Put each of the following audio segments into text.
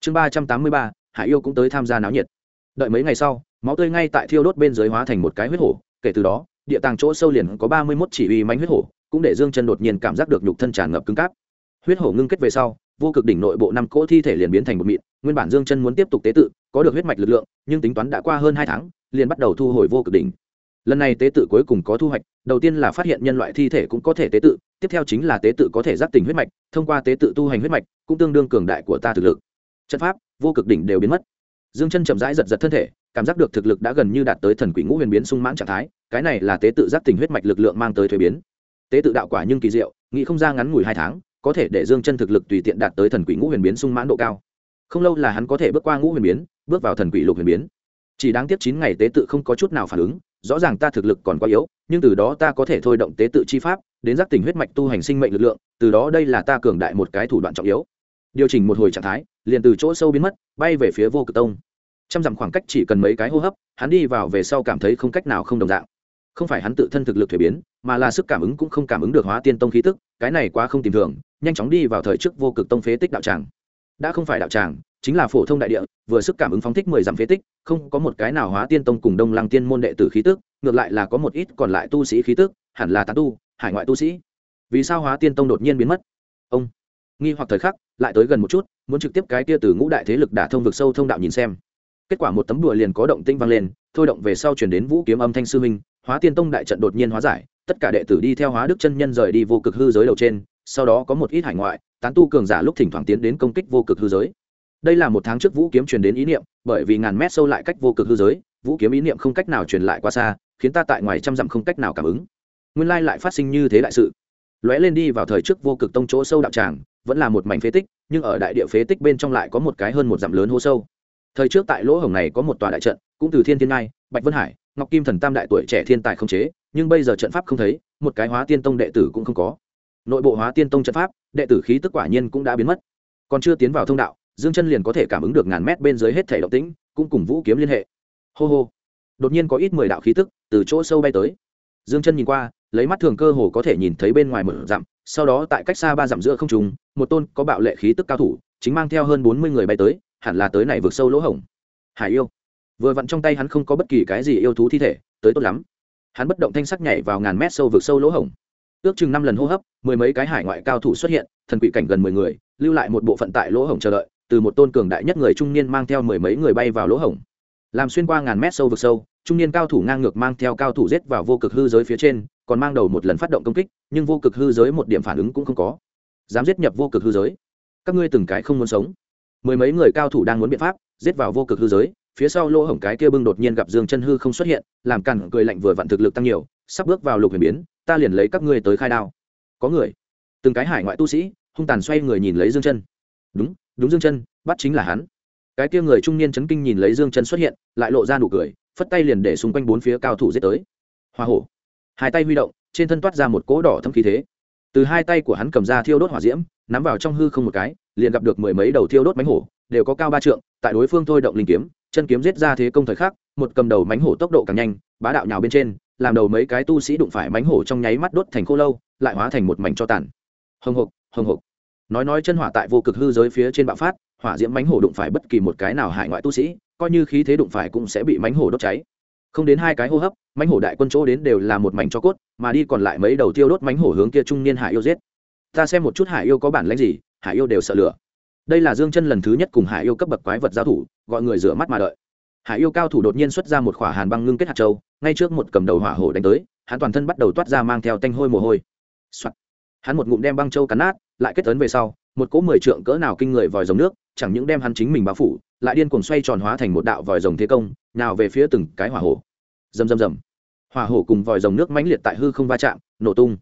chương 383, hải yêu cũng tới tham gia náo nhiệt. Đợi mấy ngày sau, máu tươi ngay tại thiêu đốt bên dưới hóa thành một cái huyết hổ, kể từ đó địa tàng chỗ sâu liền có 31 chỉ uy mãnh huyết hổ, cũng để Dương Chân đột nhiên cảm giác được nhục thân tràn ngập cứng cáp. Huyết hổ ngưng kết về sau, vô cực đỉnh nội bộ 5 cỗ thi thể liền biến thành một mịn, nguyên bản Dương Chân muốn tiếp tục tế tự, có được huyết mạch lực lượng, nhưng tính toán đã qua hơn 2 tháng, liền bắt đầu thu hồi vô cực đỉnh. Lần này tế tự cuối cùng có thu hoạch, đầu tiên là phát hiện nhân loại thi thể cũng có thể tế tự, tiếp theo chính là tế tự có thể giác tỉnh huyết mạch, thông qua tế tự tu hành huyết mạch, cũng tương đương cường đại của ta thực lực. Trận pháp, vô cực đỉnh đều biến mất. Dương Chân chậm rãi giật giật thân thể, cảm giác được thực lực đã gần như đạt tới thần quỷ ngũ huyền biến sung mãn trạng thái, cái này là tế tự giác tỉnh huyết mạch lực lượng mang tới thuế biến. Tế tự đạo quả nhưng kỳ diệu, nghĩ không ra ngắn ngủi 2 tháng, có thể để Dương Chân thực lực tùy tiện đạt tới thần quỷ ngũ huyền biến sung mãn độ cao. Không lâu là hắn có thể bước qua ngũ huyền biến, bước vào thần quỷ lục huyền biến. Chỉ đáng tiếc 9 ngày tế tự không có chút nào phản ứng, rõ ràng ta thực lực còn quá yếu, nhưng từ đó ta có thể thôi động tế tự chi pháp, đến giác tỉnh huyết mạch tu hành sinh mệnh lực lượng, từ đó đây là ta cường đại một cái thủ đoạn trọng yếu. Điều chỉnh một hồi trạng thái, liền từ chỗ sâu biến mất, bay về phía vô cực tông. Trăm dặm khoảng cách chỉ cần mấy cái hô hấp, hắn đi vào về sau cảm thấy không cách nào không đồng dạng. Không phải hắn tự thân thực lực thay biến, mà là sức cảm ứng cũng không cảm ứng được Hóa Tiên Tông khí tức, cái này quá không tìm thường, nhanh chóng đi vào thời trước vô cực tông phế tích đạo tràng. Đã không phải đạo tràng, chính là phổ thông đại địa, vừa sức cảm ứng phóng thích 10 dặm phế tích, không có một cái nào Hóa Tiên Tông cùng Đông Lăng Tiên môn đệ tử khí tức, ngược lại là có một ít còn lại tu sĩ khí tức, hẳn là tán tu, hải ngoại tu sĩ. Vì sao Hóa Tiên Tông đột nhiên biến mất? Ông nghi hoặc thời khắc, lại tới gần một chút, muốn trực tiếp cái kia từ ngũ đại thế lực đả thông vực sâu thông đạo nhìn xem. Kết quả một tấm đùa liền có động tĩnh vang lên, thôi động về sau truyền đến vũ kiếm âm thanh sư minh, Hóa Tiên Tông đại trận đột nhiên hóa giải, tất cả đệ tử đi theo Hóa Đức chân nhân rời đi vô cực hư giới đầu trên, sau đó có một ít hải ngoại tán tu cường giả lúc thỉnh thoảng tiến đến công kích vô cực hư giới. Đây là 1 tháng trước vũ kiếm truyền đến ý niệm, bởi vì ngàn mét sâu lại cách vô cực hư giới, vũ kiếm ý niệm không cách nào truyền lại quá xa, khiến ta tại ngoài trăm dặm không cách nào cảm ứng. Nguyên lai lại phát sinh như thế đại sự. Lóe lên đi vào thời trước vô cực tông chỗ sâu đạo tràng, vẫn là một mảnh phế tích, nhưng ở đại địa phế tích bên trong lại có một cái hơn 1 dặm lớn hố sâu. Thời trước tại lỗ hổng này có một tòa đại trận, cũng từ Thiên Thiên Ngai, Bạch Vân Hải, Ngọc Kim Thần tam đại tuổi trẻ thiên tài không chế, nhưng bây giờ trận pháp không thấy, một cái Hóa Tiên Tông đệ tử cũng không có. Nội bộ Hóa Tiên Tông trận pháp, đệ tử khí tức quả nhiên cũng đã biến mất. Còn chưa tiến vào thông đạo, Dương Chân liền có thể cảm ứng được ngàn mét bên dưới hết thảy động tĩnh, cũng cùng vũ kiếm liên hệ. Hô hô. Đột nhiên có ít 10 đạo khí tức từ chỗ sâu bay tới. Dương Chân nhìn qua, lấy mắt thường cơ hồ có thể nhìn thấy bên ngoài 10 dặm, sau đó tại cách xa 3 dặm giữa không trung, một tôn có bạo lệ khí tức cao thủ, chính mang theo hơn 40 người bay tới, hẳn là tới này vượt sâu lỗ hổng. Hải yêu. Vừa vặn trong tay hắn không có bất kỳ cái gì yêu thú thi thể, tới tốt lắm. Hắn bất động thanh sắc nhảy vào ngàn mét sâu vượt sâu lỗ hổng. Ước chừng 5 lần hô hấp, 10 mấy cái hải ngoại cao thủ xuất hiện, thần quỷ cảnh gần 10 người, lưu lại một bộ phận tại lỗ hổng chờ đợi, từ một tôn cường đại nhất người trung niên mang theo 10 mấy người bay vào lỗ hổng. Làm xuyên qua ngàn mét sâu vực sâu, trung niên cao thủ ngang ngược mang theo cao thủ giết vào vô cực hư giới phía trên, còn mang đầu một lần phát động công kích, nhưng vô cực hư giới một điểm phản ứng cũng không có. Dám giết nhập vô cực hư giới, các ngươi từng cái không muốn sống. 10 mấy người cao thủ đang muốn biện pháp giết vào vô cực hư giới, phía sau lỗ hổng cái kia bưng đột nhiên gặp Dương Chân hư không xuất hiện, làm cằn cười lạnh vừa vặn thực lực tăng nhiều, sắp bước vào lục huyền biến, ta liền lấy các ngươi tới khai đao. Có người, từng cái hải ngoại tu sĩ hung tàn xoay người nhìn lấy Dương Chân. Đúng Dương Chân, bắt chính là hắn. Cái kia người trung niên chấn kinh nhìn lấy Dương Chân xuất hiện, lại lộ ra nụ cười, phất tay liền để xung quanh 4 phía cao thủ giết tới. Hỏa hổ, hai tay huy động, trên thân toát ra một cỗ đỏ thẫm khí thế. Từ hai tay của hắn cầm ra thiêu đốt hỏa diễm, nắm vào trong hư không một cái, liền gặp được 10 mấy đầu thiêu đốt mãnh hổ, đều có cao 3 trượng, tại đối phương thôi động linh kiếm, chân kiếm giết ra thế công thời khắc, một cầm đầu mãnh hổ tốc độ càng nhanh, bá đạo nhào bên trên, làm đầu mấy cái tu sĩ đụng phải mãnh hổ trong nháy mắt đốt thành khô lâu, lại hóa thành một mảnh tro tàn. Hồng hộc. Nói chân hỏa tại vô cực hư giới phía trên bạo phát, hỏa diễm mãnh hổ đụng phải bất kỳ một cái nào hải ngoại tu sĩ, coi như khí thế đụng phải cũng sẽ bị mãnh hổ đốt cháy. Không đến 2 cái hô hấp, mãnh hổ đại quân chỗ đến đều là một mảnh tro cốt, mà đi còn lại mấy đầu tiêu đốt mãnh hổ hướng kia trung niên hải yêu giết. Ta xem một chút hải yêu có bản lĩnh gì, hải yêu đều sợ lửa. Đây là Dương Chân lần thứ nhất cùng hải yêu cấp bậc quái vật giao thủ, gọi người rửa mắt mà đợi. Hải yêu cao thủ đột nhiên xuất ra một khỏa hàn băng ngưng kết hạt châu, ngay trước một cầm đầu hỏa hổ đánh tới, hắn toàn thân bắt đầu toát ra mang theo tanh hôi mồ hôi. Soạt. Hắn một ngụm đem băng châu cắn nát, lại kết ấn về sau, một cỗ 10 trượng cỡ nào kinh người vòi rồng nước, chẳng những đem hắn chính mình bao phủ, lại điên cuồng xoay tròn hóa thành một đạo vòi rồng thế công, nào về phía từng cái hỏa hổ. Rầm. Hỏa hổ cùng vòi rồng nước mãnh liệt tại hư không va chạm, nổ tung.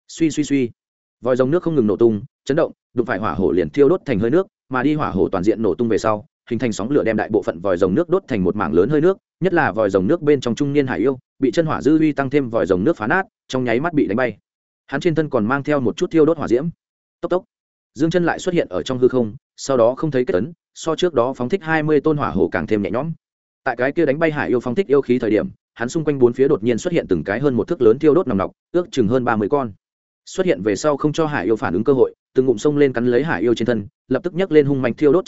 Suy. Vòi rồng nước không ngừng nổ tung, chấn động, đụng phải hỏa hổ liền thiêu đốt thành hơi nước, mà đi hỏa hổ toàn diện nổ tung về sau, hình thành sóng lửa đem đại bộ phận vòi rồng nước đốt thành một mảng lớn hơi nước, nhất là vòi rồng nước bên trong trung niên hải yêu, bị chân hỏa dư uy tăng thêm vòi rồng nước phá nát, trong nháy mắt bị đánh bay. Hắn trên thân còn mang theo một chút thiêu đốt hỏa diễm. Tốc. Dương Chân lại xuất hiện ở trong hư không, sau đó không thấy kết ấn, so trước đó phóng thích 20 tôn hỏa hổ càng thêm nhẹ nhõm. Tại cái kia đánh bay hải yêu phóng thích yêu khí thời điểm, hắn xung quanh 4 phía đột nhiên xuất hiện từng cái hơn một thước lớn thiêu đốt nòng nọc, ước chừng hơn 30 con. Xuất hiện về sau không cho hải yêu phản ứng cơ hội, từng ngụm xông lên cắn lấy hải yêu trên thân, lập tức nhấc lên hung mạnh thiêu đốt chân hỏa,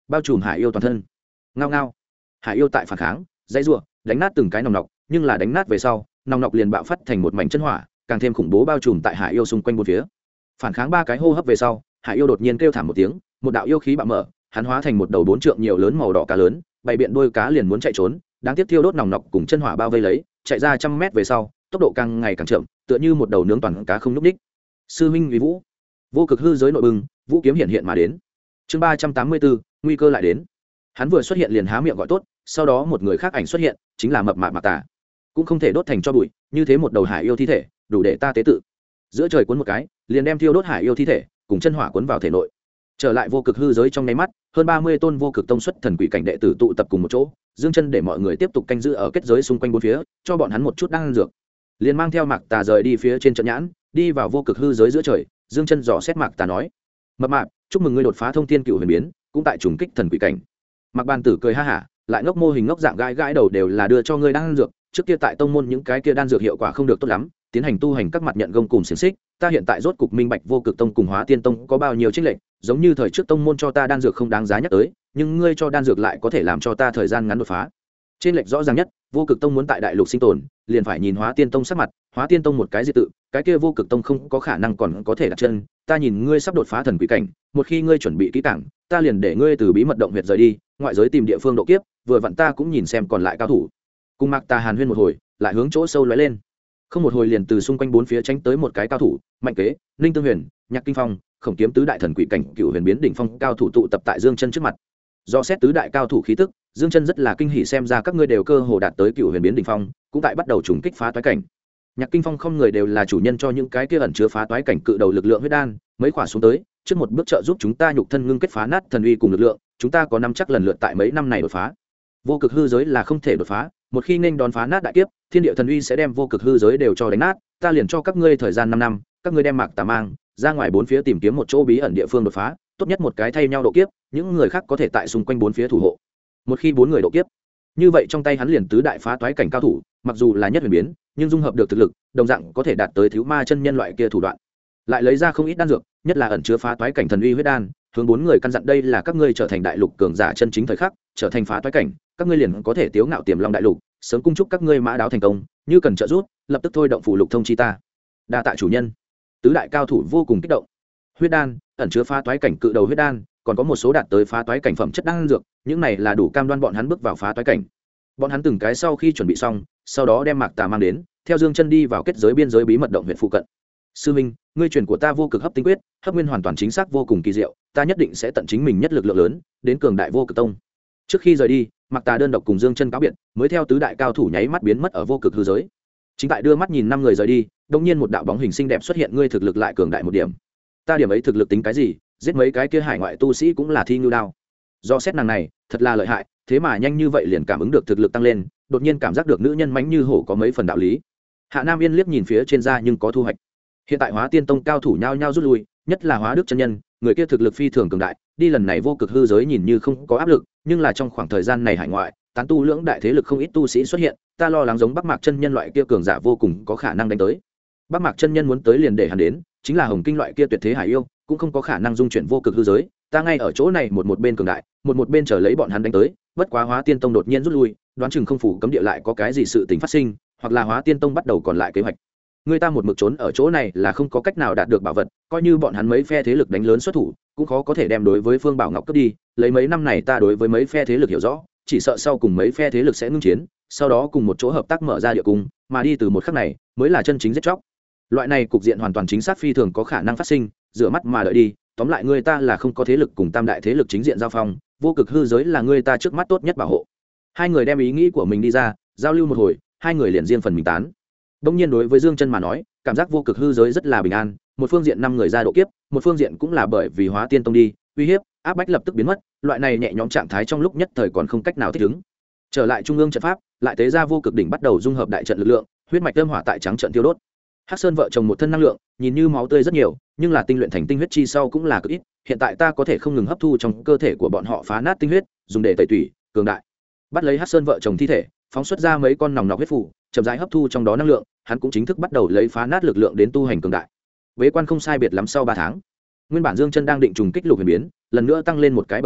bao trùm hải yêu toàn thân. Ngao ngao. Hải yêu tại phản kháng, dãy rủa, đánh nát từng cái nòng nọc, nhưng là đánh nát về sau, nòng nọc liền bạo phát thành một mảnh chân hỏa, càng thêm khủng bố bao trùm tại hải yêu xung quanh bốn phía. Phản kháng 3 cái hô hấp về sau, hải yêu đột nhiên kêu thảm một tiếng, một đạo yêu khí bạo mở, hắn hóa thành một đầu 4 trượng nhiều lớn màu đỏ cá lớn, bày biện đuôi cá liền muốn chạy trốn, đáng tiếc thiêu đốt nòng nọc cùng chân hỏa bao vây lấy, chạy ra 100 mét về sau, tốc độ càng ngày càng chậm, tựa như một đầu nướng toàn cá không lúc đích. Sư huynh uy vũ, vô cực hư giới nội bừng, vũ kiếm hiện hiện mà đến. Chương 384, nguy cơ lại đến. Hắn vừa xuất hiện liền há miệng gọi tốt, sau đó một người khác ảnh xuất hiện, chính là mập mạp Mạc Tà. Cũng không thể đốt thành cho bụi, như thế một đầu hải yêu thi thể, đủ để ta tế tự. Giữa trời cuốn một cái, liền đem thiêu đốt hải yêu thi thể cùng chân hỏa cuốn vào thể nội. Trở lại vô cực hư giới trong nháy mắt, hơn 30 tôn vô cực tông xuất thần quỷ cảnh đệ tử tụ tập cùng một chỗ, Dương Chân để mọi người tiếp tục canh giữ ở kết giới xung quanh bốn phía, cho bọn hắn một chút đan dược. Liền mang theo Mạc Tà rời đi phía trên trận nhãn, đi vào vô cực hư giới giữa trời. Dương Chân dò xét Mạc Tà nói: "Mập mạp, chúc mừng ngươi đột phá thông thiên cựu huyền biến, cũng tại trùng kích thần quỷ cảnh." Mạc Bàn Tử cười ha hả, lại ngốc mô hình ngốc dạng gãi gãi đầu, đều là đưa cho ngươi đan dược, trước kia tại tông môn những cái kia đan dược hiệu quả không được tốt lắm, tiến hành tu hành các mặt nhận gông cùng xiển xích, ta hiện tại rốt cục minh bạch vô cực tông cùng Hóa Tiên tông có bao nhiêu chênh lệch, giống như thời trước tông môn cho ta đan dược không đáng giá nhắc tới, nhưng ngươi cho đan dược lại có thể làm cho ta thời gian ngắn đột phá. Chênh lệch rõ ràng nhất, vô cực tông muốn tại đại lục sinh tồn, liền phải nhìn Hóa Tiên tông sắc mặt, Hóa Tiên tông một cái diệt tự, cái kia vô cực tông không có khả năng còn có thể đặt chân, ta nhìn ngươi sắp đột phá thần quỷ cảnh, một khi ngươi chuẩn bị kỹ càng, ta liền để ngươi từ bí mật động huyệt rời đi, ngoại giới tìm địa phương độ kiếp, vừa vặn ta cũng nhìn xem còn lại cao thủ. Cùng Mạc Tà hàn huyên một hồi, lại hướng chỗ sâu lóe lên. Không một hồi liền từ xung quanh bốn phía tránh tới một cái cao thủ, Mạnh Kế, Ninh Tương Huyền, Nhạc Kinh Phong, Khổng Kiếm tứ đại thần quỷ cảnh cựu huyền biến đỉnh phong cao thủ tụ tập tại Dương Chân trước mặt. Do xét tứ đại cao thủ khí tức, Dương Chân rất là kinh hỉ, xem ra các ngươi đều cơ hồ đạt tới cựu huyền biến đỉnh phong, cũng tại bắt đầu trùng kích phá toái cảnh. Nhạc Kinh Phong không người đều là chủ nhân cho những cái kia ẩn chứa phá toái cảnh cự đầu lực lượng huyết đan, mấy khỏa xuống tới, trước một bước trợ giúp chúng ta nhục thân ngưng kết phá nát thần uy cùng lực lượng, chúng ta có nắm chắc lần lượt tại mấy năm này đột phá. Vô cực hư giới là không thể đột phá, một khi nên đón phá nát đại kiếp, thiên địa thần uy sẽ đem vô cực hư giới đều cho đánh nát, ta liền cho các ngươi thời gian 5 năm, các ngươi đem Mạc Tà mang ra ngoài bốn phía tìm kiếm một chỗ bí ẩn địa phương đột phá, tốt nhất một cái thay nhau độ kiếp, những người khác có thể tại xung quanh bốn phía thủ hộ. Một khi 4 người độ kiếp, như vậy trong tay hắn liền tứ đại phá toái cảnh cao thủ, mặc dù là nhất huyền biến, nhưng dung hợp được thực lực, đồng dạng có thể đạt tới thiếu ma chân nhân loại kia thủ đoạn. Lại lấy ra không ít đan dược, nhất là ẩn chứa phá toái cảnh thần uy huyết đan, hướng 4 người căn dặn đây là các ngươi trở thành đại lục cường giả chân chính thời khắc, trở thành phá toái cảnh, các ngươi liền có thể tiếu ngạo tiềm long đại lục, sớm cung chúc các ngươi mã đáo thành công, như cần trợ giúp, lập tức thôi động phủ lục thông chi ta. Đa tạ chủ nhân. Tứ đại cao thủ vô cùng kích động. Huyết đan, ẩn chứa phá toái cảnh cự đầu huyết đan, còn có một số đạt tới phá toái cảnh phẩm chất đan dược, những này là đủ cam đoan bọn hắn bước vào phá toái cảnh. Bọn hắn từng cái sau khi chuẩn bị xong, sau đó đem Mạc Tà mang đến, theo Dương Chân đi vào kết giới biên giới bí mật động huyện phụ cận. Sư minh, ngươi truyền của ta vô cực hấp tinh quyết, hấp nguyên hoàn toàn chính xác vô cùng kỳ diệu, ta nhất định sẽ tận chính mình nhất lực lượng lớn, đến cường đại vô cực tông. Trước khi rời đi, Mạc Tà đơn độc cùng Dương Chân cáo biệt, mới theo tứ đại cao thủ nháy mắt biến mất ở vô cực hư giới. Chính tại đưa mắt nhìn 5 người rời đi, đột nhiên một đạo bóng hình xinh đẹp xuất hiện, ngươi thực lực lại cường đại một điểm. Ta điểm ấy thực lực tính cái gì, giết mấy cái kia hải ngoại tu sĩ cũng là thi ngưu đao. Do xét nàng này, thật là lợi hại, thế mà nhanh như vậy liền cảm ứng được thực lực tăng lên, đột nhiên cảm giác được nữ nhân mãnh như hổ có mấy phần đạo lý. Hạ Nam Yên liếc nhìn phía trên ra nhưng có thu hoạch. Hiện tại Hóa Tiên tông cao thủ nhao nhao rút lui, nhất là Hóa Đức chân nhân, người kia thực lực phi thường cường đại, đi lần này vô cực hư giới nhìn như không có áp lực, nhưng là trong khoảng thời gian này hải ngoại tán tu lưỡng đại thế lực không ít tu sĩ xuất hiện, ta lo lắng giống Bắc Mạc chân nhân loại kia cường giả vô cùng có khả năng đánh tới. Bắc Mạc chân nhân muốn tới liền để hắn đến, chính là Hồng Kinh loại kia tuyệt thế hải yêu, cũng không có khả năng dung chuyển vô cực hư giới, ta ngay ở chỗ này một bên cường đại, một bên chờ lấy bọn hắn đánh tới, bất quá Hóa Tiên tông đột nhiên rút lui, đoán chừng không phủ cấm địa lại có cái gì sự tình phát sinh, hoặc là Hóa Tiên tông bắt đầu còn lại kế hoạch. Người ta một mực trốn ở chỗ này là không có cách nào đạt được bảo vật, coi như bọn hắn mấy phe thế lực đánh lớn xuất thủ, cũng khó có thể đem đối với Phương Bảo Ngọc cướp đi, lấy mấy năm này ta đối với mấy phe thế lực hiểu rõ, chỉ sợ sau cùng mấy phe thế lực sẽ ngưng chiến, sau đó cùng một chỗ hợp tác mở ra địa cung, mà đi từ một khắc này mới là chân chính giết chóc. Loại này cục diện hoàn toàn chính xác phi thường có khả năng phát sinh, rửa mắt mà đợi đi, tóm lại người ta là không có thế lực cùng tam đại thế lực chính diện giao phong, vô cực hư giới là người ta trước mắt tốt nhất bảo hộ. Hai người đem ý nghĩ của mình đi ra, giao lưu một hồi, hai người liền riêng phần mình tán. Đông nhiên đối với Dương Chân mà nói, cảm giác vô cực hư giới rất là bình an, một phương diện 5 người ra độ kiếp, một phương diện cũng là bởi vì Hóa Tiên tông đi, uy hiếp, áp bách lập tức biến mất, loại này nhẹ nhõm trạng thái trong lúc nhất thời còn không cách nào thích ứng. Trở lại trung ương trận pháp, lại tế ra vô cực đỉnh bắt đầu dung hợp đại trận lực lượng, huyết mạch âm hỏa tại trắng trận tiêu đốt. Hắc Sơn vợ chồng một thân năng lượng, nhìn như máu tươi rất nhiều, nhưng là tinh luyện thành tinh huyết chi sau cũng là cực ít, hiện tại ta có thể không ngừng hấp thu trong cơ thể của bọn họ phá nát tinh huyết, dùng để tẩy tủy, cường đại. Bắt lấy Hắc Sơn vợ chồng thi thể, phóng xuất ra mấy con nòng nọc huyết phủ, chậm rãi hấp thu trong đó năng lượng, hắn cũng chính thức bắt đầu lấy phá nát lực lượng đến tu hành cường đại. Bế quan không sai biệt lắm sau 3 tháng, nguyên bản Dương Chân đang định trùng kích lục huyền biến, lần nữa tăng lên một cái bậc thang,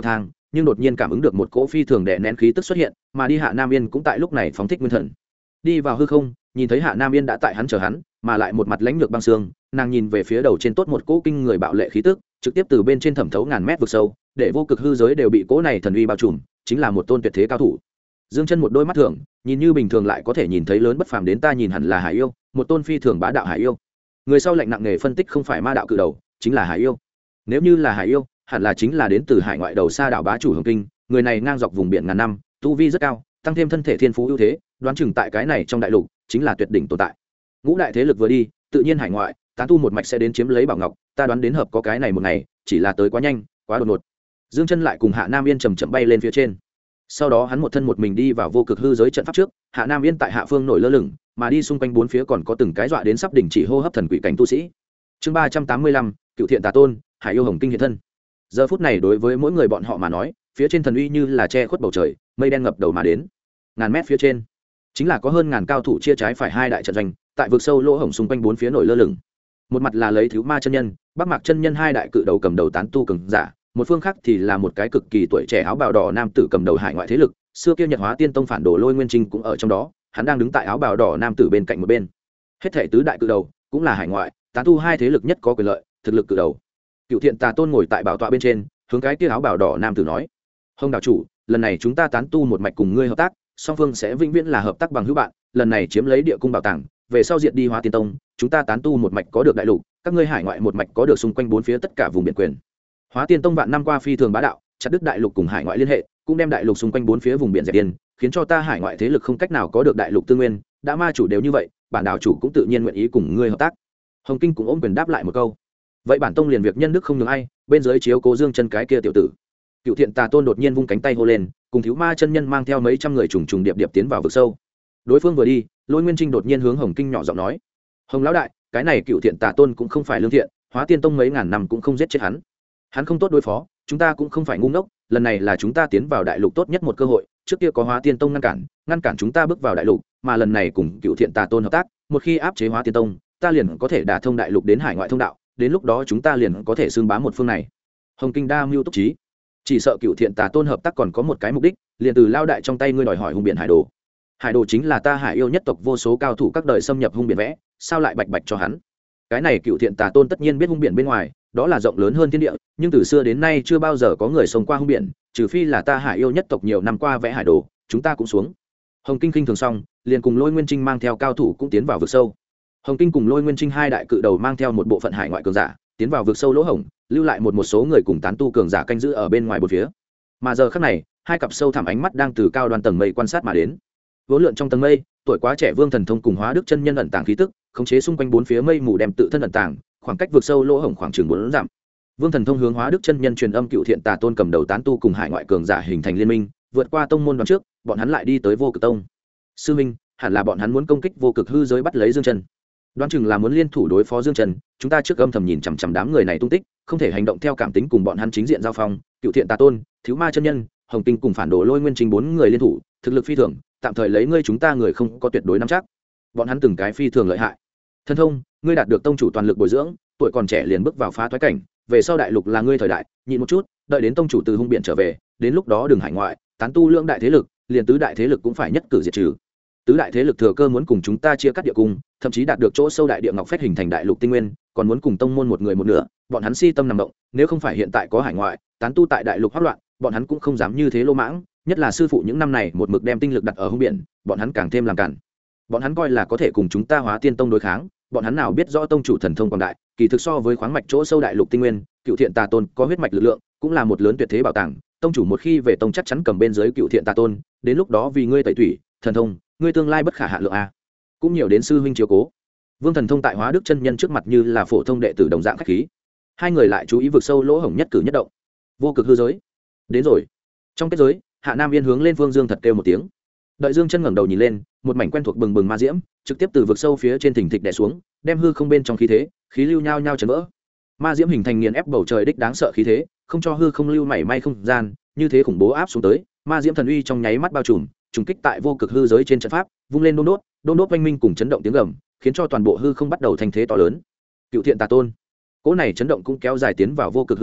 nhưng đột nhiên cảm ứng được một cỗ phi thường đè nén khí tức xuất hiện, mà đi Hạ Nam Yên cũng tại lúc này phóng thích nguyên thần đi vào hư không, nhìn thấy Hạ Nam Yên đã tại hắn chờ hắn, mà lại một mặt lãnh lược băng xương, nàng nhìn về phía đầu trên tốt một cỗ kinh người bạo lệ khí tức, trực tiếp từ bên trên thẩm thấu ngàn mét vực sâu, để vô cực hư giới đều bị cỗ này thần uy bao trùm, chính là một tôn tuyệt thế cao thủ. Dương Chân một đôi mắt thường, nhìn như bình thường lại có thể nhìn thấy lớn bất phàm đến ta nhìn hẳn là hải yêu, một tôn phi thường bá đạo hải yêu. Người sau lạnh nặng nghề phân tích không phải ma đạo cự đầu, chính là hải yêu. Nếu như là hải yêu, hẳn là chính là đến từ hải ngoại đầu xa đảo bá chủ Hồng Kinh, người này ngang dọc vùng biển ngàn năm, tu vi rất cao, tăng thêm thân thể thiên phú ưu thế, đoán chừng tại cái này trong đại lục chính là tuyệt đỉnh tồn tại. Ngũ đại thế lực vừa đi, tự nhiên hải ngoại tán tu một mạch sẽ đến chiếm lấy bảo ngọc, ta đoán đến hợp có cái này một ngày, chỉ là tới quá nhanh, quá đột ngột. Dương Chân lại cùng Hạ Nam Yên chậm chậm bay lên phía trên. Sau đó hắn một thân một mình đi vào vô cực hư giới trận pháp trước, Hạ Nam Yên tại hạ phương nổi lơ lửng, mà đi xung quanh bốn phía còn có từng cái dọa đến sắp đỉnh chỉ hô hấp thần quỷ cảnh tu sĩ. Chương 385, Cựu Thiện Tà Tôn, Hải yêu Hồng Kinh hiện thân. Giờ phút này đối với mỗi người bọn họ mà nói, phía trên thần uy như là che khuất bầu trời, mây đen ngập đầu mà đến. Ngàn mét phía trên, chính là có hơn ngàn cao thủ chia trái phải hai đại trận doanh, tại vực sâu lỗ hổng xung quanh bốn phía nổi lơ lửng. Một mặt là lấy Thiếu Ma chân nhân, Bắc Mạc chân nhân hai đại cự đầu cầm đầu tán tu cường giả, một phương khác thì là một cái cực kỳ tuổi trẻ áo bào đỏ nam tử cầm đầu hải ngoại thế lực, xưa kia Nhật Hóa Tiên Tông phản đồ Lôi Nguyên Trinh cũng ở trong đó, hắn đang đứng tại áo bào đỏ nam tử bên cạnh một bên. Hết thảy tứ đại cự đầu cũng là hải ngoại, tán tu hai thế lực nhất có quyền lợi, thực lực cự đầu. Cựu Thiện Tà Tôn ngồi tại bảo tọa bên trên, hướng cái kia áo bào đỏ nam tử nói: "Hồng đạo chủ, lần này chúng ta tán tu một mạch cùng ngươi hợp tác, song phương sẽ vĩnh viễn là hợp tác bằng hữu bạn, lần này chiếm lấy địa cung bảo tàng, về sau diệt đi Hóa Tiên Tông, chúng ta tán tu một mạch có được đại lục, các ngươi hải ngoại một mạch có được xung quanh bốn phía tất cả vùng biển quyền." Hóa Tiên Tông vạn năm qua phi thường bá đạo, chặt đứt đại lục cùng hải ngoại liên hệ, cũng đem đại lục xung quanh bốn phía vùng biển dẹp điên, khiến cho ta hải ngoại thế lực không cách nào có được đại lục tư nguyên, đã ma chủ đều như vậy, bản đạo chủ cũng tự nhiên nguyện ý cùng ngươi hợp tác. Hồng Kinh cũng ôm quyền đáp lại một câu. Vậy bản tông liền việc nhân đức không nhường ai, bên dưới chiếu cố Dương Chân cái kia tiểu tử. Cựu Thiện Tà Tôn đột nhiên vung cánh tay hô lên, cùng Thiếu Ma chân nhân mang theo mấy trăm người trùng trùng điệp điệp tiến vào vực sâu. Đối phương vừa đi, Lôi Nguyên Trinh đột nhiên hướng Hồng Kinh nhỏ giọng nói: "Hồng lão đại, cái này Cựu Thiện Tà Tôn cũng không phải lương thiện, Hóa Tiên Tông mấy ngàn năm cũng không giết chết hắn. Hắn không tốt đối phó, chúng ta cũng không phải ngu ngốc, lần này là chúng ta tiến vào đại lục tốt nhất một cơ hội, trước kia có Hóa Tiên Tông ngăn cản chúng ta bước vào đại lục, mà lần này cùng Cựu Thiện Tà Tôn hợp tác, một khi áp chế Hóa Tiên Tông, ta liền có thể đả thông đại lục đến hải ngoại thông đạo, đến lúc đó chúng ta liền có thể xưng bá một phương này." Hồng Kinh đa mưu túc trí, chỉ sợ Cựu Thiện Tà Tôn hợp tác còn có một cái mục đích, liền từ lao đại trong tay ngươi đòi hỏi hung biển hải đồ. Hải đồ chính là ta hải yêu nhất tộc vô số cao thủ các đời xâm nhập hung biển vẽ, sao lại bạch bạch cho hắn? Cái này Cựu Thiện Tà Tôn tất nhiên biết hung biển bên ngoài, đó là rộng lớn hơn thiên địa, nhưng từ xưa đến nay chưa bao giờ có người sống qua hung biển, trừ phi là ta hải yêu nhất tộc nhiều năm qua vẽ hải đồ, chúng ta cũng xuống. Hồng Kinh khinh thường xong, liền cùng Lôi Nguyên Trinh mang theo cao thủ cũng tiến vào vực sâu. Hồng Kinh cùng Lôi Nguyên Trinh hai đại cự đầu mang theo một bộ phận hải ngoại cường giả, tiến vào vực sâu lỗ hổng, lưu lại một số người cùng tán tu cường giả canh giữ ở bên ngoài bốn phía. Mà giờ khắc này, hai cặp sâu thẳm ánh mắt đang từ cao đoan tầng mây quan sát mà đến. Vốn lượn trong tầng mây, tuổi quá trẻ Vương Thần Thông cùng Hóa Đức chân nhân ẩn tàng khí tức, khống chế xung quanh bốn phía mây mù đem tự thân ẩn tàng, khoảng cách vực sâu lỗ hổng khoảng chừng 4 dặm. Vương Thần Thông hướng Hóa Đức chân nhân truyền âm Cựu Thiện Tà Tôn cầm đầu tán tu cùng hải ngoại cường giả hình thành liên minh, vượt qua tông môn đoạn trước, bọn hắn lại đi tới Vô Cực Tông. Sư minh, hẳn là bọn hắn muốn công kích vô cực hư giới bắt lấy Dương Chân. Đoán chừng là muốn liên thủ đối phó Dương Chân, chúng ta trước âm thầm nhìn chằm chằm đám người này tung tích, không thể hành động theo cảm tính cùng bọn hắn chính diện giao phong. Cựu Thiện Tà Tôn, Thiếu Ma chân nhân, Hồng Kinh cùng phản đồ Lôi Nguyên Trình 4 người liên thủ, thực lực phi thường, tạm thời lấy ngươi chúng ta người không có tuyệt đối nắm chắc. Bọn hắn từng cái phi thường lợi hại. Thần Thông, ngươi đạt được tông chủ toàn lực bồi dưỡng, tuổi còn trẻ liền bước vào phá thoái cảnh, về sau đại lục là ngươi thời đại, nhịn một chút, đợi đến tông chủ từ hung biển trở về, đến lúc đó đừng hải ngoại, tán tu lượng đại thế lực, liền tứ đại thế lực cũng phải nhất cử diệt trừ. Tứ đại thế lực thừa cơ muốn cùng chúng ta chia cắt địa cung, thậm chí đạt được chỗ sâu đại địa ngọc phách hình thành đại lục tinh nguyên, còn muốn cùng tông môn một người một nửa, bọn hắn si tâm nằm động, nếu không phải hiện tại có hải ngoại, tán tu tại đại lục hoắc loạn, bọn hắn cũng không dám như thế lô mãng, nhất là sư phụ những năm này một mực đem tinh lực đặt ở hung biển, bọn hắn càng thêm làm cản. Bọn hắn coi là có thể cùng chúng ta Hóa Tiên Tông đối kháng, bọn hắn nào biết rõ tông chủ thần thông quảng đại, kỳ thực so với khoáng mạch chỗ sâu đại lục tinh nguyên, Cựu Thiện Tà Tôn có huyết mạch lực lượng, cũng là một lớn tuyệt thế bảo tàng, tông chủ một khi về tông chắc chắn cầm bên dưới Cựu Thiện Tà Tôn, đến lúc đó vì ngươi tẩy thủy, thần thông, ngươi tương lai bất khả hạ lượng a. Cũng nhiều đến sư huynh chiếu cố. Vương Thần Thông tại Hóa Đức chân nhân trước mặt như là phổ thông đệ tử đồng dạng khách khí. Hai người lại chú ý vực sâu lỗ hổng nhất cử nhất động. Vô cực hư giới, đến rồi. Trong kết giới, Hạ Nam Yên hướng lên Vương Dương thật kêu một tiếng. Đợi Dương Chân ngẩng đầu nhìn lên, một mảnh quen thuộc bừng bừng ma diễm, trực tiếp từ vực sâu phía trên thình thịch đè xuống, đem hư không bên trong khí thế, khí lưu nhao nhao chấn vỡ. Ma diễm hình thành nghiền ép bầu trời đích đáng sợ khí thế, không cho hư không lưu mảy may không gian, như thế khủng bố áp xuống tới, ma diễm thần uy trong nháy mắt bao trùm, trùng kích tại vô cực hư giới trên trận pháp, vung lên đôn đốt oanh minh cùng chấn động tiếng gầm, khiến cho toàn bộ hư không bắt đầu thành thế to lớn. Cựu Thiện Tà Tôn, cỗ này chấn động cũng kéo dài tiến vào vô cực hư giới,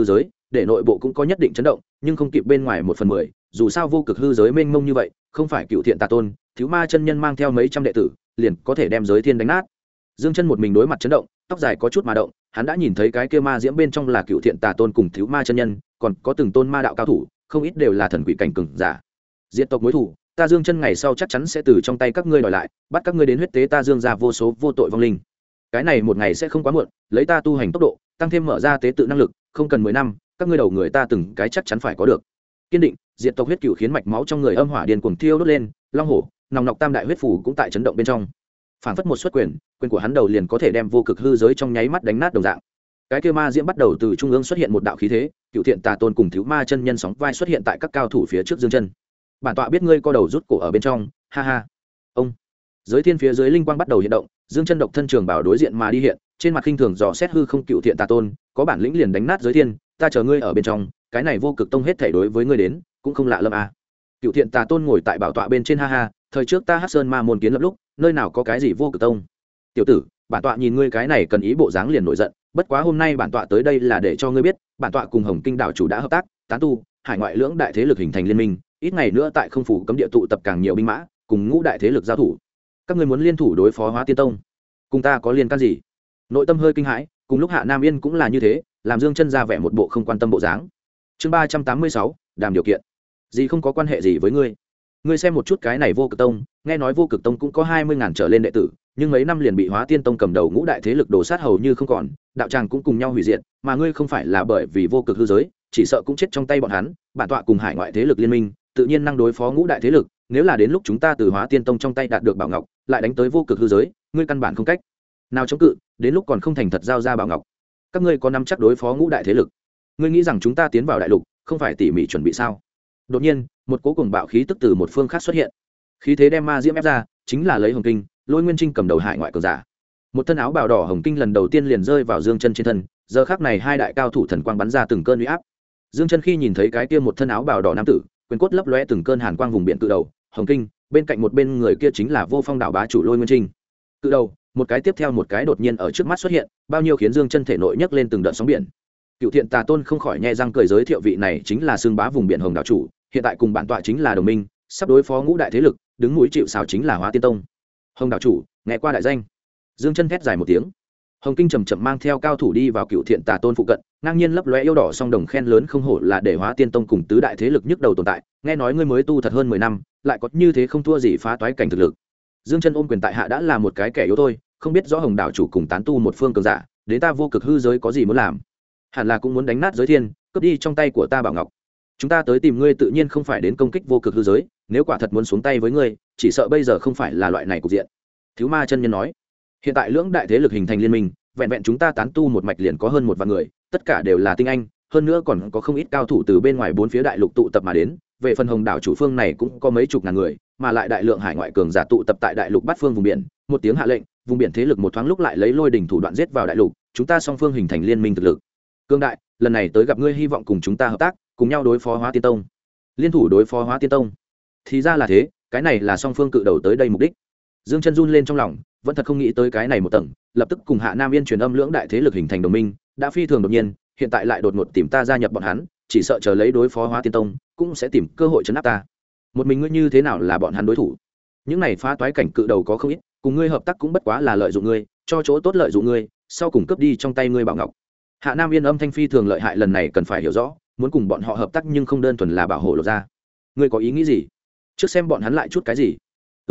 để nội bộ cũng có nhất định chấn động nhưng không kịp bên ngoài 1/10. Dù sao vô cực hư giới mênh mông như vậy, không phải Cựu Thiện Tà Tôn thiếu ma chân nhân mang theo mấy trăm đệ tử liền có thể đem giới thiên đánh nát. Dương Chân một mình đối mặt chấn động, tóc dài có chút mà động, hắn đã nhìn thấy cái kia ma diễm bên trong là Cựu Thiện Tà Tôn cùng thiếu ma chân nhân, còn có từng tôn ma đạo cao thủ, không ít đều là thần quỷ cảnh cường giả. Diệt tộc mối thù, ta Dương Chân ngày sau chắc chắn sẽ từ trong tay các ngươi đòi lại, bắt các ngươi đến huyết tế ta Dương gia vô số vô tội vong linh. Cái này một ngày sẽ không quá muộn, lấy ta tu hành tốc độ, tăng thêm mở ra tế tự năng lực, không cần 10 năm, các ngươi đầu người ta từng cái chắc chắn phải có được. Kiên định, diệt tộc huyết cửu khiến mạch máu trong người âm hỏa điên cuồng thiêu đốt lên, long hổ, nòng nọc tam đại huyết phủ cũng tại chấn động bên trong. Phản phất một xuất quyền của hắn đầu liền có thể đem vô cực hư giới trong nháy mắt đánh nát đồng dạng. Cái kia ma diễm bắt đầu từ trung ương xuất hiện một đạo khí thế, Cựu Thiện Tà Tôn cùng thiếu ma chân nhân sóng vai xuất hiện tại các cao thủ phía trước Dương Chân. Bản tọa biết ngươi co đầu rút cổ ở bên trong, ha ha. Ông. Giới thiên phía dưới linh quang bắt đầu hiện động, Dương Chân độc thân trường bảo đối diện mà đi hiện, trên mặt khinh thường dò xét hư không Cựu Thiện Tà Tôn, có bản lĩnh liền đánh nát giới thiên, ta chờ ngươi ở bên trong, cái này vô cực tông hết thảy đối với ngươi đến, cũng không lạ lẫm à. Cựu Thiện Tà Tôn ngồi tại bảo tọa bên trên, ha ha, thời trước ta Hắc Sơn Ma môn kiến lập lúc, nơi nào có cái gì vô cực tông. Tiểu tử, bản tọa nhìn ngươi cái này cần ý bộ dáng liền nổi giận, bất quá hôm nay bản tọa tới đây là để cho ngươi biết, bản tọa cùng Hồng Kinh đạo chủ đã hợp tác, tán tu, hải ngoại lưỡng đại thế lực hình thành liên minh, ít ngày nữa tại không phủ cấm địa tụ tập càng nhiều binh mã, cùng ngũ đại thế lực giao thủ. Các ngươi muốn liên thủ đối phó Hóa Tiên Tông, cùng ta có liên can gì? Nội tâm hơi kinh hãi, cùng lúc Hạ Nam Yên cũng là như thế, làm Dương Chân ra vẻ một bộ không quan tâm bộ dáng. Chương 386, đàm điều kiện. Gì không có quan hệ gì với ngươi? Ngươi xem một chút cái này vô cực tông, nghe nói vô cực tông cũng có 20.000 trở lên đệ tử, nhưng mấy năm liền bị Hóa Tiên Tông cầm đầu ngũ đại thế lực đổ sát hầu như không còn, đạo tràng cũng cùng nhau hủy diệt, mà ngươi không phải là bởi vì vô cực hư giới, chỉ sợ cũng chết trong tay bọn hắn, bản tọa cùng hải ngoại thế lực liên minh, tự nhiên năng đối phó ngũ đại thế lực, nếu là đến lúc chúng ta từ Hóa Tiên Tông trong tay đạt được bảo ngọc, lại đánh tới vô cực hư giới, ngươi căn bản không cách nào chống cự, đến lúc còn không thành thật giao ra bảo ngọc. Các ngươi có nắm chắc đối phó ngũ đại thế lực? Ngươi nghĩ rằng chúng ta tiến vào đại lục, không phải tỉ mỉ chuẩn bị sao? Đột nhiên, một cỗ cuồng bạo khí tức từ một phương khác xuất hiện. Khí thế đem ma diễm ép ra, chính là lấy Hồng Kinh, Lôi Nguyên Trinh cầm đầu hải ngoại cường giả. Một thân áo bào đỏ Hồng Kinh lần đầu tiên liền rơi vào Dương Chân trên thân, giờ khắc này hai đại cao thủ thần quang bắn ra từng cơn uy áp. Dương Chân khi nhìn thấy cái kia một thân áo bào đỏ nam tử, quyền cốt lấp lóe từng cơn hàn quang vùng biển cự đầu, Hồng Kinh, bên cạnh một bên người kia chính là Vô Phong đảo bá chủ Lôi Nguyên Trinh. Cự đầu, một cái tiếp theo một cái đột nhiên ở trước mắt xuất hiện, bao nhiêu khiến Dương Chân thể nội nhấc lên từng đợt sóng biển. Cựu Thiện Tà Tôn không khỏi nhẹ răng cười giới thiệu vị này chính là xương bá vùng biển Hồng đảo chủ, hiện tại cùng bản tọa chính là đồng minh, sắp đối phó ngũ đại thế lực, đứng mũi chịu sào chính là Hóa Tiên Tông. Hồng đảo chủ, nghe qua đại danh. Dương Chân thét dài một tiếng. Hồng Kinh chậm chậm mang theo cao thủ đi vào Cựu Thiện Tà Tôn phụ cận, ngang nhiên lấp lóe yêu đỏ song đồng khen lớn không hổ là để Hóa Tiên Tông cùng tứ đại thế lực nhức đầu tồn tại, nghe nói ngươi mới tu thật hơn 10 năm, lại có như thế không thua gì phá toái cảnh thực lực. Dương Chân ôm quyền tại hạ đã là một cái kẻ yếu thôi, không biết rõ Hồng đảo chủ cùng tán tu một phương cường giả, đến ta vô cực hư giới có gì muốn làm? Hẳn là cũng muốn đánh nát giới thiên, cướp đi trong tay của ta bảo ngọc. Chúng ta tới tìm ngươi tự nhiên không phải đến công kích vô cực hư giới, nếu quả thật muốn xuống tay với ngươi, chỉ sợ bây giờ không phải là loại này cục diện. Thiếu ma chân nhân nói, hiện tại lưỡng đại thế lực hình thành liên minh, vẹn vẹn chúng ta tán tu một mạch liền có hơn 1 vạn người, tất cả đều là tinh anh, hơn nữa còn có không ít cao thủ từ bên ngoài bốn phía đại lục tụ tập mà đến. Về phần Hồng đảo chủ phương này cũng có mấy chục ngàn người, mà lại đại lượng hải ngoại cường giả tụ tập tại đại lục bát phương vùng biển, một tiếng hạ lệnh, vùng biển thế lực một thoáng lúc lại lấy lôi đỉnh thủ đoạn giết vào đại lục, chúng ta song phương hình thành liên minh thực lực cương đại. Lần này tới gặp ngươi hy vọng cùng chúng ta hợp tác, cùng nhau đối phó Hóa Tiên Tông. Liên thủ đối phó Hóa Tiên Tông? Thì ra là thế, cái này là song phương cự đầu tới đây mục đích. Dương Chân run lên trong lòng, vẫn thật không nghĩ tới cái này một tầng, lập tức cùng Hạ Nam Yên truyền âm lưỡng đại thế lực hình thành đồng minh, đã phi thường đột nhiên, hiện tại lại đột ngột tìm ta gia nhập bọn hắn, chỉ sợ chờ lấy đối phó Hóa Tiên Tông, cũng sẽ tìm cơ hội trấn áp ta. Một mình ngươi như thế nào là bọn hắn đối thủ? Những này phá toái cảnh cự đầu có không ít, cùng ngươi hợp tác cũng bất quá là lợi dụng ngươi, cho chỗ tốt lợi dụng ngươi, sau cùng cướp đi trong tay ngươi bảo ngọc. Hạ Nam Yên âm thanh phi thường lợi hại, lần này cần phải hiểu rõ, muốn cùng bọn họ hợp tác nhưng không đơn thuần là bảo hộ lột ra. Ngươi có ý nghĩ gì? Trước xem bọn hắn lại chút cái gì?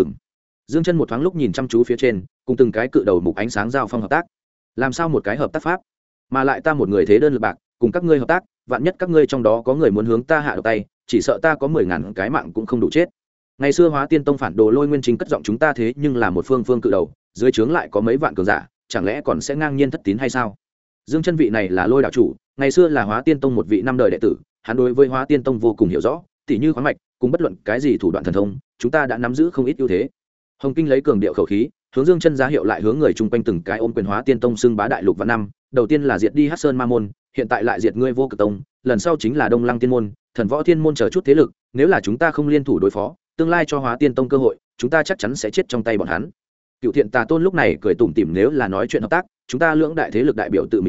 Dương Chân một thoáng lúc nhìn chăm chú phía trên, cùng từng cái cự đầu mục ánh sáng giao phong hợp tác. Làm sao một cái hợp tác pháp? Mà lại ta một người thế đơn lực bạc, cùng các ngươi hợp tác, vạn nhất các ngươi trong đó có người muốn hướng ta hạ độc tay, chỉ sợ ta có 10.000 cái mạng cũng không đủ chết. Ngày xưa Hóa Tiên Tông phản đồ Lôi Nguyên Chính cất giọng chúng ta thế nhưng là một phương cự đầu, dưới trướng lại có mấy vạn cường giả, chẳng lẽ còn sẽ ngang nhiên thất tín hay sao? Dương Chân vị này là Lôi đạo chủ, ngày xưa là Hóa Tiên Tông một vị 5 đời đệ tử, hắn đối với Hóa Tiên Tông vô cùng hiểu rõ, tỉ như khoáng mạch, cùng bất luận cái gì thủ đoạn thần thông, chúng ta đã nắm giữ không ít ưu thế. Hồng Kinh lấy cường điệu khẩu khí, hướng Dương Chân ra hiệu lại hướng người chung quanh từng cái ôm quyền Hóa Tiên Tông xưng bá đại lục vạn năm, đầu tiên là diệt đi Hắc Sơn Ma môn, hiện tại lại diệt ngươi Vô Cực Tông, lần sau chính là Đông Lăng Tiên môn, Thần Võ Thiên môn chờ chút thế lực, nếu là chúng ta không liên thủ đối phó, tương lai cho Hóa Tiên Tông cơ hội, chúng ta chắc chắn sẽ chết trong tay bọn hắn. Cựu Thiện Tà Tôn lúc này cười tủm tỉm, nếu là nói chuyện hợp tác, chúng ta lưỡng đại thế lực đại biểu tự mình tới,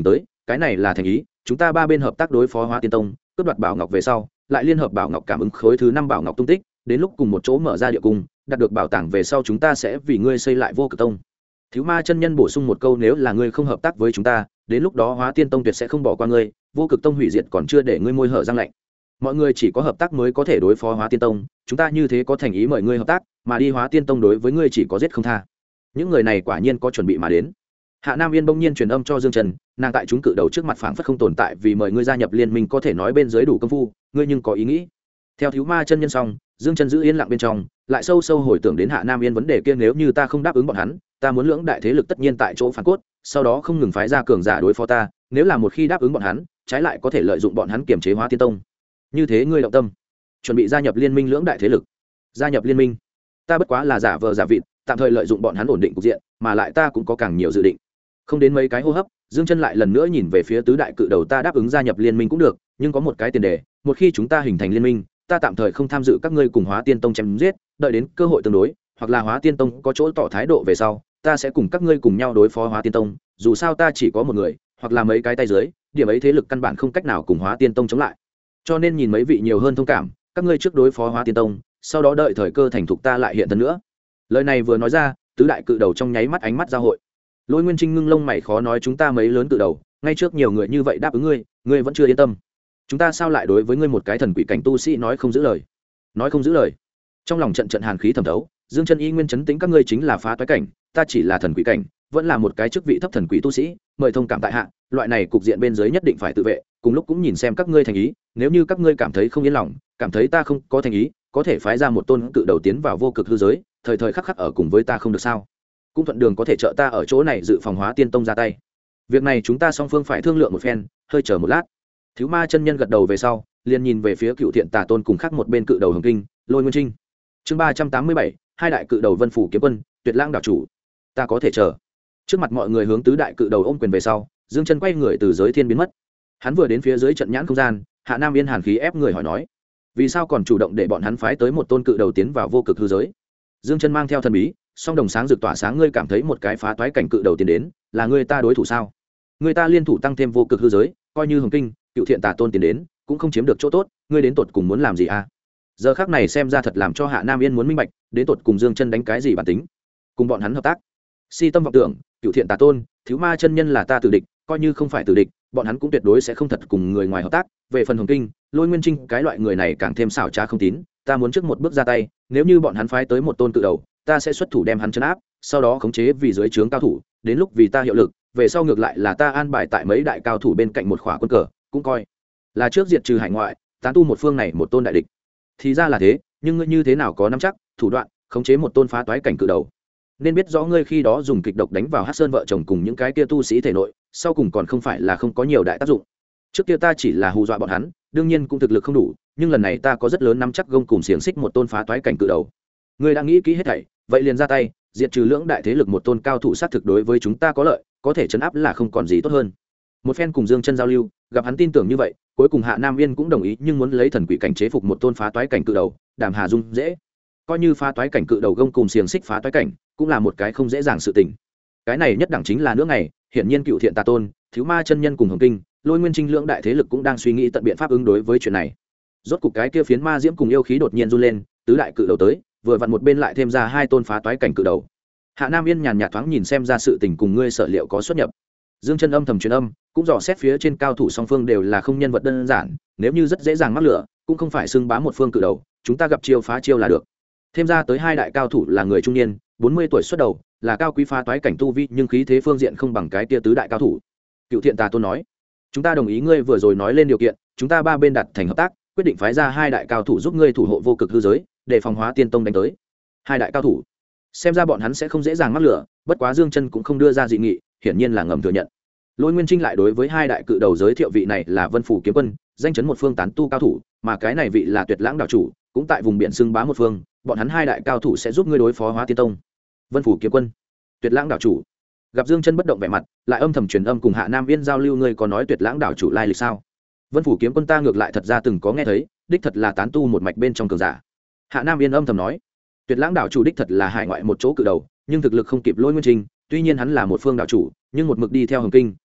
cái này là thành ý, chúng ta ba bên hợp tác đối phó Hóa Tiên Tông, cướp đoạt bảo ngọc về sau lại liên hợp bảo ngọc cảm ứng khối thứ 5 bảo ngọc tung tích, đến lúc cùng một chỗ mở ra địa cung, đạt được bảo tàng về sau chúng ta sẽ vì ngươi xây lại Vô Cực Tông. Thiếu Ma chân nhân bổ sung một câu, nếu là ngươi không hợp tác với chúng ta, đến lúc đó Hóa Tiên Tông tuyệt sẽ không bỏ qua ngươi, Vô Cực Tông hủy diệt còn chưa để ngươi môi hở răng lạnh. Mọi người chỉ có hợp tác mới có thể đối phó Hóa Tiên Tông, chúng ta như thế có thành ý mời ngươi hợp tác, mà đi Hóa Tiên Tông đối với ngươi chỉ có giết không tha. Những người này quả nhiên có chuẩn bị mà đến. Hạ Nam Yên bỗng nhiên truyền âm cho Dương Trần, nàng tại chúng cự đầu trước mặt phảng phất không tồn tại, vì mời ngươi gia nhập liên minh có thể nói bên dưới đủ công phu, ngươi nhưng có ý nghĩ. Theo Thiếu Ma chân nhân xong, Dương Trần giữ yên lặng bên trong, lại sâu sâu hồi tưởng đến Hạ Nam Yên vấn đề kia, nếu như ta không đáp ứng bọn hắn, ta muốn lưỡng đại thế lực tất nhiên tại chỗ phản cốt, sau đó không ngừng phái ra cường giả đối phó ta, nếu là một khi đáp ứng bọn hắn, trái lại có thể lợi dụng bọn hắn kiềm chế Hóa Tiên Tông. Như thế ngươi động tâm, chuẩn bị gia nhập liên minh lưỡng đại thế lực. Gia nhập liên minh? Ta bất quá là giả vờ giả vịt, tạm thời lợi dụng bọn hắn ổn định cục diện, mà lại ta cũng có càng nhiều dự định. Không đến mấy cái hô hấp, Dương Chân lại lần nữa nhìn về phía tứ đại cự đầu, ta đáp ứng gia nhập liên minh cũng được, nhưng có một cái tiền đề, một khi chúng ta hình thành liên minh, ta tạm thời không tham dự các ngươi cùng Hóa Tiên Tông chém giết, đợi đến cơ hội tương đối, hoặc là Hóa Tiên Tông có chỗ tỏ thái độ về sau, ta sẽ cùng các ngươi cùng nhau đối phó Hóa Tiên Tông, dù sao ta chỉ có một người, hoặc là mấy cái tay dưới, điểm ấy thế lực căn bản không cách nào cùng Hóa Tiên Tông chống lại. Cho nên nhìn mấy vị nhiều hơn thông cảm, các ngươi trước đối phó Hóa Tiên Tông, sau đó đợi thời cơ thành thục ta lại hiện thân nữa. Lời này vừa nói ra, tứ đại cự đầu trong nháy mắt ánh mắt giao hội. Lôi Nguyên Trinh ngưng lông mày khó nói, chúng ta mấy lớn cự đầu, ngay trước nhiều người như vậy đáp ứng ngươi vẫn chưa yên tâm. Chúng ta sao lại đối với ngươi một cái thần quỷ cảnh tu sĩ nói không giữ lời? Nói không giữ lời? Trong lòng trận hàn khí thẩm thấu, Dương Chân y nguyên chấn tĩnh, các ngươi chính là phá toái cảnh, ta chỉ là thần quỷ cảnh, vẫn là một cái chức vị thấp thần quỷ tu sĩ, mời thông cảm tại hạ, loại này cục diện bên dưới nhất định phải tự vệ, cùng lúc cũng nhìn xem các ngươi thành ý, nếu như các ngươi cảm thấy không yên lòng, cảm thấy ta không có thành ý, có thể phái ra một tôn cự đầu tiến vào vô cực hư giới, thời thời khắc khắc ở cùng với ta không được sao? Cũng thuận đường có thể trợ ta ở chỗ này dự phòng Hóa Tiên Tông ra tay. Việc này chúng ta song phương phải thương lượng một phen, hơi chờ một lát. Thiếu Ma chân nhân gật đầu về sau, liền nhìn về phía Cựu Thiện Tà Tôn cùng khác một bên cự đầu Hồng Kinh, Lôi Nguyên Trinh. Chương 387, hai đại cự đầu Vân Phủ Kiếm Quân, Tuyệt Lãng đảo chủ. Ta có thể chờ. Trước mặt mọi người hướng tứ đại cự đầu ôm quyền về sau, Dương Chân quay người từ giới thiên biến mất. Hắn vừa đến phía dưới trận nhãn không gian, Hạ Nam Yên hàn khí ép người hỏi nói: vì sao còn chủ động để bọn hắn phái tới một tôn cự đầu tiến vào vô cực hư giới? Dương Chân mang theo thần bí, song đồng sáng rực tỏa sáng, ngươi cảm thấy một cái phá toái cảnh cự đầu tiến đến, là ngươi ta đối thủ sao? Người ta liên thủ tăng thêm vô cực hư giới, coi như Hồng Kinh, Cựu Thiện Tà Tôn tiến đến, cũng không chiếm được chỗ tốt, ngươi đến tột cùng muốn làm gì a? Giờ khắc này xem ra thật làm cho Hạ Nam Yên muốn minh bạch, đến tột cùng Dương Chân đánh cái gì bản tính? Cùng bọn hắn hợp tác? Si tâm vọng tưởng, Cựu Thiện Tà Tôn, Thiếu Ma chân nhân là ta tử địch, coi như không phải tử địch, bọn hắn cũng tuyệt đối sẽ không thật cùng người ngoài hợp tác. Về phần Hồng Kinh, Lôi Nguyên Trinh, cái loại người này càng thêm xảo trá không tín, ta muốn trước một bước ra tay, nếu như bọn hắn phái tới một tôn cự đầu, ta sẽ xuất thủ đem hắn trấn áp, sau đó khống chế vì dưới trướng cao thủ, đến lúc vì ta hiệu lực, về sau ngược lại là ta an bài tại mấy đại cao thủ bên cạnh một khỏa quân cờ, cũng coi là trước diệt trừ hải ngoại, tán tu một phương này một tôn đại địch. Thì ra là thế, nhưng ngươi như thế nào có nắm chắc, thủ đoạn khống chế một tôn phá toái cảnh cự đầu? Nên biết rõ ngươi khi đó dùng kịch độc đánh vào Hắc Sơn vợ chồng cùng những cái kia tu sĩ thể nội, sau cùng còn không phải là không có nhiều đại tác dụng. Trước kia ta chỉ là hù dọa bọn hắn, đương nhiên cũng thực lực không đủ, nhưng lần này ta có rất lớn nắm chắc gông cùng xiềng xích một tôn phá toái cảnh cự đầu. Ngươi đã nghĩ kỹ hết thảy, vậy liền ra tay, diệt trừ lưỡng đại thế lực một tôn cao thủ sát thực đối với chúng ta có lợi, có thể chấn áp là không còn gì tốt hơn. Một phen cùng Dương Chân giao lưu, gặp hắn tin tưởng như vậy, cuối cùng Hạ Nam Yên cũng đồng ý, nhưng muốn lấy thần quỷ cảnh chế phục một tôn phá toái cảnh cự đầu, Đàm Hà Dung dễ. Coi như phá toái cảnh cự đầu gông cùng xiềng xích phá toái cảnh, cũng là một cái không dễ dàng sự tình. Cái này nhất đẳng chính là nữa ngày, hiển nhiên Cựu Thiện Tà Tôn, Thiếu Ma chân nhân cùng Hồng Kinh, Lôi Nguyên Trinh lưỡng đại thế lực cũng đang suy nghĩ tận biện pháp ứng đối với chuyện này. Rốt cục cái kia phiến ma diễm cùng yêu khí đột nhiên run lên, tứ đại cự đầu tới, vừa vặn một bên lại thêm ra hai tôn phá toái cảnh cự đầu. Hạ Nam Yên nhàn nhạt thoáng nhìn xem ra sự tình cùng ngươi sở liệu có xuất nhập. Dương Chân âm thầm truyền âm, cũng dò xét phía trên cao thủ song phương đều là không nhân vật đơn giản, nếu như rất dễ dàng mắc lửa, cũng không phải xưng bá một phương cự đầu, chúng ta gặp chiêu phá chiêu là được. Thêm ra tới hai đại cao thủ là người trung niên, 40 tuổi xuất đầu, là cao quý phá toái cảnh tu vi, nhưng khí thế phương diện không bằng cái tia tứ đại cao thủ. Cựu Thiện Tà Tôn nói: chúng ta đồng ý ngươi vừa rồi nói lên điều kiện, chúng ta ba bên đặt thành hợp tác, quyết định phái ra hai đại cao thủ giúp ngươi thủ hộ vô cực hư giới, để phòng Hóa Tiên Tông đánh tới. Hai đại cao thủ, xem ra bọn hắn sẽ không dễ dàng mắc lửa, bất quá Dương Chân cũng không đưa ra dị nghị, hiển nhiên là ngầm thừa nhận. Lôi Nguyên Trinh lại đối với hai đại cự đầu giới thiệu, vị này là Vân Phủ Kiếm Quân, danh chấn một phương tán tu cao thủ, mà cái này vị là Tuyệt Lãng đảo chủ, cũng tại vùng biển xưng bá một phương, bọn hắn hai đại cao thủ sẽ giúp ngươi đối phó Hóa Tiên Tông. Vân Phủ Kiếm Quân, Tuyệt Lãng đảo chủ. Gặp Dương Chân bất động vẻ mặt, lại âm thầm truyền âm cùng Hạ Nam Yên giao lưu, ngươi có nói Tuyệt Lãng đảo chủ lai lịch sao? Vân Phủ Kiếm Quân ta ngược lại thật ra từng có nghe thấy, đích thật là tán tu một mạch bên trong cường giả. Hạ Nam Yên âm thầm nói, Tuyệt Lãng đảo chủ đích thật là hải ngoại một chỗ cự đầu, nhưng thực lực không kịp Lôi Nguyên Trinh, tuy nhiên hắn là một phương đảo chủ, nhưng một mực đi theo Hồng Kinh,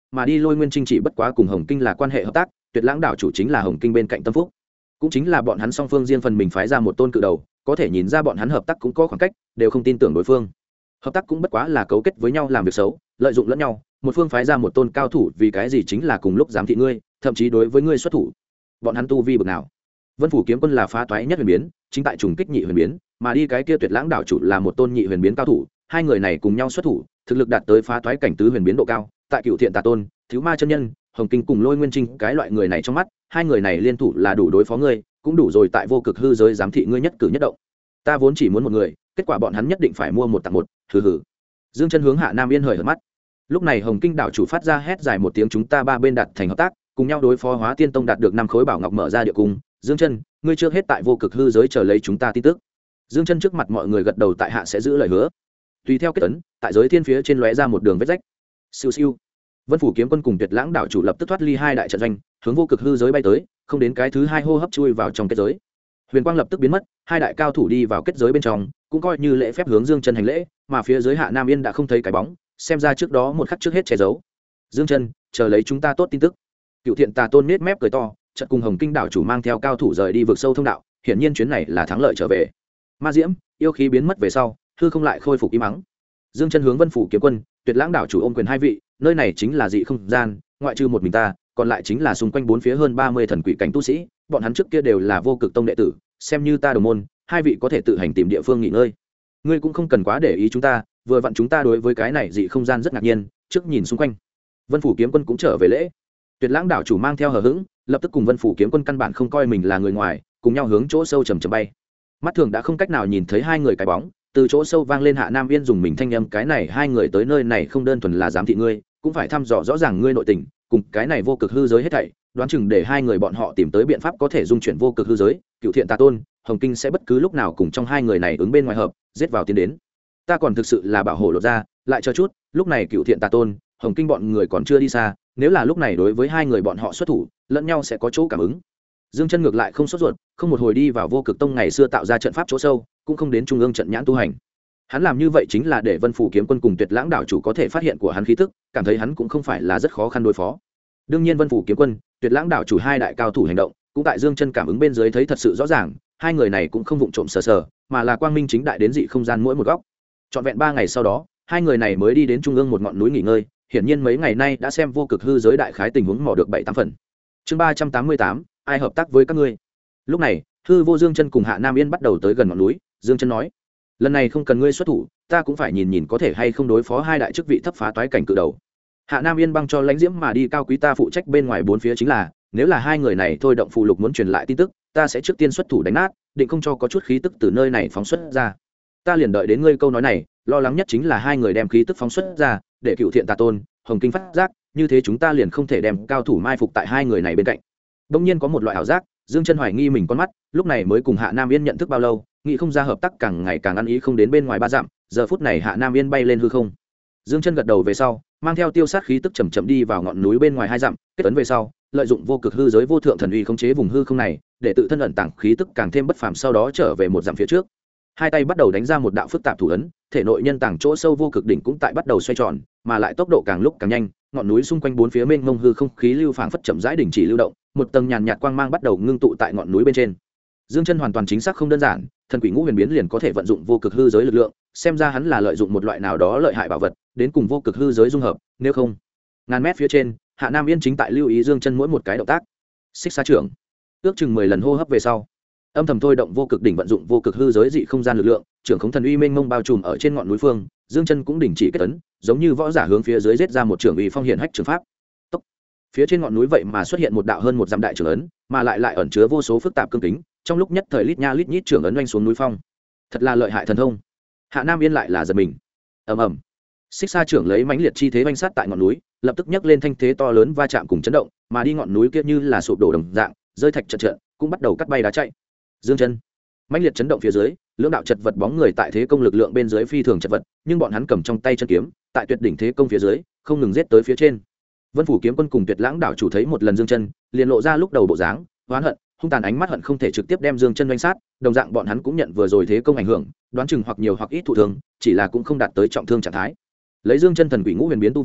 mà đi Lôi Nguyên Trinh chỉ bất quá cùng Hồng Kinh là quan hệ hợp tác, Tuyệt Lãng đảo chủ chính là Hồng Kinh bên cạnh tâm phúc, cũng chính là bọn hắn song phương riêng phần mình phái ra một tôn cự đầu, có thể nhìn ra bọn hắn hợp tác cũng có khoảng cách, đều không tin tưởng đối phương. Hợp tác cũng bất quá là cấu kết với nhau làm việc xấu, lợi dụng lẫn nhau, một phương phái ra một tôn cao thủ vì cái gì chính là cùng lúc giám thị ngươi, thậm chí đối với ngươi xuất thủ. Bọn hắn tu vi bậc nào? Vân Phủ Kiếm Quân là phá toái nhất huyền biến, chính tại trùng kích nhị huyền biến, mà đi cái kia Tuyệt Lãng đảo chủ là một tôn nhị huyền biến cao thủ, hai người này cùng nhau xuất thủ, thực lực đạt tới phá toái cảnh tứ huyền biến độ cao. Tại Cựu Thiện Tà Tôn, Thiếu Ma chân nhân, Hồng Kinh cùng Lôi Nguyên Trinh cái loại người này trong mắt, hai người này liên thủ là đủ đối phó ngươi, cũng đủ rồi tại vô cực hư giới giám thị ngươi nhất cử nhất động. Ta vốn chỉ muốn một người, kết quả bọn hắn nhất định phải mua một tặng một, hừ hừ. Dương Chân hướng Hạ Nam Yên hời hợt mắt. Lúc này Hồng Kinh đảo chủ phát ra hét dài một tiếng, chúng ta ba bên đạt thành hợp tác, cùng nhau đối phó Hóa Tiên Tông, đạt được 5 khối bảo ngọc mở ra địa cung. Dương Chân, ngươi trước hết tại vô cực hư giới chờ lấy chúng ta tin tức. Dương Chân trước mặt mọi người gật đầu, tại hạ sẽ giữ lời hứa. Tùy theo kết ấn, tại giới thiên phía trên lóe ra một đường vết rách. Siêu siêu. Vân Phủ Kiếm Quân cùng Tuyệt Lãng đảo chủ lập tức thoát ly hai đại trận doanh, hướng vô cực hư giới bay tới, không đến cái thứ hai hô hấp chui vào trong kết giới. Huyền quang lập tức biến mất, hai đại cao thủ đi vào kết giới bên trong, cũng coi như lễ phép hướng Dương Chân hành lễ, mà phía dưới Hạ Nam Yên đã không thấy cái bóng, xem ra trước đó một khắc trước hết che giấu. Dương Chân, chờ lấy chúng ta tốt tin tức. Cựu Thiện Tà Tôn nết mép cười to, chợt cùng Hồng Kinh đảo chủ mang theo cao thủ rời đi vực sâu thông đạo, hiển nhiên chuyến này là thắng lợi trở về. Ma diễm, yêu khí biến mất về sau, hư không lại khôi phục im mắng. Dương Chân hướng Vân Phủ Kiếm Quân, Tuyệt Lãng đảo chủ ôm quyền hai vị, nơi này chính là dị không gian, ngoại trừ một mình ta, còn lại chính là xung quanh bốn phía hơn 30 thần quỷ cảnh tu sĩ, bọn hắn trước kia đều là vô cực tông đệ tử, xem như ta đồng môn, hai vị có thể tự hành tìm địa phương nghỉ ngơi. Ngươi cũng không cần quá để ý chúng ta, vừa vặn chúng ta đối với cái này dị không gian rất ngạc nhiên, trước nhìn xung quanh. Vân Phủ Kiếm Quân cũng trở về lễ. Tuyệt Lãng đảo chủ mang theo hờ hững, lập tức cùng Vân Phủ Kiếm Quân căn bản không coi mình là người ngoài, cùng nhau hướng chỗ sâu chầm chậm bay. Mắt thường đã không cách nào nhìn thấy hai người cái bóng, từ chỗ sâu vang lên Hạ Nam Yên dùng mình thanh âm, cái này hai người tới nơi này không đơn thuần là giám thị ngươi, cũng phải thăm dò rõ ràng ngươi nội tình, cùng cái này vô cực hư giới hết thảy, đoán chừng để hai người bọn họ tìm tới biện pháp có thể dung chuyển vô cực hư giới, Cựu Thiện Tà Tôn, Hồng Kinh sẽ bất cứ lúc nào cùng trong hai người này ứng bên ngoài hợp, giết vào tiến đến. Ta còn thực sự là bảo hộ lột ra, lại chờ chút, lúc này Cựu Thiện Tà Tôn, Hồng Kinh bọn người còn chưa đi xa, nếu là lúc này đối với hai người bọn họ xuất thủ, lẫn nhau sẽ có chỗ cảm ứng. Dương Chân ngược lại không sốt ruột, không một hồi đi vào vô cực tông ngày xưa tạo ra trận pháp chỗ sâu, cũng không đến trung ương trận nhãn tu hành. Hắn làm như vậy chính là để Vân Phủ Kiếm Quân cùng Tuyệt Lãng đảo chủ có thể phát hiện của hắn khí tức, cảm thấy hắn cũng không phải là rất khó khăn đối phó. Đương nhiên Vân Phủ Kiếm Quân, Tuyệt Lãng đảo chủ hai đại cao thủ hành động, cũng tại Dương Chân cảm ứng bên dưới thấy thật sự rõ ràng, hai người này cũng không vụng trộm sờ sờ, mà là quang minh chính đại đến dị không gian mỗi một góc. Trọn vẹn 3 ngày sau đó, hai người này mới đi đến trung ương một ngọn núi nghỉ ngơi, hiển nhiên mấy ngày nay đã xem vô cực hư giới đại khái tình huống mò được 7-8 phần. Chương 388, ai hợp tác với các ngươi? Lúc này, Hư Vô Dương Chân cùng Hạ Nam Yên bắt đầu tới gần ngọn núi, Dương Chân nói: "Lần này không cần ngươi xuất thủ, ta cũng phải nhìn nhìn có thể hay không đối phó hai đại chức vị thấp phá toái cảnh cự đầu." Hạ Nam Yên băng cho lãnh diễm mà đi, cao quý ta phụ trách bên ngoài bốn phía chính là, nếu là hai người này thôi động phụ lục muốn truyền lại tin tức, ta sẽ trước tiên xuất thủ đánh nát, định không cho có chút khí tức từ nơi này phóng xuất ra. Ta liền đợi đến ngươi câu nói này, lo lắng nhất chính là hai người đem khí tức phóng xuất ra, để Cựu Thiện Tà Tôn, Hồng Kinh phát giác, như thế chúng ta liền không thể đem cao thủ mai phục tại hai người này bên cạnh. Đông nhiên có một loại ảo giác, Dương Chân hoài nghi mình con mắt, lúc này mới cùng Hạ Nam Yên nhận thức bao lâu, nghĩ không ra hợp tác càng ngày càng ăn ý, không đến bên ngoài 3 dặm, giờ phút này Hạ Nam Yên bay lên hư không. Dương Chân gật đầu về sau, mang theo tiêu sát khí tức chậm chậm đi vào ngọn núi bên ngoài 2 dặm, kết ấn về sau, lợi dụng vô cực hư giới vô thượng thần uy khống chế vùng hư không này, để tự thân ẩn tàng khí tức càng thêm bất phàm, sau đó trở về 1 dặm phía trước. Hai tay bắt đầu đánh ra một đạo phức tạp thủ ấn, thể nội nhân tàng chỗ sâu vô cực đỉnh cũng tại bắt đầu xoay tròn, mà lại tốc độ càng lúc càng nhanh, ngọn núi xung quanh bốn phía mênh mông hư không khí lưu phảng phất chậm rãi đình chỉ lưu động, một tầng nhàn nhạt quang mang bắt đầu ngưng tụ tại ngọn núi bên trên. Dương Chân hoàn toàn chính xác không đơn giản, thần quỷ ngũ huyền biến liền có thể vận dụng vô cực hư giới lực lượng, xem ra hắn là lợi dụng một loại nào đó lợi hại bảo vật, đến cùng vô cực hư giới dung hợp, nếu không, ngàn mét phía trên, Hạ Nam Yên chính tại lưu ý Dương Chân mỗi một cái động tác. Xích Sa trưởng, ước chừng 10 lần hô hấp về sau, âm thầm thôi động vô cực đỉnh vận dụng vô cực hư giới dị không gian lực lượng, trưởng khống thần uy mênh mông bao trùm ở trên ngọn núi phương, Dương Chân cũng đình chỉ kết ấn, giống như võ giả hướng phía dưới giết ra một trường uy phong hiển hách trường pháp. Tốc. Phía trên ngọn núi vậy mà xuất hiện một đạo hơn 1 dặm đại trường ấn, mà lại ẩn chứa vô số phức tạp cương kính, trong lúc nhất thời lít nha lít nhít trường ấn oanh xuống núi phong. Thật là lợi hại thần thông. Hạ Nam Yên lại là giật mình. Ầm ầm. Xích Sa trưởng lấy mãnh liệt chi thế oanh sát tại ngọn núi, lập tức nhấc lên thanh thế to lớn va chạm cùng chấn động, mà đi ngọn núi kia như là sụp đổ đồng dạng, rơi thạch trận, cũng bắt đầu cắt bay đá chạy. Dương Chân mãnh liệt chấn động phía dưới, lưỡng đạo chật vật bóng người tại thế công lực lượng bên dưới phi thường chật vật, nhưng bọn hắn cầm trong tay chân kiếm, tại tuyệt đỉnh thế công phía dưới, không ngừng giết tới phía trên. Vân Phủ Kiếm Quân cùng Tuyệt Lãng đảo chủ thấy một lần Dương Chân, liền lộ ra lúc đầu bộ dáng, oán hận, hung tàn ánh mắt hận không thể trực tiếp đem Dương Chân đánh sát, đồng dạng bọn hắn cũng nhận vừa rồi thế công ảnh hưởng, đoán chừng hoặc nhiều hoặc ít thụ thương, chỉ là cũng không đạt tới trọng thương trạng thái. Lấy Dương Chân thần quỷ ngũ huyền biến tu vi,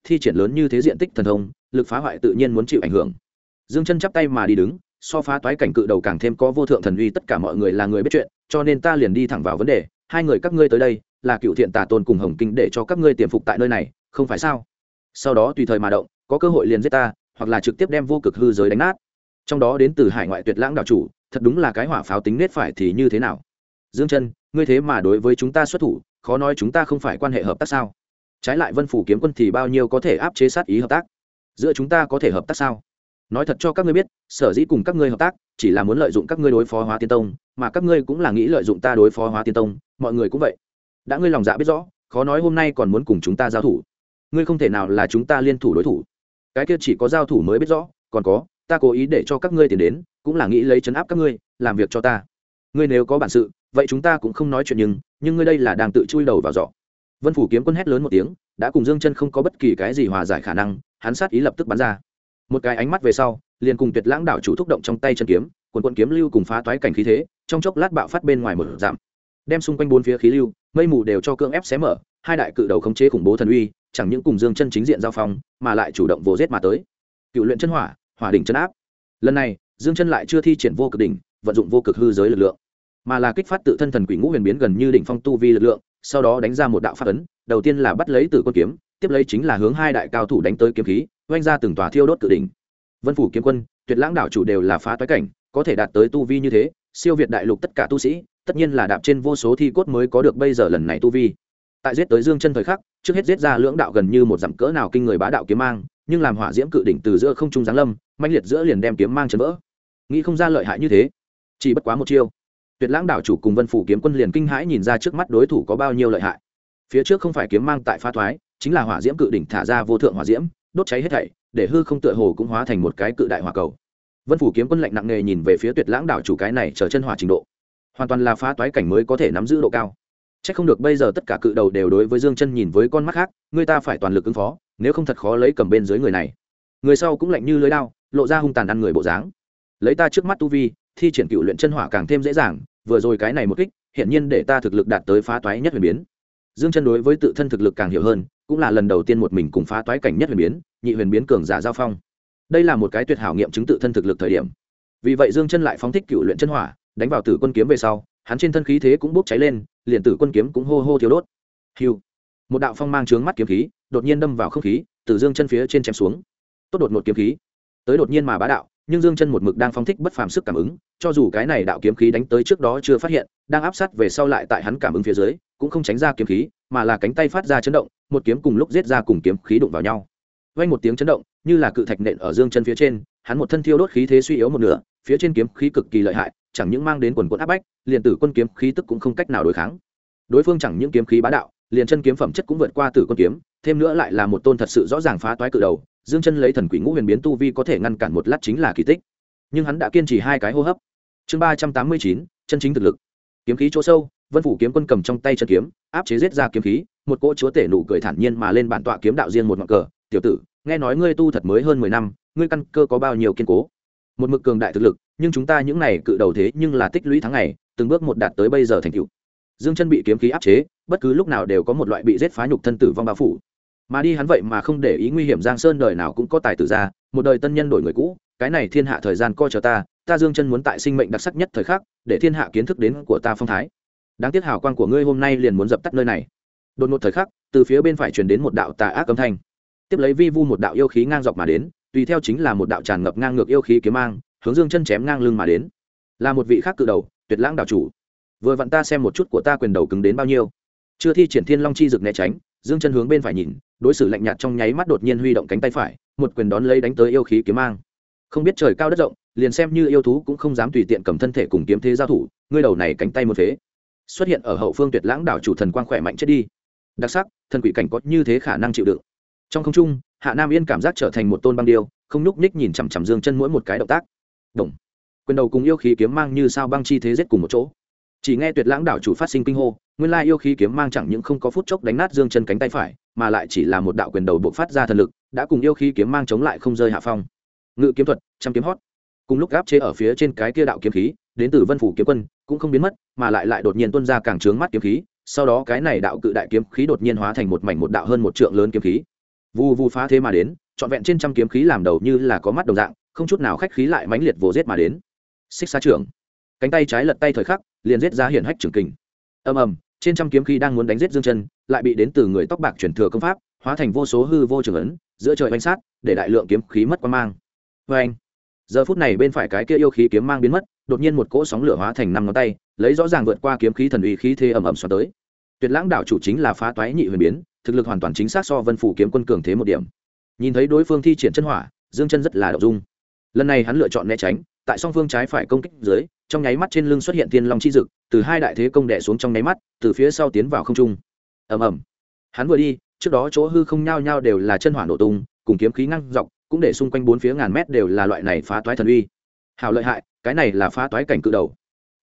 thi triển lớn như thế diện tích thần thông lực phá hoại tự nhiên muốn chịu ảnh hưởng. Dương Chân chắp tay mà đi đứng, so phá toái cảnh cự đầu càng thêm có vô thượng thần uy, tất cả mọi người là người biết chuyện, cho nên ta liền đi thẳng vào vấn đề. Hai người các ngươi tới đây là Cựu Thiện Tà Tôn cùng Hồng Kinh để cho các ngươi tiềm phục tại nơi này, không phải sao? Sau đó tùy thời mà động, có cơ hội liền giết ta, hoặc là trực tiếp đem vô cực hư giới đánh nát. Trong đó đến từ hải ngoại Tuyệt Lãng đạo chủ, thật đúng là cái hỏa pháo tính nết phải thì như thế nào? Dương Chân, ngươi thế mà đối với chúng ta xuất thủ, khó nói chúng ta không phải quan hệ hợp tác sao? Trái lại Vân Phủ kiếm quân thì bao nhiêu có thể áp chế sát ý hợp tác? Giữa chúng ta có thể hợp tác sao? Nói thật cho các ngươi biết, sở dĩ cùng các ngươi hợp tác, chỉ là muốn lợi dụng các ngươi đối phó Hóa Tiên Tông, mà các ngươi cũng là nghĩ lợi dụng ta đối phó Hóa Tiên Tông, mọi người cũng vậy. Đã ngươi lòng dạ biết rõ, khó nói hôm nay còn muốn cùng chúng ta giao thủ. Ngươi không thể nào là chúng ta liên thủ đối thủ. Cái kia chỉ có giao thủ mới biết rõ, còn có, ta cố ý để cho các ngươi tiền đến, cũng là nghĩ lấy trấn áp các ngươi, làm việc cho ta. Ngươi nếu có bản sự, vậy chúng ta cũng không nói chuyện, nhưng ngươi đây là đang tự chui đầu vào giỏ. Vân Phủ kiếm quân hét lớn một tiếng, đã cùng Dương Chân không có bất kỳ cái gì hòa giải khả năng, hắn sát ý lập tức bắn ra. Một cái ánh mắt về sau, liền cùng Tuyệt Lãng đạo chủ thúc động trong tay chân kiếm, quần kiếm lưu cùng phá toái cảnh khí thế, trong chốc lát bạo phát bên ngoài một giảm, đem xung quanh bốn phía khí lưu, mây mù đều cho cưỡng ép xé mở, hai đại cự đầu khống chế khủng bố thần uy, chẳng những cùng Dương Chân chính diện giao phong, mà lại chủ động vồ giết mà tới. Cựu luyện chân hỏa, hỏa đỉnh chân áp. Lần này, Dương Chân lại chưa thi triển vô cực đỉnh, vận dụng vô cực hư giới lực lượng, mà là kích phát tự thân thần quỷ ngũ huyền biến gần như đỉnh phong tu vi lực lượng, sau đó đánh ra một đạo pháp ấn, đầu tiên là bắt lấy Tử Quân kiếm, tiếp lấy chính là hướng hai đại cao thủ đánh tới kiếm khí, oanh ra từng tòa thiêu đốt cự đỉnh. Vân Phủ kiếm quân, Tuyệt Lãng đạo chủ đều là phá toái cảnh, có thể đạt tới tu vi như thế, siêu việt đại lục tất cả tu sĩ, tất nhiên là đạp trên vô số thi cốt mới có được bây giờ lần này tu vi. Tại giết tới Dương Chân thời khắc, trước hết giết ra lưỡng đạo gần như một dặm cỡ nào kinh người bá đạo kiếm mang, nhưng làm hỏa diễm cự đỉnh từ giữa không trung giáng lâm, mãnh liệt giữa liền đem kiếm mang chấn vỡ. Nghĩ không ra lợi hại như thế, chỉ bất quá một chiêu. Tuyệt Lãng đạo chủ cùng Vân Phủ kiếm quân liền kinh hãi nhìn ra trước mắt đối thủ có bao nhiêu lợi hại. Phía trước không phải kiếm mang tại phá thoái, chính là hỏa diễm cự đỉnh thả ra vô thượng hỏa diễm, đốt cháy hết thảy, để hư không tựa hồ cũng hóa thành một cái cự đại hỏa cầu. Vân Phủ kiếm quân lạnh nặng nề nhìn về phía Tuyệt Lãng đạo chủ, cái này trở chân hỏa trình độ, hoàn toàn là phá toái cảnh mới có thể nắm giữ độ cao. Chắc không được bây giờ tất cả cự đầu đều đối với Dương Chân nhìn với con mắt khác, người ta phải toàn lực ứng phó, nếu không thật khó lấy cầm bên dưới người này. Người sau cũng lạnh như lưỡi dao, lộ ra hung tàn ăn người bộ dáng. Lấy ta trước mắt tu vi, thi triển cựu luyện chân hỏa càng thêm dễ dàng, vừa rồi cái này một kích, hiện nhiên để ta thực lực đạt tới phá toái nhất huyền biến. Dương Chân đối với tự thân thực lực càng hiểu hơn, cũng là lần đầu tiên một mình cùng phá toái cảnh nhất huyền biến, nhị huyền biến cường giả giao phong. Đây là một cái tuyệt hảo nghiệm chứng tự thân thực lực thời điểm. Vì vậy Dương Chân lại phóng thích cựu luyện chân hỏa, đánh vào Tử Quân kiếm về sau, hắn trên thân khí thế cũng bốc cháy lên, liền Tử Quân kiếm cũng hô hô thiêu đốt. Hưu, một đạo phong mang chướng mắt kiếm khí, đột nhiên đâm vào không khí, từ Dương Chân phía trên chém xuống. Tốt đột một kiếm khí, tới đột nhiên mà bá đạo, nhưng Dương Chân một mực đang phóng thích bất phàm sức cảm ứng, cho dù cái này đạo kiếm khí đánh tới trước đó chưa phát hiện, đang áp sát về sau lại tại hắn cảm ứng phía dưới, cũng không tránh ra kiếm khí, mà là cánh tay phát ra chấn động, một kiếm cùng lúc giết ra cùng kiếm khí đụng vào nhau. Vang một tiếng chấn động, như là cự thạch nện ở Dương Chân phía trên, hắn một thân thiêu đốt khí thế suy yếu một nửa, phía trên kiếm khí cực kỳ lợi hại, chẳng những mang đến quần quần áp bách, liền Tử Quân kiếm khí tức cũng không cách nào đối kháng. Đối phương chẳng những kiếm khí bá đạo, liền chân kiếm phẩm chất cũng vượt qua Tử Quân kiếm, thêm nữa lại là một tôn thật sự rõ ràng phá toái cự đầu, Dương Chân lấy thần quỷ ngũ huyền biến tu vi có thể ngăn cản một lát chính là kỳ tích. Nhưng hắn đã kiên trì hai cái hô hấp. Chương 389, chân chính thực lực. Kiếm khí chỗ sâu, Vân Phủ kiếm quân cầm trong tay chân kiếm, áp chế giết ra kiếm khí, một cỗ chúa tể nụ cười thản nhiên mà lên bản tọa kiếm đạo riêng một ngọn cờ, "Tiểu tử, nghe nói ngươi tu thật mới hơn 10 năm, ngươi căn cơ có bao nhiêu kiên cố?" Một mực cường đại thực lực, nhưng chúng ta những này cự đầu thế nhưng là tích lũy tháng ngày, từng bước một đạt tới bây giờ thành tựu. Dương Chân bị kiếm khí áp chế, bất cứ lúc nào đều có một loại bị giết phá nhục thân tử vong bao phủ. Mà đi hắn vậy mà không để ý nguy hiểm, Giang Sơn đời nào cũng có tài tử ra, một đời tân nhân đổi người cũ, cái này thiên hạ thời gian coi chờ ta, ta Dương Chân muốn tại sinh mệnh đặc sắc nhất thời khắc, để thiên hạ kiến thức đến của ta phong thái. Đáng tiếc hào quang của ngươi hôm nay liền muốn dập tắt nơi này. Đột ngột thời khắc, từ phía bên phải truyền đến một đạo tà ác âm thanh. Tiếp lấy vi vu một đạo yêu khí ngang dọc mà đến, tùy theo chính là một đạo tràn ngập ngang ngược yêu khí kiếm mang, hướng Dương Chân chém ngang lưng mà đến. Là một vị khác cự đầu, Tuyệt Lãng đạo chủ. Vừa vặn ta xem một chút của ta quyền đầu cứng đến bao nhiêu. Chưa thi triển Thiên Long chi dực né tránh, Dương Chân hướng bên phải nhìn, đối xử lạnh nhạt trong nháy mắt đột nhiên huy động cánh tay phải, một quyền đón lấy đánh tới yêu khí kiếm mang. Không biết trời cao đất rộng, liền xem như yêu thú cũng không dám tùy tiện cầm thân thể cùng kiếm thế giao thủ, ngươi đầu này cánh tay một phế. Xuất hiện ở hậu phương Tuyệt Lãng đảo chủ thần quang khỏe mạnh chết đi. Đặc sắc, thần quỷ cảnh có như thế khả năng chịu đựng. Trong không trung, Hạ Nam Yên cảm giác trở thành một tôn băng điêu, không nhúc nhích nhìn chằm chằm Dương Chân mỗi một cái động tác. Động. Quyền đầu cùng yêu khí kiếm mang như sao băng chi thế giết cùng một chỗ. Chỉ nghe Tuyệt Lãng đảo chủ phát sinh kinh hô, nguyên lai yêu khí kiếm mang chẳng những không có phút chốc đánh nát Dương Chân cánh tay phải, mà lại chỉ là một đạo quyền đầu bộc phát ra thần lực, đã cùng yêu khí kiếm mang chống lại không rơi hạ phong. Ngự kiếm thuật, trăm kiếm hót. Cùng lúc áp chế ở phía trên cái kia đạo kiếm khí, đến từ Vân Phủ kiếm quân, cũng không biến mất, mà lại đột nhiên tuôn ra càng trướng mắt kiếm khí, sau đó cái này đạo cự đại kiếm khí đột nhiên hóa thành một mảnh một đạo hơn một trượng lớn kiếm khí. vù vù phá thế mà đến, trọn vẹn trên trăm kiếm khí làm đầu như là có mắt đồng dạng, không chút nào khách khí lại mãnh liệt vồ giết mà đến. Xích xa trưởng, cánh tay trái lật tay thời khắc, liền giết ra hiển hách trường kình. Ầm ầm, trên trăm kiếm khí đang muốn đánh giết Dương Chân, lại bị đến từ người tóc bạc truyền thừa công pháp, hóa thành vô số hư vô trường ấn, giữa trời oanh sát, để đại lượng kiếm khí mất quang mang. Oanh! Giờ phút này bên phải cái kia yêu khí kiếm mang biến mất, đột nhiên một cỗ sóng lửa hóa thành năm ngón tay, lấy rõ ràng vượt qua kiếm khí thần uy khí thế ầm ầm xoắn tới. Tuyệt Lãng đảo chủ chính là phá toái nhị huyền biến, thực lực hoàn toàn chính xác so Vân Phủ kiếm quân cường thế một điểm. Nhìn thấy đối phương thi triển chân hỏa, Dương Chân rất là động dung. Lần này hắn lựa chọn né tránh, tại song phương trái phải công kích dưới, trong nháy mắt trên lưng xuất hiện thiên long chi dực, từ hai đại thế công đè xuống trong nháy mắt, từ phía sau tiến vào không trung. Ầm ầm. Hắn vừa đi, trước đó chỗ hư không nhao nhao đều là chân hỏa nổ tung, cùng kiếm khí ngăn dọc, cũng để xung quanh bốn phía ngàn mét đều là loại này phá toái thần uy. Hảo lợi hại, cái này là phá toái cảnh cự đầu.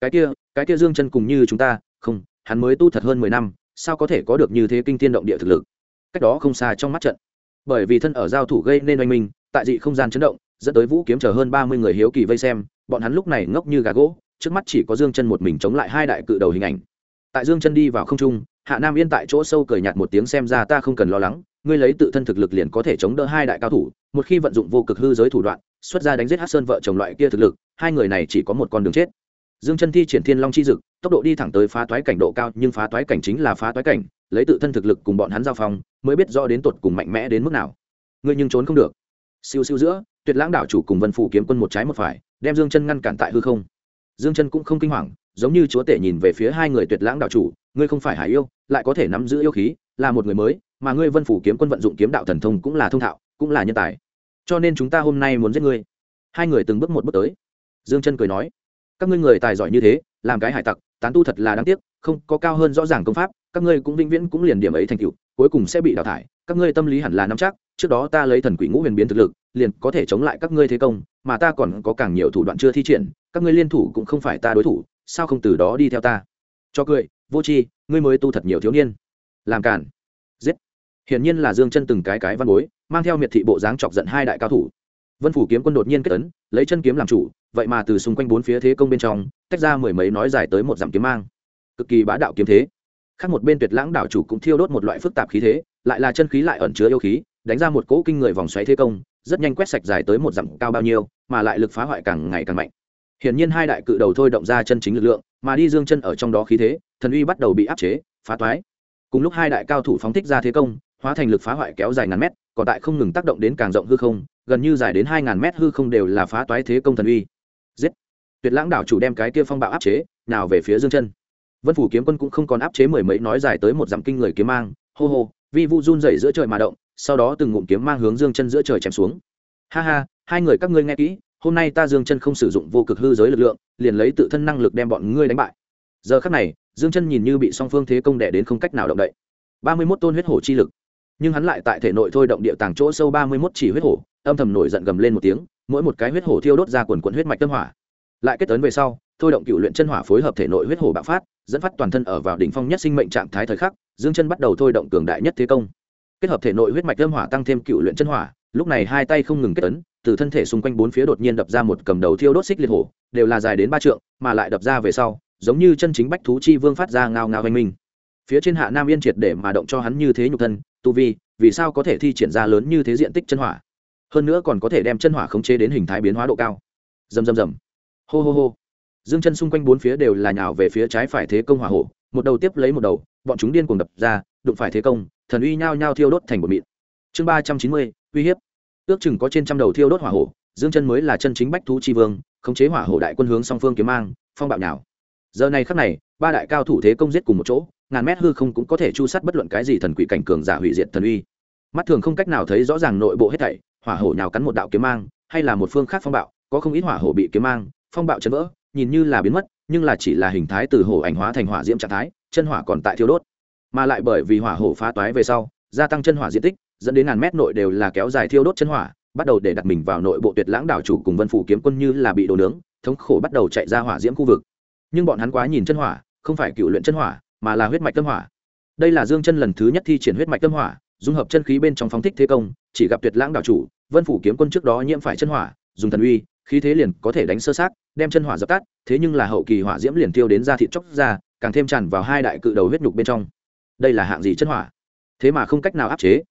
Cái kia Dương Chân cùng như chúng ta, không, hắn mới tu thật hơn 10 năm, sao có thể có được như thế kinh thiên động địa thực lực. Cách đó không xa trong mắt trận, bởi vì thân ở giao thủ gây nên oanh minh, tại dị không gian chấn động, dẫn tới Vũ Kiếm chờ hơn 30 người hiếu kỳ vây xem, bọn hắn lúc này ngốc như gà gỗ, trước mắt chỉ có Dương Chân một mình chống lại hai đại cự đầu hình ảnh. Tại Dương Chân đi vào không trung, Hạ Nam Yên tại chỗ sâu cười nhạt một tiếng, xem ra ta không cần lo lắng, ngươi lấy tự thân thực lực liền có thể chống đỡ hai đại cao thủ, một khi vận dụng vô cực hư giới thủ đoạn, xuất ra đánh giết Hắc Sơn vợ chồng loại kia thực lực, hai người này chỉ có một con đường chết. Dương Chân thi triển Thiên Long chi dực, tốc độ đi thẳng tới phá toái cảnh độ cao, nhưng phá toái cảnh chính là phá toái cảnh, lấy tự thân thực lực cùng bọn hắn giao phong, mới biết rõ đến tột cùng mạnh mẽ đến mức nào. Ngươi nhưng trốn không được. Siêu siêu giữa, Tuyệt Lãng đảo chủ cùng Vân Phủ kiếm quân một trái một phải, đem Dương Chân ngăn cản tại hư không. Dương Chân cũng không kinh hoàng, giống như chúa tể nhìn về phía hai người Tuyệt Lãng đảo chủ, ngươi không phải hải yêu, lại có thể nắm giữ yêu khí, là một người mới, mà ngươi Vân Phủ kiếm quân vận dụng kiếm đạo thần thông cũng là thông thạo, cũng là nhân tài. Cho nên chúng ta hôm nay muốn giết ngươi. Hai người từng bước một bước tới. Dương Chân cười nói, các ngươi người tài giỏi như thế, làm cái hải tặc, tán tu thật là đáng tiếc, không có cao hơn rõ ràng công pháp, các ngươi cũng vĩnh viễn cũng liền điểm ấy thành tựu, cuối cùng sẽ bị đào thải. Các ngươi tâm lý hẳn là nắm chắc, trước đó ta lấy thần quỷ ngũ huyền biến thực lực, liền có thể chống lại các ngươi thế công, mà ta còn có càng nhiều thủ đoạn chưa thi triển, các ngươi liên thủ cũng không phải ta đối thủ, sao không từ đó đi theo ta? Cho cười, vô tri, ngươi mới tu thật nhiều thiếu niên, làm cản, giết. Hiển nhiên là Dương Chân từng cái văn bối, mang theo miệt thị bộ dáng chọc giận hai đại cao thủ. Vân Phủ kiếm quân đột nhiên kết ấn, lấy chân kiếm làm chủ, vậy mà từ xung quanh bốn phía thế công bên trong, tách ra mười mấy nói dài tới một dặm kiếm mang, cực kỳ bá đạo kiếm thế. Khác một bên Tuyệt Lãng đảo chủ cũng thiêu đốt một loại phức tạp khí thế, lại là chân khí lại ẩn chứa yêu khí, đánh ra một cỗ kinh người vòng xoáy thế công, rất nhanh quét sạch dài tới một dặm cao bao nhiêu, mà lại lực phá hoại càng ngày càng mạnh. Hiển nhiên hai đại cự đầu thôi động ra chân chính lực lượng, mà đi Dương Chân ở trong đó khí thế, thần uy bắt đầu bị áp chế, phá toái. Cùng lúc hai đại cao thủ phóng thích ra thế công, hóa thành lực phá hoại kéo dài ngàn mét, còn tại không ngừng tác động đến càng rộng hư không, gần như dài đến 2000 mét hư không đều là phá toái thế công thần uy. Giết! Tuyệt Lãng đảo chủ đem cái kia phong bạo áp chế, nào về phía Dương Chân. Vân Phủ kiếm quân cũng không còn áp chế mười mấy nói dài tới một dặm kinh người kiếm mang, hô hô, vi vu run rẩy giữa trời mà động, sau đó từng ngụm kiếm mang hướng Dương Chân giữa trời chém xuống. Ha ha, hai người các ngươi nghe kỹ, hôm nay ta Dương Chân không sử dụng vô cực hư giới lực lượng, liền lấy tự thân năng lực đem bọn ngươi đánh bại. Giờ khắc này, Dương Chân nhìn như bị song phương thế công đè đến không cách nào động đậy. 31 tôn huyết hổ chi lực, nhưng hắn lại tại thể nội thôi động địa tàng chỗ sâu 31 chỉ huyết hổ, âm thầm nổi giận gầm lên một tiếng, mỗi một cái huyết hổ thiêu đốt ra quần quần huyết mạch tâm hỏa. Lại kết ấn về sau, thôi động cựu luyện chân hỏa phối hợp thể nội huyết hổ bạo phát, dẫn phát toàn thân ở vào đỉnh phong nhất sinh mệnh trạng thái thời khắc, Dương Chân bắt đầu thôi động cường đại nhất thế công. Kết hợp thể nội huyết mạch tâm hỏa tăng thêm cựu luyện chân hỏa, lúc này hai tay không ngừng kết ấn, từ thân thể xung quanh bốn phía đột nhiên đập ra một cầm đầu thiêu đốt xích liệt hổ, đều là dài đến 3 trượng, mà lại đập ra về sau, giống như chân chính bách thú chi vương phát ra ngao ngao vang minh. Phía trên Hạ Nam Yên triệt để mà động cho hắn như thế nhục thân, tu vi, vì sao có thể thi triển ra lớn như thế diện tích chân hỏa? Hơn nữa còn có thể đem chân hỏa khống chế đến hình thái biến hóa độ cao. Rầm rầm rầm. Hô hô hô. Dương Chân xung quanh bốn phía đều là nhào về phía trái phải thế công hỏa hổ, một đầu tiếp lấy một đầu, bọn chúng điên cuồng đập ra, đụng phải thế công, thần uy nhao nhao thiêu đốt thành một mịn. Chương 390, uy hiếp. Ước chừng có trên trăm đầu thiêu đốt hỏa hổ, Dương Chân mới là chân chính bách thú chi vương, khống chế hỏa hổ đại quân hướng song phương kiếm mang, phong bạo nhào. Giờ này khắc này, ba đại cao thủ thế công giết cùng một chỗ, ngàn mét hư không cũng có thể chu sát bất luận cái gì thần quỷ cảnh cường giả hủy diệt thần uy. Mắt thường không cách nào thấy rõ ràng nội bộ hết thảy, hỏa hổ nhào cắn một đạo kiếm mang, hay là một phương khác phong bạo, có không ít hỏa hổ bị kiếm mang, phong bạo chấn vỡ, nhìn như là biến mất, nhưng là chỉ là hình thái từ hổ ảnh hóa thành hỏa diễm trạng thái, chân hỏa còn tại thiêu đốt. Mà lại bởi vì hỏa hổ phá toái về sau, gia tăng chân hỏa diện tích, dẫn đến ngàn mét nội đều là kéo dài thiêu đốt chân hỏa, bắt đầu để đặt mình vào nội bộ Tuyệt Lãng đảo chủ cùng Vân Phủ kiếm quân như là bị đồ nướng, thống khổ bắt đầu chạy ra hỏa diễm khu vực. Nhưng bọn hắn quá nhìn chân hỏa, không phải cựu luyện chân hỏa, mà là huyết mạch tâm hỏa. Đây là Dương Chân lần thứ nhất thi triển huyết mạch tâm hỏa, dung hợp chân khí bên trong phóng thích thế công, chỉ gặp Tuyệt Lãng đảo chủ, Vân Phủ kiếm quân trước đó nhiễm phải chân hỏa, dùng thần uy, khí thế liền có thể đánh sơ sát, đem chân hỏa dập tắt, thế nhưng là hậu kỳ hỏa diễm liền tiêu đến da thịt chóc ra, càng thêm tràn vào hai đại cự đầu huyết nhục bên trong. Đây là hạng gì chân hỏa? Thế mà không cách nào áp chế,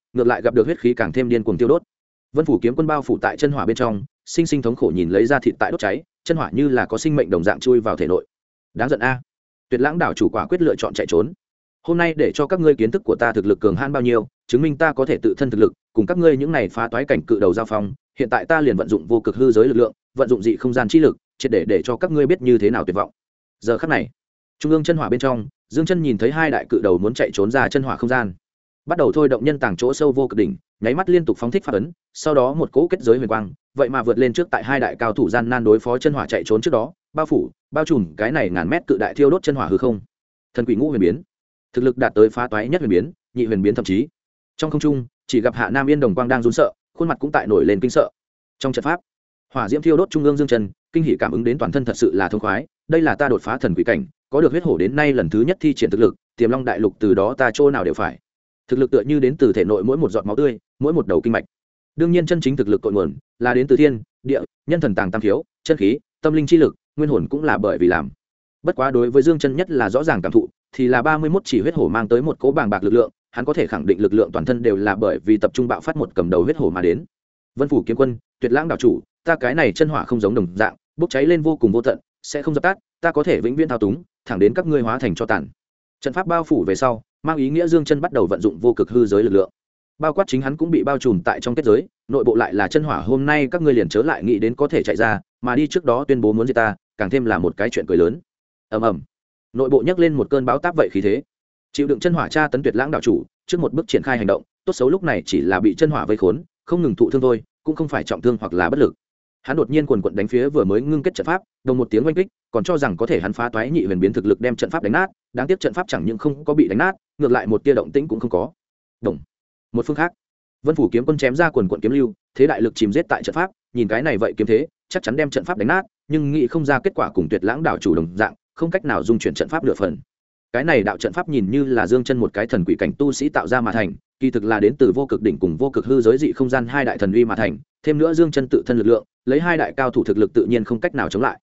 ngược lại gặp được huyết khí càng thêm điên cuồng tiêu đốt. Vân phủ kiếm quân bao phủ tại chân hỏa bên trong, sinh sinh thống khổ nhìn lấy ra thịt tại đốt cháy, chân hỏa như là có sinh mệnh đồng dạng chui vào thể nội. Đáng giận a. Tuyệt Lãng đảo chủ quả quyết lựa chọn chạy trốn. Hôm nay để cho các ngươi kiến thức của ta thực lực cường hãn bao nhiêu, chứng minh ta có thể tự thân thực lực, cùng các ngươi những này phá toái cảnh cự đầu giao phong, hiện tại ta liền vận dụng vô cực hư giới lực lượng, vận dụng dị không gian chi lực, triệt để cho các ngươi biết như thế nào tuyệt vọng. Giờ khắc này, trung ương chân hỏa bên trong, Dương Chân nhìn thấy hai đại cự đầu muốn chạy trốn ra chân hỏa không gian, bắt đầu thôi động nhân tàng chỗ sâu vô cực đỉnh, nháy mắt liên tục phóng thích pháp ấn, sau đó một cỗ kết giới huyền quang, vậy mà vượt lên trước tại hai đại cao thủ gian nan đối phó chân hỏa chạy trốn trước đó, bao phủ, bao trùm cái này ngàn mét cự đại thiêu đốt chân hỏa hư không. Thần quỷ ngũ huyền biến, thực lực đạt tới phá toái nhất huyền biến, nhị huyền biến thậm chí. Trong không trung, chỉ gặp Hạ Nam Yên đồng quang đang run sợ, khuôn mặt cũng tại nổi lên kinh sợ. Trong trận pháp, hỏa diễm thiêu đốt trung ương Dương Chân, kinh hỉ cảm ứng đến toàn thân thật sự là thông khoái, đây là ta đột phá thần quỷ cảnh, có được huyết hổ đến nay lần thứ nhất thi triển thực lực, Tiềm Long đại lục từ đó ta chỗ nào đều phải. Thực lực tựa như đến từ thể nội mỗi một giọt máu tươi, mỗi một đầu kinh mạch. Đương nhiên chân chính thực lực cội nguồn là đến từ thiên, địa, nhân thần tàng tam thiếu, chân khí, tâm linh chi lực, nguyên hồn cũng là bởi vì làm. Bất quá đối với Dương Chân nhất là rõ ràng cảm thụ, thì là 31 chỉ huyết hổ mang tới một cỗ bàng bạc lực lượng, hắn có thể khẳng định lực lượng toàn thân đều là bởi vì tập trung bạo phát một cầm đầu huyết hổ mà đến. Vân phủ kiếm quân, Tuyệt Lãng đảo chủ, ta cái này chân hỏa không giống đồng dạng, bốc cháy lên vô cùng vô tận, sẽ không dập tắt, ta có thể vĩnh viễn thao túng, thẳng đến các ngươi hóa thành cho tàn. Trận pháp bao phủ về sau, mang ý nghĩa Dương Chân bắt đầu vận dụng vô cực hư giới lực lượng. Bao quát chính hắn cũng bị bao trùm tại trong kết giới, nội bộ lại là chân hỏa, hôm nay các ngươi liền chớ lại nghĩ đến có thể chạy ra, mà đi trước đó tuyên bố muốn giết ta, càng thêm là một cái chuyện cười lớn. Ầm ầm. Nội bộ nhấc lên một cơn bão táp vậy khí thế. Chịu đựng chân hỏa tra tấn Tuyệt Lãng đảo chủ, trước một bước triển khai hành động, tốt xấu lúc này chỉ là bị chân hỏa vây khốn, không ngừng thụ thương thôi, cũng không phải trọng thương hoặc là bất lực. Hắn đột nhiên quần quật đánh phía vừa mới ngưng kết trận pháp, đồng một tiếng oanh kích, còn cho rằng có thể hắn phá toái nhị huyền biến thực lực đem trận pháp đánh nát, đáng tiếc trận pháp chẳng những không có bị đánh nát, ngược lại một tia động tĩnh cũng không có. Đồng. Một phương khác, Vân phủ kiếm quân chém ra quần quần kiếm lưu, thế đại lực chìm giết tại trận pháp, nhìn cái này vậy kiếm thế, chắc chắn đem trận pháp đánh nát, nhưng nghĩ không ra kết quả cùng Tuyệt Lãng đảo chủ đồng dạng, không cách nào dung chuyển trận pháp nửa phần. Cái này đạo trận pháp nhìn như là Dương Chân một cái thần quỷ cảnh tu sĩ tạo ra mà thành, kỳ thực là đến từ vô cực đỉnh cùng vô cực hư giới dị không gian hai đại thần uy mà thành, thêm nữa Dương Chân tự thân lực lượng, lấy hai đại cao thủ thực lực tự nhiên không cách nào chống lại.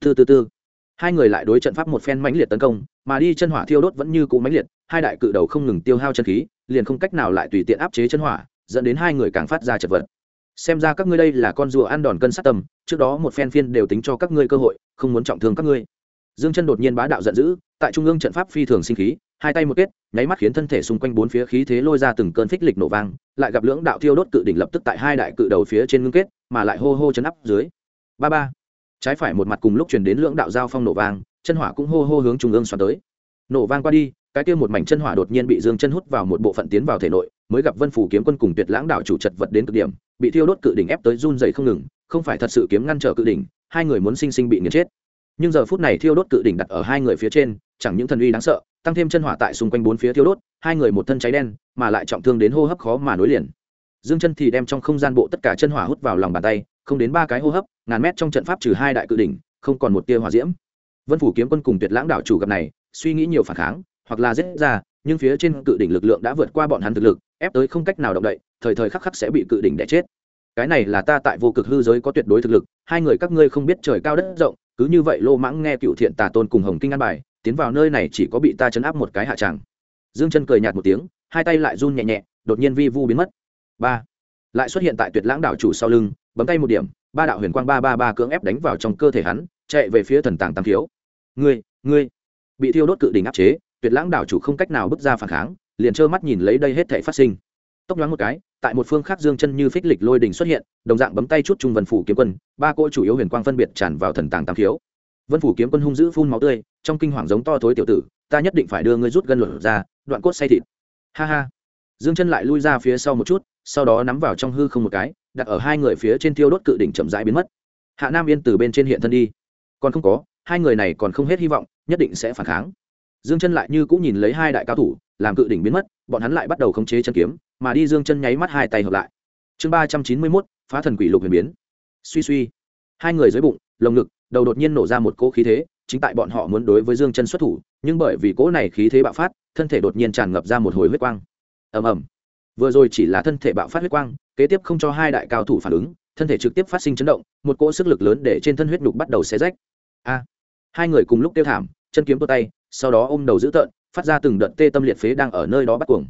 Từ hai người lại đối trận pháp một phen mãnh liệt tấn công, mà đi chân hỏa thiêu đốt vẫn như cũ mãnh liệt, hai đại cự đầu không ngừng tiêu hao chân khí, liền không cách nào lại tùy tiện áp chế chân hỏa, dẫn đến hai người càng phát ra chật vật. Xem ra các ngươi đây là con rùa ăn đòn cân sát tâm, trước đó một phen phiên đều tính cho các ngươi cơ hội, không muốn trọng thương các ngươi. Dương Chân đột nhiên bá đạo giận dữ, tại trung ương trận pháp phi thường sinh khí, hai tay một kết, nháy mắt khiến thân thể xung quanh bốn phía khí thế lôi ra từng cơn phích lịch nổ vang, lại gặp lưỡng đạo thiêu đốt cự đỉnh lập tức tại hai đại cự đầu phía trên ngưng kết, mà lại hô hô chấn áp dưới. Ba. Trái phải một mặt cùng lúc truyền đến lưỡng đạo giao phong nổ vang, chân hỏa cũng hô hô hướng trung ương xoắn tới. Nổ vang qua đi, cái kia một mảnh chân hỏa đột nhiên bị Dương Chân hút vào một bộ phận tiến vào thể nội, mới gặp Vân phủ kiếm quân cùng Tuyệt Lãng đảo chủ chật vật đến cực điểm, bị thiêu đốt cự đỉnh ép tới run rẩy không ngừng, không phải thật sự kiếm ngăn trở cự đỉnh, hai người muốn sinh sinh bị nghiền chết. Nhưng giờ phút này thiêu đốt cự đỉnh đặt ở hai người phía trên, chẳng những thần uy đáng sợ, tăng thêm chân hỏa tại xung quanh bốn phía thiêu đốt, hai người một thân cháy đen, mà lại trọng thương đến hô hấp khó mà nối liền. Dương Chân thì đem trong không gian bộ tất cả chân hỏa hút vào lòng bàn tay, không đến 3 cái hô hấp, ngàn mét trong trận pháp trừ hai đại cự đỉnh, không còn một tia hỏa diễm. Vân phủ kiếm quân cùng Tuyệt Lãng đảo chủ gặp này, suy nghĩ nhiều phản kháng, hoặc là giết ra, nhưng phía trên cự đỉnh lực lượng đã vượt qua bọn hắn thực lực, ép tới không cách nào động đậy, thời thời khắc khắc sẽ bị cự đỉnh đè chết. Cái này là ta tại vô cực hư giới có tuyệt đối thực lực, hai người các ngươi không biết trời cao đất rộng, cứ như vậy lô mãng nghe Cựu Thiện Tà Tôn cùng Hồng Kinh an bài, tiến vào nơi này chỉ có bị ta chấn áp một cái hạ tràng. Dương Chân cười nhạt một tiếng, hai tay lại run nhẹ nhẹ, đột nhiên vi vu biến mất. Ba, lại xuất hiện tại Tuyệt Lãng đảo chủ sau lưng, bấm tay một điểm, ba đạo huyền quang ba cưỡng ép đánh vào trong cơ thể hắn, chạy về phía thần tàng tam thiếu. Ngươi bị thiêu đốt cự đỉnh áp chế, Tuyệt Lãng đảo chủ không cách nào bước ra phản kháng, liền trơ mắt nhìn lấy đây hết thảy phát sinh. Tốc nhoáng một cái, tại một phương khác Dương Chân như phích lịch lôi đỉnh xuất hiện, đồng dạng bấm tay chút trung Vân phủ kiếm quân, ba cỗ chủ yếu huyền quang phân biệt tràn vào thần tàng tam thiếu. Vân phủ kiếm quân hung dữ phun máu tươi, trong kinh hoàng giống to thối tiểu tử, ta nhất định phải đưa ngươi rút gân luận ra, đoạn cốt xay thịt. Ha ha. Dương Chân lại lui ra phía sau một chút, sau đó nắm vào trong hư không một cái, đặt ở hai người phía trên thiêu đốt cự đỉnh chậm rãi biến mất. Hạ Nam Yên từ bên trên hiện thân đi. Còn không có, hai người này còn không hết hy vọng, nhất định sẽ phản kháng. Dương Chân lại như cũng nhìn lấy hai đại cao thủ, làm cự đỉnh biến mất, bọn hắn lại bắt đầu khống chế chân kiếm, mà đi Dương Chân nháy mắt hai tay hợp lại. Chương 391, phá thần quỷ lục huyền biến. Suy, hai người dưới bụng, lồng ngực, đầu đột nhiên nổ ra một cỗ khí thế, chính tại bọn họ muốn đối với Dương Chân xuất thủ, nhưng bởi vì cỗ này khí thế bạo phát, thân thể đột nhiên tràn ngập ra một hồi huyết quang. Ầm ầm. Vừa rồi chỉ là thân thể bạo phát huyết quang, kế tiếp không cho hai đại cao thủ phản ứng, thân thể trực tiếp phát sinh chấn động, một cỗ sức lực lớn để trên thân huyết nhục bắt đầu xé rách. A! Hai người cùng lúc kêu thảm, chân kiếm tuột tay, sau đó ôm đầu giữ tợn, phát ra từng đợt tê tâm liệt phế đang ở nơi đó bắt cuồng.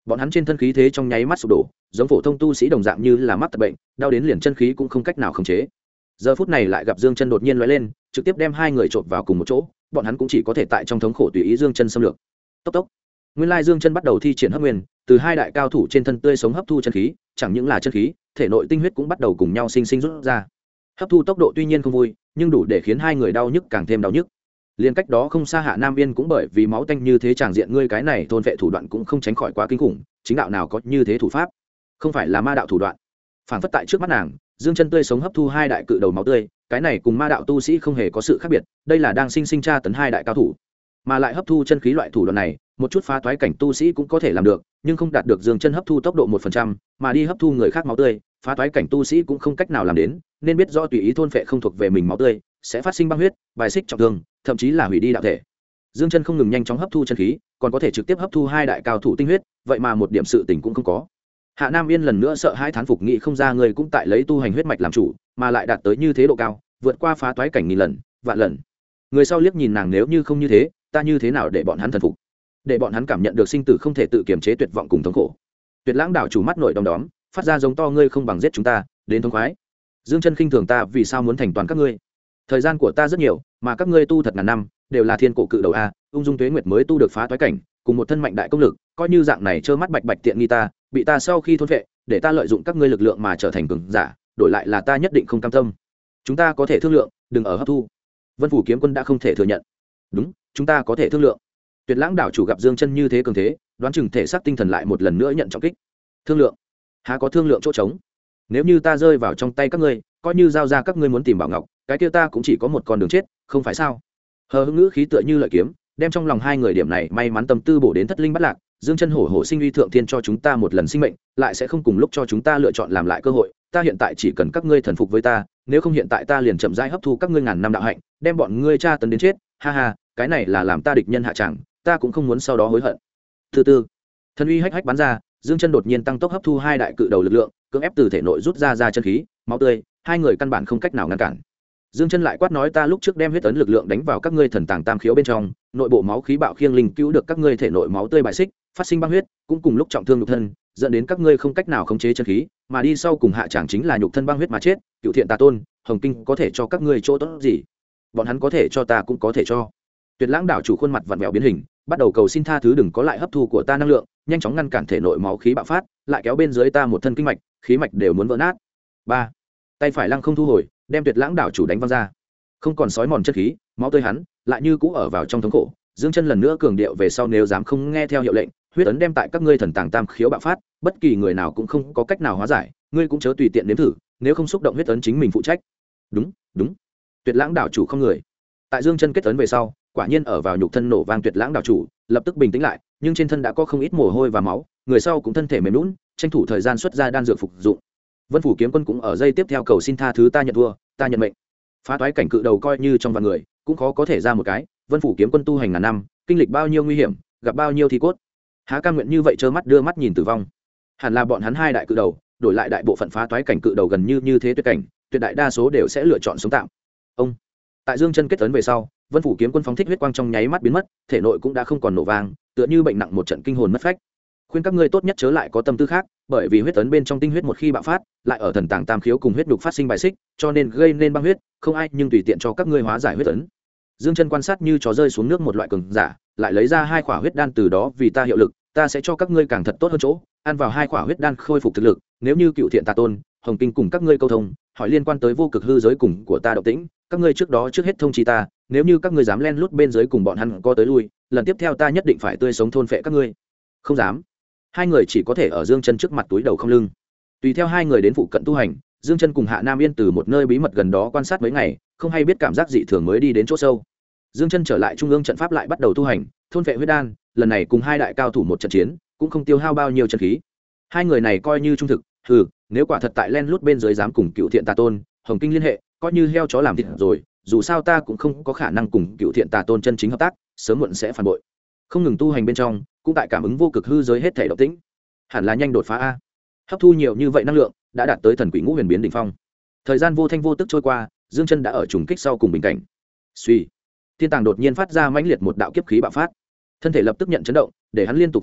bọn hắn trên thân khí thế trong nháy mắt sụp đổ, giống phổ thông tu sĩ đồng dạng như là mắc tật bệnh, đau đến liền chân khí cũng không cách nào khống chế. Giờ phút này lại gặp Dương Chân đột nhiên lóe lên, trực tiếp đem hai người trộn vào cùng một chỗ, bọn hắn cũng chỉ có thể tại trong thống khổ tùy ý Dương Chân xâm lược. Tốc tốc. Nguyên lai Dương Chân bắt đầu thi triển hấp nguyên, từ hai đại cao thủ trên thân tươi sống hấp thu chân khí, chẳng những là chân khí, thể nội tinh huyết cũng bắt đầu cùng nhau sinh sinh rút ra. Hấp thu tốc độ tuy nhiên không vui, nhưng đủ để khiến hai người đau nhức càng thêm đau nhức. Liên cách đó không xa Hạ Nam Viên cũng bởi vì máu tanh như thế tràng diện, ngươi cái này thôn vệ thủ đoạn cũng không tránh khỏi quá kinh khủng, chính đạo nào có như thế thủ pháp, không phải là ma đạo thủ đoạn. Phản phất tại trước mắt nàng, Dương Chân tươi sống hấp thu hai đại cự đầu máu tươi, cái này cùng ma đạo tu sĩ không hề có sự khác biệt, đây là đang sinh sinh tra tấn hai đại cao thủ. Mà lại hấp thu chân khí loại thủ đoạn này, một chút phá toái cảnh tu sĩ cũng có thể làm được, nhưng không đạt được Dương Chân hấp thu tốc độ 1%, mà đi hấp thu người khác máu tươi, phá toái cảnh tu sĩ cũng không cách nào làm đến, nên biết rõ tùy ý thôn phệ không thuộc về mình máu tươi, sẽ phát sinh băng huyết, bài xích trọng thương, thậm chí là hủy đi đạo thể. Dương Chân không ngừng nhanh chóng hấp thu chân khí, còn có thể trực tiếp hấp thu hai đại cao thủ tinh huyết, vậy mà một điểm sự tình cũng không có. Hạ Nam Yên lần nữa sợ hãi thán phục, nghĩ không ra người cũng tại lấy tu hành huyết mạch làm chủ, mà lại đạt tới như thế độ cao, vượt qua phá toái cảnh nghìn lần, vạn lần. Người sau liếc nhìn nàng, nếu như không như thế, ta như thế nào để bọn hắn thần phục, để bọn hắn cảm nhận được sinh tử không thể tự kiềm chế tuyệt vọng cùng thống khổ. Tuyệt Lãng đảo chủ mắt nội đom đóm, phát ra giống to, ngươi không bằng giết chúng ta, đến thống khoái. Dương Chân khinh thường ta, vì sao muốn thành toàn các ngươi? Thời gian của ta rất nhiều, mà các ngươi tu thật ngàn năm, đều là thiên cổ cự đầu a, ung dung tuế nguyệt mới tu được phá toái cảnh, cùng một thân mạnh đại công lực, coi như dạng này trơ mắt bạch bạch tiện nghi ta, bị ta sau khi thôn vệ, để ta lợi dụng các ngươi lực lượng mà trở thành cường giả, đổi lại là ta nhất định không cam tâm. Chúng ta có thể thương lượng, đừng ở hấp thu. Vân Phủ Kiếm Quân đã không thể thừa nhận. Đúng, chúng ta có thể thương lượng. Tuyệt Lãng đảo chủ gặp Dương Chân như thế cường thế, đoán chừng thể xác tinh thần lại một lần nữa nhận trọng kích. Thương lượng? Há có thương lượng chỗ trống? Nếu như ta rơi vào trong tay các ngươi, coi như giao ra các ngươi muốn tìm bảo ngọc, cái kia ta cũng chỉ có một con đường chết, không phải sao? Hờ hững ngữ khí tựa như lợi kiếm, đem trong lòng hai người điểm này may mắn tâm tư bổ đến thất linh bất lạc. Dương Chân hổ hổ sinh uy thượng thiên cho chúng ta một lần sinh mệnh, lại sẽ không cùng lúc cho chúng ta lựa chọn làm lại cơ hội. Ta hiện tại chỉ cần các ngươi thần phục với ta, nếu không hiện tại ta liền chậm rãi hấp thu các ngươi ngàn năm đạo hạnh, đem bọn ngươi tra tấn đến chết. Ha ha, cái này là làm ta địch nhân hạ tràng, ta cũng không muốn sau đó hối hận. Thứ tư, thần uy hách hách bắn ra, Dương Chân đột nhiên tăng tốc hấp thu hai đại cự đầu lực lượng, cưỡng ép từ thể nội rút ra chân khí, máu tươi, hai người căn bản không cách nào ngăn cản. Dương Chân lại quát nói, ta lúc trước đem huyết ấn lực lượng đánh vào các ngươi thần tàng tam khiếu bên trong, nội bộ máu khí bạo khiêng linh cứu được các ngươi thể nội máu tươi bại xích, phát sinh băng huyết, cũng cùng lúc trọng thương nhục thân, dẫn đến các ngươi không cách nào khống chế chân khí, mà đi sau cùng hạ chẳng chính là nhục thân băng huyết mà chết. Cựu Thiện Tà Tôn, Hồng Kinh có thể cho các ngươi chỗ tốt gì? Bọn hắn có thể cho ta cũng có thể cho. Tuyệt Lãng đảo chủ khuôn mặt vặn vẹo biến hình, bắt đầu cầu xin tha thứ, đừng có lại hấp thu của ta năng lượng, nhanh chóng ngăn cản thể nội máu khí bạo phát, lại kéo bên dưới ta một thân kinh mạch, khí mạch đều muốn vỡ nát. 3. Tay phải lăng không thu hồi, đem Tuyệt Lãng đảo chủ đánh văng ra. Không còn sói mòn chất khí, máu tươi hắn lại như cũ ở vào trong thống khổ. Dương Chân lần nữa cường điệu về sau, nếu dám không nghe theo hiệu lệnh, huyết ấn đem tại các ngươi thần tàng tam khiếu bạo phát, bất kỳ người nào cũng không có cách nào hóa giải, ngươi cũng chớ tùy tiện nếm thử, nếu không xúc động huyết ấn chính mình phụ trách. Đúng, đúng. Tuyệt Lãng đảo chủ không người. Tại Dương Chân kết ấn về sau, quả nhiên ở vào nhục thân nổ vang, Tuyệt Lãng đảo chủ lập tức bình tĩnh lại, nhưng trên thân đã có không ít mồ hôi và máu, người sau cũng thân thể mềm nhũn, tranh thủ thời gian xuất ra đan dược phục dụng. Vân Phủ Kiếm Quân cũng ở dây tiếp theo cầu xin tha thứ, ta nhận thua, ta nhận mệnh. Phá toái cảnh cự đầu coi như trong vạn người cũng khó có thể ra một cái. Vân Phủ Kiếm Quân tu hành ngàn năm, kinh lịch bao nhiêu nguy hiểm, gặp bao nhiêu thi cốt, há cam nguyện như vậy trơ mắt đưa mắt nhìn tử vong? Hẳn là bọn hắn hai đại cự đầu đổi lại đại bộ phận phá toái cảnh cự đầu gần như thế tuyệt cảnh, tuyệt đại đa số đều sẽ lựa chọn sống tạm. Ông tại Dương Chân kết ấn về sau, Vân Phủ Kiếm Quân phóng thích huyết quang trong nháy mắt biến mất, thể nội cũng đã không còn nổ vang, tựa như bệnh nặng một trận kinh hồn mất phách. Khuyên các ngươi tốt nhất chớ lại có tâm tư khác, bởi vì huyết ấn bên trong tinh huyết một khi bạo phát, lại ở thần tàng tam khiếu cùng huyết nhục phát sinh bài xích, cho nên gây nên băng huyết, không ai nhưng tùy tiện cho các ngươi hóa giải huyết ấn. Dương Chân quan sát như chó rơi xuống nước một loại cường giả, lại lấy ra 2 khỏa huyết đan, từ đó vì ta hiệu lực, ta sẽ cho các ngươi càng thật tốt hơn chỗ, ăn vào 2 khỏa huyết đan khôi phục thực lực, nếu như Cựu Thiện Tà Tôn, Hồng Kinh cùng các ngươi câu thông, hỏi liên quan tới vô cực hư giới cùng của ta động tĩnh, các ngươi trước đó trước hết thông chi ta, nếu như các ngươi dám len lút bên dưới cùng bọn hắn có tới lui, lần tiếp theo ta nhất định phải tươi sống thôn phệ các ngươi. Không dám. Hai người chỉ có thể ở Dương Chân trước mặt túi đầu không lưng. Tùy theo hai người đến phụ cận tu hành, Dương Chân cùng Hạ Nam Yên từ một nơi bí mật gần đó quan sát mấy ngày, không hay biết cảm giác dị thường mới đi đến chỗ sâu. Dương Chân trở lại trung ương trận pháp lại bắt đầu tu hành, thôn phệ huyết đan, lần này cùng hai đại cao thủ một trận chiến, cũng không tiêu hao bao nhiêu chân khí. Hai người này coi như trung thực, nếu quả thật tại len lút bên dưới dám cùng Cựu Thiện Tà Tôn, Hồng Kinh liên hệ, coi như heo chó làm thịt rồi, dù sao ta cũng không có khả năng cùng Cựu Thiện Tà Tôn chân chính hợp tác, sớm muộn sẽ phản bội. Không ngừng tu hành bên trong, cũng tại cảm ứng vô cực hư giới hết thảy động tĩnh, hẳn là nhanh đột phá a. Hấp thu nhiều như vậy năng lượng, đã đạt tới thần quỷ ngũ huyền biến đỉnh phong. Thời gian vô thanh vô tức trôi qua, Dương Chân đã ở trùng kích sau cùng bình cảnh. Suy, thiên tàng đột nhiên phát ra mãnh liệt một đạo kiếp khí bạo phát, thân thể lập tức nhận chấn động, để hắn liên tục phun máu,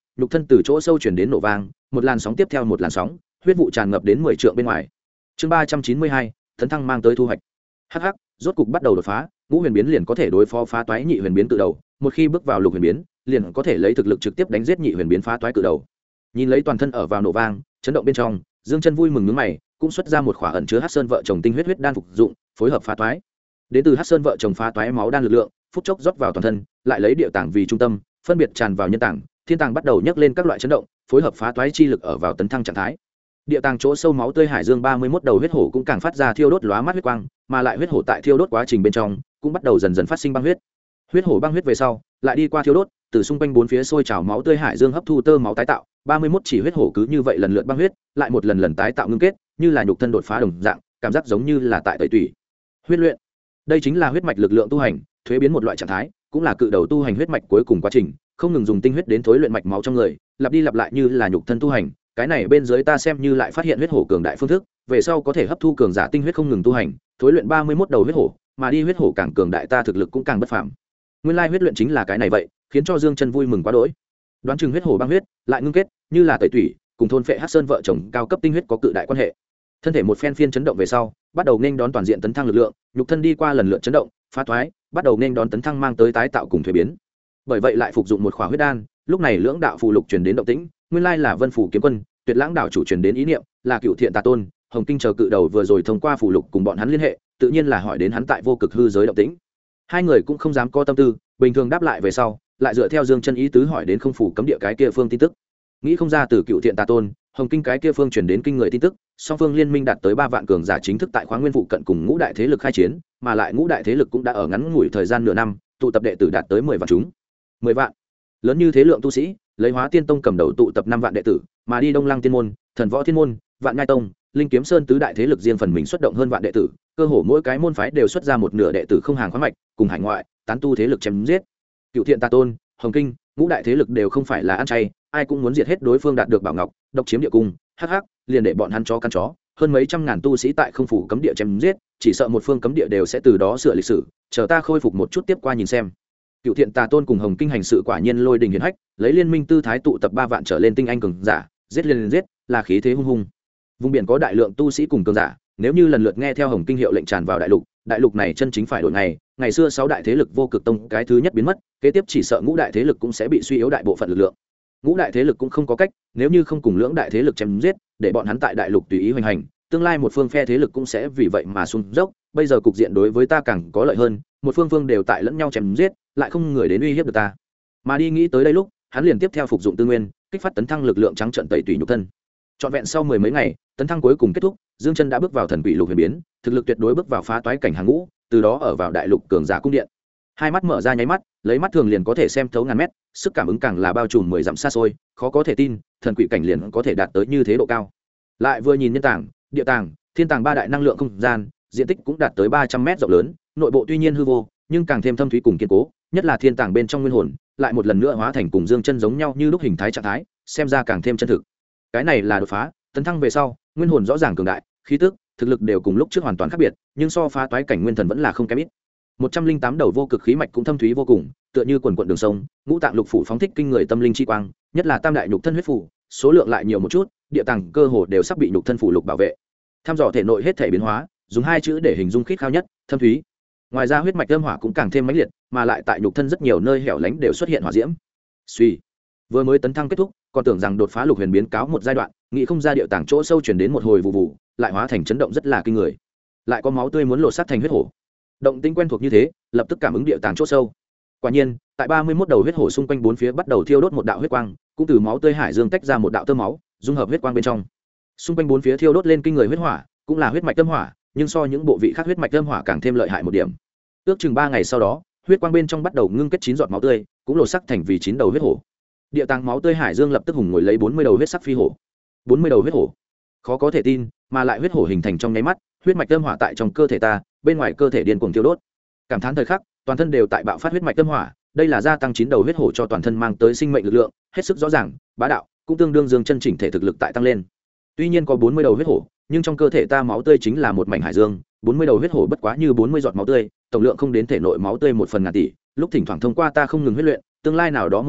nhục thân từ chỗ sâu chuyển đến nổ vang, một làn sóng tiếp theo một làn sóng, huyết vụ tràn ngập đến 10 trượng bên ngoài. Chương 392, tấn thăng mang tới thu hoạch. Hắc hắc, rốt cục bắt đầu đột phá, ngũ huyền biến liền có thể đối phó phá toái nhị huyền biến cự đầu, một khi bước vào lục huyền biến, liền có thể lấy thực lực trực tiếp đánh giết nhị huyền biến phá toái cự đầu. Nhìn lấy toàn thân ở vào nổ vang, chấn động bên trong, Dương Chân vui mừng nhướng mày, cũng xuất ra một khỏa ẩn chứa Hắc Sơn vợ chồng tinh huyết đan phục dụng, phối hợp phá toái. Đến từ Hắc Sơn vợ chồng phá toái máu đan lực lượng, phút chốc rót vào toàn thân, lại lấy địa tạng vì trung tâm, phân biệt tràn vào nhân tạng, thiên tạng bắt đầu nhấc lên các loại chấn động, phối hợp phá toái chi lực ở vào tấn thăng trạng thái. Địa tạng chỗ sâu máu tươi hải dương 31 đầu huyết hổ cũng càng phát ra thiêu đốt lóa mắt huyết quang, mà lại huyết hổ tại thiêu đốt quá trình bên trong, cũng bắt đầu dần dần phát sinh băng huyết. Huyết hổ băng huyết về sau, lại đi qua thiêu đốt, từ xung quanh bốn phía sôi trào máu tươi hải dương hấp thu tơ máu tái tạo, 31 chỉ huyết hổ cứ như vậy lần lượt băng huyết, lại một lần lần tái tạo ngưng kết, như là nhục thân đột phá đồng dạng, cảm giác giống như là tại tẩy tủy. Huyết luyện. Đây chính là huyết mạch lực lượng tu hành, thuế biến một loại trạng thái, cũng là cự đầu tu hành huyết mạch cuối cùng quá trình, không ngừng dùng tinh huyết đến thối luyện mạch máu trong người, lặp đi lặp lại như là nhục thân tu hành. Cái này bên dưới ta xem như lại phát hiện huyết hổ cường đại phương thức, về sau có thể hấp thu cường giả tinh huyết không ngừng tu hành, thối luyện 31 đầu huyết hổ, mà đi huyết hổ càng cường đại ta thực lực cũng càng bất phàm. Nguyên lai huyết luyện chính là cái này vậy, khiến cho Dương Chân vui mừng quá đỗi. Đoán chừng huyết hổ băng huyết lại ngưng kết, như là tẩy tủy, cùng thôn phệ Hắc Sơn vợ chồng cao cấp tinh huyết có cự đại quan hệ. Thân thể một phen phiên chấn động về sau, bắt đầu nên đón toàn diện tấn thăng lực lượng, nhục thân đi qua lần lượt chấn động, phá thoái, bắt đầu nên đón tấn thăng mang tới tái tạo cùng thuế biến. Bởi vậy lại phục dụng một khỏa huyết đan, lúc này lưỡng đạo phù lục truyền đến động tĩnh, nguyên lai là Vân Phủ kiếm quân, Tuyệt Lãng đạo chủ truyền đến ý niệm, là Cựu Thiện Tà Tôn, Hồng Kinh chờ cự đầu vừa rồi thông qua phù lục cùng bọn hắn liên hệ, tự nhiên là hỏi đến hắn tại vô cực hư giới động tĩnh. Hai người cũng không dám có tâm tư, bình thường đáp lại về sau, lại dựa theo Dương Chân ý tứ hỏi đến không phủ cấm địa cái kia phương tin tức. Nghĩ không ra từ Cựu Thiện Tà Tôn, Hồng Kinh cái kia phương truyền đến kinh người tin tức, song phương liên minh đạt tới 3 vạn cường giả chính thức tại Khoáng Nguyên phụ cận cùng ngũ đại thế lực khai chiến, mà lại ngũ đại thế lực cũng đã ở ngắn ngủi thời gian nửa năm, tụ tập đệ tử đạt tới 10 vạn chúng. 10 vạn. Lớn như thế lượng tu sĩ, lấy Hóa Tiên Tông cầm đầu tụ tập 5 vạn đệ tử, mà đi Đông Lăng Tiên môn, Thần Võ Thiên môn, Vạn Nhai Tông, Linh Kiếm Sơn tứ đại thế lực riêng phần mình xuất động hơn vạn đệ tử, cơ hồ mỗi cái môn phái đều xuất ra một nửa đệ tử không hàng khoáng mạch, cùng hải ngoại, tán tu thế lực chém giết. Cựu Thiện Tà Tôn, Hồng Kinh, ngũ đại thế lực đều không phải là ăn chay, ai cũng muốn diệt hết đối phương đạt được bảo ngọc, độc chiếm địa cung, hắc hắc, liền để bọn hắn chó căn chó, hơn mấy trăm ngàn tu sĩ tại không phủ cấm địa chém giết, chỉ sợ một phương cấm địa đều sẽ từ đó sửa lịch sử, chờ ta khôi phục một chút tiếp qua nhìn xem. Cựu Thiện Tà Tôn cùng Hồng Kinh hành sự quả nhiên lôi đình hiển hách, lấy liên minh tư thái tụ tập 3 vạn trở lên tinh anh cường giả, giết liền giết, là khí thế hung hùng. Vùng biển có đại lượng tu sĩ cùng cường giả, nếu như lần lượt nghe theo Hồng Kinh hiệu lệnh tràn vào đại lục này chân chính phải đổi ngày xưa 6 đại thế lực vô cực tông cái thứ nhất biến mất, kế tiếp chỉ sợ ngũ đại thế lực cũng sẽ bị suy yếu đại bộ phận lực lượng. Ngũ đại thế lực cũng không có cách, nếu như không cùng lưỡng đại thế lực chém giết, để bọn hắn tại đại lục tùy ý hoành hành, tương lai một phương phe thế lực cũng sẽ vì vậy mà xuống dốc. Bây giờ cục diện đối với ta càng có lợi hơn, một phương đều tại lẫn nhau chém giết, lại không người đến uy hiếp được ta. Mà đi nghĩ tới đây lúc, hắn liền tiếp theo phục dụng tư nguyên, kích phát tấn thăng lực lượng trắng trận tẩy tùy nhục thân. Trọn vẹn sau 10 mấy ngày, tấn thăng cuối cùng kết thúc, Dương Chân đã bước vào thần quỷ lục huyền biến, thực lực tuyệt đối bước vào phá toái cảnh hàng ngũ, từ đó ở vào đại lục cường giả cung điện. Hai mắt mở ra nháy mắt, lấy mắt thường liền có thể xem thấu ngàn mét, sức cảm ứng càng là bao trùm 10 dặm xa xôi, khó có thể tin, thần quỷ cảnh liền có thể đạt tới như thế độ cao. Lại vừa nhìn nhân tàng, địa tàng, thiên tàng 3 đại năng lượng không gian, diện tích cũng đạt tới 300 mét rộng lớn, nội bộ tuy nhiên hư vô, nhưng càng thêm thâm thúy cùng kiên cố, nhất là thiên tàng bên trong nguyên hồn, lại một lần nữa hóa thành cùng Dương Chân giống nhau như lúc hình thái trạng thái, xem ra càng thêm chân thực. Cái này là đột phá, tấn thăng về sau, nguyên hồn rõ ràng cường đại, khí tức, thực lực đều cùng lúc trước hoàn toàn khác biệt, nhưng so phá toái cảnh nguyên thần vẫn là không kém ít. 108 đầu vô cực khí mạch cũng thâm thúy vô cùng, tựa như quần quần đường sông, ngũ tạng lục phủ phóng thích kinh người tâm linh chi quang, nhất là tam đại nhục thân huyết phủ, số lượng lại nhiều một chút, địa tàng cơ hồ đều sắp bị nhục thân phủ lục bảo vệ. Tham dò thể nội hết thể biến hóa, dùng 2 chữ để hình dung khít khao nhất, thâm thúy. Ngoài ra huyết mạch âm hỏa cũng càng thêm mãnh liệt, mà lại tại nhục thân rất nhiều nơi hẻo lánh đều xuất hiện hỏa diễm. Suy, vừa mới tấn thăng kết thúc, còn tưởng rằng đột phá lục huyền biến cáo một giai đoạn, nghĩ không ra địa tàng chỗ sâu truyền đến một hồi vụ vụ, lại hóa thành chấn động rất là kinh người. Lại có máu tươi muốn lột xác thành huyết hổ. Động tĩnh quen thuộc như thế, lập tức cảm ứng địa tàng chỗ sâu. Quả nhiên, tại 31 đầu huyết hổ xung quanh bốn phía bắt đầu thiêu đốt một đạo huyết quang, cũng từ máu tươi hải dương tách ra một đạo tơ máu, dung hợp huyết quang bên trong. Xung quanh bốn phía thiêu đốt lên kinh người huyết hỏa, cũng là huyết mạch âm hỏa, nhưng so những bộ vị khác huyết mạch âm hỏa càng thêm lợi hại một điểm. Ước chừng 3 ngày sau đó, huyết quang bên trong bắt đầu ngưng kết 9 giọt máu tươi, cũng lột xác thành vì 9 đầu huyết hổ. Địa tàng máu tươi hải dương lập tức hùng ngồi lấy 40 đầu huyết sắc phi hổ. 40 đầu huyết hổ. Khó có thể tin, mà lại huyết hổ hình thành trong nháy mắt, huyết mạch âm hỏa tại trong cơ thể ta, bên ngoài cơ thể điên cuồng thiêu đốt. Cảm thán thời khắc, toàn thân đều tại bạo phát huyết mạch âm hỏa, đây là gia tăng 9 đầu huyết hổ cho toàn thân mang tới sinh mệnh lực lượng, hết sức rõ ràng, bá đạo, cũng tương đương Dương Chân chỉnh thể thực lực tại tăng lên. Tuy nhiên có 40 đầu huyết hổ, nhưng trong cơ thể ta máu tươi chính là một mảnh hải dương, 40 đầu huyết hổ bất quá như 40 giọt máu tươi, tổng lượng không đến thể nội máu tươi 1/1000 tỷ, lúc thỉnh thoảng thông qua ta không ngừng huyết luyện, tương lai nào đó một ngày,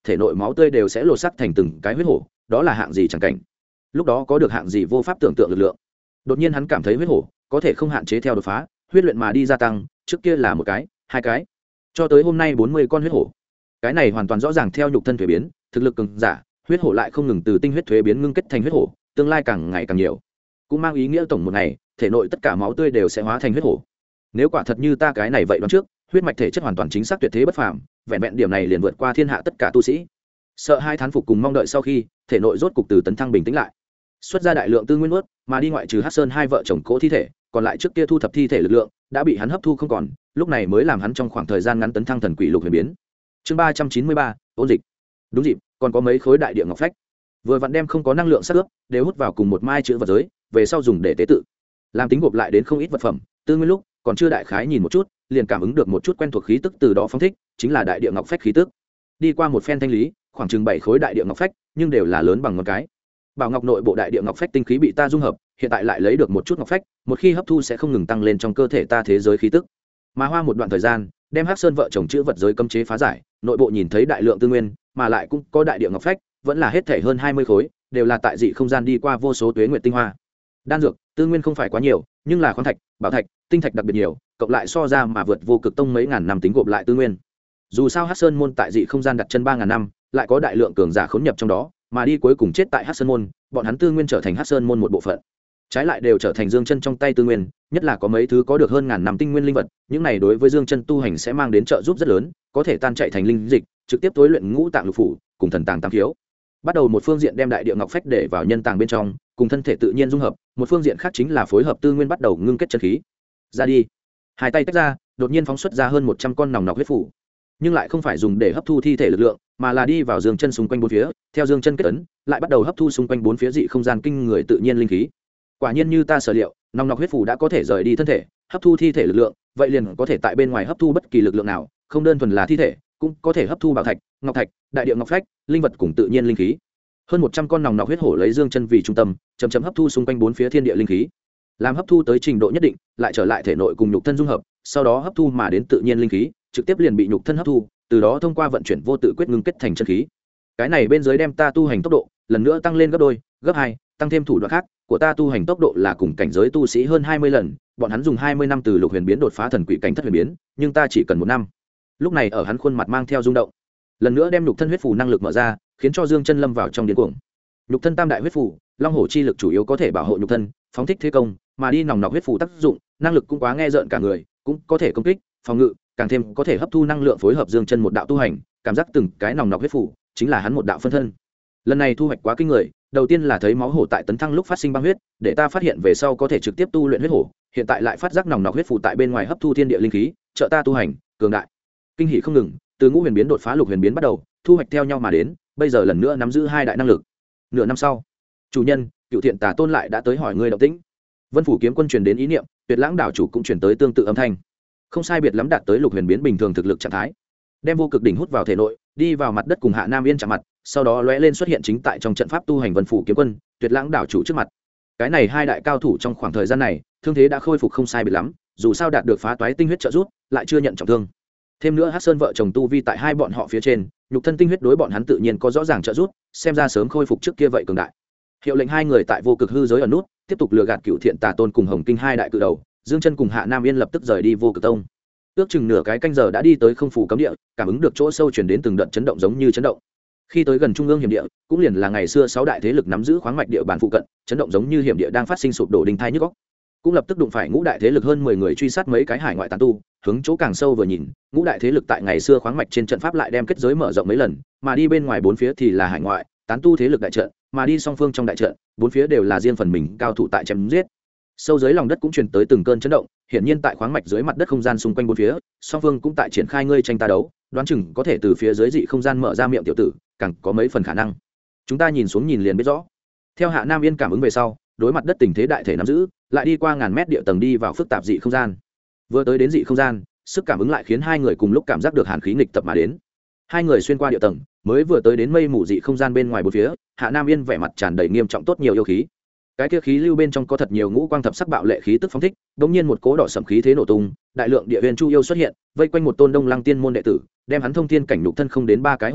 thể nội máu tươi đều sẽ lột sắc thành từng cái huyết hổ, đó là hạng gì chẳng cảnh. Lúc đó có được hạng gì vô pháp tưởng tượng lực lượng. Đột nhiên hắn cảm thấy huyết hổ có thể không hạn chế theo đột phá huyết luyện mà đi gia tăng, trước kia là một cái, hai cái, cho tới hôm nay 40 con huyết hổ. Cái này hoàn toàn rõ ràng theo nhục thân thuế biến, thực lực cường giả, huyết hổ lại không ngừng từ tinh huyết thuế biến ngưng kết thành huyết hổ, tương lai càng ngày càng nhiều, cũng mang ý nghĩa tổng một ngày thể nội tất cả máu tươi đều sẽ hóa thành huyết hổ. Nếu quả thật như ta cái này vậy đoán trước, huyết mạch thể chất hoàn toàn chính xác tuyệt thế bất phàm, vẹn vẹn điểm này liền vượt qua thiên hạ tất cả tu sĩ. Sợ hai thán phục cùng mong đợi sau khi thể nội rốt cục từ tấn thăng bình tĩnh lại, xuất ra đại lượng tư nguyên nuốt, mà đi ngoại trừ Hắc Sơn hai vợ chồng cỗ thi thể, còn lại trước kia thu thập thi thể lực lượng đã bị hắn hấp thu không còn, lúc này mới làm hắn trong khoảng thời gian ngắn tấn thăng thần quỷ lục huyền biến. Chương 393, ôn dịch. Đúng dịp, còn có mấy khối đại địa ngọc phách, vừa vặn đem không có năng lượng sát ướp đều hút vào cùng một mai chữ vật giới, về sau dùng để tế tự. Làm tính gộp lại đến không ít vật phẩm, tư nguyên lúc còn chưa đại khái nhìn một chút, liền cảm ứng được một chút quen thuộc khí tức từ đó phóng thích, chính là đại địa ngọc phách khí tức. Đi qua một phen thanh lý, khoảng chừng 7 khối đại địa ngọc phách, nhưng đều là lớn bằng ngón cái. Bảo ngọc nội bộ đại địa ngọc phách tinh khí bị ta dung hợp, hiện tại lại lấy được một chút ngọc phách, một khi hấp thu sẽ không ngừng tăng lên trong cơ thể ta thế giới khí tức. Mà hoa một đoạn thời gian, đem Hắc Sơn vợ chồng chữ vật giới cấm chế phá giải, nội bộ nhìn thấy đại lượng tư nguyên, mà lại cũng có đại địa ngọc phách, vẫn là hết thể hơn 20 khối, đều là tại dị không gian đi qua vô số tuế nguyệt tinh hoa. Đan dược, tư nguyên không phải quá nhiều, nhưng là khoáng thạch, bảo thạch, tinh thạch đặc biệt nhiều, cộng lại so ra mà vượt vô cực tông mấy ngàn năm tính gộp lại tư nguyên. Dù sao Hắc Sơn môn tại dị không gian đặt chân 3000 năm, lại có đại lượng cường giả khốn nhập trong đó, mà đi cuối cùng chết tại Hắc Sơn môn, bọn hắn tư nguyên trở thành Hắc Sơn môn một bộ phận. Trái lại đều trở thành Dương Chân trong tay tư nguyên, nhất là có mấy thứ có được hơn ngàn năm tinh nguyên linh vật, những này đối với Dương Chân tu hành sẽ mang đến trợ giúp rất lớn, có thể tan chạy thành linh dịch, trực tiếp tối luyện ngũ tạng lục phủ, cùng thần tàng tam khiếu. Bắt đầu một phương diện đem đại địa ngọc phách để vào nhân tàng bên trong, cùng thân thể tự nhiên dung hợp, một phương diện khác chính là phối hợp tư nguyên bắt đầu ngưng kết chân khí. Ra đi. Hai tay tách ra, đột nhiên phóng xuất ra hơn 100 con nòng nọc huyết phủ, nhưng lại không phải dùng để hấp thu thi thể lực lượng, mà là đi vào Dương Chân xung quanh bốn phía, theo Dương Chân kết ấn, lại bắt đầu hấp thu xung quanh bốn phía dị không gian kinh người tự nhiên linh khí. Quả nhiên như ta sở liệu, nòng nọc huyết phủ đã có thể rời đi thân thể, hấp thu thi thể lực lượng, vậy liền có thể tại bên ngoài hấp thu bất kỳ lực lượng nào, không đơn thuần là thi thể, cũng có thể hấp thu bảo thạch, ngọc thạch, đại địa ngọc phách, linh vật cùng tự nhiên linh khí. Hơn 100 con nòng nọc huyết hổ lấy Dương Chân vì trung tâm, chậm chậm hấp thu xung quanh bốn phía thiên địa linh khí. Làm hấp thu tới trình độ nhất định, lại trở lại thể nội cùng nhục thân dung hợp, sau đó hấp thu mà đến tự nhiên linh khí, trực tiếp liền bị nhục thân hấp thu, từ đó thông qua vận chuyển vô tự quyết ngưng kết thành chân khí. Cái này bên dưới đem ta tu hành tốc độ lần nữa tăng lên gấp đôi, gấp 2, tăng thêm thủ đoạn khác, của ta tu hành tốc độ là cùng cảnh giới tu sĩ hơn 20 lần, bọn hắn dùng 20 năm từ lục huyền biến đột phá thần quỷ cảnh thất huyền biến, nhưng ta chỉ cần 1 năm. Lúc này ở hắn khuôn mặt mang theo rung động, lần nữa đem nhục thân huyết phù năng lực mở ra, khiến cho Dương Chân lâm vào trong điên cuồng. Nhục thân tam đại huyết phù, long hổ chi lực chủ yếu có thể bảo hộ nhục thân, phóng thích thế công, mà đi nòng nọc huyết phù tác dụng, năng lực cũng quá nghe rợn cả người, cũng có thể công kích, phòng ngự, càng thêm có thể hấp thu năng lượng phối hợp Dương Chân một đạo tu hành, cảm giác từng cái nòng nọc huyết phù chính là hắn một đạo phân thân. Lần này thu hoạch quá kinh người, đầu tiên là thấy máu hổ tại tấn thăng lúc phát sinh băng huyết, để ta phát hiện về sau có thể trực tiếp tu luyện huyết hổ, hiện tại lại phát giác nòng nọc huyết phù tại bên ngoài hấp thu thiên địa linh khí, trợ ta tu hành cường đại. Kinh hỉ không ngừng, từ ngũ huyền biến đột phá lục huyền biến bắt đầu, thu hoạch theo nhau mà đến, bây giờ lần nữa nắm giữ 2 đại năng lực. Nửa năm sau, chủ nhân, Cựu Thiện Tà Tôn lại đã tới hỏi ngươi động tĩnh. Vân Phủ Kiếm Quân truyền đến ý niệm, Tuyệt Lãng đảo chủ cũng truyền tới tương tự âm thanh. Không sai biệt lắm đạt tới lục huyền biến bình thường thực lực trạng thái. Đem vô cực đỉnh hút vào thể nội, đi vào mặt đất cùng Hạ Nam Yên chạm mặt, sau đó lóe lên xuất hiện chính tại trong trận pháp tu hành Vân Phủ Kiếm Quân, Tuyệt Lãng đảo chủ trước mặt. Cái này 2 đại cao thủ trong khoảng thời gian này, thương thế đã khôi phục không sai biệt lắm, dù sao đạt được phá toái tinh huyết trợ giúp, lại chưa nhận trọng thương. Thêm nữa Hắc Sơn vợ chồng tu vi tại hai bọn họ phía trên, nhục thân tinh huyết đối bọn hắn tự nhiên có rõ ràng trợ giúp, xem ra sớm khôi phục trước kia vậy cường đại. Hiệu lệnh 2 người tại vô cực hư giới ở nút, tiếp tục lừa gạt Cựu Thiện Tà Tôn cùng Hồng Kinh 2 đại cự đầu, Dương Chân cùng Hạ Nam Yên lập tức rời đi vô cực tông. Ước chừng nửa cái canh giờ đã đi tới không phủ cấm địa, cảm ứng được chỗ sâu truyền đến từng đợt chấn động giống như chấn động. Khi tới gần trung ương hiểm địa, cũng liền là ngày xưa 6 đại thế lực nắm giữ khoáng mạch địa bàn phụ cận, chấn động giống như hiểm địa đang phát sinh sụp đổ đình thai nhức óc. Cũng lập tức đụng phải ngũ đại thế lực hơn 10 người truy sát mấy cái hải ngoại tán tu, hướng chỗ càng sâu vừa nhìn, ngũ đại thế lực tại ngày xưa khoáng mạch trên trận pháp lại đem kết giới mở rộng mấy lần, mà đi bên ngoài bốn phía thì là hải ngoại tán tu thế lực đại trận, mà đi song phương trong đại trận, bốn phía đều là riêng phần mình cao thủ tại chém giết. Sâu dưới lòng đất cũng truyền tới từng cơn chấn động, hiển nhiên tại khoáng mạch dưới mặt đất không gian xung quanh bốn phía, song phương cũng tại triển khai ngươi tranh ta đấu, đoán chừng có thể từ phía dưới dị không gian mở ra miệng tiểu tử, càng có mấy phần khả năng. Chúng ta nhìn xuống nhìn liền biết rõ. Theo Hạ Nam Yên cảm ứng về sau, đối mặt đất tình thế đại thể nắm giữ, lại đi qua ngàn mét địa tầng đi vào phức tạp dị không gian. Vừa tới đến dị không gian, sức cảm ứng lại khiến 2 người cùng lúc cảm giác được hàn khí nghịch tập mà đến. 2 người xuyên qua địa tầng, mới vừa tới đến mây mù dị không gian bên ngoài bốn phía, Hạ Nam Yên vẻ mặt tràn đầy nghiêm trọng tốt nhiều yêu khí. Cái kia khí lưu bên trong có thật nhiều ngũ quang thập sắc bạo lệ khí tức phóng thích, đột nhiên một cỗ đỏ sẫm khí thế nổ tung, đại lượng địa huyền chu yêu xuất hiện, vây quanh một tôn Đông Lăng Tiên môn đệ tử, đem hắn thông thiên cảnh nhục thân không đến 3 cái hô hấp,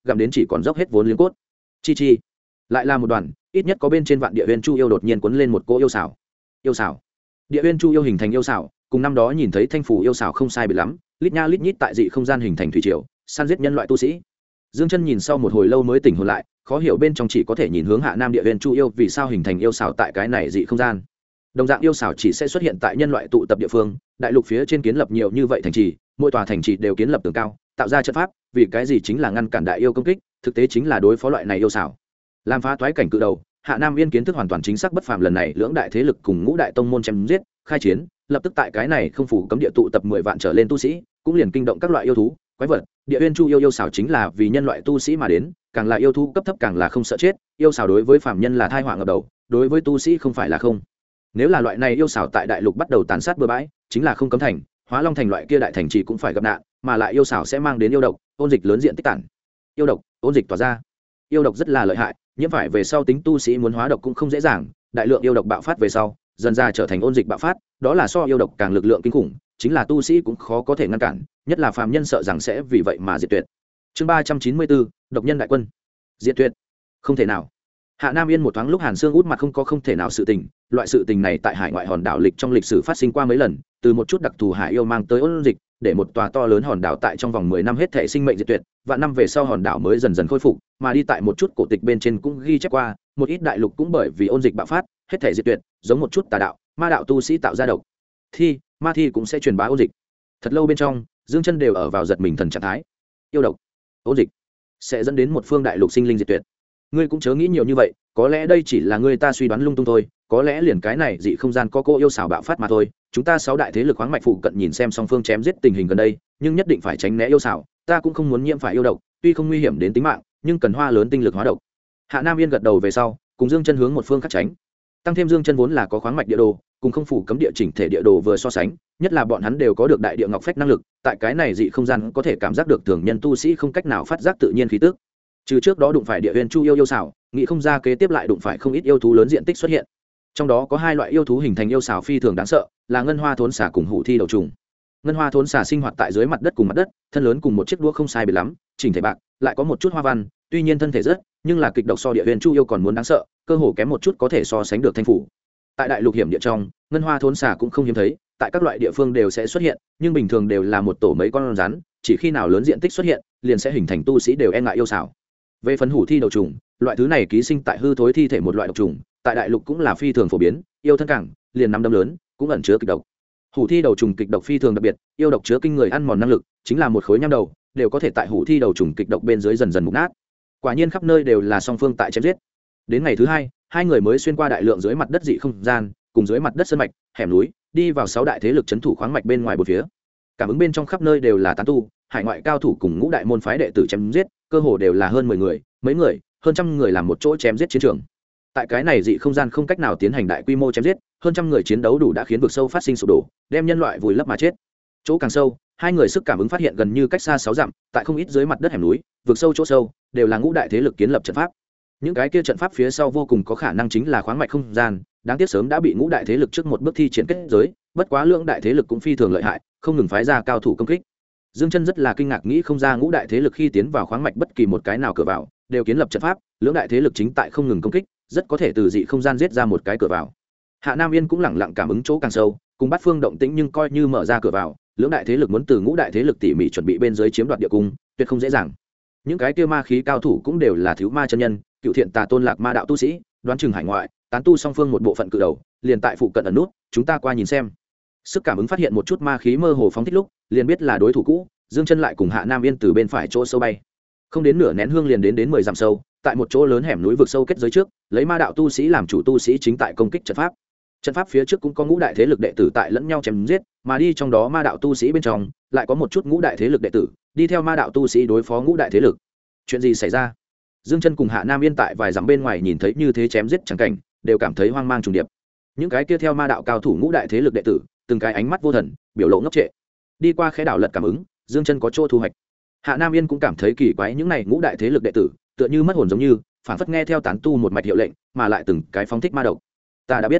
gặm đến chỉ còn dốc hết vốn liếng cốt. Chi chi, lại là một đoàn, ít nhất có bên trên vạn địa huyên chu yêu đột nhiên cuốn lên một cỗ yêu xảo. Yêu xảo, địa huyên chu yêu hình thành yêu xảo, cùng năm đó nhìn thấy thanh phủ yêu xảo không sai biệt lắm, lít nha lít nhít tại dị không gian hình thành thủy triều, săn giết nhân loại tu sĩ. Dương Chân nhìn sau một hồi lâu mới tỉnh hồn lại, khó hiểu bên trong chỉ có thể nhìn hướng hạ nam địa huyên chu yêu vì sao hình thành yêu xảo tại cái này dị không gian. Đồng dạng yêu xảo chỉ sẽ xuất hiện tại nhân loại tụ tập địa phương, đại lục phía trên kiến lập nhiều như vậy thành trì, mỗi tòa thành trì đều kiến lập tường cao, tạo ra trận pháp, vì cái gì chính là ngăn cản đại yêu công kích, thực tế chính là đối phó loại này yêu xảo. Làm phá toái cảnh cự đầu, hạ nam yên kiến thức hoàn toàn chính xác bất phàm, lần này lưỡng đại thế lực cùng ngũ đại tông môn chém giết, khai chiến, lập tức tại cái này không phủ cấm địa tụ tập 10 vạn trở lên tu sĩ, cũng liền kinh động các loại yêu thú, quái vật. Địa huyên chu yêu yêu xảo chính là vì nhân loại tu sĩ mà đến, càng là yêu thú cấp thấp càng là không sợ chết, yêu xảo đối với phàm nhân là tai họa ngập đầu, đối với tu sĩ không phải là không. Nếu là loại này yêu xảo tại đại lục bắt đầu tàn sát bừa bãi, chính là không cấm thành, hóa long thành loại kia đại thành trì cũng phải gặp nạn, mà lại yêu xảo sẽ mang đến yêu độc, ôn dịch lớn diện tích tản. Yêu độc, ôn dịch tỏa ra. Yêu độc rất là lợi hại, nhiễm phải về sau tính tu sĩ muốn hóa độc cũng không dễ dàng, đại lượng yêu độc bạo phát về sau, dần ra trở thành ôn dịch bạo phát, đó là so yêu độc càng lực lượng kinh khủng, chính là tu sĩ cũng khó có thể ngăn cản, nhất là phàm nhân sợ rằng sẽ vì vậy mà diệt tuyệt. Chương 394, độc nhân đại quân. Diệt tuyệt? Không thể nào. Hạ Nam Yên một thoáng lúc Hàn Xương út mặt không thể nào sự tình, loại sự tình này tại hải ngoại hòn đảo lịch trong lịch sử phát sinh qua mấy lần, từ một chút đặc thù hải yêu mang tới ôn dịch, để một tòa to lớn hòn đảo tại trong vòng 10 năm hết thể sinh mệnh diệt tuyệt, và năm về sau hòn đảo mới dần dần khôi phục, mà đi tại một chút cổ tịch bên trên cũng ghi chép qua, một ít đại lục cũng bởi vì ôn dịch bạo phát, hết thể diệt tuyệt, giống một chút tà đạo, ma đạo tu sĩ tạo ra độc thi, ma thi cũng sẽ truyền bá ôn dịch. Thật lâu bên trong, Dương Chân đều ở vào giật mình thần trạng thái. Yêu độc, ôn dịch sẽ dẫn đến một phương đại lục sinh linh diệt tuyệt. Ngươi cũng chớ nghĩ nhiều như vậy, có lẽ đây chỉ là ngươi ta suy đoán lung tung thôi, có lẽ liền cái này dị không gian có cô yêu xảo bạo phát mà thôi. Chúng ta 6 đại thế lực khoáng mạch phụ cận nhìn xem song phương chém giết tình hình gần đây, nhưng nhất định phải tránh né yêu xảo, ta cũng không muốn nhiễm phải yêu độc, tuy không nguy hiểm đến tính mạng, nhưng cần hoa lớn tinh lực hóa độc. Hạ Nam Yên gật đầu về sau, cùng Dương Chân hướng một phương khác tránh. Tăng thêm Dương Chân vốn là có khoáng mạch địa đồ, cùng không phủ cấm địa chỉnh thể địa đồ vừa so sánh, nhất là bọn hắn đều có được đại địa ngọc phách năng lực, tại cái này dị không gian có thể cảm giác được thường nhân tu sĩ không cách nào phát giác tự nhiên khí tức. Trừ trước đó đụng phải địa huyền chu yêu xảo, nghĩ không ra kế tiếp lại đụng phải không ít yêu thú lớn diện tích xuất hiện. Trong đó có 2 loại yêu thú hình thành yêu xảo phi thường đáng sợ, là ngân hoa thốn xà cùng hủ thi đầu trùng. Ngân hoa thốn xà sinh hoạt tại dưới mặt đất cùng mặt đất, thân lớn cùng một chiếc đũa không sai biệt lắm, chỉnh thể bạc, lại có một chút hoa văn, tuy nhiên thân thể rất, nhưng là kịch độc so địa huyền chu yêu còn muốn đáng sợ, cơ hồ kém một chút có thể so sánh được thanh phủ. Tại đại lục hiểm địa trong, ngân hoa thốn xà cũng không hiếm thấy, tại các loại địa phương đều sẽ xuất hiện, nhưng bình thường đều là một tổ mấy con rắn, chỉ khi nào lớn diện tích xuất hiện, liền sẽ hình thành tu sĩ đều e ngại yêu xảo. Về phần hủ thi đầu trùng, loại thứ này ký sinh tại hư thối thi thể một loại độc trùng, tại đại lục cũng là phi thường phổ biến, yêu thân cảng, liền nắm đấm lớn, cũng ẩn chứa kịch độc. Hủ thi đầu trùng kịch độc phi thường đặc biệt, yêu độc chứa kinh người ăn mòn năng lực, chính là một khối nham đầu, đều có thể tại hủ thi đầu trùng kịch độc bên dưới dần dần mục nát. Quả nhiên khắp nơi đều là song phương tại chém giết. Đến ngày thứ 2, 2 người mới xuyên qua đại lượng dưới mặt đất dị không gian, cùng dưới mặt đất sơn mạch, hẻm núi, đi vào 6 đại thế lực trấn thủ khoáng mạch bên ngoài bốn phía. Cảm ứng bên trong khắp nơi đều là tán tu, hải ngoại cao thủ cùng ngũ đại môn phái đệ tử chém giết, cơ hồ đều là hơn 10 người, mấy người, hơn trăm người làm một chỗ chém giết chiến trường. Tại cái này dị không gian không cách nào tiến hành đại quy mô chém giết, hơn trăm người chiến đấu đủ đã khiến vực sâu phát sinh sụp đổ, đem nhân loại vùi lấp mà chết. Chỗ càng sâu, 2 người sức cảm ứng phát hiện gần như cách xa 6 dặm, tại không ít dưới mặt đất hẻm núi, vực sâu chỗ sâu, đều là ngũ đại thế lực kiến lập trận pháp. Những cái kia trận pháp phía sau vô cùng có khả năng chính là khoáng mạch không gian, đáng tiếc sớm đã bị ngũ đại thế lực trước một bước thi triển kết giới, bất quá lượng đại thế lực cũng phi thường lợi hại, không ngừng phái ra cao thủ công kích. Dương Chân rất là kinh ngạc, nghĩ không ra ngũ đại thế lực khi tiến vào khoáng mạch bất kỳ một cái nào cửa vào, đều kiến lập trận pháp, lưỡng đại thế lực chính tại không ngừng công kích, rất có thể từ dị không gian giết ra một cái cửa vào. Hạ Nam Yên cũng lẳng lặng cảm ứng chỗ càng sâu, cùng bắt phương động tĩnh, nhưng coi như mở ra cửa vào, lưỡng đại thế lực muốn từ ngũ đại thế lực tỉ mỉ chuẩn bị bên dưới chiếm đoạt địa cung, tuyệt không dễ dàng. Những cái kia ma khí cao thủ cũng đều là thiếu ma chân nhân, cựu thiện tà tôn lạc ma đạo tu sĩ, đoán chừng hải ngoại, tán tu song phương một bộ phận cự đầu, liền tại phụ cận ẩn nút, chúng ta qua nhìn xem. Sức cảm ứng phát hiện một chút ma khí mơ hồ phóng thích lúc, liền biết là đối thủ cũ. Dương Chân lại cùng Hạ Nam Yên từ bên phải chỗ sâu bay, không đến nửa nén hương liền đến 10 dặm sâu, tại một chỗ lớn hẻm núi vực sâu kết giới trước, lấy ma đạo tu sĩ làm chủ tu sĩ chính tại công kích trận pháp. Trận pháp phía trước cũng có ngũ đại thế lực đệ tử tại lẫn nhau chém giết, mà đi trong đó ma đạo tu sĩ bên trong, lại có một chút ngũ đại thế lực đệ tử đi theo ma đạo tu sĩ đối phó ngũ đại thế lực. Chuyện gì xảy ra? Dương Chân cùng Hạ Nam Yên tại vài dặm bên ngoài nhìn thấy như thế chém giết chẳng cảnh, đều cảm thấy hoang mang trùng điệp. Những cái kia theo ma đạo cao thủ ngũ đại thế lực đệ tử, từng cái ánh mắt vô thần, biểu lộ ngốc trệ. Đi qua khẽ đảo lật cảm ứng, Dương Chân có chỗ thu hoạch. Hạ Nam Yên cũng cảm thấy kỳ quái, những này ngũ đại thế lực đệ tử tựa như mất hồn giống như, phản phất nghe theo tán tu một mạch hiệu lệnh, mà lại từng cái phóng thích ma độc. Ta đã biết.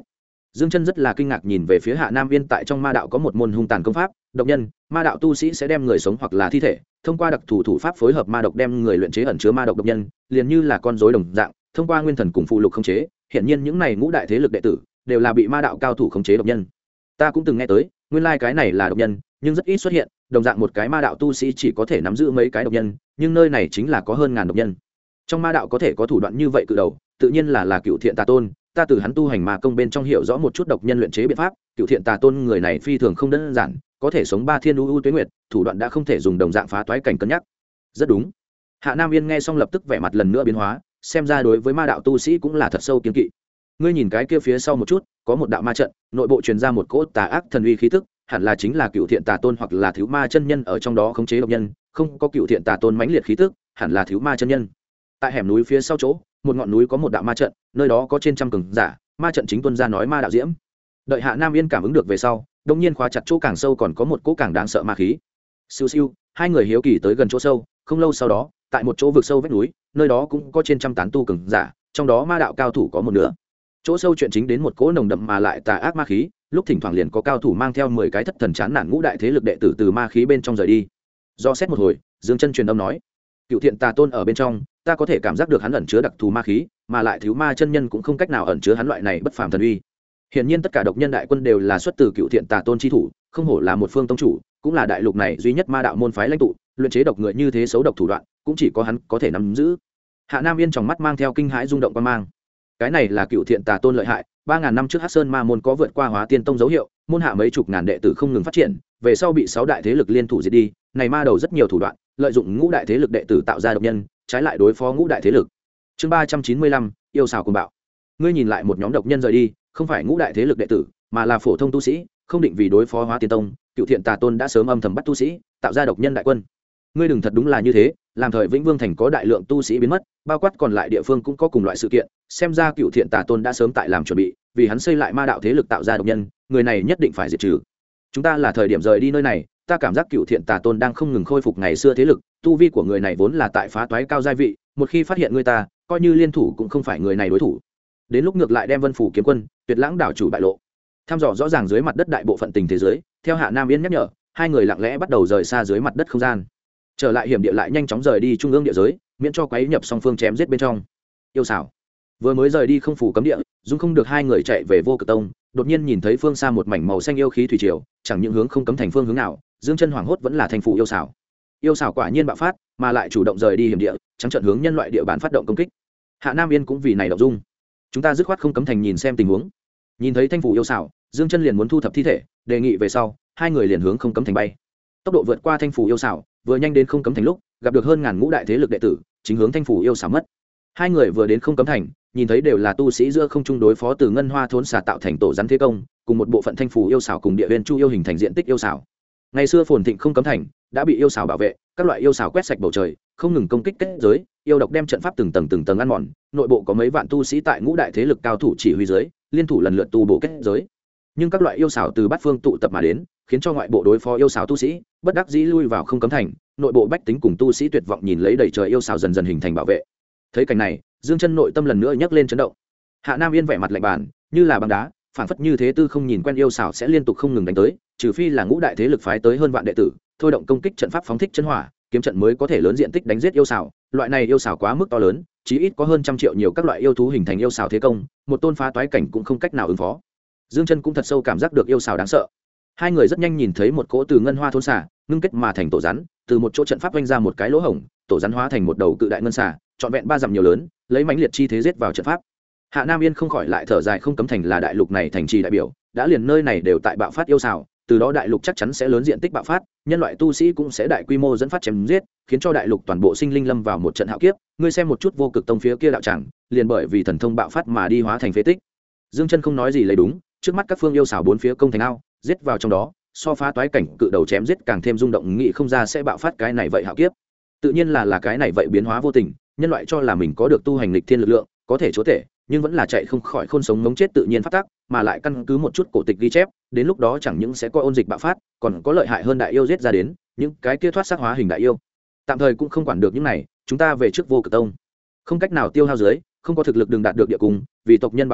Dương Chân rất là kinh ngạc nhìn về phía Hạ Nam Viên, tại trong ma đạo có một môn hung tàn công pháp, độc nhân, ma đạo tu sĩ sẽ đem người sống hoặc là thi thể, thông qua đặc thù thủ pháp phối hợp ma độc đem người luyện chế ẩn chứa ma độc độc nhân, liền như là con rối đồng dạng, thông qua nguyên thần cùng phụ lục khống chế, hiện nhiên những này ngũ đại thế lực đệ tử đều là bị ma đạo cao thủ khống chế độc nhân. Ta cũng từng nghe tới, nguyên lai cái này là độc nhân, nhưng rất ít xuất hiện, đồng dạng một cái ma đạo tu sĩ chỉ có thể nắm giữ mấy cái độc nhân, nhưng nơi này chính là có hơn ngàn độc nhân. Trong ma đạo có thể có thủ đoạn như vậy cự đầu, tự nhiên là Cựu Thiện Tà Tôn, ta từ hắn tu hành ma công bên trong hiểu rõ một chút độc nhân luyện chế biện pháp. Cựu Thiện Tà Tôn người này phi thường không đơn giản, có thể sống 3 thiên u tuế nguyệt, thủ đoạn đã không thể dùng đồng dạng phá toái cảnh cân nhắc. Rất đúng. Hạ Nam Yên nghe xong lập tức vẻ mặt lần nữa biến hóa, xem ra đối với ma đạo tu sĩ cũng là thật sâu kiêng kỵ. Ngươi nhìn cái kia phía sau một chút, có một đạo ma trận, nội bộ truyền ra một cỗ tà ác thần uy khí tức, hẳn là chính là Cựu Thiện Tà Tôn hoặc là Thiếu Ma chân nhân ở trong đó khống chế độc nhân, không có Cựu Thiện Tà Tôn mãnh liệt khí tức, hẳn là Thiếu Ma chân nhân. Tại hẻm núi phía sau chỗ, một ngọn núi có một đạo ma trận, nơi đó có trên trăm cường giả, ma trận chính tuân ra nói ma đạo diễm. Đợi Hạ Nam Yên cảm ứng được về sau, đột nhiên khóa chặt chỗ càng sâu còn có một cỗ càng đáng sợ ma khí. Siêu siêu, hai người hiếu kỳ tới gần chỗ sâu, không lâu sau đó, tại một chỗ vực sâu vách núi, nơi đó cũng có trên trăm tán tu cường giả, trong đó ma đạo cao thủ có một nửa. Chỗ sâu chuyện chính đến một cỗ nồng đậm mà lại tà ác ma khí, lúc thỉnh thoảng liền có cao thủ mang theo 10 cái thất thần chán nản ngũ đại thế lực đệ tử từ ma khí bên trong rời đi. Do xét một hồi, Dương Chân truyền âm nói: Cựu Thiện Tà Tôn ở bên trong, ta có thể cảm giác được hắn ẩn chứa đặc thù ma khí, mà lại Thiếu Ma chân nhân cũng không cách nào ẩn chứa hắn loại này bất phàm thần uy. Hiển nhiên tất cả độc nhân đại quân đều là xuất từ Cựu Thiện Tà Tôn chi thủ, không hổ là một phương tông chủ, cũng là đại lục này duy nhất ma đạo môn phái lãnh tụ, luyện chế độc người như thế xấu độc thủ đoạn, cũng chỉ có hắn có thể nắm giữ. Hạ Nam Yên trong mắt mang theo kinh hãi rung động quan mang. Cái này là Cựu Thiện Tà Tôn lợi hại, 3000 năm trước Hắc Sơn Ma môn có vượt qua Hóa Tiên Tông dấu hiệu, môn hạ mấy chục ngàn đệ tử không ngừng phát triển, về sau bị 6 đại thế lực liên thủ diệt đi, này ma đầu rất nhiều thủ đoạn, lợi dụng ngũ đại thế lực đệ tử tạo ra độc nhân, trái lại đối phó ngũ đại thế lực. Chương 395, yêu xào cuồng bạo. Ngươi nhìn lại một nhóm độc nhân rời đi, không phải ngũ đại thế lực đệ tử, mà là phổ thông tu sĩ, không định vì đối phó Hóa Tiên Tông, Cựu Thiện Tà Tôn đã sớm âm thầm bắt tu sĩ, tạo ra độc nhân đại quân. Ngươi đừng thật đúng là như thế, làm thời Vĩnh Vương thành có đại lượng tu sĩ biến mất, bao quát còn lại địa phương cũng có cùng loại sự kiện, xem ra Cựu Thiện Tà Tôn đã sớm tại làm chuẩn bị, vì hắn xây lại ma đạo thế lực tạo ra độc nhân, người này nhất định phải diệt trừ. Chúng ta là thời điểm rời đi nơi này, ta cảm giác Cựu Thiện Tà Tôn đang không ngừng khôi phục ngày xưa thế lực, tu vi của người này vốn là tại phá toái cao giai vị, một khi phát hiện người ta, coi như liên thủ cũng không phải người này đối thủ. Đến lúc ngược lại đem Vân Phủ kiếm quân, Tuyệt Lãng đảo chủ bại lộ. Tham dò rõ ràng dưới mặt đất đại bộ phận tình thế giới, theo Hạ Nam Yên nhắc nhở, hai người lặng lẽ bắt đầu rời xa dưới mặt đất không gian. Trở lại hiểm địa lại nhanh chóng rời đi trung ương địa giới, miễn cho quấy nhập song phương chém giết bên trong. Yêu xảo. Vừa mới rời đi không phủ cấm địa, dung không được hai người chạy về Vô Cực Tông, đột nhiên nhìn thấy phương xa một mảnh màu xanh yêu khí thủy triều, chẳng những hướng không cấm thành phương hướng nào, Dương Chân hoảng hốt vẫn là thành phủ yêu xảo. Yêu xảo quả nhiên bạo phát, mà lại chủ động rời đi hiểm địa, trắng trợn hướng nhân loại địa bàn phát động công kích. Hạ Nam Yên cũng vì này động dung. Chúng ta dứt khoát không cấm thành nhìn xem tình huống. Nhìn thấy thanh phủ yêu xảo, Dương Chân liền muốn thu thập thi thể, đề nghị về sau, hai người liền hướng không cấm thành bay. Tốc độ vượt qua thanh phủ yêu xảo, vừa nhanh đến không cấm thành lúc, gặp được hơn ngàn ngũ đại thế lực đệ tử, chính hướng thanh phủ yêu xảo mất. Hai người vừa đến không cấm thành, nhìn thấy đều là tu sĩ giữa không trung đối phó từ ngân hoa thốn xà tạo thành tổ rắn thế công, cùng một bộ phận thanh phủ yêu xảo cùng địa huyền chu yêu hình thành diện tích yêu xảo. Ngày xưa phồn thịnh không cấm thành đã bị yêu xảo bảo vệ, các loại yêu xảo quét sạch bầu trời, không ngừng công kích kết giới, yêu độc đem trận pháp từng tầng ăn mòn, nội bộ có mấy vạn tu sĩ tại ngũ đại thế lực cao thủ chỉ huy dưới, liên thủ lần lượt tu bổ kết giới. Nhưng các loại yêu xảo từ bát phương tụ tập mà đến, khiến cho ngoại bộ đối phó yêu xảo tu sĩ bất đắc dĩ lui vào không cấm thành, nội bộ bách tính cùng tu sĩ tuyệt vọng nhìn lấy đầy trời yêu xảo dần dần hình thành bảo vệ. Thấy cảnh này, Dương Chân nội tâm lần nữa nhấc lên chấn động. Hạ Nam Yên vẻ mặt lạnh bàn, như là băng đá, phản phất như thế tư không nhìn quen yêu xảo sẽ liên tục không ngừng đánh tới, trừ phi là ngũ đại thế lực phái tới hơn vạn đệ tử, thôi động công kích trận pháp phóng thích chân hỏa, kiếm trận mới có thể lớn diện tích đánh giết yêu xảo. Loại này yêu xảo quá mức to lớn, chí ít có hơn trăm triệu nhiều các loại yêu thú hình thành yêu xảo thế công, một tôn phá toái cảnh cũng không cách nào ứng phó. Dương Chân cũng thật sâu cảm giác được yêu xảo đáng sợ. Hai người rất nhanh nhìn thấy một cỗ từ ngân hoa thốn xả ngưng kết mà thành tổ rắn, từ một chỗ trận pháp vanh ra một cái lỗ hổng, tổ rắn hóa thành một đầu cự đại ngân xả, trọn vẹn 3 dặm nhiều lớn, lấy mãnh liệt chi thế giết vào trận pháp. Hạ Nam Yên không khỏi lại thở dài, không cấm thành là đại lục này thành trì đại biểu, đã liền nơi này đều tại bạo phát yêu xảo, từ đó đại lục chắc chắn sẽ lớn diện tích bạo phát, nhân loại tu sĩ cũng sẽ đại quy mô dẫn phát chém giết, khiến cho đại lục toàn bộ sinh linh lâm vào một trận hạo kiếp. Ngươi xem một chút Vô Cực Tông phía kia đạo tràng, liền bởi vì thần thông bạo phát mà đi hóa thành phế tích. Dương Chân không nói gì lấy đúng, trước mắt các phương yêu xảo bốn phía công thành ao, giết vào trong đó, so phá toái cảnh cự đầu chém giết càng thêm rung động, nghĩ không ra sẽ bạo phát cái này vậy hạo kiếp. Tự nhiên là cái này vậy biến hóa vô tình, nhân loại cho là mình có được tu hành lịch thiên lực lượng, có thể chúa thể, nhưng vẫn là chạy không khỏi khôn sống ngống chết tự nhiên phát tác, mà lại căn cứ một chút cổ tịch ghi chép, đến lúc đó chẳng những sẽ có ôn dịch bạo phát, còn có lợi hại hơn đại yêu giết ra đến, những cái kia thoát xác hóa hình đại yêu. Tạm thời cũng không quản được những này, chúng ta về trước Vô Cực Tông. Không cách nào tiêu hao dưới, không có thực lực đừng đạt được địa cung, vì tộc nhân báo thù,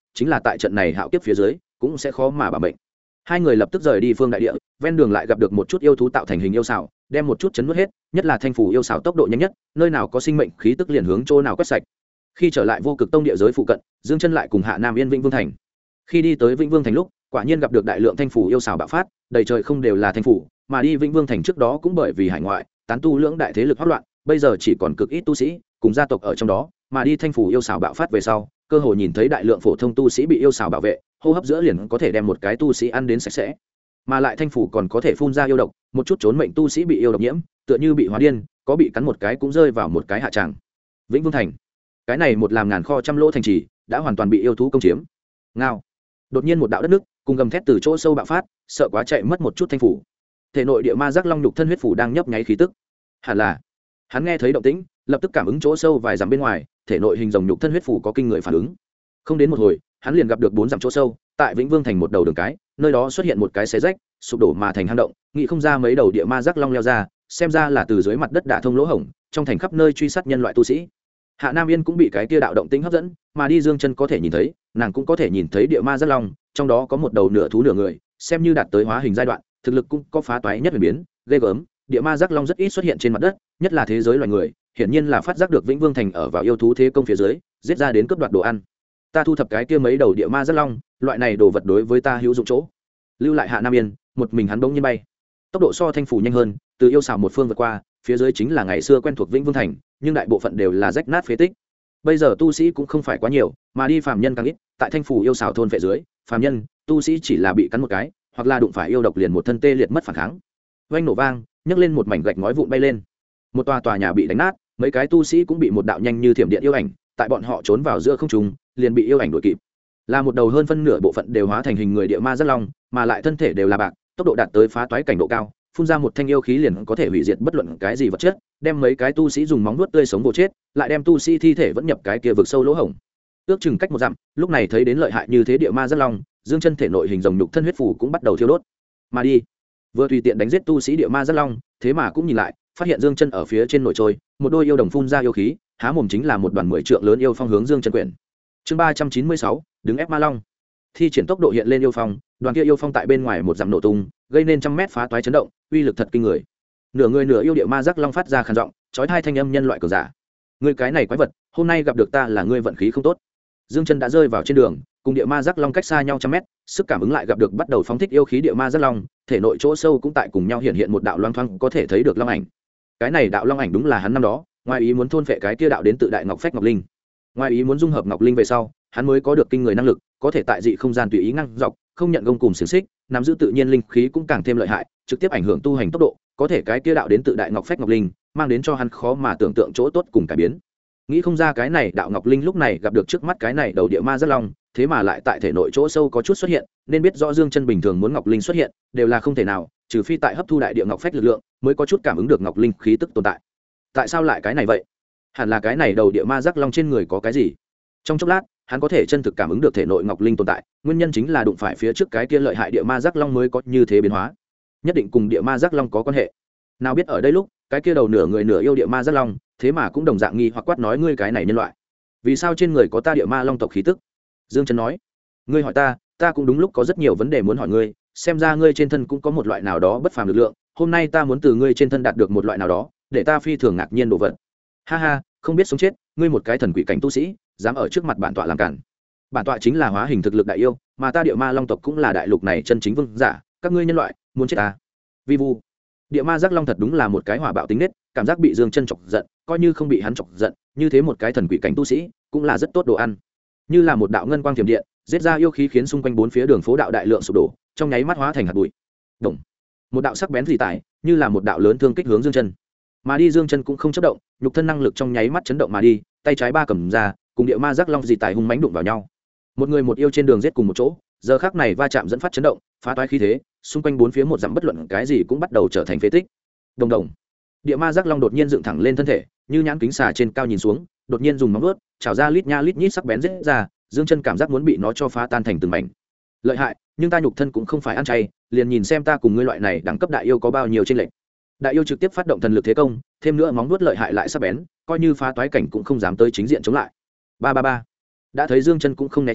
chính là tại trận này hạo kiếp phía dưới cũng sẽ khó mà bảo mệnh. Hai người lập tức rời đi phương đại địa, ven đường lại gặp được một chút yêu thú tạo thành hình yêu xảo, đem một chút chấn nuốt hết, nhất là thanh phủ yêu xảo tốc độ nhanh nhất, nơi nào có sinh mệnh khí tức liền hướng chỗ nào quét sạch. Khi trở lại vô cực tông địa giới phụ cận, Dương Chân lại cùng Hạ Nam Yên Vĩnh Vương thành. Khi đi tới Vĩnh Vương thành lúc, quả nhiên gặp được đại lượng thanh phủ yêu xảo bạo phát, đầy trời không đều là thanh phủ, mà đi Vĩnh Vương thành trước đó cũng bởi vì hải ngoại, tán tu lưỡng đại thế lực hỗn loạn, bây giờ chỉ còn cực ít tu sĩ cùng gia tộc ở trong đó, mà đi thanh phủ yêu xảo bạo phát về sau, cơ hội nhìn thấy đại lượng phổ thông tu sĩ bị yêu xảo bảo vệ, hô hấp giữa liền có thể đem một cái tu sĩ ăn đến sạch sẽ, mà lại thanh phủ còn có thể phun ra yêu độc, một chút trốn mệnh tu sĩ bị yêu độc nhiễm, tựa như bị hóa điên, có bị cắn một cái cũng rơi vào một cái hạ tràng. Vĩnh Vương thành, cái này một làm ngàn kho trăm lỗ thành trì đã hoàn toàn bị yêu thú công chiếm. Ngao, đột nhiên một đạo đất nước cùng gầm thét từ chỗ sâu bạo phát, sợ quá chạy mất một chút thanh phủ. Thể nội địa ma giác long nhục thân huyết phủ đang nhấp nháy khí tức, hẳn là hắn nghe thấy động tĩnh, lập tức cảm ứng chỗ sâu vài dặm bên ngoài, thể nội hình rồng nhục thân huyết phủ có kinh người phản ứng. Không đến một hồi, hắn liền gặp được 4 dặm chỗ sâu, tại Vĩnh Vương thành một đầu đường cái, nơi đó xuất hiện một cái xé rách, sụp đổ mà thành hang động, nghĩ không ra mấy đầu địa ma giác long leo ra, xem ra là từ dưới mặt đất đả thông lỗ hổng, trong thành khắp nơi truy sát nhân loại tu sĩ. Hạ Nam Yên cũng bị cái kia đạo động tĩnh hấp dẫn, mà đi Dương Chân có thể nhìn thấy, nàng cũng có thể nhìn thấy địa ma giác long, trong đó có một đầu nửa thú nửa người, xem như đạt tới hóa hình giai đoạn, thực lực cũng có phá toái nhất huyền biến, ghê gớm. Địa ma giác long rất ít xuất hiện trên mặt đất, nhất là thế giới loài người, hiển nhiên là phát giác được Vĩnh Vương thành ở vào yêu thú thế công phía dưới, giết ra đến cướp đoạt đồ ăn. Ta thu thập cái kia mấy đầu địa ma giác long, loại này đồ vật đối với ta hữu dụng chỗ. Lưu lại Hạ Nam Yên, một mình hắn bỗng nhiên bay, tốc độ so thanh phủ nhanh hơn, từ yêu xảo một phương vượt qua, phía dưới chính là ngày xưa quen thuộc Vĩnh Vương thành, nhưng đại bộ phận đều là rách nát phế tích. Bây giờ tu sĩ cũng không phải quá nhiều, mà đi phàm nhân càng ít, tại thanh phủ yêu xảo thôn vệ dưới, phàm nhân, tu sĩ chỉ là bị cắn một cái, hoặc là đụng phải yêu độc liền một thân tê liệt mất phản kháng. Oanh nổ vang, nhấc lên một mảnh gạch ngói vụn bay lên. Một tòa nhà bị đánh nát, mấy cái tu sĩ cũng bị một đạo nhanh như thiểm điện yêu ảnh, tại bọn họ trốn vào giữa không trung, liền bị yêu ảnh đuổi kịp. Là một đầu hơn phân nửa bộ phận đều hóa thành hình người địa ma rất long, mà lại thân thể đều là bạc, tốc độ đạt tới phá toái cảnh độ cao, phun ra một thanh yêu khí liền có thể hủy diệt bất luận cái gì vật chất, đem mấy cái tu sĩ dùng móng vuốt tươi sống vô chết, lại đem tu sĩ thi thể vẫn nhập cái kia vực sâu lỗ hổng. Ước chừng cách một dặm, lúc này thấy đến lợi hại như thế địa ma rất long, Dương Chân thể nội hình rồng nhục thân huyết phủ cũng bắt đầu thiêu đốt. Mà đi, vừa tùy tiện đánh giết tu sĩ địa ma rất long, thế mà cũng nhìn lại, phát hiện Dương Chân ở phía trên nổi trôi, một đôi yêu đồng phun ra yêu khí, há mồm chính là một đoàn 10 trượng lớn yêu phong hướng Dương Chân quyển. Chương 396, đứng ép ma long. Thi triển tốc độ hiện lên yêu phong, đoàn kia yêu phong tại bên ngoài một dặm nổ tung, gây nên trăm mét phá toái chấn động, uy lực thật kinh người. Nửa người nửa yêu địa ma giác long phát ra khàn giọng, chói tai thanh âm nhân loại cường giả. Ngươi cái này quái vật, hôm nay gặp được ta là ngươi vận khí không tốt. Dương Chân đã rơi vào trên đường, cùng địa ma giác long cách xa nhau trăm mét, sức cảm ứng lại gặp được bắt đầu phóng thích yêu khí địa ma giác long, thể nội chỗ sâu cũng tại cùng nhau hiện hiện một đạo loang thoáng có thể thấy được long ảnh. Cái này đạo long ảnh đúng là hắn năm đó, ngoài ý muốn thôn phệ cái kia đạo đến tự đại ngọc phách ngọc linh. Ngoài ý muốn dung hợp ngọc linh về sau, hắn mới có được kinh người năng lực, có thể tại dị không gian tùy ý ngăn dọc, không nhận gông cùng xiềng xích, nắm giữ tự nhiên linh khí cũng càng thêm lợi hại, trực tiếp ảnh hưởng tu hành tốc độ, có thể cái kia đạo đến tự đại ngọc phách ngọc linh, mang đến cho hắn khó mà tưởng tượng chỗ tốt cùng cải biến. Nghĩ không ra cái này đạo ngọc linh lúc này gặp được trước mắt cái này đầu địa ma rất long, thế mà lại tại thể nội chỗ sâu có chút xuất hiện, nên biết rõ Dương Chân bình thường muốn ngọc linh xuất hiện, đều là không thể nào, trừ phi tại hấp thu đại địa ngọc phách lực lượng, mới có chút cảm ứng được ngọc linh khí tức tồn tại. Tại sao lại cái này vậy? Hẳn là cái này đầu địa ma giác long trên người có cái gì? Trong chốc lát, hắn có thể chân thực cảm ứng được thể nội ngọc linh tồn tại, nguyên nhân chính là đụng phải phía trước cái kia lợi hại địa ma giác long mới có như thế biến hóa, nhất định cùng địa ma giác long có quan hệ. Nào biết ở đây lúc, cái kia đầu nửa người nửa yêu địa ma giác long, thế mà cũng đồng dạng nghi hoặc quát nói ngươi cái này nhân loại, vì sao trên người có ta địa ma long tộc khí tức? Dương Chân nói, ngươi hỏi ta, ta cũng đúng lúc có rất nhiều vấn đề muốn hỏi ngươi, xem ra ngươi trên thân cũng có một loại nào đó bất phàm lực lượng, hôm nay ta muốn từ ngươi trên thân đạt được một loại nào đó, để ta phi thường ngạc nhiên đồ vật. Ha ha, không biết sống chết, ngươi một cái thần quỷ cảnh tu sĩ, dám ở trước mặt bản tọa làm cản. Bản tọa chính là hóa hình thực lực đại yêu, mà ta địa ma long tộc cũng là đại lục này chân chính vương giả, các ngươi nhân loại muốn chết ta? Vi vu. Địa ma giác long thật đúng là một cái hỏa bạo tính nết, cảm giác bị Dương Chân chọc giận, coi như không bị hắn chọc giận, như thế một cái thần quỷ cảnh tu sĩ, cũng là rất tốt đồ ăn. Như là một đạo ngân quang thiểm điện, giết ra yêu khí khiến xung quanh bốn phía đường phố đạo đại lượng sụp đổ, trong nháy mắt hóa thành hạt bụi. Động. Một đạo sắc bén dị tải, như là một đạo lớn thương kích hướng Dương Chân. Mà đi Dương Chân cũng không chớp động, nhục thân năng lực trong nháy mắt chấn động mà đi, tay trái ba cầm ra, cùng địa ma giác long dị tải hung mãnh đụng vào nhau. Một người một yêu trên đường giết cùng một chỗ, giờ khắc này va chạm dẫn phát chấn động, phá toái khí thế, xung quanh bốn phía một dặm bất luận cái gì cũng bắt đầu trở thành phế tích. Đồng đồng. Địa ma giác long đột nhiên dựng thẳng lên thân thể, như nhãn kính xà trên cao nhìn xuống, đột nhiên dùng móng vuốt chảo ra lít nha lít nhít sắc bén giết ra, Dương Chân cảm giác muốn bị nó cho phá tan thành từng mảnh. Lợi hại, nhưng ta nhục thân cũng không phải ăn chay, liền nhìn xem ta cùng ngươi loại này đẳng cấp đại yêu có bao nhiêu chênh lệch. Đại yêu trực tiếp phát động thần lực thế công, thêm nữa móng vuốt lợi hại lại sắc bén, coi như phá toái cảnh cũng không dám tới chính diện chống lại. Ba ba ba. Đã thấy Dương Chân cũng không né tránh,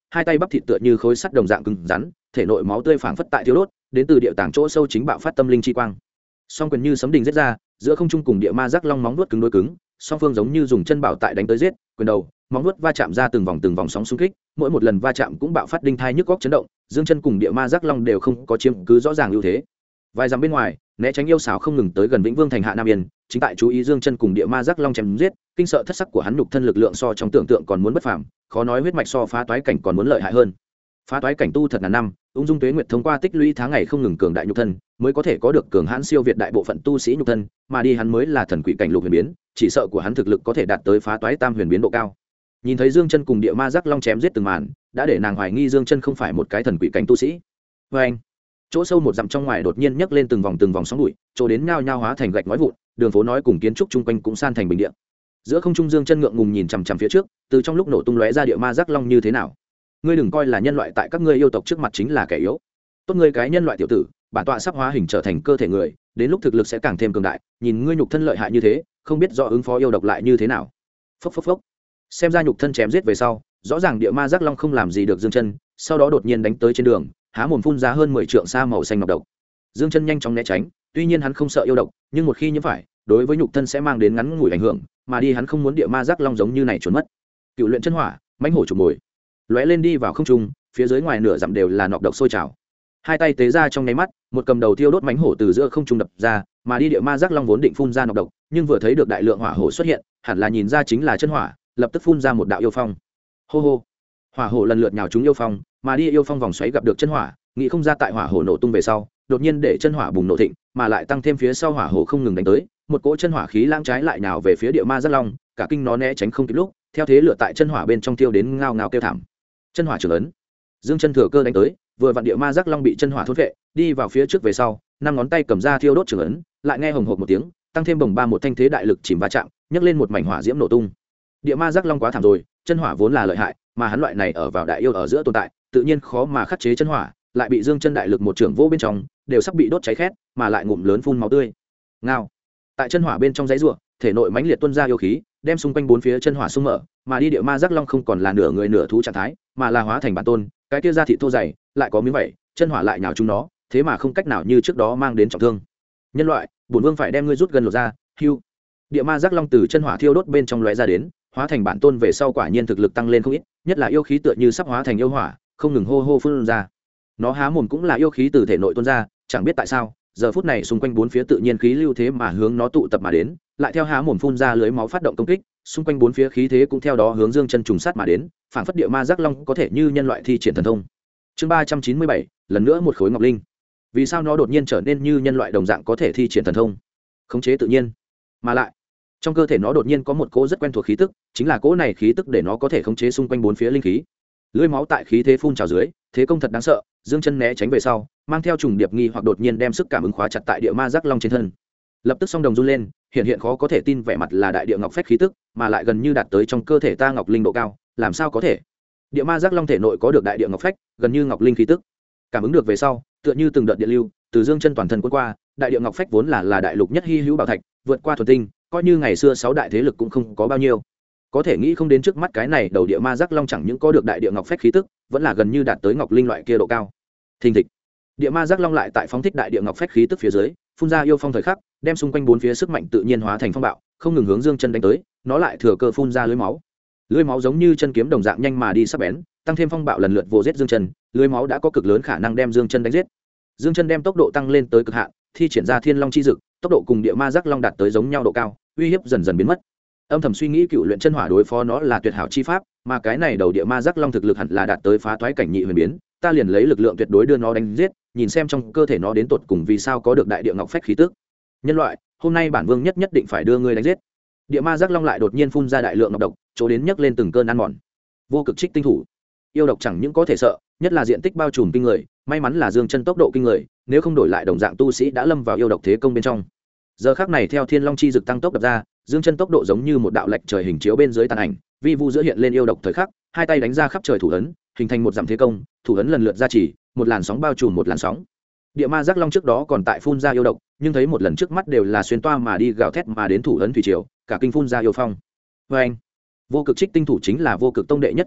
hai tay bắp thịt tựa như khối sắt đồng dạng cứng rắn, thể nội máu tươi phảng phất tại thiếu đốt, đến từ địa tàng chỗ sâu chính bạo phát tâm linh chi quang. Song quyền như sấm đình giết ra, giữa không trung cùng địa ma giác long móng vuốt cứng đối cứng, song phương giống như dùng chân bảo tại đánh tới giết, quyền đầu, móng vuốt va chạm ra từng vòng sóng xung kích, mỗi một lần va chạm cũng bạo phát đinh thai nhức góc chấn động, dương chân cùng địa ma giác long đều không có chiếm cứ rõ ràng ưu thế. Vài dặm bên ngoài, né tránh yêu xảo không ngừng tới gần Vĩnh Vương thành Hạ Nam Yên, chính tại chú ý dương chân cùng địa ma giác long chém giết, kinh sợ thất sắc của hắn nhục thân lực lượng so trong tưởng tượng còn muốn bất phàm, khó nói huyết mạch so phá toái cảnh còn muốn lợi hại hơn. Phá toái cảnh tu thật ngàn năm, ung dung tuế nguyệt thông qua tích lũy tháng ngày không ngừng cường đại nhục thân, mới có thể có được cường hãn siêu việt đại bộ phận tu sĩ nhục thân, mà đi hắn mới là thần quỷ cảnh lục huyền biến, chỉ sợ của hắn thực lực có thể đạt tới phá toái tam huyền biến độ cao. Nhìn thấy dương chân cùng địa ma giác long chém giết từng màn, đã để nàng hoài nghi dương chân không phải một cái thần quỷ cảnh tu sĩ. Và anh, chỗ sâu một dặm trong ngoài đột nhiên nhấc lên từng vòng sóng bụi, chỗ đến nhao nhao hóa thành gạch nói vụn, đường phố nói cùng kiến trúc chung quanh cũng san thành bình địa. Giữa không trung dương chân ngượng ngùng nhìn chằm chằm phía trước, từ trong lúc nổ tung lóe ra địa ma giác long như thế nào. Ngươi đừng coi là nhân loại tại các ngươi yêu tộc trước mặt chính là kẻ yếu. Tốt ngươi cái nhân loại tiểu tử, bản tọa sắp hóa hình trở thành cơ thể người, đến lúc thực lực sẽ càng thêm cường đại, nhìn ngươi nhục thân lợi hại như thế, không biết rõ ứng phó yêu độc lại như thế nào. Phốc phốc phốc. Xem ra nhục thân chém giết về sau, rõ ràng địa ma giác long không làm gì được dương chân, sau đó đột nhiên đánh tới trên đường, há mồm phun ra hơn 10 trượng xa màu xanh ngọc độc. Dương chân nhanh chóng né tránh, tuy nhiên hắn không sợ yêu độc, nhưng một khi nhiễm phải, đối với nhục thân sẽ mang đến ngắn ngủi ảnh hưởng, mà đi hắn không muốn địa ma giác long giống như này trốn mất. Cựu luyện chân hỏa, mãnh hổ chụp mồi, lóe lên đi vào không trung, phía dưới ngoài nửa dặm đều là nọc độc sôi trào. Hai tay tế ra trong nháy mắt, một cầm đầu thiêu đốt mãnh hổ từ giữa không trung đập ra, mà đi địa ma giác long vốn định phun ra nọc độc, nhưng vừa thấy được đại lượng hỏa hổ xuất hiện, hẳn là nhìn ra chính là chân hỏa, lập tức phun ra một đạo yêu phong. Hô hô, hỏa hổ lần lượt nhào trúng yêu phong, mà đi yêu phong vòng xoáy gặp được chân hỏa, nghĩ không ra tại hỏa hổ nổ tung về sau, đột nhiên để chân hỏa bùng nổ thịnh, mà lại tăng thêm phía sau hỏa hổ không ngừng đánh tới, một cỗ chân hỏa khí lãng trái lại nhào về phía địa ma giác long, cả kinh nó né tránh không kịp lúc, theo thế lửa tại chân hỏa bên trong tiêu đến ngao ngao kêu thảm. Chân hỏa trưởng ấn, dương chân thừa cơ đánh tới, vừa vặn địa ma giác long bị chân hỏa thôn vệ, đi vào phía trước về sau, năm ngón tay cầm ra thiêu đốt trưởng ấn, lại nghe hồng hộc một tiếng, tăng thêm bồng ba một thanh thế đại lực chìm va chạm, nhấc lên một mảnh hỏa diễm nổ tung. Địa ma giác long quá thảm rồi, chân hỏa vốn là lợi hại, mà hắn loại này ở vào đại yêu ở giữa tồn tại, tự nhiên khó mà khắc chế chân hỏa, lại bị dương chân đại lực một trưởng vô bên trong, đều sắp bị đốt cháy khét, mà lại ngụm lớn phun máu tươi. Ngao. Tại chân hỏa bên trong giấy rủa, thể nội mãnh liệt tuôn ra yêu khí, đem xung quanh bốn phía chân hỏa xung mở, mà đi địa ma giác long không còn là nửa người nửa thú trạng thái, mà là hóa thành bản tôn, cái kia da thịt thô dày, lại có miếng vảy, chân hỏa lại nhào chúng nó, thế mà không cách nào như trước đó mang đến trọng thương. Nhân loại, bổn vương phải đem ngươi rút gần lột ra, hưu. Địa ma giác long từ chân hỏa thiêu đốt bên trong lóe ra đến, hóa thành bản tôn về sau quả nhiên thực lực tăng lên không ít, nhất là yêu khí tựa như sắp hóa thành yêu hỏa, không ngừng hô hô phun ra. Nó há mồm cũng là yêu khí từ thể nội tuôn ra, chẳng biết tại sao, giờ phút này xung quanh bốn phía tự nhiên khí lưu thế mà hướng nó tụ tập mà đến, lại theo há mồm phun ra lưới máu phát động công kích, xung quanh bốn phía khí thế cũng theo đó hướng dương chân trùng sát mà đến, phản phất địa ma giác long có thể như nhân loại thi triển thần thông. Chương 397, lần nữa một khối ngọc linh. Vì sao nó đột nhiên trở nên như nhân loại đồng dạng có thể thi triển thần thông? Khống chế tự nhiên, mà lại trong cơ thể nó đột nhiên có một cỗ rất quen thuộc khí tức, chính là cỗ này khí tức để nó có thể khống chế xung quanh bốn phía linh khí. Lưỡi máu tại khí thế phun trào dưới, thế công thật đáng sợ, dương chân né tránh về sau, mang theo trùng điệp nghi hoặc đột nhiên đem sức cảm ứng khóa chặt tại địa ma giác long trên thân. Lập tức song đồng run lên, hiện khó có thể tin vẻ mặt là đại địa ngọc phách khí tức, mà lại gần như đạt tới trong cơ thể ta ngọc linh độ cao, làm sao có thể? Địa ma giác long thể nội có được đại địa ngọc phách, gần như ngọc linh khí tức. Cảm ứng được về sau, tựa như từng đợt điện lưu, từ dương chân toàn thân cuốn qua, đại địa ngọc phách vốn là đại lục nhất hi hữu bảo thạch, vượt qua thuần tinh, coi như ngày xưa 6 đại thế lực cũng không có bao nhiêu. Có thể nghĩ không đến trước mắt cái này đầu địa ma giác long chẳng những có được đại địa ngọc phách khí tức, vẫn là gần như đạt tới ngọc linh loại kia độ cao. Thình thịch. Địa ma giác long lại tại phóng thích đại địa ngọc phách khí tức phía dưới, phun ra yêu phong thời khắc, đem xung quanh bốn phía sức mạnh tự nhiên hóa thành phong bạo, không ngừng hướng dương chân đánh tới, nó lại thừa cơ phun ra lưới máu. Lưới máu giống như chân kiếm đồng dạng nhanh mà đi sắc bén, tăng thêm phong bạo lần lượt vồ giết dương chân, lưới máu đã có cực lớn khả năng đem dương chân đánh giết. Dương chân đem tốc độ tăng lên tới cực hạn, thi triển ra thiên long chi dực, tốc độ cùng địa ma giác long đạt tới giống nhau độ cao, uy hiếp dần dần biến mất. Âm thầm suy nghĩ cựu luyện chân hỏa đối phó nó là tuyệt hảo chi pháp, mà cái này đầu địa ma giác long thực lực hẳn là đạt tới phá toái cảnh nhị huyền biến, ta liền lấy lực lượng tuyệt đối đưa nó đánh giết, nhìn xem trong cơ thể nó đến tột cùng vì sao có được đại địa ngọc phách khí tức. Nhân loại, hôm nay bản vương nhất định phải đưa ngươi đánh giết. Địa ma giác long lại đột nhiên phun ra đại lượng ngọc độc, chỗ đến nhấc lên từng cơn ăn mòn. Vô cực trích tinh thủ, yêu độc chẳng những có thể sợ, nhất là diện tích bao trùm kinh người, may mắn là dương chân tốc độ kinh người, nếu không đổi lại đồng dạng tu sĩ đã lâm vào yêu độc thế công bên trong. Giờ khắc này theo thiên long chi dực tăng tốc đập ra, dương chân tốc độ giống như một đạo lệch trời hình chiếu bên dưới tàn ảnh, vi vu giữa hiện lên yêu độc thời khắc, hai tay đánh ra khắp trời thủ ấn, hình thành một dặm thế công, thủ ấn lần lượt ra chỉ, một làn sóng bao trùm một làn sóng. Địa ma giác long trước đó còn tại phun ra yêu độc, nhưng thấy một lần trước mắt đều là xuyên toa mà đi gào thét mà đến thủ ấn thủy triều, cả kinh phun ra yêu phong. Và anh, vô cực trích tinh thủ chính là vô cực tông đệ nhất công pháp,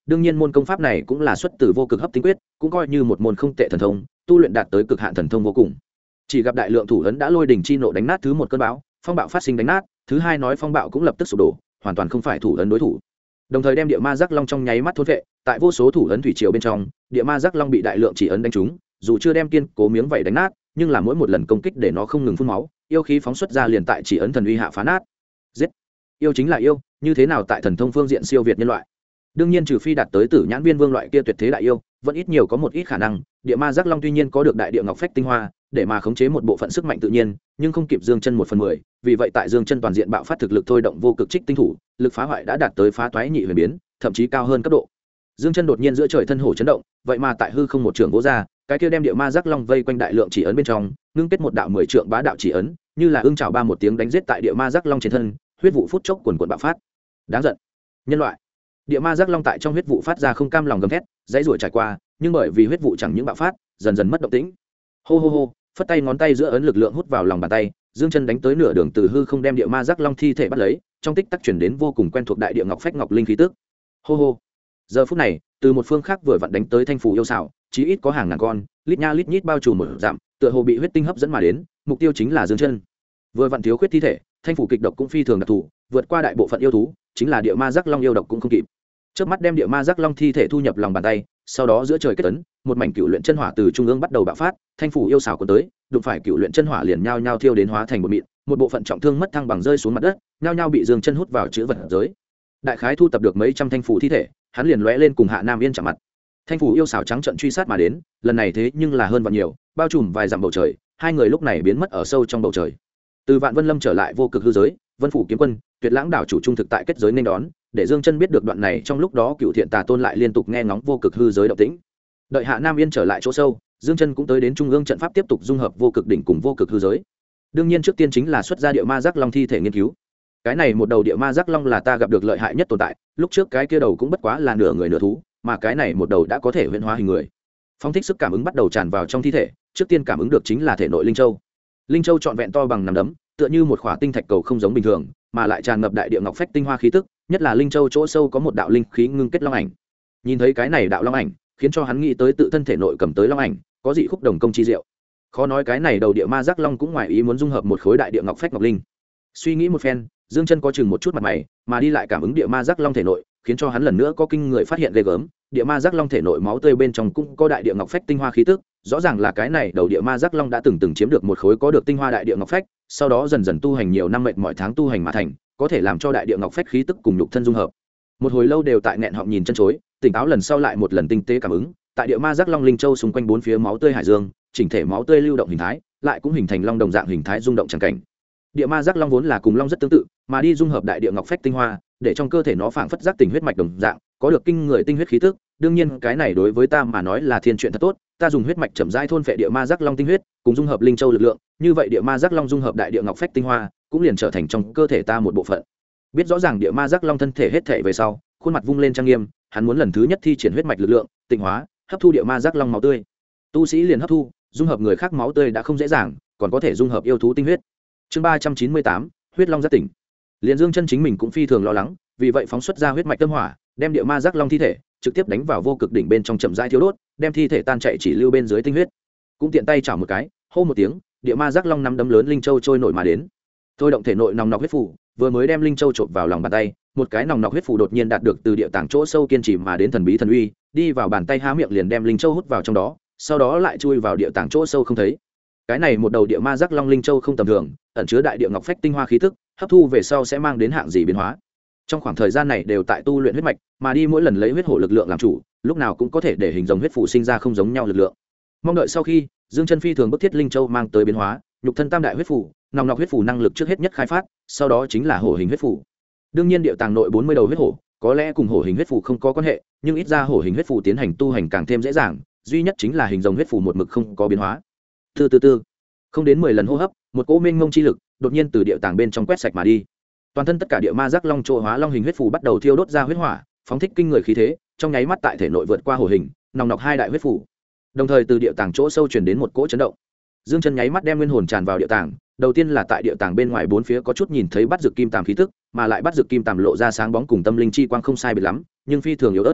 đương nhiên môn công pháp này cũng là xuất từ vô cực hấp tinh quyết, cũng coi như một môn không tệ thần thông, tu luyện đạt tới cực hạn thần thông vô cùng. Chỉ gặp đại lượng thủ ấn đã lôi đỉnh chi nộ đánh nát thứ một cơn bão, phong bạo phát sinh đánh nát, thứ hai nói phong bạo cũng lập tức sụp đổ, hoàn toàn không phải thủ ấn đối thủ. Đồng thời đem địa ma giác long trong nháy mắt thôn vệ, tại vô số thủ ấn thủy triều bên trong, địa ma giác long bị đại lượng chỉ ấn đánh trúng, dù chưa đem kiên cố miếng vảy đánh nát, nhưng là mỗi một lần công kích để nó không ngừng phun máu, yêu khí phóng xuất ra liền tại chỉ ấn thần uy hạ phá nát. Giết! Yêu chính là yêu, như thế nào tại thần thông phương diện siêu việt nhân loại? Đương nhiên trừ phi đạt tới Tử Nhãn Viên Vương loại kia tuyệt thế đại yêu, vẫn ít nhiều có một ít khả năng. Địa ma giác long tuy nhiên có được đại địa ngọc phách tinh hoa, để mà khống chế một bộ phận sức mạnh tự nhiên, nhưng không kịp Dương Chân 1/10, vì vậy tại Dương Chân toàn diện bạo phát thực lực thôi động vô cực trích tinh thủ, lực phá hoại đã đạt tới phá toái nhị huyền biến, thậm chí cao hơn cấp độ. Dương Chân đột nhiên giữa trời thân hổ chấn động, vậy mà tại hư không một trường vỗ ra, cái kia đem địa ma giác long vây quanh đại lượng chỉ ấn bên trong, ngưng kết một đạo 10 trượng bá đạo chỉ ấn, như là ưng chảo ba một tiếng đánh giết tại địa ma giác long trên thân, huyết vụ phút chốc cuồn cuộn bạo phát. Đáng giận, nhân loại! Địa ma giác long tại trong huyết vụ phát ra không cam lòng gầm thét, dãy rủa trải qua, nhưng bởi vì huyết vụ chẳng những bạo phát, dần dần mất động tĩnh. Hô hô hô, phất tay ngón tay giữa ấn lực lượng hút vào lòng bàn tay, Dương Chân đánh tới nửa đường từ hư không đem địa ma giác long thi thể bắt lấy, trong tích tắc chuyển đến vô cùng quen thuộc đại địa ngọc phách ngọc linh khí tức. Hô hô. Giờ phút này, từ một phương khác vừa vặn đánh tới thanh phủ yêu xảo, chí ít có hàng ngàn con, lít nha lít nhít bao trùm một dặm, tựa hồ bị huyết tinh hấp dẫn mà đến, mục tiêu chính là Dương Chân. Vừa vặn thiếu khuyết thi thể, thanh phủ kịch độc cũng phi thường đặc thù, vượt qua đại bộ phận yêu thú, chính là địa ma giác long yêu độc cũng không kịp. Chớp mắt đem địa ma giác long thi thể thu nhập lòng bàn tay, sau đó giữa trời kết ấn, một mảnh cựu luyện chân hỏa từ trung ương bắt đầu bạo phát, thanh phủ yêu xảo cuốn tới, đụng phải cựu luyện chân hỏa liền nhao nhao thiêu đến hóa thành một mịn, một bộ phận trọng thương mất thăng bằng rơi xuống mặt đất, nhao nhao bị Dương Chân hút vào chữ vật giới. Đại khái thu tập được mấy trăm thanh phủ thi thể, hắn liền lóe lên cùng Hạ Nam Yên chạm mặt. Thanh phủ yêu xảo trắng trận truy sát mà đến, lần này thế nhưng là hơn vạn nhiều, bao trùm vài dặm bầu trời, hai người lúc này biến mất ở sâu trong bầu trời. Từ Vạn Vân Lâm trở lại vô cực hư giới, Vân phủ kiếm quân, Tuyệt Lãng đảo chủ trung thực tại kết giới nên đón, để Dương Chân biết được đoạn này trong lúc đó Cựu Thiện Tà Tôn lại liên tục nghe ngóng vô cực hư giới động tĩnh. Đợi Hạ Nam Yên trở lại chỗ sâu, Dương Chân cũng tới đến trung ương trận pháp tiếp tục dung hợp vô cực đỉnh cùng vô cực hư giới. Đương nhiên trước tiên chính là xuất ra địa ma giác long thi thể nghiên cứu. Cái này một đầu địa ma giác long là ta gặp được lợi hại nhất tồn tại, lúc trước cái kia đầu cũng bất quá là nửa người nửa thú, mà cái này một đầu đã có thể huyễn hóa hình người. Phóng thích sức cảm ứng bắt đầu tràn vào trong thi thể, trước tiên cảm ứng được chính là thể nội linh châu. Linh châu trọn vẹn to bằng nắm đấm, tựa như một khỏa tinh thạch cầu không giống bình thường, mà lại tràn ngập đại địa ngọc phách tinh hoa khí tức, nhất là linh châu chỗ sâu có một đạo linh khí ngưng kết long ảnh. Nhìn thấy cái này đạo long ảnh, khiến cho hắn nghĩ tới tự thân thể nội cầm tới long ảnh, có dị khúc đồng công chi diệu. Khó nói cái này đầu địa ma giác long cũng ngoài ý muốn dung hợp một khối đại địa ngọc phách ngọc linh. Suy nghĩ một phen, Dương Chân có chừng một chút mặt mày, mà đi lại cảm ứng địa ma giác long thể nội, khiến cho hắn lần nữa có kinh người phát hiện ghê gớm, địa ma giác long thể nội máu tươi bên trong cũng có đại địa ngọc phách tinh hoa khí tức, rõ ràng là cái này đầu địa ma giác long đã từng chiếm được một khối có được tinh hoa đại địa ngọc phách, sau đó dần dần tu hành nhiều năm mệt mỏi tháng tu hành mà thành, có thể làm cho đại địa ngọc phách khí tức cùng nhục thân dung hợp. Một hồi lâu đều tại nghẹn họng nhìn chân chối, tỉnh táo lần sau lại một lần tinh tế cảm ứng, tại địa ma giác long linh châu xung quanh bốn phía máu tươi hải dương, chỉnh thể máu tươi lưu động hình thái, lại cũng hình thành long đồng dạng hình thái rung động chẳng cảnh. Địa ma giác long vốn là cùng long rất tương tự, mà đi dung hợp đại địa ngọc phách tinh hoa, để trong cơ thể nó phảng phất giác tình huyết mạch đồng dạng, có được kinh người tinh huyết khí tức. Đương nhiên, cái này đối với ta mà nói là thiên chuyện thật tốt, ta dùng huyết mạch chậm rãi thôn phệ địa ma giác long tinh huyết, cùng dung hợp linh châu lực lượng, như vậy địa ma giác long dung hợp đại địa ngọc phách tinh hoa, cũng liền trở thành trong cơ thể ta một bộ phận. Biết rõ ràng địa ma giác long thân thể hết thể về sau, khuôn mặt vung lên trang nghiêm, hắn muốn lần thứ nhất thi triển huyết mạch lực lượng, tịnh hóa, hấp thu địa ma giác long máu tươi. Tu sĩ liền hấp thu, dung hợp người khác máu tươi đã không dễ dàng, còn có thể dung hợp yêu thú tinh huyết. Chương 398, huyết long giác tỉnh. Liên Dương Chân chính mình cũng phi thường lo lắng, vì vậy phóng xuất ra huyết mạch tâm hỏa, đem địa ma giác long thi thể trực tiếp đánh vào vô cực đỉnh bên trong chậm rãi thiêu đốt, đem thi thể tan chạy chỉ lưu bên dưới tinh huyết. Cũng tiện tay chảo một cái, hô một tiếng, địa ma giác long nắm đấm lớn linh châu trôi nổi mà đến. Thôi động thể nội nòng nọc huyết phù, vừa mới đem linh châu chộp vào lòng bàn tay, một cái nòng nọc huyết phù đột nhiên đạt được từ địa tàng chỗ sâu kiên trì mà đến thần bí thần uy, đi vào bàn tay há miệng liền đem linh châu hút vào trong đó, sau đó lại chui vào địa tàng chỗ sâu không thấy. Cái này một đầu địa ma giác long linh châu không tầm thường, ẩn chứa đại địa ngọc phách tinh hoa khí tức, hấp thu về sau sẽ mang đến hạng gì biến hóa. Trong khoảng thời gian này đều tại tu luyện huyết mạch, mà đi mỗi lần lấy huyết hổ lực lượng làm chủ, lúc nào cũng có thể để hình rồng huyết phù sinh ra không giống nhau lực lượng. Mong đợi sau khi Dương Chân phi thường bức thiết linh châu mang tới biến hóa, nhục thân tam đại huyết phù, nòng nọc huyết phù năng lực trước hết nhất khai phát, sau đó chính là hổ hình huyết phù. Đương nhiên địa tàng nội 40 đầu huyết hổ, có lẽ cùng hổ hình huyết phù không có quan hệ, nhưng ít ra hổ hình huyết phù tiến hành tu hành càng thêm dễ dàng, duy nhất chính là hình rồng huyết phù một mực không có biến hóa. Từ không đến 10 lần hô hấp, một cỗ mênh mông chi lực đột nhiên từ địa tàng bên trong quét sạch mà đi. Toàn thân tất cả địa ma giác long trộ hóa long hình huyết phù bắt đầu thiêu đốt ra huyết hỏa, phóng thích kinh người khí thế, trong nháy mắt tại thể nội vượt qua hổ hình, nòng nọc hai đại huyết phù. Đồng thời từ địa tàng chỗ sâu truyền đến một cỗ chấn động. Dương Chân nháy mắt đem nguyên hồn tràn vào địa tàng, đầu tiên là tại địa tàng bên ngoài bốn phía có chút nhìn thấy bắt dược kim tàm khí tức, mà lại bắt dược kim tàm lộ ra sáng bóng cùng tâm linh chi quang không sai biệt lắm, nhưng phi thường yếu ớt.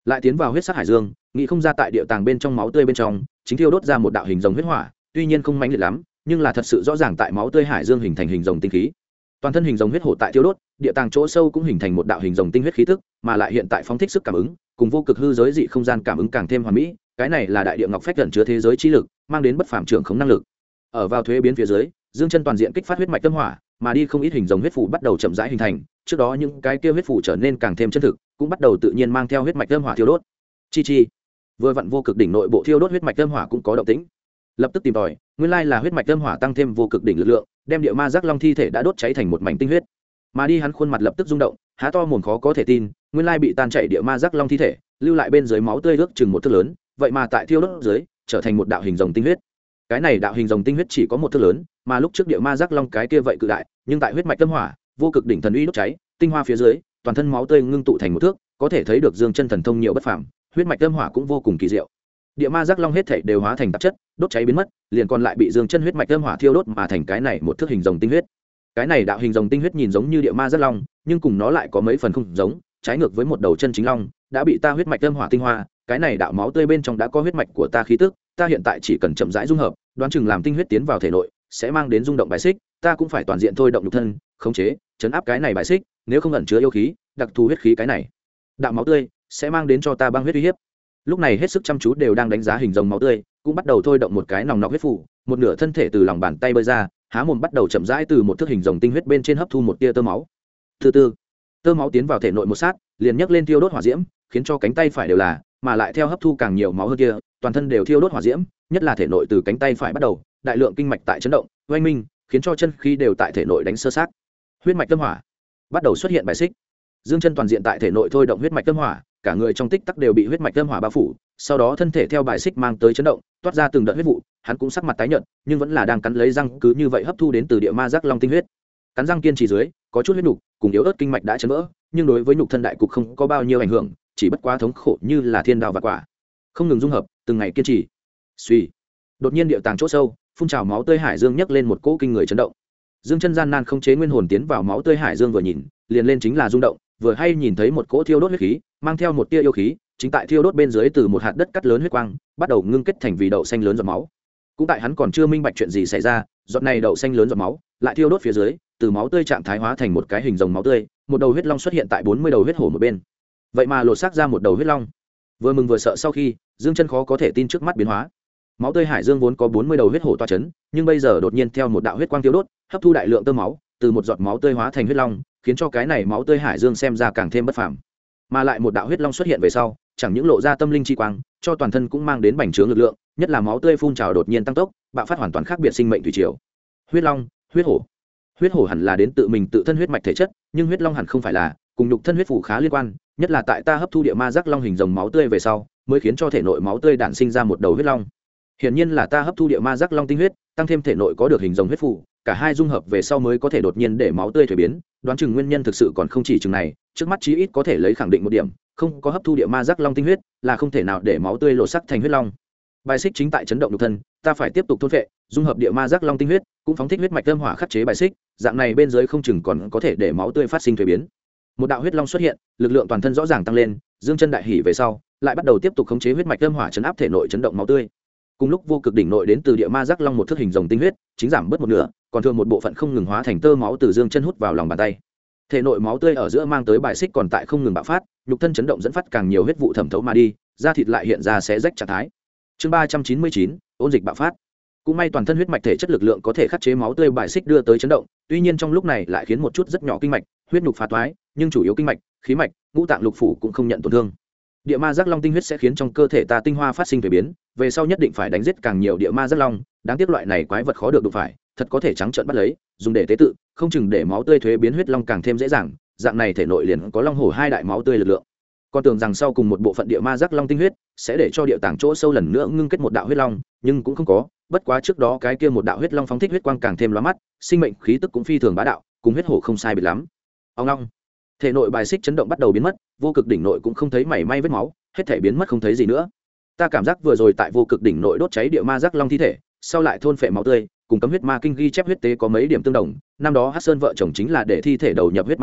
lại tiến vào huyết sắc hải dương, nghĩ không ra tại địa tàng bên trong máu tươi bên trong chính thiêu đốt ra một đạo hình rồng huyết hỏa, tuy nhiên không mãnh liệt lắm, nhưng là thật sự rõ ràng tại máu tươi hải dương hình thành hình rồng tinh khí. Toàn thân hình rồng huyết hổ tại thiêu đốt, địa tàng chỗ sâu cũng hình thành một đạo hình rồng tinh huyết khí tức, mà lại hiện tại phóng thích sức cảm ứng, cùng vô cực hư giới dị không gian cảm ứng càng thêm hoàn mỹ. Cái này là đại địa ngọc phách ẩn chứa thế giới chi lực, mang đến bất phàm trưởng khống năng lực. Ở vào thuế biến phía dưới, dương chân toàn diện kích phát huyết mạch tâm hỏa, mà đi không ít hình rồng huyết phủ bắt đầu chậm rãi hình thành. Trước đó những cái kia huyết phủ trở nên càng thêm chân thực, cũng bắt đầu tự nhiên mang theo huyết mạch tâm hỏa thiêu đốt. Chi chi, vừa vặn vô cực đỉnh nội bộ thiêu đốt huyết mạch tâm hỏa cũng có động tĩnh. Lập tức tìm tòi, nguyên lai là huyết mạch tâm hỏa tăng thêm vô cực đỉnh lực lượng, đem địa ma giác long thi thể đã đốt cháy thành một mảnh tinh huyết. Mà đi hắn khuôn mặt lập tức rung động, há to mồm khó có thể tin, nguyên lai bị tan chảy địa ma giác long thi thể, lưu lại bên dưới máu tươi ước chừng một thước lớn, vậy mà tại thiêu đốt dưới trở thành một đạo hình rồng tinh huyết. Cái này đạo hình rồng tinh huyết chỉ có một thước lớn, mà lúc trước địa ma giác long cái kia vậy cự đại, nhưng tại huyết mạch tâm hỏa, vô cực đỉnh thần uy đốt cháy, tinh hoa phía dưới, toàn thân máu tươi ngưng tụ thành một thước, có thể thấy được dương chân thần thông nhiều bất phàm, huyết mạch tâm hỏa cũng vô cùng kỳ diệu. Địa ma giác long hết thảy đều hóa thành tạp chất, đốt cháy biến mất, liền còn lại bị dương chân huyết mạch tâm hỏa thiêu đốt mà thành cái này một thước hình rồng tinh huyết. Cái này đạo hình rồng tinh huyết nhìn giống như địa ma giác long, nhưng cùng nó lại có mấy phần không giống, trái ngược với một đầu chân chính long, đã bị ta huyết mạch tâm hỏa tinh hoa, cái này đạo máu tươi bên trong đã có huyết mạch của ta khí tức, ta hiện tại chỉ cần chậm rãi dung hợp, đoán chừng làm tinh huyết tiến vào thể nội, sẽ mang đến rung động bài xích, ta cũng phải toàn diện thôi động nhục thân, khống chế, chấn áp cái này bài xích, nếu không ẩn chứa yêu khí, đặc thù huyết khí cái này, đạo máu tươi sẽ mang đến cho ta băng huyết uy hiếp. Lúc này hết sức chăm chú đều đang đánh giá hình rồng máu tươi, cũng bắt đầu thôi động một cái nòng nọc huyết phủ, một nửa thân thể từ lòng bàn tay bơi ra, há mồm bắt đầu chậm rãi từ một thước hình rồng tinh huyết bên trên hấp thu một tia tơ máu. Từ từ, tơ máu tiến vào thể nội một sát, liền nhấc lên thiêu đốt hỏa diễm, khiến cho cánh tay phải đều là, mà lại theo hấp thu càng nhiều máu hơn kia, toàn thân đều thiêu đốt hỏa diễm, nhất là thể nội từ cánh tay phải bắt đầu, đại lượng kinh mạch tại chấn động, oanh minh, khiến cho chân khí đều tại thể nội đánh sơ sát. Huyết mạch tâm hỏa bắt đầu xuất hiện bài xích. Dương chân toàn diện tại thể nội thôi động huyết mạch tâm hỏa, cả người trong tích tắc đều bị huyết mạch tâm hỏa bao phủ, sau đó thân thể theo bài xích mang tới chấn động, toát ra từng đợt huyết vụ, hắn cũng sắc mặt tái nhợt, nhưng vẫn là đang cắn lấy răng cứ như vậy hấp thu đến từ địa ma giác long tinh huyết. Cắn răng kiên trì dưới, có chút huyết nhục, cùng yếu ớt kinh mạch đã chấn vỡ, nhưng đối với nhục thân đại cục không có bao nhiêu ảnh hưởng, chỉ bất quá thống khổ như là thiên đao và quả. Không ngừng dung hợp, từng ngày kiên trì. Suy, đột nhiên địa tàng chỗ sâu, phun trào máu tươi hải dương nhấc lên một cỗ kinh người chấn động. Dương chân gian nan không chế nguyên hồn tiến vào máu tươi hải dương vừa nhìn, liền lên chính là rung động, vừa hay nhìn thấy một cỗ thiêu đốt huyết khí, mang theo một tia yêu khí, chính tại thiêu đốt bên dưới từ một hạt đất cắt lớn huyết quang, bắt đầu ngưng kết thành vì đậu xanh lớn giọt máu. Cũng tại hắn còn chưa minh bạch chuyện gì xảy ra, giọt này đậu xanh lớn giọt máu, lại thiêu đốt phía dưới, từ máu tươi trạng thái hóa thành một cái hình rồng máu tươi, một đầu huyết long xuất hiện tại 40 đầu huyết hổ một bên. Vậy mà lột xác ra một đầu huyết long. Vừa mừng vừa sợ sau khi, Dương chân khó có thể tin trước mắt biến hóa. Máu tươi hải dương vốn có 40 đầu huyết hổ toa chấn, nhưng bây giờ đột nhiên theo một đạo huyết quang thiêu đốt, hấp thu đại lượng tơ máu, từ một giọt máu tươi hóa thành huyết long, khiến cho cái này máu tươi hải dương xem ra càng thêm bất phàm. Mà lại một đạo huyết long xuất hiện về sau, chẳng những lộ ra tâm linh chi quang, cho toàn thân cũng mang đến bành trướng lực lượng, nhất là máu tươi phun trào đột nhiên tăng tốc, bạo phát hoàn toàn khác biệt sinh mệnh thủy triều. Huyết long, huyết hổ. Huyết hổ hẳn là đến tự mình tự thân huyết mạch thể chất, nhưng huyết long hẳn không phải là, cùng nhục thân huyết phủ khá liên quan, nhất là tại ta hấp thu địa ma giác long hình rồng máu tươi về sau, mới khiến cho thể nội máu tươi đản sinh ra một đầu huyết long. Hiển nhiên là ta hấp thu địa ma giác long tinh huyết, tăng thêm thể nội có được hình rồng huyết phủ, cả hai dung hợp về sau mới có thể đột nhiên để máu tươi thay biến, đoán chừng nguyên nhân thực sự còn không chỉ chừng này, trước mắt chí ít có thể lấy khẳng định một điểm, không có hấp thu địa ma giác long tinh huyết, là không thể nào để máu tươi lột sắc thành huyết long. Bài xích chính tại chấn động nhục thân, ta phải tiếp tục thôn phệ, dung hợp địa ma giác long tinh huyết, cũng phóng thích huyết mạch âm hỏa khắc chế bài xích, dạng này bên dưới không chừng còn có thể để máu tươi phát sinh thay biến. Một đạo huyết long xuất hiện, lực lượng toàn thân rõ ràng tăng lên, Dương chân đại hỉ về sau, lại bắt đầu tiếp tục khống chế huyết mạch âm hỏa chấn áp thể nội chấn động máu tươi. Cùng lúc vô cực đỉnh nội đến từ địa ma giác long một thước hình rồng tinh huyết, chính giảm bớt một nửa, còn thường một bộ phận không ngừng hóa thành tơ máu từ Dương chân hút vào lòng bàn tay. Thể nội máu tươi ở giữa mang tới bài xích còn tại không ngừng bạo phát, nhục thân chấn động dẫn phát càng nhiều huyết vụ thẩm thấu mà đi, da thịt lại hiện ra xé rách trạng thái. Chương 399, ôn dịch bạo phát. Cũng may toàn thân huyết mạch thể chất lực lượng có thể khắc chế máu tươi bài xích đưa tới chấn động, tuy nhiên trong lúc này lại khiến một chút rất nhỏ kinh mạch, huyết nhục phá toái, nhưng chủ yếu kinh mạch, khí mạch, ngũ tạng lục phủ cũng không nhận tổn thương. Địa ma giác long tinh huyết sẽ khiến trong cơ thể ta tinh hoa phát sinh thay biến, về sau nhất định phải đánh giết càng nhiều địa ma giác long, đáng tiếc loại này quái vật khó được đụng phải, thật có thể trắng trợn bắt lấy, dùng để tế tự, không chừng để máu tươi thuế biến huyết long càng thêm dễ dàng, dạng này thể nội liền có long hổ hai đại máu tươi lực lượng. Con tưởng rằng sau cùng một bộ phận địa ma giác long tinh huyết sẽ để cho địa tàng chỗ sâu lần nữa ngưng kết một đạo huyết long, nhưng cũng không có, bất quá trước đó cái kia một đạo huyết long phóng thích huyết quang càng thêm lóa mắt, sinh mệnh khí tức cũng phi thường bá đạo, cùng huyết hổ không sai biệt lắm. Ông long, thể nội bài xích chấn động bắt đầu biến mất, vô cực đỉnh nội cũng không thấy mảy may vết máu, hết thể biến mất không thấy gì nữa. Ta cảm giác vừa rồi tại vô cực đỉnh nội đốt cháy địa ma giác long thi thể, sau lại thôn phệ máu tươi, cùng cấm huyết ma kinh ghi chép huyết tế có mấy điểm tương đồng. Năm đó Hắc Sơn vợ chồng chính là để thi thể đầu nhập huyết ma tôn,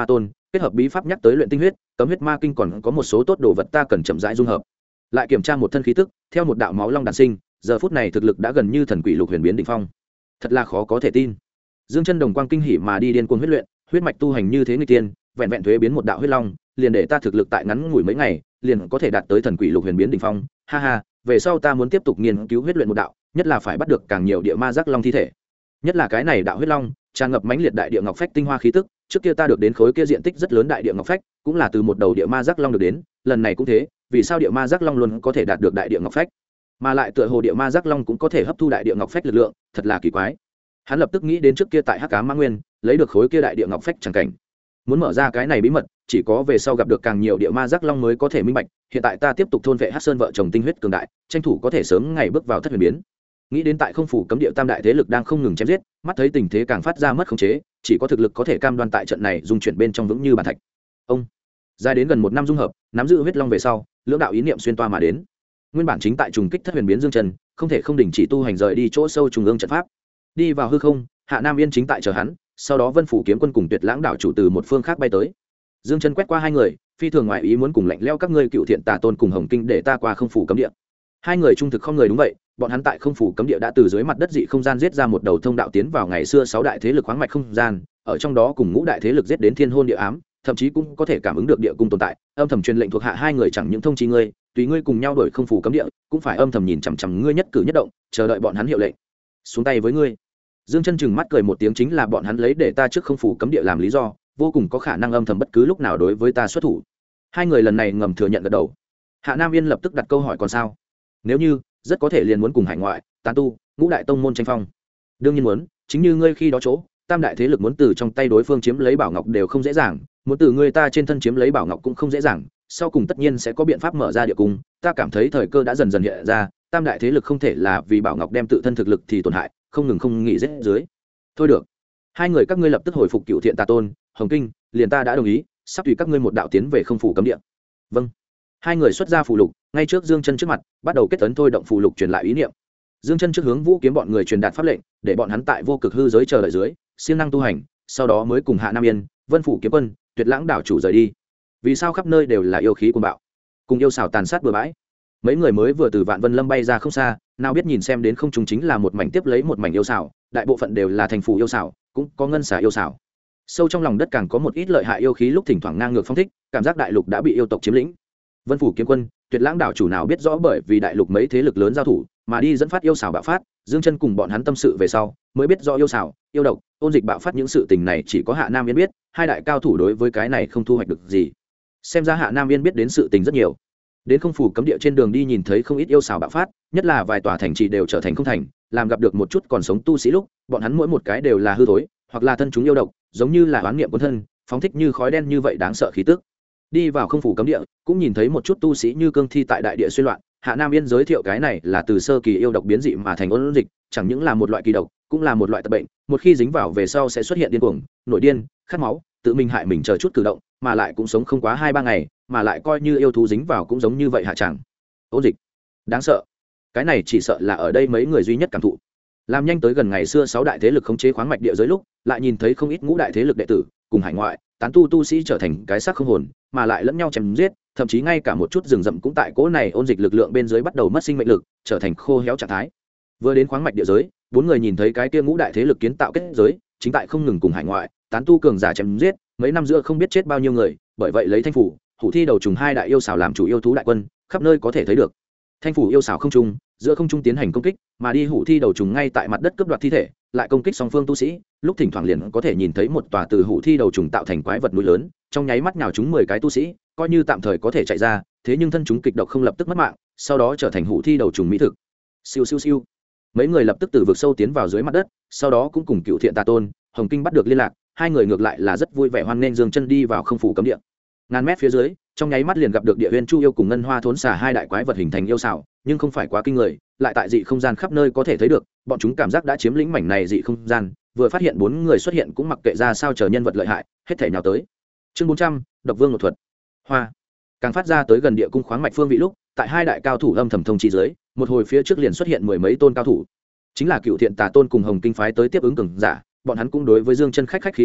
kết hợp bí pháp nhắc tới luyện tinh huyết cấm huyết ma kinh, còn có một số tốt đồ vật ta cần chậm rãi dung hợp. Lại kiểm tra một thân khí tức, theo một đạo máu long đản sinh, giờ phút này thực lực đã gần như thần quỷ lục huyền biến đỉnh phong. Thật là khó có thể tin. Dương chân đồng quang kinh hỉ mà đi điên cuồng huyết luyện, huyết mạch tu hành như thế người tiên, vẹn vẹn thuế biến một đạo huyết long, liền để ta thực lực tại ngắn ngủi mấy ngày, liền có thể đạt tới thần quỷ lục huyền biến đỉnh phong. Ha ha, về sau ta muốn tiếp tục nghiên cứu huyết luyện một đạo, nhất là phải bắt được càng nhiều địa ma giác long thi thể. Nhất là cái này đạo huyết long, tràn ngập mãnh liệt đại địa ngọc phách tinh hoa khí tức, trước kia ta được đến khối kia diện tích rất lớn đại địa ngọc phách, cũng là từ một đầu địa ma giác long được đến, lần này cũng thế, vì sao địa ma giác long luôn có thể đạt được đại địa ngọc phách, mà lại tựa hồ địa ma giác long cũng có thể hấp thu đại địa ngọc phách lực lượng, thật là kỳ quái. Hắn lập tức nghĩ đến trước kia tại Hắc Ám Ma Nguyên, lấy được khối kia đại địa ngọc phách chẳng cảnh. Muốn mở ra cái này bí mật, chỉ có về sau gặp được càng nhiều địa ma giác long mới có thể minh bạch, hiện tại ta tiếp tục thôn vệ Hắc Sơn vợ chồng tinh huyết cường đại, tranh thủ có thể sớm ngày bước vào thất huyền biến. Nghĩ đến tại không phủ cấm địa tam đại thế lực đang không ngừng chém giết, mắt thấy tình thế càng phát ra mất khống chế, chỉ có thực lực có thể cam đoan tại trận này dung chuyển bên trong vững như bàn thạch. Ông dài đến gần một năm dung hợp, nắm giữ huyết long về sau, lưỡng đạo ý niệm xuyên toa mà đến. Nguyên bản chính tại trùng kích thất huyền biến Dương Trần, không thể không đình chỉ tu hành rời đi chỗ sâu trung ương trận pháp. Đi vào hư không, Hạ Nam Yên chính tại chờ hắn, sau đó Vân Phủ kiếm quân cùng Tuyệt Lãng đảo chủ từ một phương khác bay tới. Dương Trần quét qua hai người, phi thường ngoại ý muốn cùng lạnh lẽo các ngươi cựu thiện tà tôn cùng Hồng Kinh để ta qua không phủ cấm địa. Hai người trung thực không người đúng vậy, bọn hắn tại không phủ cấm địa đã từ dưới mặt đất dị không gian giết ra một đầu thông đạo tiến vào ngày xưa sáu đại thế lực khoáng mạch không gian, ở trong đó cùng ngũ đại thế lực giết đến thiên hôn địa ám, thậm chí cũng có thể cảm ứng được địa cung tồn tại, âm thầm truyền lệnh thuộc hạ hai người chẳng những thông chi ngươi, tùy ngươi cùng nhau đuổi không phủ cấm địa, cũng phải âm thầm nhìn chằm chằm ngươi nhất cử nhất động, chờ đợi bọn hắn hiệu lệnh. Xuống tay với ngươi. Dương Chân chừng mắt cười một tiếng, chính là bọn hắn lấy để ta trước không phủ cấm địa làm lý do, vô cùng có khả năng âm thầm bất cứ lúc nào đối với ta xuất thủ. Hai người lần này ngầm thừa nhận gật đầu. Hạ Nam Yên lập tức đặt câu hỏi còn sao? Nếu như rất có thể liền muốn cùng hải ngoại tán tu ngũ đại tông môn tranh phong. Đương nhiên muốn, chính như ngươi khi đó chỗ tam đại thế lực muốn từ trong tay đối phương chiếm lấy bảo ngọc đều không dễ dàng, muốn từ ngươi ta trên thân chiếm lấy bảo ngọc cũng không dễ dàng, sau cùng tất nhiên sẽ có biện pháp mở ra địa cung. Ta cảm thấy thời cơ đã dần dần hiện ra, tam đại thế lực không thể là vì bảo ngọc đem tự thân thực lực thì tổn hại, không ngừng không nghỉ giết dưới. Thôi được, hai người các ngươi lập tức hồi phục cựu thiện tà tôn Hồng Kinh, liền ta đã đồng ý, sắp tùy các ngươi một đạo tiến về không phủ cấm địa. Vâng. Hai người xuất ra phù lục, ngay trước Dương Chân trước mặt, bắt đầu kết ấn thôi động phù lục truyền lại ý niệm. Dương Chân trước hướng Vũ Kiếm bọn người truyền đạt pháp lệnh, để bọn hắn tại vô cực hư giới chờ đợi dưới, siêng năng tu hành, sau đó mới cùng Hạ Nam Yên, Vân Phủ kiếm quân, Tuyệt Lãng đảo chủ rời đi. Vì sao khắp nơi đều là yêu khí cuồng bạo, cùng yêu xảo tàn sát bừa bãi? Mấy người mới vừa từ Vạn Vân Lâm bay ra không xa, nào biết nhìn xem đến không trung chính là một mảnh tiếp lấy một mảnh yêu xảo, đại bộ phận đều là thành phủ yêu xảo, cũng có ngân xà yêu xảo. Sâu trong lòng đất càng có một ít lợi hại yêu khí lúc thỉnh thoảng ngang ngược phong thích, cảm giác đại lục đã bị yêu tộc chiếm lĩnh. Vân Phủ kiếm quân, Tuyệt Lãng đảo chủ nào biết rõ bởi vì đại lục mấy thế lực lớn giao thủ mà đi dẫn phát yêu xảo bạo phát. Dương Chân cùng bọn hắn tâm sự về sau mới biết rõ yêu xảo, yêu độc, ôn dịch bạo phát những sự tình này chỉ có Hạ Nam Yên biết, hai đại cao thủ đối với cái này không thu hoạch được gì. Xem ra Hạ Nam Yên biết đến sự tình rất nhiều. Đến không phủ cấm địa trên đường đi nhìn thấy không ít yêu xảo bạo phát, nhất là vài tòa thành trì đều trở thành không thành, làm gặp được một chút còn sống tu sĩ lúc, bọn hắn mỗi một cái đều là hư thối, hoặc là thân chúng yêu độc, giống như là oán niệm quân thân, phóng thích như khói đen như vậy đáng sợ khí tức. Đi vào không phủ cấm địa, cũng nhìn thấy một chút tu sĩ như cương thi tại đại địa xuyên loạn. Hạ Nam Yên giới thiệu cái này là từ sơ kỳ yêu độc biến dị mà thành ôn dịch, chẳng những là một loại kỳ độc, cũng là một loại tật bệnh, một khi dính vào về sau sẽ xuất hiện điên cuồng, nổi điên, khát máu, tự mình hại mình chờ chút cử động, mà lại cũng sống không quá 2-3 ngày, mà lại coi như yêu thú dính vào cũng giống như vậy hạ chẳng. Ôn dịch, đáng sợ. Cái này chỉ sợ là ở đây mấy người duy nhất cảm thụ. Làm nhanh tới gần ngày xưa 6 đại thế lực khống chế khoáng mạch địa giới lúc, lại nhìn thấy không ít ngũ đại thế lực đệ tử, cùng hải ngoại tán tu sĩ trở thành cái xác không hồn, mà lại lẫn nhau chém giết, thậm chí ngay cả một chút rừng rậm cũng tại cỗ này ôn dịch lực lượng bên dưới bắt đầu mất sinh mệnh lực, trở thành khô héo trạng thái. Vừa đến khoáng mạch địa giới, 4 người nhìn thấy cái kia ngũ đại thế lực kiến tạo kết giới, chính tại không ngừng cùng hải ngoại tán tu cường giả chém giết, mấy năm giữa không biết chết bao nhiêu người, bởi vậy lấy Thanh phủ, Hủ thi đầu trùng hai đại yêu xảo làm chủ yêu thú đại quân, khắp nơi có thể thấy được. Thanh phủ yêu xảo không trung, giữa không trung tiến hành công kích, mà đi Hủ thi đầu trùng ngay tại mặt đất cướp đoạt thi thể, lại công kích song phương tu sĩ, lúc thỉnh thoảng liền có thể nhìn thấy một tòa từ Hủ thi đầu trùng tạo thành quái vật núi lớn, trong nháy mắt nhào chúng 10 cái tu sĩ, coi như tạm thời có thể chạy ra, thế nhưng thân chúng kịch độc không lập tức mất mạng, sau đó trở thành Hủ thi đầu trùng mỹ thực. Siêu siêu siêu. Mấy người lập tức từ vực sâu tiến vào dưới mặt đất, sau đó cũng cùng Cựu Thiện Tà Tôn, Hồng Kinh bắt được liên lạc, hai người ngược lại là rất vui vẻ hoan nghênh Dương Chân đi vào không phủ cấm địa. Ngàn mét phía dưới, trong nháy mắt liền gặp được Địa Huyên Chu yêu cùng Ngân Hoa Thốn Xà hai đại quái vật hình thành yêu xảo, nhưng không phải quá kinh người, lại tại dị không gian khắp nơi có thể thấy được, bọn chúng cảm giác đã chiếm lĩnh mảnh này dị không gian, vừa phát hiện 4 người xuất hiện cũng mặc kệ ra sao chờ nhân vật lợi hại, hết thảy nào tới. Chương 400, Độc Vương một thuật. Hoa. Càng phát ra tới gần địa cung khoáng mạch phương vị lúc, tại hai đại cao thủ âm thầm thông chi dưới, một hồi phía trước liền xuất hiện 10 mấy tôn cao thủ. Chính là Cựu Thiện Tà Tôn cùng Hồng Kinh phái tới tiếp ứng cường giả, bọn hắn cũng đối với Dương Chân khách khí khí,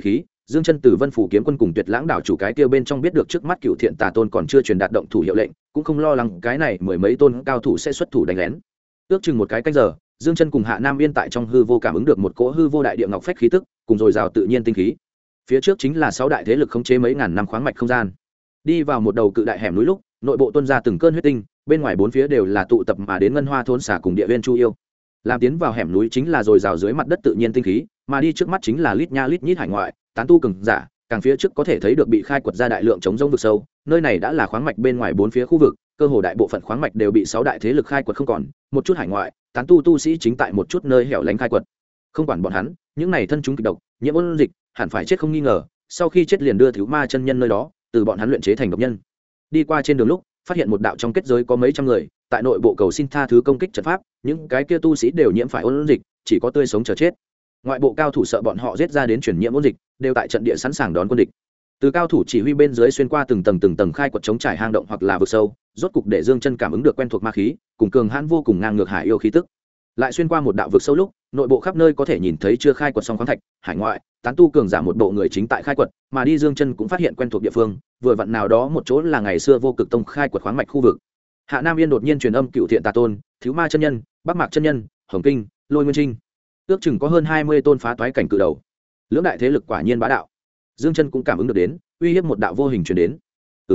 Dương Chân từ Vân Phủ kiếm quân cùng Tuyệt Lãng đảo chủ cái kia bên trong biết được trước mắt Cựu Thiện Tà Tôn còn chưa truyền đạt động thủ hiệu lệnh, cũng không lo lắng cái này mười mấy tôn cao thủ sẽ xuất thủ đánh lén. Ước chừng một cái canh giờ, Dương Chân cùng Hạ Nam Yên tại trong hư vô cảm ứng được một cỗ hư vô đại địa ngọc phách khí tức, cùng dồi dào tự nhiên tinh khí. Phía trước chính là 6 đại thế lực khống chế mấy ngàn năm khoáng mạch không gian. Đi vào một đầu cự đại hẻm núi lúc, nội bộ tuôn ra từng cơn huyết tinh, bên ngoài bốn phía đều là tụ tập mà đến ngân hoa thôn xả cùng địa viên chu yêu. Làm tiến vào hẻm núi chính là dồi dào dưới mặt đất tự nhiên tinh khí, mà đi trước mắt chính là lít nha lít nhít hải ngoại, tán tu cường giả, càng phía trước có thể thấy được bị khai quật ra đại lượng chống rông vực sâu, nơi này đã là khoáng mạch bên ngoài bốn phía khu vực, cơ hồ đại bộ phận khoáng mạch đều bị 6 đại thế lực khai quật không còn, một chút hải ngoại, tán tu tu sĩ chính tại một chút nơi hẻo lánh khai quật. Không quản bọn hắn, những này thân chúng kịch độc, nhiễm ôn dịch, hẳn phải chết không nghi ngờ, sau khi chết liền đưa thiếu ma chân nhân nơi đó, từ bọn hắn luyện chế thành độc nhân. Đi qua trên đường lúc, phát hiện một đạo trong kết giới có mấy trăm người, tại nội bộ cầu xin tha thứ công kích trận pháp, những cái kia tu sĩ đều nhiễm phải ôn dịch, chỉ có tươi sống chờ chết. Ngoại bộ cao thủ sợ bọn họ giết ra đến truyền nhiễm ôn dịch, đều tại trận địa sẵn sàng đón quân địch. Từ cao thủ chỉ huy bên dưới xuyên qua từng tầng khai quật chống trải hang động hoặc là vực sâu, rốt cục để Dương Chân cảm ứng được quen thuộc ma khí, cùng cường hãn vô cùng ngang ngược hải yêu khí tức. Lại xuyên qua một đạo vực sâu lúc, nội bộ khắp nơi có thể nhìn thấy chưa khai quật xong khoáng thạch, hải ngoại, tán tu cường giả một bộ người chính tại khai quật, mà đi Dương Chân cũng phát hiện quen thuộc địa phương, vừa vặn nào đó một chỗ là ngày xưa Vô Cực Tông khai quật khoáng mạch khu vực. Hạ Nam Yên đột nhiên truyền âm Cựu Thiện Tà Tôn, Thiếu Ma chân nhân, Bắc Mạc chân nhân, Hồng Kinh, Lôi Nguyên Trinh. Ước chừng có hơn 20 tôn phá toái cảnh cự đầu. Lưỡng đại thế lực quả nhiên bá đạo. Dương Chân cũng cảm ứng được đến, uy hiếp một đạo vô hình truyền đến.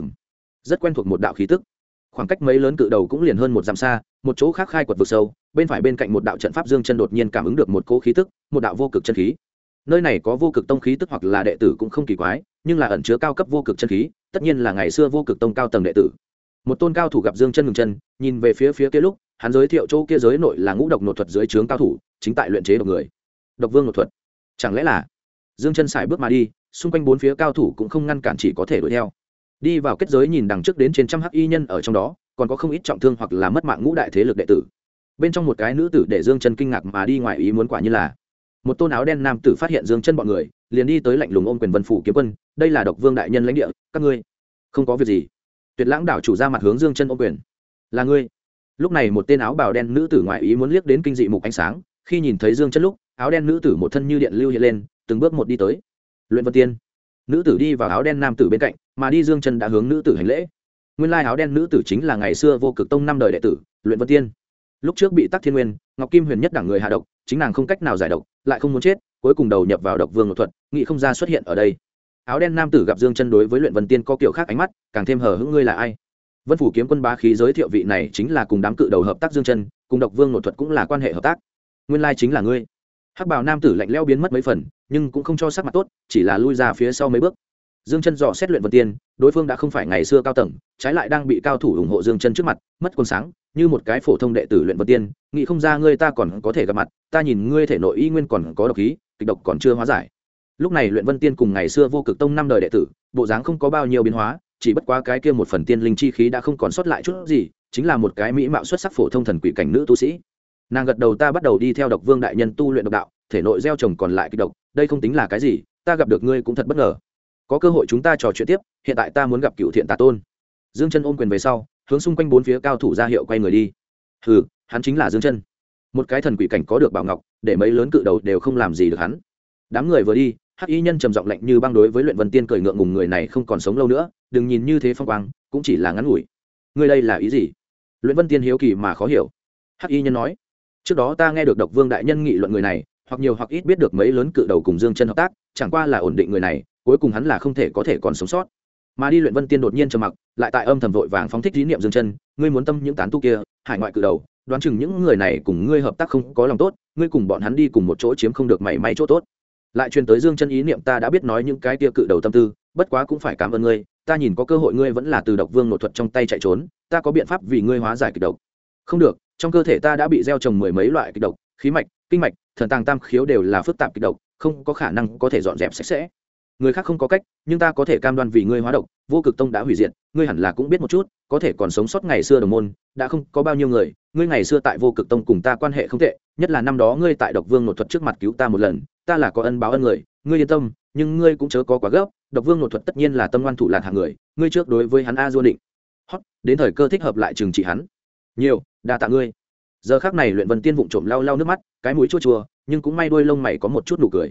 Rất quen thuộc một đạo khí tức. Khoảng cách mấy lớn cự đầu cũng liền hơn một dặm xa, một chỗ khác khai quật vực sâu, bên phải bên cạnh một đạo trận pháp Dương Chân đột nhiên cảm ứng được một cỗ khí tức, một đạo vô cực chân khí. Nơi này có vô cực tông khí tức hoặc là đệ tử cũng không kỳ quái, nhưng là ẩn chứa cao cấp vô cực chân khí, tất nhiên là ngày xưa vô cực tông cao tầng đệ tử. Một tôn cao thủ gặp Dương Chân ngừng chân, nhìn về phía kia lúc, hắn giới thiệu chỗ kia giới nội là ngũ độc nột thuật dưới trướng cao thủ, chính tại luyện chế độc người. Độc vương nột thuật. Chẳng lẽ là? Dương Chân sải bước mà đi, xung quanh bốn phía cao thủ cũng không ngăn cản, chỉ có thể đuổi theo. Đi vào kết giới nhìn đằng trước đến trên trăm hắc y nhân ở trong đó, còn có không ít trọng thương hoặc là mất mạng ngũ đại thế lực đệ tử. Bên trong một cái nữ tử để Dương Chân kinh ngạc mà đi ngoài ý muốn, quả như là một tôn áo đen nam tử phát hiện Dương Chân bọn người, liền đi tới lạnh lùng ôm quyền Vân Phủ kiếm quân, đây là Độc Vương đại nhân lãnh địa, các ngươi không có việc gì. Tuyệt Lãng đảo chủ ra mặt hướng Dương Chân ôm quyền. Là ngươi? Lúc này một tên áo bào đen nữ tử ngoài ý muốn liếc đến kinh dị mục ánh sáng, khi nhìn thấy Dương Chân lúc, áo đen nữ tử một thân như điện lưu hiện lên, từng bước một đi tới. Luyện Vân Tiên. Nữ tử đi vào áo đen nam tử bên cạnh, mà đi Dương Chân đã hướng nữ tử hành lễ. Nguyên lai áo đen nữ tử chính là ngày xưa Vô Cực Tông 5 đời đệ tử, Luyện Vân Tiên. Lúc trước bị Tắc Thiên Nguyên, Ngọc Kim Huyền nhất đẳng người hạ độc, chính nàng không cách nào giải độc, lại không muốn chết, cuối cùng đầu nhập vào Độc Vương Ngộ thuật, nghĩ không ra xuất hiện ở đây. Áo đen nam tử gặp Dương Chân đối với Luyện Vân Tiên có kiểu khác ánh mắt, càng thêm hờ hững, ngươi là ai? Vân Phủ kiếm quân bá khí giới thiệu vị này chính là cùng đám cự đầu hợp tác Dương Chân, cùng Độc Vương Ngộ thuật cũng là quan hệ hợp tác. Nguyên lai chính là ngươi. Hắc bào nam tử lạnh lẽo biến mất mấy phần, nhưng cũng không cho sắc mặt tốt, chỉ là lui ra phía sau mấy bước. Dương Chân dò xét Luyện Vân Tiên, đối phương đã không phải ngày xưa cao tầng, trái lại đang bị cao thủ ủng hộ Dương Chân trước mặt, mất quần sáng, như một cái phổ thông đệ tử Luyện Vân Tiên, nghĩ không ra ngươi ta còn có thể gặp mặt, ta nhìn ngươi thể nội y nguyên còn có độc khí, kịch độc còn chưa hóa giải. Lúc này Luyện Vân Tiên cùng ngày xưa Vô Cực Tông 5 đời đệ tử, bộ dáng không có bao nhiêu biến hóa, chỉ bất quá cái kia một phần tiên linh chi khí đã không còn sót lại chút gì, chính là một cái mỹ mạo xuất sắc phổ thông thần quỷ cảnh nữ tu sĩ. Nàng gật đầu, ta bắt đầu đi theo Độc Vương đại nhân tu luyện độc đạo, thể nội gieo trồng còn lại kịch độc, đây không tính là cái gì, ta gặp được ngươi cũng thật bất ngờ. Có cơ hội chúng ta trò chuyện tiếp, hiện tại ta muốn gặp Cựu Thiện Tà Tôn. Dương Chân ôm quyền về sau, hướng xung quanh bốn phía cao thủ ra hiệu quay người đi. Hừ, hắn chính là Dương Chân, một cái thần quỷ cảnh có được bảo ngọc, để mấy lớn cự đầu đều không làm gì được hắn. Đám người vừa đi, Hắc Y nhân trầm giọng lạnh như băng đối với Luyện Vân Tiên cười ngượng ngùng, người này không còn sống lâu nữa, đừng nhìn như thế phong quang, cũng chỉ là ngắn ngủi. Ngươi đây là ý gì? Luyện Vân Tiên hiếu kỳ mà khó hiểu. Hắc Y nhân nói, trước đó ta nghe được Độc Vương đại nhân nghị luận người này, hoặc nhiều hoặc ít biết được mấy lớn cự đầu cùng Dương Chân hợp tác, chẳng qua là ổn định người này, cuối cùng hắn là không thể có thể còn sống sót. Mà đi Luyện Vân Tiên đột nhiên trầm mặc, lại tại âm thầm vội vàng phóng thích ý niệm Dương Chân, ngươi muốn tâm những tán tu kia, hải ngoại cự đầu, đoán chừng những người này cùng ngươi hợp tác không có lòng tốt, ngươi cùng bọn hắn đi cùng một chỗ chiếm không được mảy may chỗ tốt. Lại truyền tới Dương Chân ý niệm, ta đã biết nói những cái kia cự đầu tâm tư, bất quá cũng phải cảm ơn ngươi, ta nhìn có cơ hội ngươi vẫn là từ Độc Vương nội thuật trong tay chạy trốn, ta có biện pháp vì ngươi hóa giải kịch độc. Không được, trong cơ thể ta đã bị gieo trồng mười mấy loại kịch độc, khí mạch, kinh mạch, thần tàng tam khiếu đều là phức tạp kịch độc, không có khả năng có thể dọn dẹp sạch sẽ. Người khác không có cách, nhưng ta có thể cam đoan vì ngươi hóa độc. Vô Cực Tông đã hủy diệt, ngươi hẳn là cũng biết một chút, có thể còn sống sót ngày xưa đồng môn đã không có bao nhiêu người. Ngươi ngày xưa tại Vô Cực Tông cùng ta quan hệ không tệ, nhất là năm đó ngươi tại Độc Vương nội thuật trước mặt cứu ta một lần, ta là có ân báo ân người, ngươi yên tâm. Nhưng ngươi cũng chớ có quá gấp, Độc Vương nội thuật tất nhiên là tâm ngoan thủ lạn hạng người, ngươi trước đối với hắn a du định hót, đến thời cơ thích hợp lại trừng trị hắn. Nhiều đa tạ ngươi. Giờ khắc này Luyện Vân Tiên vụng trộm lau lau nước mắt, cái mũi chua chua, nhưng cũng may đuôi lông mày có một chút nụ cười.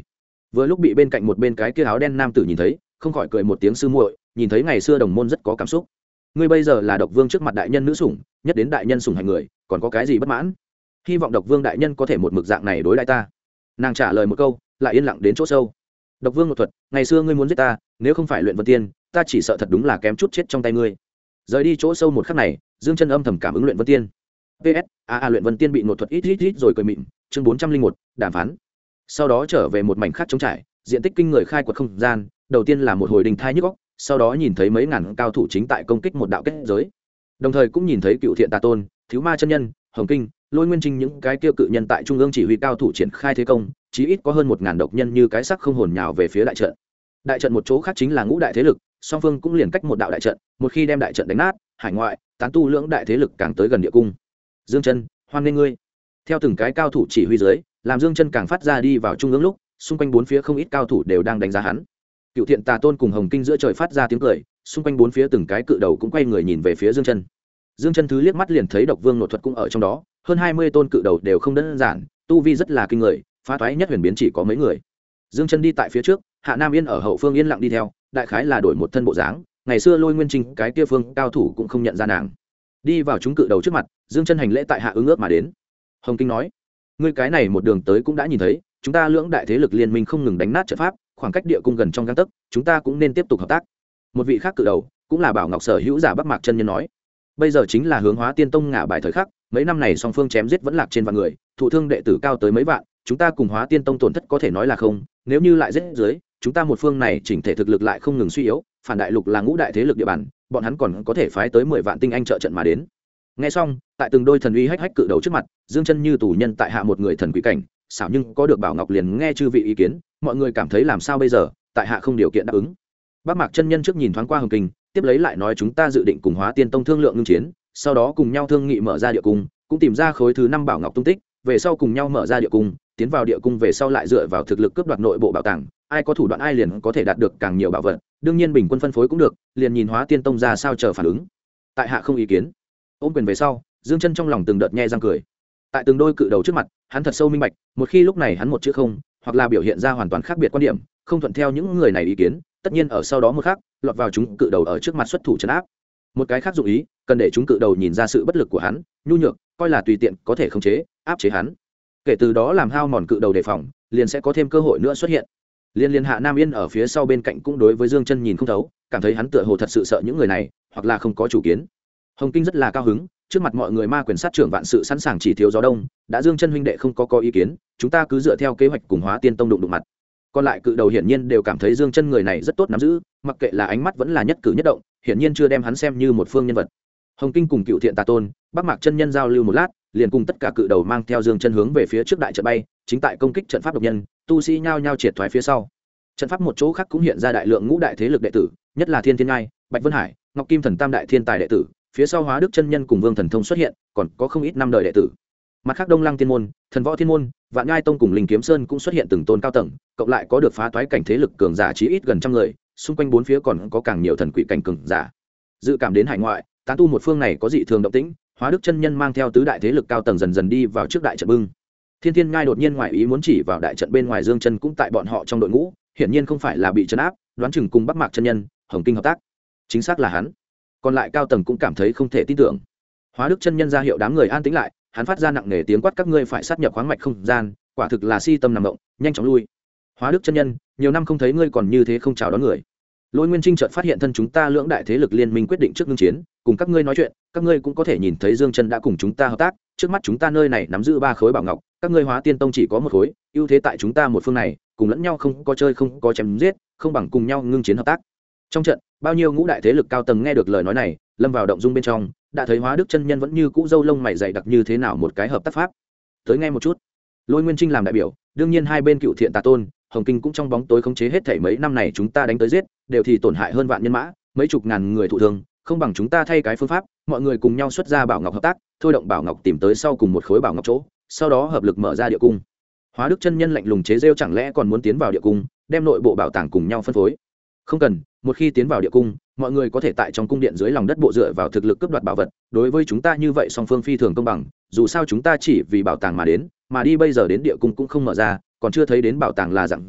vừa lúc bị bên cạnh một bên cái kia áo đen nam tử nhìn thấy, không khỏi cười một tiếng. Sư muội, nhìn thấy ngày xưa đồng môn rất có cảm xúc, ngươi bây giờ là độc vương trước mặt đại nhân nữ sủng, nhất đến đại nhân sủng hành người, còn có cái gì bất mãn? Hy vọng độc vương đại nhân có thể một mực dạng này đối đãi ta. Nàng trả lời một câu, lại yên lặng đến chỗ sâu. Độc vương một thuật, ngày xưa ngươi muốn giết ta, nếu không phải luyện vân tiên, ta chỉ sợ thật đúng là kém chút chết trong tay ngươi. Rời đi chỗ sâu một khắc này, Dương Chân âm thầm cảm ứng luyện vân tiên. PS, luyện vân tiên bị nội thuật ít rồi cười mịn. Chương 401, đàm phán. Sau đó trở về một mảnh khác trống trải, diện tích kinh người khai quật không gian, đầu tiên là một hồi đình thai nhức óc, sau đó nhìn thấy mấy ngàn cao thủ chính tại công kích một đạo kết giới. Đồng thời cũng nhìn thấy Cựu Thiện Tà Tôn, Thiếu Ma chân nhân, Hồng Kinh, Lôi Nguyên Trinh những cái kia cự nhân tại trung ương chỉ huy cao thủ triển khai thế công, chí ít có hơn 1000 độc nhân như cái xác không hồn nhào về phía đại trận. Đại trận một chỗ khác chính là ngũ đại thế lực, song phương cũng liền cách một đạo đại trận, một khi đem đại trận đánh nát, hải ngoại, tán tu lưỡng đại thế lực càng tới gần địa cung. Dương Chân, hoan nghênh ngươi. Theo từng cái cao thủ chỉ huy dưới, làm Dương Chân càng phát ra đi vào trung ương lúc, xung quanh bốn phía không ít cao thủ đều đang đánh giá hắn. Cựu Thiện Tà Tôn cùng Hồng Kinh giữa trời phát ra tiếng cười, xung quanh bốn phía từng cái cự đầu cũng quay người nhìn về phía Dương Chân. Dương Chân thứ liếc mắt liền thấy độc vương nội thuật cũng ở trong đó, hơn 20 tôn cự đầu đều không đơn giản, tu vi rất là kinh người, phá toái nhất huyền biến chỉ có mấy người. Dương Chân đi tại phía trước, Hạ Nam Yên ở hậu phương yên lặng đi theo, đại khái là đổi một thân bộ dáng, ngày xưa Lôi Nguyên Trinh cái kia phương cao thủ cũng không nhận ra nàng. Đi vào chúng cự đầu trước mặt, Dương Chân hành lễ tại hạ ứng ước mà đến. Hồng Kinh nói: "Ngươi cái này một đường tới cũng đã nhìn thấy, chúng ta lưỡng đại thế lực liên minh không ngừng đánh nát trận pháp, khoảng cách địa cung gần trong gang tấc, chúng ta cũng nên tiếp tục hợp tác." Một vị khác cự đầu, cũng là Bảo Ngọc sở hữu giả Bắc Mạc chân nhân nói: "Bây giờ chính là hướng Hóa Tiên Tông ngả bài thời khắc, mấy năm này song phương chém giết vẫn lạc trên vạn người, thụ thương đệ tử cao tới mấy vạn, chúng ta cùng Hóa Tiên Tông tổn thất có thể nói là không, nếu như lại giết dưới, chúng ta một phương này chỉnh thể thực lực lại không ngừng suy yếu, phản đại lục là ngũ đại thế lực địa bàn, bọn hắn còn có thể phái tới 10 vạn tinh anh trợ trận mà đến." Nghe xong, tại từng đôi thần uy hách cự đầu trước mặt, Dương Chân như tù nhân tại hạ một người thần quỷ cảnh, xảo nhưng có được Bảo Ngọc liền nghe chư vị ý kiến, mọi người cảm thấy làm sao bây giờ, tại hạ không điều kiện đáp ứng. Bác Mạc chân nhân trước nhìn thoáng qua Hồng Kinh, tiếp lấy lại nói chúng ta dự định cùng Hóa Tiên Tông thương lượng ngưng chiến, sau đó cùng nhau thương nghị mở ra địa cung, cũng tìm ra khối thứ 5 Bảo Ngọc tung tích, về sau cùng nhau mở ra địa cung, tiến vào địa cung về sau lại dựa vào thực lực cướp đoạt nội bộ bảo tàng, ai có thủ đoạn ai liền có thể đạt được càng nhiều bảo vật, đương nhiên bình quân phân phối cũng được, liền nhìn Hóa Tiên Tông ra sao chờ phản ứng. Tại hạ không ý kiến. Ôm quyền về sau, Dương Chân trong lòng từng đợt nhe răng cười. Tại từng đôi cự đầu trước mặt, hắn thật sâu minh bạch, một khi lúc này hắn một chữ không, hoặc là biểu hiện ra hoàn toàn khác biệt quan điểm, không thuận theo những người này ý kiến, tất nhiên ở sau đó một khắc, lọt vào chúng cự đầu ở trước mặt xuất thủ trấn áp. Một cái khác dụng ý, cần để chúng cự đầu nhìn ra sự bất lực của hắn, nhu nhược, coi là tùy tiện có thể khống chế, áp chế hắn. Kể từ đó làm hao mòn cự đầu đề phòng, liền sẽ có thêm cơ hội nữa xuất hiện. Liên Hạ Nam Yên ở phía sau bên cạnh cũng đối với Dương Chân nhìn không thấu, cảm thấy hắn tựa hồ thật sự sợ những người này, hoặc là không có chủ kiến. Hồng Kinh rất là cao hứng, trước mặt mọi người ma quyền sát trưởng vạn sự sẵn sàng chỉ thiếu gió đông, đã Dương Chân huynh đệ không có ý kiến, chúng ta cứ dựa theo kế hoạch cùng Hóa Tiên Tông đụng mặt. Còn lại cự đầu hiển nhiên đều cảm thấy Dương Chân người này rất tốt nắm giữ, mặc kệ là ánh mắt vẫn là nhất cử nhất động, hiển nhiên chưa đem hắn xem như một phương nhân vật. Hồng Kinh cùng Cựu Thiện Tà Tôn, Bắc Mạc chân nhân giao lưu một lát, liền cùng tất cả cự đầu mang theo Dương Chân hướng về phía trước đại trận bay, chính tại công kích trận pháp độc nhân, tu sĩ nhao nhao triệt thoái phía sau. Trận pháp một chỗ khác cũng hiện ra đại lượng ngũ đại thế lực đệ tử, nhất là Thiên Thiên Ngai, Bạch Vân Hải, Ngọc Kim Thần tam đại thiên tài đệ tử, phía sau Hóa Đức chân nhân cùng Vương Thần Thông xuất hiện, còn có không ít năm đời đệ tử. Mặt khác Đông Lăng Thiên môn, Thần Võ Thiên môn, Vạn Nhai Tông cùng Linh Kiếm Sơn cũng xuất hiện từng tôn cao tầng, cộng lại có được phá toái cảnh thế lực cường giả chí ít gần trăm người, xung quanh bốn phía còn có càng nhiều thần quỷ cảnh cường giả. Dự cảm đến hải ngoại, tán tu một phương này có dị thường động tĩnh, Hóa Đức chân nhân mang theo tứ đại thế lực cao tầng dần dần đi vào trước đại trận bưng. Thiên Thiên Ngai đột nhiên ngoại ý muốn chỉ vào đại trận bên ngoài Dương Chân cũng tại bọn họ trong đội ngũ, hiển nhiên không phải là bị trấn áp, đoán chừng cùng Bắc Mạc chân nhân, Hồng Kinh hợp tác. Chính xác là hắn. Còn lại cao tầng cũng cảm thấy không thể tin tưởng. Hóa Đức chân nhân ra hiệu đám người an tĩnh lại, hắn phát ra nặng nề tiếng quát các ngươi phải sát nhập khoáng mạch không gian, quả thực là si tâm nằm động, nhanh chóng lui. Hóa Đức chân nhân, nhiều năm không thấy ngươi còn như thế không chào đón người. Lôi Nguyên Trinh chợt phát hiện thân chúng ta lưỡng đại thế lực liên minh quyết định trước ngưng chiến, cùng các ngươi nói chuyện, các ngươi cũng có thể nhìn thấy Dương Chân đã cùng chúng ta hợp tác, trước mắt chúng ta nơi này nắm giữ 3 khối bảo ngọc, các ngươi Hóa Tiên Tông chỉ có 1 khối, ưu thế tại chúng ta một phương này, cùng lẫn nhau không có chơi không có chém giết, không bằng cùng nhau ngưng chiến hợp tác. Trong trận, bao nhiêu ngũ đại thế lực cao tầng nghe được lời nói này, lâm vào động dung bên trong, đã thấy Hóa Đức chân nhân vẫn như cũ râu lông mày dày đặc như thế nào một cái hợp tác pháp. Tới nghe một chút. Lôi Nguyên Trinh làm đại biểu, đương nhiên hai bên Cựu Thiện Tà Tôn, Hồng Kinh cũng trong bóng tối khống chế hết thảy mấy năm này chúng ta đánh tới giết, đều thì tổn hại hơn vạn nhân mã, mấy chục ngàn người thụ thương, không bằng chúng ta thay cái phương pháp, mọi người cùng nhau xuất ra bảo ngọc hợp tác, thôi động bảo ngọc tìm tới sau cùng một khối bảo ngọc chỗ, sau đó hợp lực mở ra địa cung. Hóa Đức chân nhân lạnh lùng chế giễu chẳng lẽ còn muốn tiến vào địa cung, đem nội bộ bảo tàng cùng nhau phân phối. Không cần, một khi tiến vào địa cung, mọi người có thể tại trong cung điện dưới lòng đất bộ dựa vào thực lực cướp đoạt bảo vật, đối với chúng ta như vậy song phương phi thường công bằng, dù sao chúng ta chỉ vì bảo tàng mà đến, mà đi bây giờ đến địa cung cũng không mở ra, còn chưa thấy đến bảo tàng là dạng gì,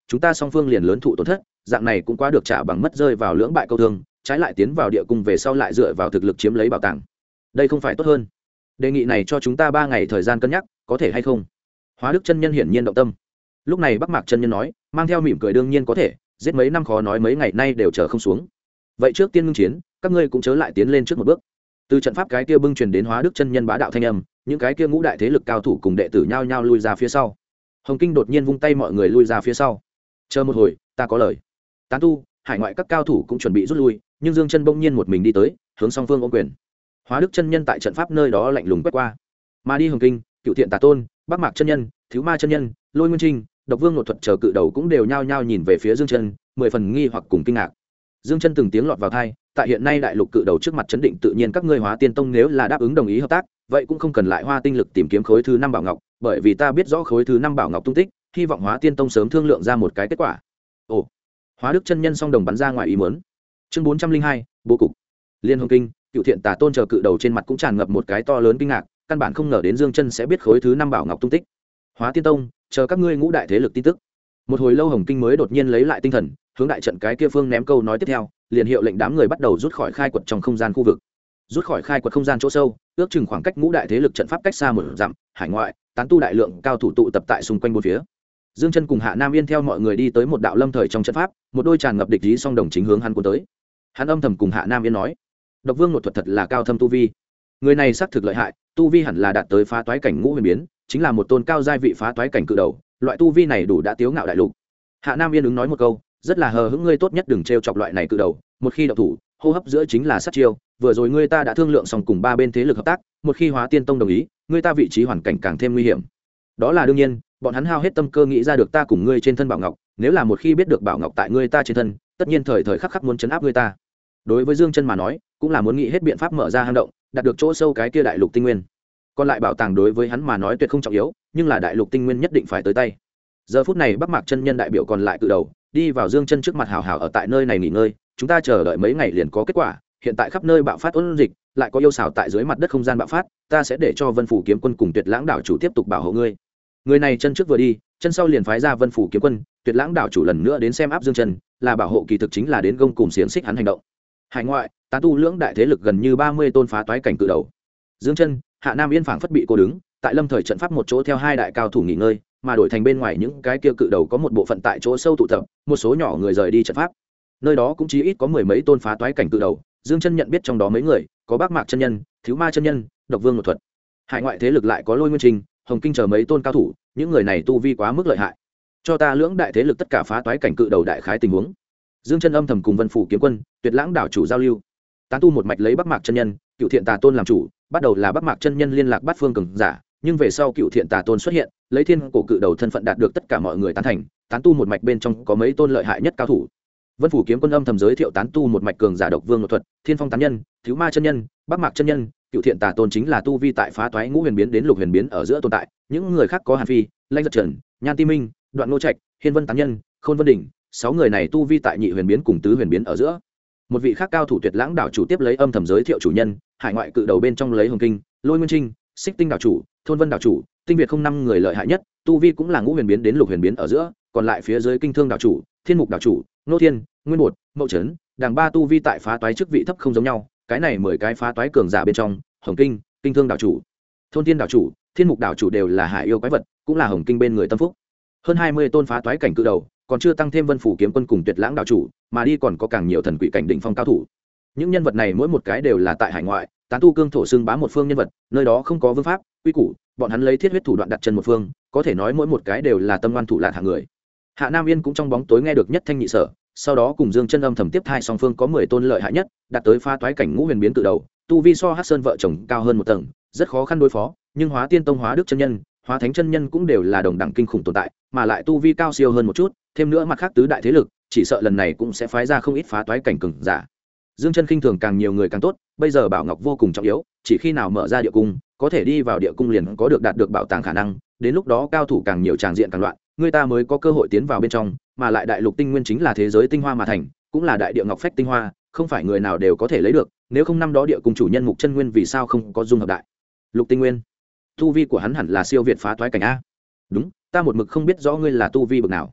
chúng ta song phương liền lớn thụ tổn thất, dạng này cũng quá được trả bằng mất rơi vào lưỡng bại câu thương, trái lại tiến vào địa cung về sau lại dựa vào thực lực chiếm lấy bảo tàng, đây không phải tốt hơn? Đề nghị này cho chúng ta 3 ngày thời gian cân nhắc, có thể hay không? Hóa Đức chân nhân hiển nhiên động tâm. Lúc này Bắc Mạc chân nhân nói, mang theo mỉm cười, đương nhiên có thể, giết mấy năm khó nói mấy ngày nay đều chờ không xuống. Vậy trước tiên ngưng chiến, các ngươi cũng chớ lại tiến lên trước một bước. Từ trận pháp cái kia bưng truyền đến Hóa Đức chân nhân bá đạo thanh âm, những cái kia ngũ đại thế lực cao thủ cùng đệ tử nhao nhao lui ra phía sau. Hồng Kinh đột nhiên vung tay, mọi người lui ra phía sau. Chờ một hồi, ta có lời. Tán tu, hải ngoại các cao thủ cũng chuẩn bị rút lui, nhưng Dương Chân bỗng nhiên một mình đi tới, hướng song phương ôm quyền. Hóa Đức chân nhân tại trận pháp nơi đó lạnh lùng quét qua. Mà đi Hồng Kinh, Cựu Thiện Tà Tôn, Bắc Mạc chân nhân, Thiếu Ma chân nhân, Lôi Nguyên Trinh, Độc Vương Nội Thuật chờ cự đầu cũng đều nhao nhao nhìn về phía Dương Chân, 10 phần nghi hoặc cùng kinh ngạc. Dương Chân từng tiếng lọt vào tai, tại hiện nay đại lục cự đầu trước mặt chấn định tự nhiên, các ngươi Hóa Tiên Tông nếu là đáp ứng đồng ý hợp tác, vậy cũng không cần lại hoa tinh lực tìm kiếm khối thứ 5 bảo ngọc, bởi vì ta biết rõ khối thứ 5 bảo ngọc tung tích, hy vọng Hóa Tiên Tông sớm thương lượng ra một cái kết quả. Ồ. Hóa Đức chân nhân song đồng bắn ra ngoài ý muốn. Chương 402, bố cục. Liên Hồng Kinh, Cựu Thiện Tà Tôn chờ cự đầu trên mặt cũng tràn ngập một cái to lớn kinh ngạc, căn bản không ngờ đến Dương Chân sẽ biết khối thứ 5 bảo ngọc tung tích. Hóa Tiên Tông, chờ các ngươi ngũ đại thế lực tin tức. Một hồi lâu Hồng Kinh mới đột nhiên lấy lại tinh thần, hướng đại trận cái kia phương ném câu nói tiếp theo, liền hiệu lệnh đám người bắt đầu rút khỏi khai quật trong không gian khu vực. Rút khỏi khai quật không gian chỗ sâu, ước chừng khoảng cách ngũ đại thế lực trận pháp cách xa 1 dặm, hải ngoại, tán tu đại lượng cao thủ tụ tập tại xung quanh bốn phía. Dương Chân cùng Hạ Nam Yên theo mọi người đi tới một đạo lâm thời trong trận pháp, một đôi tràn ngập địch ý song đồng chính hướng hắn cuốn tới. Hắn âm thầm cùng Hạ Nam Yên nói, Độc Vương Nội Thuật thật là cao thâm tu vi, người này xác thực lợi hại, tu vi hẳn là đạt tới phá toái cảnh ngũ huyền biến, chính là một tôn cao giai vị phá toái cảnh cự đầu, loại tu vi này đủ đã tiếu ngạo đại lục. Hạ Nam Yên ứng nói một câu, rất là hờ hững, ngươi tốt nhất đừng trêu chọc loại này cự đầu, một khi động thủ, hô hấp giữa chính là sát chiêu, vừa rồi ngươi ta đã thương lượng xong cùng 3 bên thế lực hợp tác, một khi Hóa Tiên Tông đồng ý, ngươi ta vị trí hoàn cảnh càng thêm nguy hiểm. Đó là đương nhiên, bọn hắn hao hết tâm cơ nghĩ ra được ta cùng ngươi trên thân bảo ngọc, nếu là một khi biết được bảo ngọc tại ngươi ta trên thân, tất nhiên thời thời khắc khắc muốn chấn áp ngươi ta. Đối với Dương Chân mà nói, cũng là muốn nghĩ hết biện pháp mở ra hang động, đạt được chỗ sâu cái kia đại lục tinh nguyên. Còn lại bảo tàng đối với hắn mà nói tuyệt không trọng yếu, nhưng là đại lục tinh nguyên nhất định phải tới tay. Giờ phút này Bắc Mạc chân nhân đại biểu còn lại cự đầu, đi vào Dương Chân trước mặt, hào hào ở tại nơi này nghỉ ngơi, chúng ta chờ đợi mấy ngày liền có kết quả, hiện tại khắp nơi bạo phát ôn dịch, lại có yêu xảo tại dưới mặt đất không gian bạo phát, ta sẽ để cho Vân Phủ kiếm quân cùng Tuyệt Lãng đảo chủ tiếp tục bảo hộ ngươi. Người này chân trước vừa đi, chân sau liền phái ra Vân Phủ kiếm quân, Tuyệt Lãng đảo chủ lần nữa đến xem áp Dương Chân, là bảo hộ, kỳ thực chính là đến gông cùng xiềng xích hắn hành động. Hải ngoại, tán tu lưỡng đại thế lực gần như 30 tôn phá toái cảnh cự đầu. Dương Chân, Hạ Nam Yên phảng phất bị cô đứng, tại lâm thời trận pháp một chỗ theo 2 đại cao thủ nghỉ ngơi, mà đổi thành bên ngoài những cái kia cự đầu có một bộ phận tại chỗ sâu tụ tập, một số nhỏ người rời đi trận pháp. Nơi đó cũng chỉ ít có 10 mấy tôn phá toái cảnh cự đầu, Dương Chân nhận biết trong đó mấy người, có Bắc Mạc chân nhân, Thiếu Ma chân nhân, Độc Vương Nội Thuật. Hải ngoại thế lực lại có Lôi Nguyên Trình, Hồng Kinh chờ mấy tôn cao thủ, những người này tu vi quá mức lợi hại. Cho ta lưỡng đại thế lực tất cả phá toái cảnh cự đầu đại khái tình huống. Dương Chân âm thầm cùng Vân Phủ kiếm quân, Tuyệt Lãng đảo chủ giao lưu. Tán tu một mạch lấy Bắc Mạc chân nhân, Cựu Thiện Tà Tôn làm chủ, bắt đầu là Bắc Mạc chân nhân liên lạc bát phương cường giả, nhưng về sau Cựu Thiện Tà Tôn xuất hiện, lấy thiên cổ cự đầu thân phận đạt được tất cả mọi người tán thành, tán tu một mạch bên trong có mấy tôn lợi hại nhất cao thủ. Vân Phủ kiếm quân âm thầm giới thiệu tán tu một mạch cường giả Độc Vương Nội Thuật, Thiên Phong tán nhân, Thiếu Ma chân nhân, Bắc Mạc chân nhân, Cựu Thiện Tà Tôn chính là tu vi tại phá toái ngũ huyền biến đến lục huyền biến ở giữa tồn tại, những người khác có Hàn Phi, Lanh Giật Trần, Nhan Ti Minh, Đoạn Ngô Trạch, Hiên Vân tán nhân, Khôn Vân đỉnh, 6 người này tu vi tại nhị huyền biến cùng tứ huyền biến ở giữa. Một vị khác cao thủ Tuyệt Lãng đảo chủ tiếp lấy âm thầm giới thiệu chủ nhân, hải ngoại cự đầu bên trong lấy Hồng Kinh, Lôi Nguyên Trinh, Xích Tinh đảo chủ, Thôn Vân đảo chủ, Tinh Việt không 5 người lợi hại nhất, tu vi cũng là ngũ huyền biến đến lục huyền biến ở giữa, còn lại phía dưới Kinh Thương đảo chủ, Thiên Mục đảo chủ, Nô Thiên, Nguyên Bột, Mậu Trấn, Đàng ba tu vi tại phá toái chức vị thấp không giống nhau, cái này 10 cái phá toái cường giả bên trong, Hồng Kinh, Kinh Thương đảo chủ, Thôn Thiên đảo chủ, Thiên Mục đảo chủ đều là hải yêu quái vật, cũng là Hồng Kinh bên người tâm phúc. Hơn 20 tôn phá toái cảnh cự đầu, còn chưa tăng thêm Vân Phủ kiếm quân cùng Tuyệt Lãng đảo chủ, mà đi còn có càng nhiều thần quỷ cảnh đỉnh phong cao thủ. Những nhân vật này mỗi một cái đều là tại hải ngoại, tán tu cương thổ xưng bá một phương nhân vật, nơi đó không có vương pháp, quy củ, bọn hắn lấy thiết huyết thủ đoạn đặt chân một phương, có thể nói mỗi một cái đều là tâm ngoan thủ lạn hạng người. Hạ Nam Yên cũng trong bóng tối nghe được nhất thanh nhị sở, sau đó cùng Dương Chân âm thầm tiếp thai song phương có 10 tôn lợi hại nhất, đạt tới phá toái cảnh ngũ huyền biến cự đầu, tu vi so Hắc Sơn vợ chồng cao hơn một tầng, rất khó khăn đối phó, nhưng Hóa Tiên Tông Hóa Đức chân nhân, Hóa Thánh chân nhân cũng đều là đồng đẳng kinh khủng tồn tại, mà lại tu vi cao siêu hơn một chút, thêm nữa mặt khác tứ đại thế lực, chỉ sợ lần này cũng sẽ phái ra không ít phá toái cảnh cường giả. Dương Chân khinh thường càng nhiều người càng tốt, bây giờ bảo ngọc vô cùng trọng yếu, chỉ khi nào mở ra địa cung, có thể đi vào địa cung liền có được đạt được bảo tàng khả năng, đến lúc đó cao thủ càng nhiều tràng diện càng loạn, người ta mới có cơ hội tiến vào bên trong, mà lại đại lục tinh nguyên chính là thế giới tinh hoa mà thành, cũng là đại địa ngọc phách tinh hoa, không phải người nào đều có thể lấy được, nếu không năm đó địa cung chủ nhân Mục Chân Nguyên vì sao không có dung hợp đại lục tinh nguyên? Tu vi của hắn hẳn là siêu việt phá toái cảnh a. Đúng, ta một mực không biết rõ ngươi là tu vi bậc nào.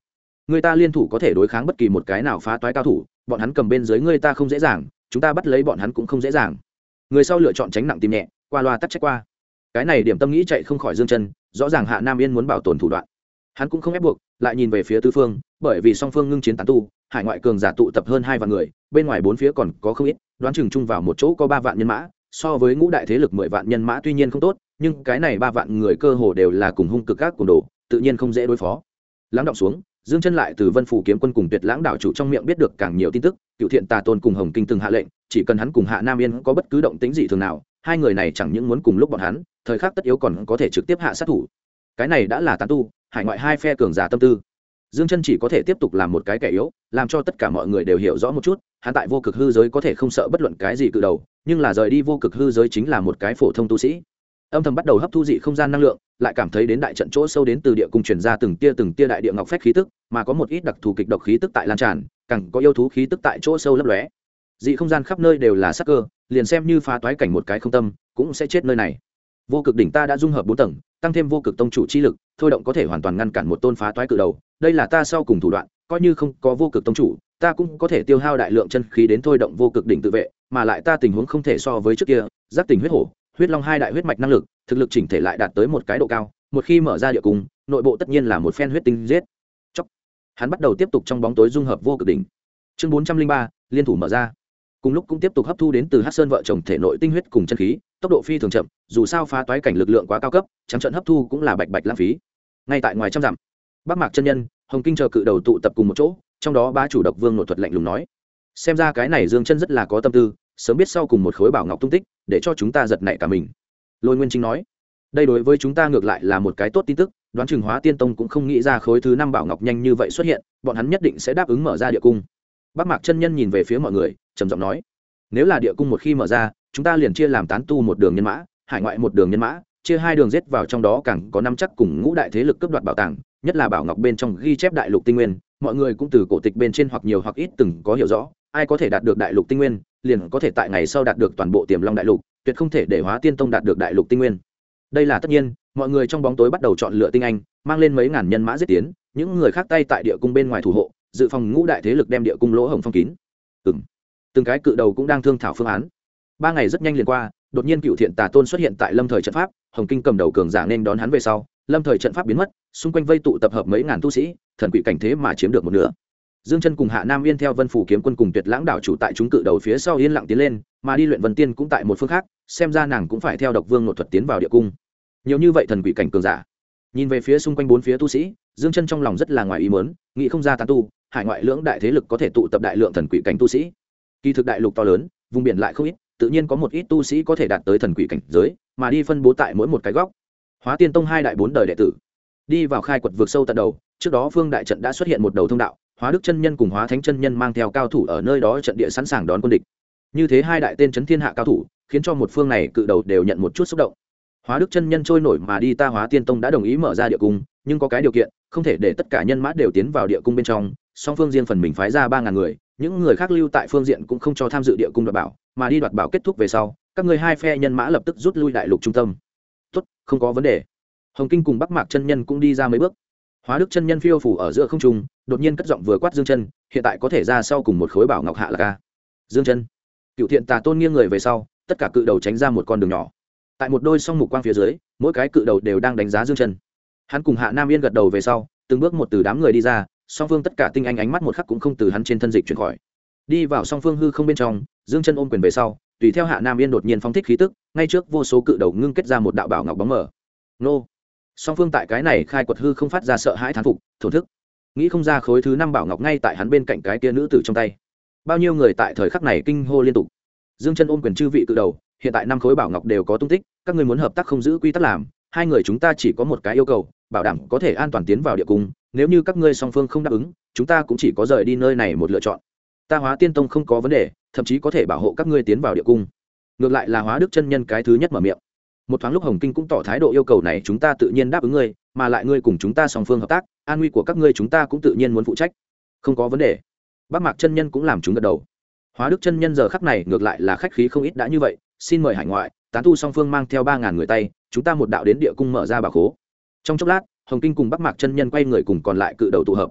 người ta liên thủ có thể đối kháng bất kỳ một cái nào phá toái cao thủ, bọn hắn cầm bên dưới người ta không dễ dàng, chúng ta bắt lấy bọn hắn cũng không dễ dàng. Người sau lựa chọn tránh nặng tìm nhẹ, qua loa tắc trách qua. Cái này điểm tâm nghĩ chạy không khỏi Dương Chân, rõ ràng Hạ Nam Yên muốn bảo tồn thủ đoạn. Hắn cũng không ép buộc, lại nhìn về phía tứ phương, bởi vì song phương ngưng chiến tán tu, hải ngoại cường giả tụ tập hơn 2 vạn người, bên ngoài bốn phía còn có không ít, đoán chừng chung vào một chỗ có 3 vạn nhân mã, so với ngũ đại thế lực 10 vạn nhân mã tuy nhiên không tốt, nhưng cái này 3 vạn người cơ hồ đều là cùng hung cực các cuồng đồ, tự nhiên không dễ đối phó. Lắng động xuống, Dương Chân lại từ Vân Phủ kiếm quân cùng Tuyệt Lãng đạo chủ trong miệng biết được càng nhiều tin tức, Cựu Thiện Tà Tôn cùng Hồng Kinh từng hạ lệnh, chỉ cần hắn cùng Hạ Nam Yên có bất cứ động tĩnh gì thường nào, hai người này chẳng những muốn cùng lúc bọn hắn, thời khắc tất yếu còn có thể trực tiếp hạ sát thủ. Cái này đã là tán tu, hải ngoại hai phe cường giả tâm tư. Dương Chân chỉ có thể tiếp tục làm một cái kẻ yếu, làm cho tất cả mọi người đều hiểu rõ một chút, hắn tại vô cực hư giới có thể không sợ bất luận cái gì cự đầu, nhưng là rời đi vô cực hư giới chính là một cái phổ thông tu sĩ. Âm thầm bắt đầu hấp thu dị không gian năng lượng, lại cảm thấy đến đại trận chỗ sâu đến từ địa cung truyền ra từng tia đại địa ngọc phách khí tức, mà có một ít đặc thù kịch độc khí tức tại lan tràn, càng có yêu thú khí tức tại chỗ sâu lấp lóe. Dị không gian khắp nơi đều là sắc cơ, liền xem như phá toái cảnh một cái không tâm, cũng sẽ chết nơi này. Vô cực đỉnh ta đã dung hợp 4 tầng, tăng thêm vô cực tông chủ chi lực, thôi động có thể hoàn toàn ngăn cản một tôn phá toái cự đầu, đây là ta sau cùng thủ đoạn, coi như không có vô cực tông chủ, ta cũng có thể tiêu hao đại lượng chân khí đến thôi động vô cực đỉnh tự vệ, mà lại ta tình huống không thể so với trước kia, giác tình huyết hổ, huyết long hai đại huyết mạch năng lực, thực lực chỉnh thể lại đạt tới một cái độ cao, một khi mở ra địa cung, nội bộ tất nhiên là một phen huyết tinh giết. Chốc. Hắn bắt đầu tiếp tục trong bóng tối dung hợp vô cực đỉnh. Chương 403, liên thủ mở ra. Cùng lúc cũng tiếp tục hấp thu đến từ Hắc Sơn vợ chồng thể nội tinh huyết cùng chân khí, tốc độ phi thường chậm, dù sao phá toái cảnh lực lượng quá cao cấp, trắng trợn hấp thu cũng là bạch bạch lãng phí. Ngay tại ngoài trăm dặm, Bắc Mạc chân nhân, Hồng Kinh chờ cự đầu tụ tập cùng một chỗ, trong đó bá chủ độc vương nội thuật lạnh lùng nói: "Xem ra cái này Dương Chân rất là có tâm tư, sớm biết sau cùng một khối bảo ngọc tung tích, để cho chúng ta giật nảy cả mình." Lôi Nguyên Chính nói: "Đây đối với chúng ta ngược lại là một cái tốt tin tức, đoán chừng Hóa Tiên Tông cũng không nghĩ ra khối thứ 5 bảo ngọc nhanh như vậy xuất hiện, bọn hắn nhất định sẽ đáp ứng mở ra địa cung." Bắc Mạc chân nhân nhìn về phía mọi người, trầm giọng nói: "Nếu là địa cung một khi mở ra, chúng ta liền chia làm tán tu một đường nhân mã, hải ngoại một đường nhân mã, chia hai đường giết vào trong đó càng có năm chắc cùng ngũ đại thế lực cướp đoạt bảo tàng, nhất là bảo ngọc bên trong ghi chép đại lục tinh nguyên, mọi người cũng từ cổ tịch bên trên hoặc nhiều hoặc ít từng có hiểu rõ, ai có thể đạt được đại lục tinh nguyên, liền có thể tại ngày sau đạt được toàn bộ Tiềm Long đại lục, tuyệt không thể để Hóa Tiên Tông đạt được đại lục tinh nguyên." Đây là tất nhiên, mọi người trong bóng tối bắt đầu chọn lựa tinh anh, mang lên mấy ngàn nhân mã giết tiến, những người khác tay tại địa cung bên ngoài thủ hộ, dự phòng ngũ đại thế lực đem địa cung lỗ hổng phong kín. Từng cái cự đầu cũng đang thương thảo phương án. 3 ngày rất nhanh liền qua, đột nhiên Cựu Thiện Tà Tôn xuất hiện tại Lâm Thời trận pháp, Hồng Kinh cầm đầu cường giả nên đón hắn về sau, Lâm Thời trận pháp biến mất, xung quanh vây tụ tập hợp mấy ngàn tu sĩ, thần quỷ cảnh thế mà chiếm được một nửa. Dương Chân cùng Hạ Nam Yên theo Vân Phủ kiếm quân cùng Tuyệt Lãng đạo chủ tại chúng cự đầu phía sau yên lặng tiến lên, mà đi luyện Vân Tiên cũng tại một phương khác, xem ra nàng cũng phải theo Độc Vương nội thuật tiến vào địa cung. Nhiều như vậy thần quỷ cảnh cường giả. Nhìn về phía xung quanh bốn phía tu sĩ, Dương Chân trong lòng rất là ngoài ý muốn, nghĩ không ra tán tu, hải ngoại lưỡng đại thế lực có thể tụ tập đại lượng thần quỷ cảnh tu sĩ. Kỳ thực đại lục to lớn, vùng biển lại không ít, tự nhiên có một ít tu sĩ có thể đạt tới thần quỷ cảnh giới, mà đi phân bố tại mỗi một cái góc. Hóa Tiên Tông 2 đại 4 đời đệ tử đi vào khai quật vượt sâu tận đầu, trước đó phương đại trận đã xuất hiện một đầu thông đạo, Hóa Đức chân nhân cùng Hóa Thánh chân nhân mang theo cao thủ ở nơi đó trận địa sẵn sàng đón quân địch. Như thế hai đại tên chấn thiên hạ cao thủ, khiến cho một phương này cự đầu đều nhận một chút xúc động. Hóa Đức chân nhân trôi nổi mà đi, ta Hóa Tiên Tông đã đồng ý mở ra địa cung, nhưng có cái điều kiện, không thể để tất cả nhân mã đều tiến vào địa cung bên trong, song phương riêng phần mình phái ra 3000 người, những người khác lưu tại phương diện cũng không cho tham dự địa cung đoạt bảo, mà đi đoạt bảo kết thúc về sau, các ngươi hai phe nhân mã lập tức rút lui đại lục trung tâm. Tốt, không có vấn đề. Hồng Kinh cùng Bắc Mạc chân nhân cũng đi ra mấy bước. Hóa Đức chân nhân phiêu phủ ở giữa không trung, đột nhiên cất giọng vừa quát Dương Chân, hiện tại có thể ra sau cùng một khối bảo ngọc hạ là ca. Dương Chân. Cựu Thiện Tà Tôn nghiêng người về sau, tất cả cự đầu tránh ra một con đường nhỏ. Tại một đôi song mục quang phía dưới, mỗi cái cự đầu đều đang đánh giá Dương Chân. Hắn cùng Hạ Nam Yên gật đầu về sau, từng bước một từ đám người đi ra, song phương tất cả tinh anh ánh mắt một khắc cũng không từ hắn trên thân dịch chuyển khỏi. Đi vào song phương hư không bên trong, Dương Chân ôm quyền về sau, tùy theo Hạ Nam Yên đột nhiên phóng thích khí tức, ngay trước vô số cự đầu ngưng kết ra một đạo bảo ngọc bóng mờ. Nô! Song phương tại cái này khai quật hư không phát ra sợ hãi thán phục, thổ thức. Nghĩ không ra khối thứ 5 bảo ngọc ngay tại hắn bên cạnh cái kia nữ tử trong tay. Bao nhiêu người tại thời khắc này kinh hô liên tục. Dương Chân ôm quyền chư vị cự đầu, hiện tại 5 khối bảo ngọc đều có tung tích, các ngươi muốn hợp tác không giữ quy tắc làm, hai người chúng ta chỉ có một cái yêu cầu, bảo đảm có thể an toàn tiến vào địa cung, nếu như các ngươi song phương không đáp ứng, chúng ta cũng chỉ có rời đi nơi này một lựa chọn. Ta Hóa Tiên Tông không có vấn đề, thậm chí có thể bảo hộ các ngươi tiến vào địa cung. Ngược lại là Hóa Đức chân nhân cái thứ nhất mở miệng. Một thoáng lúc Hồng Kinh cũng tỏ thái độ yêu cầu này, chúng ta tự nhiên đáp ứng ngươi, mà lại ngươi cùng chúng ta song phương hợp tác, an nguy của các ngươi chúng ta cũng tự nhiên muốn phụ trách. Không có vấn đề. Bắc Mạc chân nhân cũng làm chúng gật đầu. Hóa Đức chân nhân giờ khắc này ngược lại là khách khí không ít, đã như vậy, xin mời hải ngoại tán tu song phương mang theo 3000 người tay, chúng ta một đạo đến địa cung mở ra bảo khố. Trong chốc lát, Hồng Kinh cùng Bắc Mạc chân nhân quay người cùng còn lại cự đầu tụ hợp.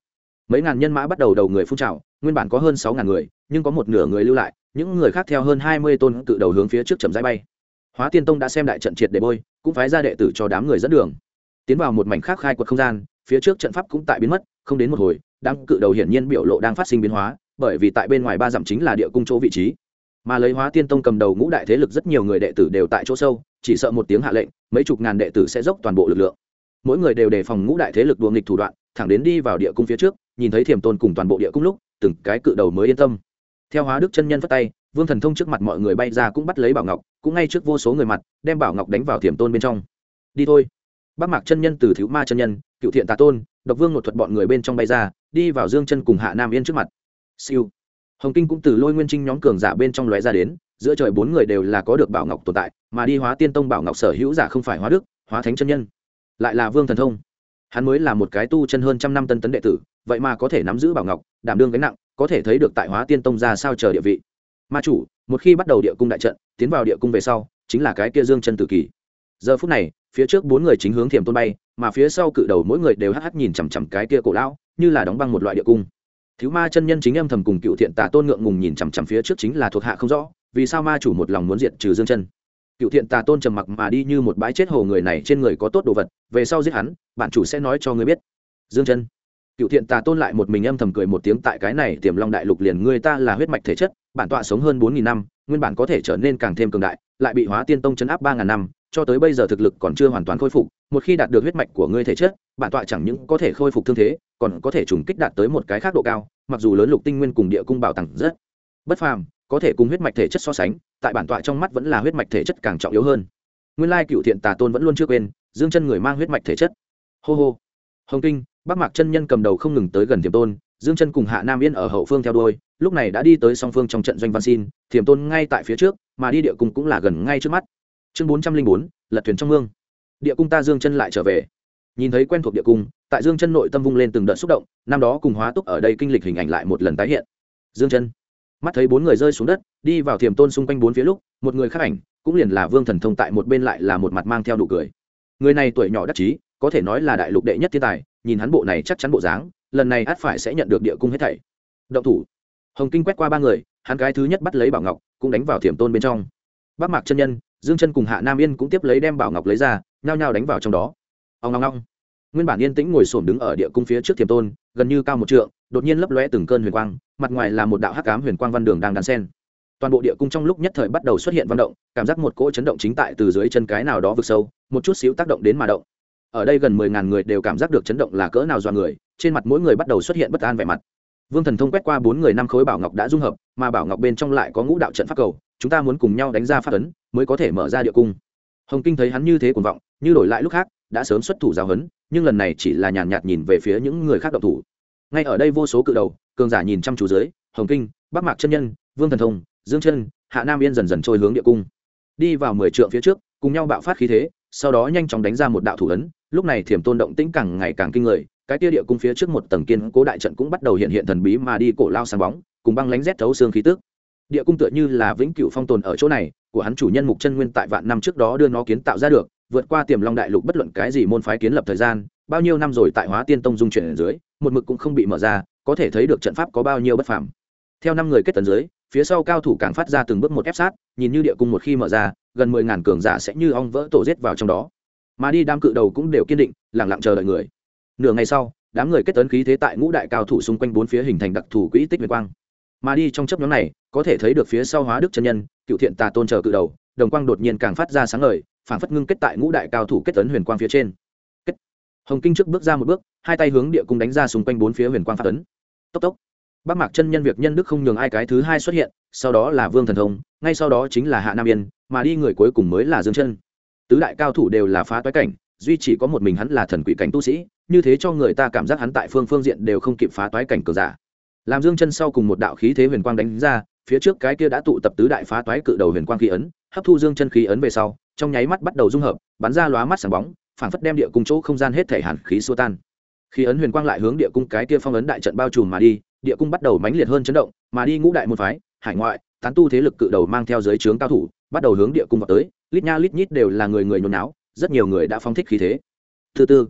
mấy ngàn nhân mã bắt đầu đầu người phun trào, nguyên bản có hơn 6.000 người, nhưng có một nửa người lưu lại, những người khác theo hơn 20 tôn cự đầu hướng phía trước chậm rãi bay. Hóa Tiên Tông đã xem đại trận triệt để bôi, cũng phái ra đệ tử cho đám người dẫn đường tiến vào một mảnh khác khai quật không gian, phía trước trận pháp cũng tại biến mất, không đến một hồi đám cự đầu hiển nhiên biểu lộ đang phát sinh biến hóa, bởi vì tại bên ngoài 3 dặm chính là địa cung chỗ vị trí, mà lấy Hóa Tiên Tông cầm đầu ngũ đại thế lực rất nhiều người đệ tử đều tại chỗ sâu, chỉ sợ một tiếng hạ lệnh mấy chục ngàn đệ tử sẽ dốc toàn bộ lực lượng, mỗi người đều đề phòng ngũ đại thế lực đùa nghịch thủ đoạn, thẳng đến đi vào địa cung phía trước, nhìn thấy Thiểm Tôn cùng toàn bộ địa cung lúc từng cái cự đầu mới yên tâm. Theo Hóa Đức chân nhân phất tay, Vương Thần Thông trước mặt mọi người bay ra cũng bắt lấy bảo ngọc, cũng ngay trước vô số người mặt đem bảo ngọc đánh vào Thiểm Tôn bên trong. Đi thôi. Bắc Mạc chân nhân, từ Thiếu Ma chân nhân, Cựu Thiện Tà Tôn, Độc Vương Nột Thuật bọn người bên trong bay ra, đi vào Dương Chân cùng Hạ Nam Yên trước mặt. Siêu. Hồng Kinh cũng từ Lôi Nguyên Trinh nhóm cường giả bên trong lóe ra đến, giữa trời 4 người đều là có được bảo ngọc tồn tại, mà đi Hóa Tiên Tông bảo ngọc sở hữu giả không phải Hóa Đức, Hóa Thánh chân nhân, lại là Vương Thần Thông. Hắn mới là một cái tu chân hơn trăm năm tân tấn đệ tử, vậy mà có thể nắm giữ bảo ngọc, đảm đương gánh nặng, có thể thấy được tại Hóa Tiên Tông ra sao chờ địa vị. Ma chủ, một khi bắt đầu địa cung đại trận, tiến vào địa cung về sau, chính là cái kia Dương Chân tử kỳ. Giờ phút này, phía trước 4 người chính hướng Thiểm Tôn bay, mà phía sau cự đầu mỗi người đều hắc hắc nhìn chằm chằm cái kia cổ lão, như là đóng băng một loại địa cung. Thiếu Ma chân nhân chính âm thầm cùng Cựu Thiện Tà Tôn ngượng ngùng nhìn chằm chằm phía trước, chính là thuộc hạ không rõ, vì sao ma chủ một lòng muốn diệt trừ Dương Chân. Cựu Thiện Tà Tôn trầm mặc mà đi như một bãi chết hồ, người này trên người có tốt đồ vật, về sau giết hắn, bản chủ sẽ nói cho ngươi biết. Dương Chân. Cựu Thiện Tà Tôn lại một mình âm thầm cười một tiếng, tại cái này Tiềm Long đại lục liền ngươi ta là huyết mạch thể chất, bản tọa sống hơn 4000 năm, nguyên bản có thể trở nên càng thêm cường đại, lại bị Hóa Tiên Tông trấn áp 3000 năm, cho tới bây giờ thực lực còn chưa hoàn toàn khôi phục, một khi đạt được huyết mạch của ngươi thể chất, bản tọa chẳng những có thể khôi phục thương thế, còn có thể trùng kích đạt tới một cái khác độ cao, mặc dù lớn lục tinh nguyên cùng địa cung bảo tàng rất bất phàm, có thể cùng huyết mạch thể chất so sánh, tại bản tọa trong mắt vẫn là huyết mạch thể chất càng trọng yếu hơn. Nguyên lai Cựu Thiện Tà Tôn vẫn luôn chưa quên, Dương Chân người mang huyết mạch thể chất. Hô hô. Hồng Kinh, Bắc Mạc chân nhân cầm đầu không ngừng tới gần Thiểm Tôn, Dương Chân cùng Hạ Nam Yên ở hậu phương theo đuôi, lúc này đã đi tới song phương trong trận doanh văn xin, Thiểm Tôn ngay tại phía trước, mà đi địa cung cũng là gần ngay trước mắt. Chương 404, lật thuyền trong mương. Địa cung ta Dương Chân lại trở về. Nhìn thấy quen thuộc địa cung, tại Dương Chân nội tâm vung lên từng đợt xúc động, năm đó cùng Hóa Túc ở đây kinh lịch hình ảnh lại một lần tái hiện. Dương Chân mắt thấy 4 người rơi xuống đất, đi vào Thiểm Tôn xung quanh 4 phía lúc, một người khác ảnh cũng liền là Vương Thần Thông tại một bên lại là một mặt mang theo nụ cười. Người này tuổi nhỏ đắc chí, có thể nói là đại lục đệ nhất thiên tài, nhìn hắn bộ này chắc chắn bộ dáng, lần này ắt phải sẽ nhận được địa cung hết thảy. Động thủ. Hồng Kinh quét qua 3 người, hắn cái thứ nhất bắt lấy bảo ngọc, cũng đánh vào Thiểm Tôn bên trong. Bắc Mạc chân nhân, Dương Chân cùng Hạ Nam Yên cũng tiếp lấy đem bảo ngọc lấy ra, nhao nhao đánh vào trong đó. Ong ong ong. Nguyên bản yên tĩnh ngồi xổm đứng ở địa cung phía trước Thiểm Tôn, gần như cao 1 trượng, đột nhiên lấp lóe từng cơn huyền quang, mặt ngoài là một đạo hắc ám huyền quang văn đường đang đan sen. Toàn bộ địa cung trong lúc nhất thời bắt đầu xuất hiện vận động, cảm giác một cỗ chấn động chính tại từ dưới chân cái nào đó vực sâu, một chút xíu tác động đến mà động. Ở đây gần 10.000 người đều cảm giác được chấn động là cỡ nào dọa người, trên mặt mỗi người bắt đầu xuất hiện bất an vẻ mặt. Vương Thần Thông quét qua 4 người 5 khối bảo ngọc đã dung hợp, mà bảo ngọc bên trong lại có ngũ đạo trận pháp cầu, chúng ta muốn cùng nhau đánh ra pháp ấn mới có thể mở ra địa cung. Hồng Kinh thấy hắn như thế cuồng vọng, như đổi lại lúc khác đã sớm xuất thủ giáo huấn, nhưng lần này chỉ là nhàn nhạt nhìn về phía những người khác động thủ. Ngay ở đây vô số cự đầu cường giả nhìn chăm chú dưới, Hồng Kinh, Bắc Mạc chân nhân, Vương Thần Thông, Dương Chân, Hạ Nam Yên dần dần trôi hướng địa cung, đi vào 10 trượng phía trước, cùng nhau bạo phát khí thế, sau đó nhanh chóng đánh ra một đạo thủ ấn. Lúc này Thiểm Tôn động tĩnh càng ngày càng kinh người, cái tia địa cung phía trước một tầng kiên cố đại trận cũng bắt đầu hiện hiện thần bí mà đi cổ lao sáng bóng, cùng băng lánh rét thấu xương khí tức. Địa cung tựa như là vĩnh cửu phong tồn ở chỗ này, của hắn chủ nhân Mục Chân Nguyên tại vạn năm trước đó đưa nó kiến tạo ra được, vượt qua Tiềm Long đại lục bất luận cái gì môn phái kiến lập thời gian, bao nhiêu năm rồi tại Hóa Tiên Tông dung chuyển ở dưới, một mực cũng không bị mở ra, có thể thấy được trận pháp có bao nhiêu bất phàm. Theo 5 người kết tấn dưới, phía sau cao thủ càng phát ra từng bước một ép sát, nhìn như địa cung một khi mở ra, gần 10.000 cường giả sẽ như ong vỡ tổ giết vào trong đó. Mà đi đám cự đầu cũng đều kiên định, lặng lặng chờ đợi người. Nửa ngày sau, đám người kết tấn khí thế tại ngũ đại cao thủ xung quanh 4 phía hình thành đặc thủ quỹ tích huyền quang. Mà đi trong chấp nhóm này, có thể thấy được phía sau Hóa Đức chân nhân, Cựu Thiện Tà Tôn chờ cự đầu, đồng quang đột nhiên càng phát ra sáng ngời, phảng phất ngưng kết tại ngũ đại cao thủ kết tấn huyền quang phía trên. Kết. Hồng Kinh trước bước ra một bước, hai tay hướng địa cung đánh ra xung quanh 4 phía huyền quang phát tấn. Tốc tốc. Bắc Mạc chân nhân việc nhân đức không nhường ai, cái thứ hai xuất hiện, sau đó là Vương Thần Thông, ngay sau đó chính là Hạ Nam Yên, mà đi người cuối cùng mới là Dương Chân. Tứ đại cao thủ đều là phá toái cảnh, duy chỉ có một mình hắn là thần quỷ cảnh tu sĩ, như thế cho người ta cảm giác hắn tại phương diện đều không kịp phá toái cảnh cường giả. Làm Dương Chân sau cùng một đạo khí thế huyền quang đánh ra, phía trước cái kia đã tụ tập tứ đại phá toái cự đầu huyền quang khí ấn, hấp thu Dương Chân khí ấn về sau, trong nháy mắt bắt đầu dung hợp, bắn ra lóa mắt sáng bóng, phảng phất đem địa cung chỗ không gian hết thể hàn khí xua tan. Khí ấn huyền quang lại hướng địa cung cái kia phong ấn đại trận bao trùm mà đi, địa cung bắt đầu mãnh liệt hơn chấn động, mà đi ngũ đại môn phái, hải ngoại, tán tu thế lực cự đầu mang theo dưới trướng cao thủ, bắt đầu hướng địa cung vào tới, lít nha lít nhít đều là người người nhốn náo, rất nhiều người đã phóng thích khí thế. Từ từ,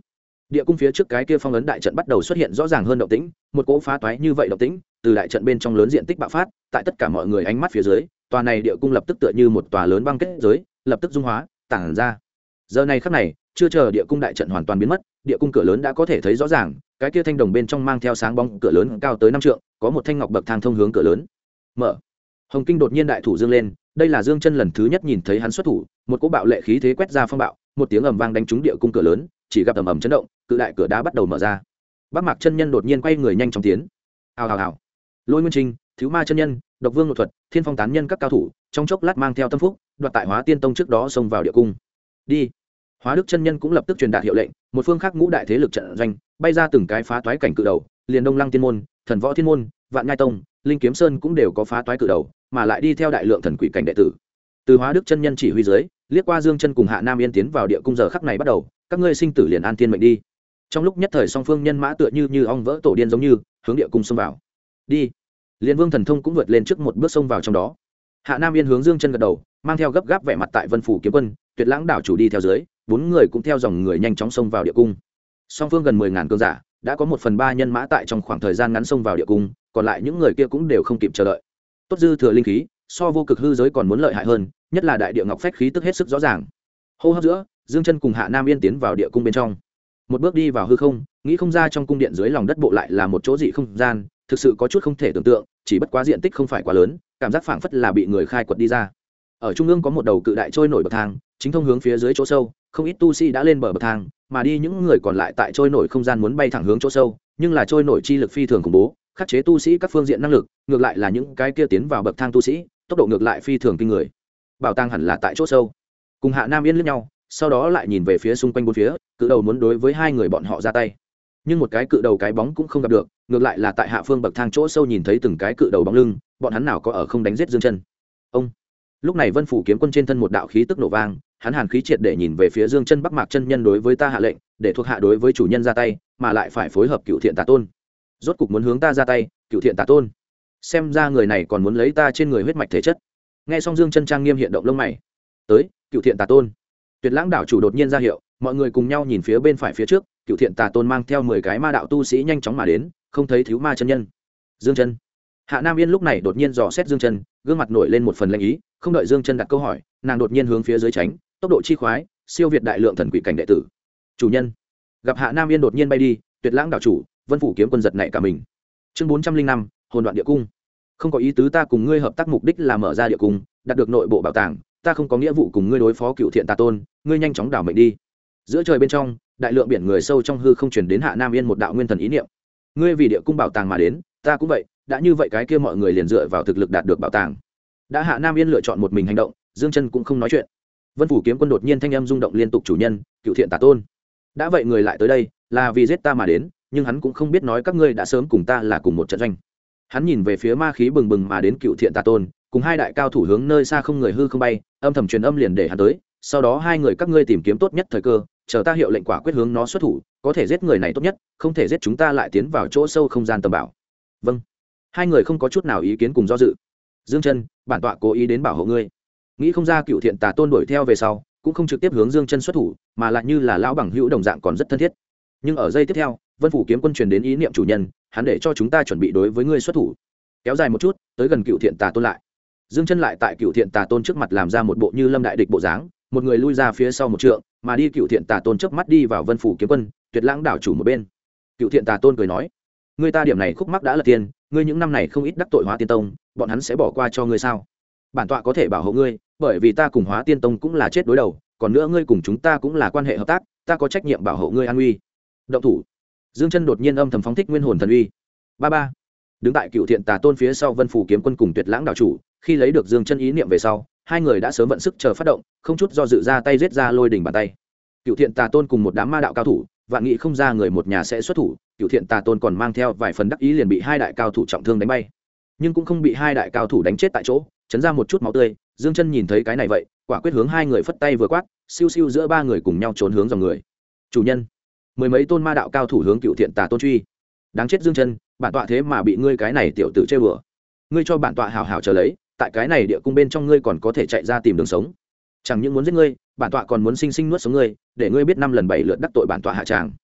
Địa cung phía trước cái kia phong ấn đại trận bắt đầu xuất hiện rõ ràng hơn động tĩnh, một cỗ phá toái như vậy động tĩnh từ đại trận bên trong lớn diện tích bạo phát, tại tất cả mọi người ánh mắt phía dưới, tòa này địa cung lập tức tựa như một tòa lớn băng kết giới, lập tức dung hóa, tản ra. Giờ này khắc này, chưa chờ địa cung đại trận hoàn toàn biến mất, địa cung cửa lớn đã có thể thấy rõ ràng, cái kia thanh đồng bên trong mang theo sáng bóng cửa lớn cao tới 5 trượng, có một thanh ngọc bậc thang thông hướng cửa lớn. Mở. Hồng Kinh đột nhiên đại thủ dương lên, đây là Dương Chân lần thứ nhất nhìn thấy hắn xuất thủ, một cỗ bạo lệ khí thế quét ra phong bạo, một tiếng ầm vang đánh trúng địa cung cửa lớn, chỉ gặp ầm ầm chấn động, cự đại cửa đá bắt đầu mở ra. Bắc Mạc chân nhân đột nhiên quay người nhanh chóng tiến. Hào hào hào. Lôi Nguyên Trinh, Thiếu Ma chân nhân, Độc Vương Nội Thuật, Thiên Phong tán nhân các cao thủ, trong chốc lát mang theo tâm phúc, đoạt tại Hóa Tiên Tông trước đó xông vào địa cung. Đi. Hóa Đức chân nhân cũng lập tức truyền đạt hiệu lệnh, một phương khác ngũ đại thế lực trận doanh, bay ra từng cái phá toái cảnh cự đầu, liền Đông Lăng Tiên môn, Thần Võ Thiên môn, Vạn Nhai Tông, Linh Kiếm Sơn cũng đều có phá toái cự đầu, mà lại đi theo đại lượng thần quỷ cảnh đệ tử. Từ Hóa Đức chân nhân chỉ huy dưới, liếc qua Dương Chân cùng Hạ Nam Yên tiến vào địa cung giờ khắc này bắt đầu, các ngươi sinh tử liền an tiên mệnh đi. Trong lúc nhất thời song phương nhân mã tựa như ong vỡ tổ điên giống như hướng địa cung xông vào. Đi. Liên Vương Thần Thông cũng vượt lên trước một bước xông vào trong đó. Hạ Nam Yên hướng Dương Chân gật đầu, mang theo gấp gáp vẻ mặt tại Vân Phủ Kiếm Quân, Tuyệt Lãng đảo chủ đi theo dưới, 4 người cũng theo dòng người nhanh chóng xông vào địa cung. Song phương gần 10.000 cường giả, đã có 1/3 nhân mã tại trong khoảng thời gian ngắn xông vào địa cung, còn lại những người kia cũng đều không kịp chờ đợi. Tốt dư thừa linh khí, so vô cực hư giới còn muốn lợi hại hơn, nhất là đại địa ngọc phách khí tức hết sức rõ ràng. Hô hấp giữa, Dương Chân cùng Hạ Nam Yên tiến vào địa cung bên trong. Một bước đi vào hư không, nghĩ không ra trong cung điện dưới lòng đất bộ lại là một chỗ dị không gian, thực sự có chút không thể tưởng tượng, chỉ bất quá diện tích không phải quá lớn, cảm giác phảng phất là bị người khai quật đi ra. Ở trung ương có một đầu cự đại trôi nổi bậc thang, chính thông hướng phía dưới chỗ sâu, không ít tu sĩ đã lên bờ bậc thang, mà đi những người còn lại tại trôi nổi không gian muốn bay thẳng hướng chỗ sâu, nhưng là trôi nổi chi lực phi thường khủng bố, khắc chế tu sĩ các phương diện năng lực, ngược lại là những cái kia tiến vào bậc thang tu sĩ, tốc độ ngược lại phi thường kinh người. Bảo tàng hẳn là tại chỗ sâu. Cùng Hạ Nam Yên liếc nhau, sau đó lại nhìn về phía xung quanh bốn phía, cự đầu muốn đối với hai người bọn họ ra tay, nhưng một cái cự đầu cái bóng cũng không gặp được, ngược lại là tại hạ phương bậc thang chỗ sâu nhìn thấy từng cái cự đầu bóng lưng, bọn hắn nào có ở không đánh giết Dương Chân. Ông. Lúc này Vân Phủ Kiếm Quân trên thân một đạo khí tức nổ vang, hắn hàn khí triệt để nhìn về phía Dương Chân. Bắc Mạc chân nhân đối với ta hạ lệnh, để thuộc hạ đối với chủ nhân ra tay, mà lại phải phối hợp Cửu Thiện Tà Tôn. Rốt cục muốn hướng ta ra tay, Cửu Thiện Tà Tôn. Xem ra người này còn muốn lấy ta trên người huyết mạch thể chất. Nghe xong Dương Chân trang nghiêm hiện động lông mày. Tới, Cửu Thiện Tà Tôn. Tuyệt Lãng đảo chủ đột nhiên ra hiệu, mọi người cùng nhau nhìn phía bên phải phía trước, Cửu Thiện Tà Tôn mang theo 10 cái ma đạo tu sĩ nhanh chóng mà đến, không thấy Thiếu Ma chân nhân. Dương Chân. Hạ Nam Yên lúc này đột nhiên dò xét Dương Chân, gương mặt nổi lên một phần lanh ý, không đợi Dương Chân đặt câu hỏi, nàng đột nhiên hướng phía dưới tránh, tốc độ chi khoái, siêu việt đại lượng thần quỷ cảnh đệ tử. Chủ nhân. Gặp Hạ Nam Yên đột nhiên bay đi, Tuyệt Lãng đảo chủ, Vân Phủ Kiếm Quân giật nảy cả mình. Chương 405, hồn đoạn địa cung. Không có ý tứ, ta cùng ngươi hợp tác mục đích là mở ra địa cung, đạt được nội bộ bảo tàng, ta không có nghĩa vụ cùng ngươi đối phó Cửu Thiện Tà Tôn, ngươi nhanh chóng đảo mệnh đi. Giữa trời bên trong, đại lượng biển người sâu trong hư không truyền đến Hạ Nam Yên một đạo nguyên thần ý niệm. Ngươi vì địa cung bảo tàng mà đến, ta cũng vậy, đã như vậy cái kia mọi người liền dựa vào thực lực đạt được bảo tàng. Đã Hạ Nam Yên lựa chọn một mình hành động, Dương Chân cũng không nói chuyện. Vân Phủ Kiếm Quân đột nhiên thanh âm rung động liên tục, chủ nhân, Cửu Thiện Tà Tôn. Đã vậy người lại tới đây, là vì giết ta mà đến, nhưng hắn cũng không biết nói các ngươi đã sớm cùng ta là cùng một trận doanh. Hắn nhìn về phía ma khí bừng bừng mà đến Cửu Thiện Tà Tôn, cùng hai đại cao thủ hướng nơi xa không người hư không bay, âm thầm truyền âm liền để hắn tới, sau đó hai người các ngươi tìm kiếm tốt nhất thời cơ, chờ ta hiệu lệnh quả quyết hướng nó xuất thủ, có thể giết người này tốt nhất, không thể giết chúng ta lại tiến vào chỗ sâu không gian tầm bảo. Vâng. Hai người không có chút nào ý kiến cùng do dự. Dương Chân, bản tọa cố ý đến bảo hộ ngươi. Nghĩ không ra Cửu Thiện Tà Tôn đuổi theo về sau, cũng không trực tiếp hướng Dương Chân xuất thủ, mà lại như là lão bằng hữu đồng dạng còn rất thân thiết. Nhưng ở giây tiếp theo, Vân Phủ Kiếm Quân truyền đến ý niệm chủ nhân, hắn để cho chúng ta chuẩn bị đối với ngươi xuất thủ. Kéo dài một chút, tới gần Cửu Thiện Tà Tôn lại. Dương Chân lại tại Cửu Thiện Tà Tôn trước mặt làm ra một bộ như lâm đại địch bộ dáng, một người lui ra phía sau một trượng, mà đi Cửu Thiện Tà Tôn chớp mắt đi vào Vân Phủ Kiếm Quân, Tuyệt Lãng đảo chủ một bên. Cửu Thiện Tà Tôn cười nói, ngươi ta điểm này khúc mắc đã là tiền, ngươi những năm này không ít đắc tội Hóa Tiên Tông, bọn hắn sẽ bỏ qua cho ngươi sao? Bản tọa có thể bảo hộ ngươi, bởi vì ta cùng Hóa Tiên Tông cũng là chết đối đầu, còn nữa ngươi cùng chúng ta cũng là quan hệ hợp tác, ta có trách nhiệm bảo hộ ngươi an nguy. Động thủ. Dương Chân đột nhiên âm thầm phóng thích nguyên hồn thần uy. Ba ba. Đứng tại Cửu Thiện Tà Tôn phía sau Vân Phủ Kiếm Quân cùng Tuyệt Lãng đảo chủ, khi lấy được Dương Chân ý niệm về sau, hai người đã sớm vận sức chờ phát động, không chút do dự ra tay giết ra lôi đỉnh bàn tay. Cửu Thiện Tà Tôn cùng một đám ma đạo cao thủ, vạn nghị không ra người một nhà sẽ xuất thủ, Cửu Thiện Tà Tôn còn mang theo vài phần đắc ý liền bị hai đại cao thủ trọng thương đánh bay, nhưng cũng không bị hai đại cao thủ đánh chết tại chỗ, chấn ra một chút máu tươi. Dương Chân nhìn thấy cái này vậy, quả quyết hướng hai người phất tay vừa quát, siêu siêu giữa ba người cùng nhau trốn hướng dòng người. Chủ nhân. Mười mấy tôn ma đạo cao thủ hướng Cửu Thiện Tà Tôn truy. Đáng chết Dương Chân, bản tọa thế mà bị ngươi cái này tiểu tử chơi bừa. Ngươi cho bản tọa hảo hảo chờ lấy, tại cái này địa cung bên trong ngươi còn có thể chạy ra tìm đường sống. Chẳng những muốn giết ngươi, bản tọa còn muốn sinh sinh nuốt sống ngươi, để ngươi biết 5 lần 7 lượt đắc tội bản tọa hạ tràng.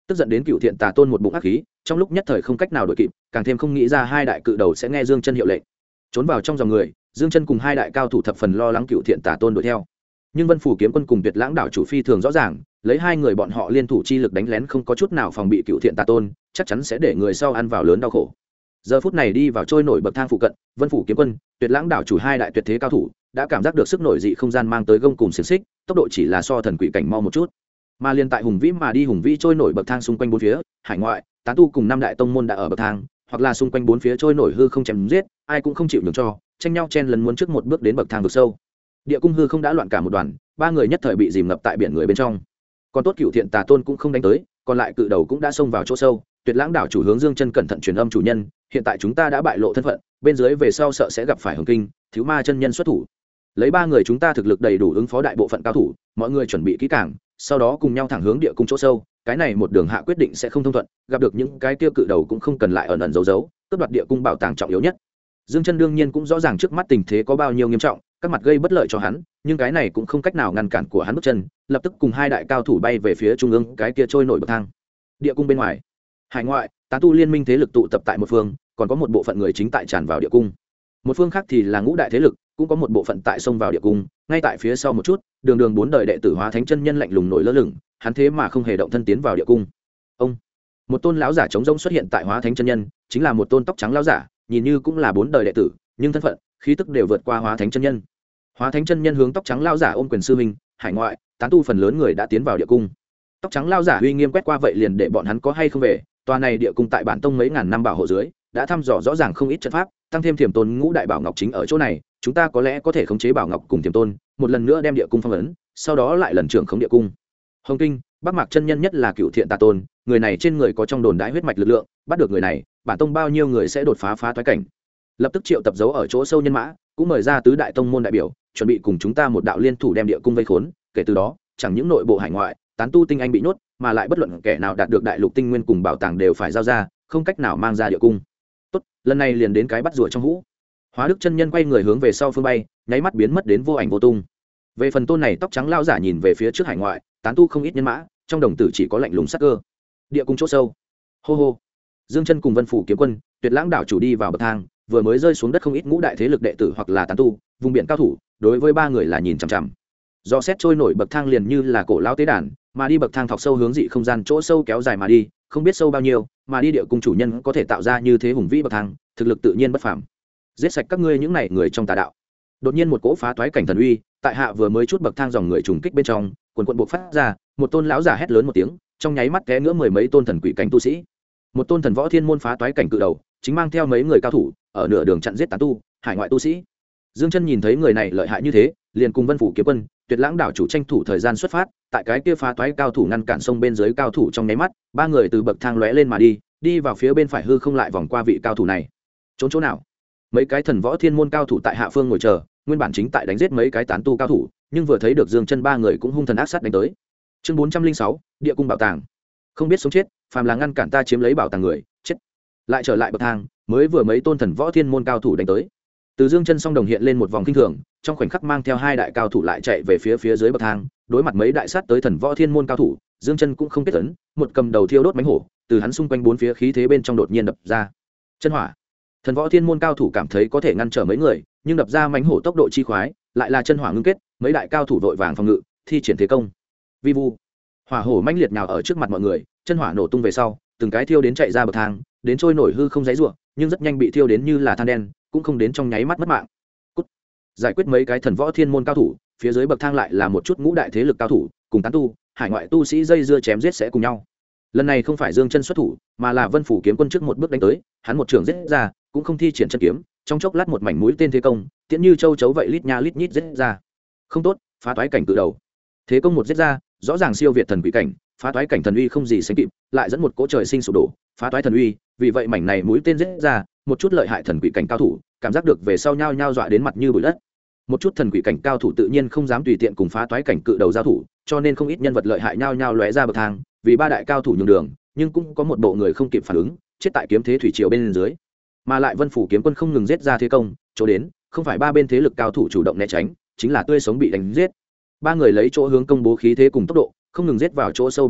tức giận đến Cựu Thiện Tà Tôn một bụng ác khí, trong lúc nhất thời không cách nào đuổi kịp, càng thêm không nghĩ ra hai đại cự đầu sẽ nghe Dương Chân hiệu lệnh. Trốn vào trong dòng người, Dương Chân cùng hai đại cao thủ thập phần lo lắng Cựu Thiện Tà Tôn đuổi theo. Nhưng Vân Phủ Kiếm Quân cùng Tuyệt Lãng đảo chủ phi thường rõ ràng, lấy hai người bọn họ liên thủ chi lực đánh lén không có chút nào phòng bị Cựu Thiện Tà Tôn, chắc chắn sẽ để người sau ăn vào lớn đau khổ. Giờ phút này đi vào trôi nổi bậc thang phụ cận, Vân Phủ Kiếm Quân, Tuyệt Lãng đảo chủ hai đại tuyệt thế cao thủ đã cảm giác được sức nổi dị không gian mang tới gông cùng xiềng xích, tốc độ chỉ là so thần quỷ cảnh mau một chút. Mà liên tại hùng vĩ mà đi hùng vĩ trôi nổi bậc thang xung quanh bốn phía, hải ngoại, tán tu cùng năm đại tông môn đã ở bậc thang, hoặc là xung quanh bốn phía trôi nổi hư không chém giết, ai cũng không chịu nhường cho, tranh nhau chen lấn muốn trước một bước đến bậc thang vực sâu. Địa cung hư không đã loạn cả một đoàn, ba người nhất thời bị dìm ngập tại biển người bên trong. Còn tốt Cựu Thiện Tà Tôn cũng không đánh tới, còn lại cự đầu cũng đã xông vào chỗ sâu. Tuyệt Lãng đảo chủ hướng Dương Chân cẩn thận truyền âm chủ nhân, hiện tại chúng ta đã bại lộ thân phận, bên dưới về sau sợ sẽ gặp phải Hồng Kinh, Thiếu Ma chân nhân xuất thủ. Lấy ba người chúng ta thực lực đầy đủ ứng phó đại bộ phận cao thủ, mọi người chuẩn bị kỹ càng, sau đó cùng nhau thẳng hướng địa cung chỗ sâu, cái này một đường hạ quyết định sẽ không thông thuận, gặp được những cái kia cự đầu cũng không cần lại ẩn ẩn giấu giấu, cướp đoạt địa cung bảo tàng trọng yếu nhất. Dương Chân đương nhiên cũng rõ ràng trước mắt tình thế có bao nhiêu nghiêm trọng, các mặt gây bất lợi cho hắn, nhưng cái này cũng không cách nào ngăn cản của hắn bước chân, lập tức cùng hai đại cao thủ bay về phía trung ương cái kia trôi nổi bậc thang. Địa cung bên ngoài, hải ngoại, tán tu liên minh thế lực tụ tập tại một phương, còn có một bộ phận người chính tại tràn vào địa cung. Một phương khác thì là ngũ đại thế lực, cũng có một bộ phận tại xông vào địa cung, ngay tại phía sau một chút, đường đường bốn đời đệ tử Hóa Thánh chân nhân lạnh lùng nổi lơ lửng, hắn thế mà không hề động thân tiến vào địa cung. Ông, một tôn lão giả trống rỗng xuất hiện tại Hóa Thánh chân nhân, chính là một tôn tóc trắng lão giả, nhìn như cũng là bốn đời đệ tử, nhưng thân phận, khí tức đều vượt qua Hóa Thánh chân nhân. Hóa Thánh chân nhân hướng tóc trắng lão giả ôm quyền sư huynh, hải ngoại, tán tu phần lớn người đã tiến vào địa cung. Tóc trắng lão giả uy nghiêm quét qua vậy liền để bọn hắn có hay không về, tòa này địa cung tại bản tông mấy ngàn năm bảo hộ dưới, đã thăm dò rõ ràng không ít trận pháp, tăng thêm Thiểm Tôn ngũ đại bảo ngọc chính ở chỗ này, chúng ta có lẽ có thể khống chế bảo ngọc cùng Thiểm Tôn, một lần nữa đem địa cung phong ấn, sau đó lại lần trưởng khống địa cung. Hồng Kinh, Bắc Mạc chân nhân nhất là Cựu Thiện Tà Tôn, người này trên người có trong đồn đại huyết mạch lực lượng, bắt được người này, bản tông bao nhiêu người sẽ đột phá phá toái cảnh. Lập tức triệu tập dấu ở chỗ sâu nhân mã, cũng mời ra tứ đại tông môn đại biểu, chuẩn bị cùng chúng ta một đạo liên thủ đem địa cung vây khốn, kể từ đó, chẳng những nội bộ hải ngoại, tán tu tinh anh bị nhốt, mà lại bất luận kẻ nào đạt được đại lục tinh nguyên cùng bảo tàng đều phải giao ra, không cách nào mang ra địa cung. Tốt, lần này liền đến cái bắt rùa trong hũ. Hóa Đức chân nhân quay người hướng về sau phương bay, nháy mắt biến mất đến vô ảnh vô tung. Về phần tôn này tóc trắng lão giả nhìn về phía trước hải ngoại, tán tu không ít nhân mã, trong đồng tử chỉ có lạnh lùng sắc cơ. Địa cung chỗ sâu. Hô hô. Dương Chân cùng Vân Phủ Kiếm Quân, Tuyệt Lãng đảo chủ đi vào bậc thang, vừa mới rơi xuống đất không ít ngũ đại thế lực đệ tử hoặc là tán tu, vùng biển cao thủ, đối với ba người là nhìn chằm chằm. Do xét trôi nổi bậc thang liền như là cổ lão tế đàn, mà đi bậc thang thọc sâu hướng dị không gian chỗ sâu kéo dài mà đi, không biết sâu bao nhiêu, mà đi địa cung chủ nhân có thể tạo ra như thế hùng vĩ bậc thang, thực lực tự nhiên bất phàm. Giết sạch các ngươi những này người trong tà đạo. Đột nhiên một cỗ phá toái cảnh thần uy, tại hạ vừa mới chút bậc thang dòng người trùng kích bên trong, quần quần bộc phát ra, một tôn lão giả hét lớn một tiếng, trong nháy mắt té ngửa mười mấy tôn thần quỷ cảnh tu sĩ. Một tôn thần võ thiên môn phá toái cảnh cự đầu, chính mang theo mấy người cao thủ, ở nửa đường chặn giết tán tu, hải ngoại tu sĩ. Dương Chân nhìn thấy người này lợi hại như thế, liền cùng Vân Phủ Kiếm Quân, Tuyệt Lãng đảo chủ tranh thủ thời gian xuất phát, tại cái kia phá toái cao thủ ngăn cản sông bên dưới cao thủ trong nháy mắt, ba người từ bậc thang lóe lên mà đi vào phía bên phải hư không lại vòng qua vị cao thủ này. Trốn chỗ nào? Mấy cái thần võ thiên môn cao thủ tại hạ phương ngồi chờ, nguyên bản chính tại đánh giết mấy cái tán tu cao thủ, nhưng vừa thấy được Dương Chân ba người cũng hung thần ác sát đánh tới. Chương 406, địa cung bảo tàng. Không biết sống chết, phàm là ngăn cản ta chiếm lấy bảo tàng người, chết. Lại trở lại bậc thang, mới vừa mấy tôn thần võ thiên môn cao thủ đánh tới. Từ Dương Chân song đồng hiện lên một vòng kinh thường, trong khoảnh khắc mang theo hai đại cao thủ lại chạy về phía dưới bậc thang, đối mặt mấy đại sát tới thần võ thiên môn cao thủ, Dương Chân cũng không kết tấn, một cầm đầu thiêu đốt mãnh hổ, từ hắn xung quanh bốn phía khí thế bên trong đột nhiên đập ra. Chân hỏa. Thần võ thiên môn cao thủ cảm thấy có thể ngăn trở mấy người, nhưng đập ra mãnh hổ tốc độ chi khoái, lại là chân hỏa ngưng kết, mấy đại cao thủ vội vàng phòng ngự, thi triển thế công. Vi vu. Hỏa hổ mãnh liệt nào ở trước mặt mọi người, chân hỏa nổ tung về sau, từng cái thiêu đến chạy ra bậc thang, đến trôi nổi hư không giãy giụa, nhưng rất nhanh bị thiêu đến như là than đen, cũng không đến trong nháy mắt mất mạng. Cút. Giải quyết mấy cái thần võ thiên môn cao thủ, phía dưới bậc thang lại là một chút ngũ đại thế lực cao thủ, cùng tán tu, hải ngoại tu sĩ dây dưa chém giết sẽ cùng nhau. Lần này không phải Dương Chân xuất thủ, mà là Vân Phủ Kiếm Quân trước một bước đánh tới, hắn một trường giết ra, cũng không thi triển chân kiếm, trong chốc lát một mảnh mũi tên thế công, tiễn như châu chấu vậy lít nha lít nhít giết ra. Không tốt, phá toái cảnh cự đầu. Thế công một giết ra, rõ ràng siêu việt thần quỷ cảnh, phá toái cảnh thần uy không gì sánh kịp, lại dẫn một cỗ trời sinh sụp đổ, phá toái thần uy, vì vậy mảnh này mũi tên giết ra, một chút lợi hại thần quỷ cảnh cao thủ, cảm giác được về sau nhao nhao dọa đến mặt như bụi đất. Một chút thần quỷ cảnh cao thủ tự nhiên không dám tùy tiện cùng phá toái cảnh cự đầu giao thủ, cho nên không ít nhân vật lợi hại nhao nhao lóe ra bậc thang, vì ba đại cao thủ nhường đường, nhưng cũng có một bộ người không kịp phản ứng, chết tại kiếm thế thủy triều bên dưới. Mà lại Vân Phủ Kiếm Quân không ngừng giết ra thế công, chỗ đến, không phải ba bên thế lực cao thủ chủ động né tránh, chính là tươi sống bị đánh giết. Ba người lấy chỗ hướng công bố khí thế cùng tốc độ, không ngừng giết vào chỗ sâu bậc thang,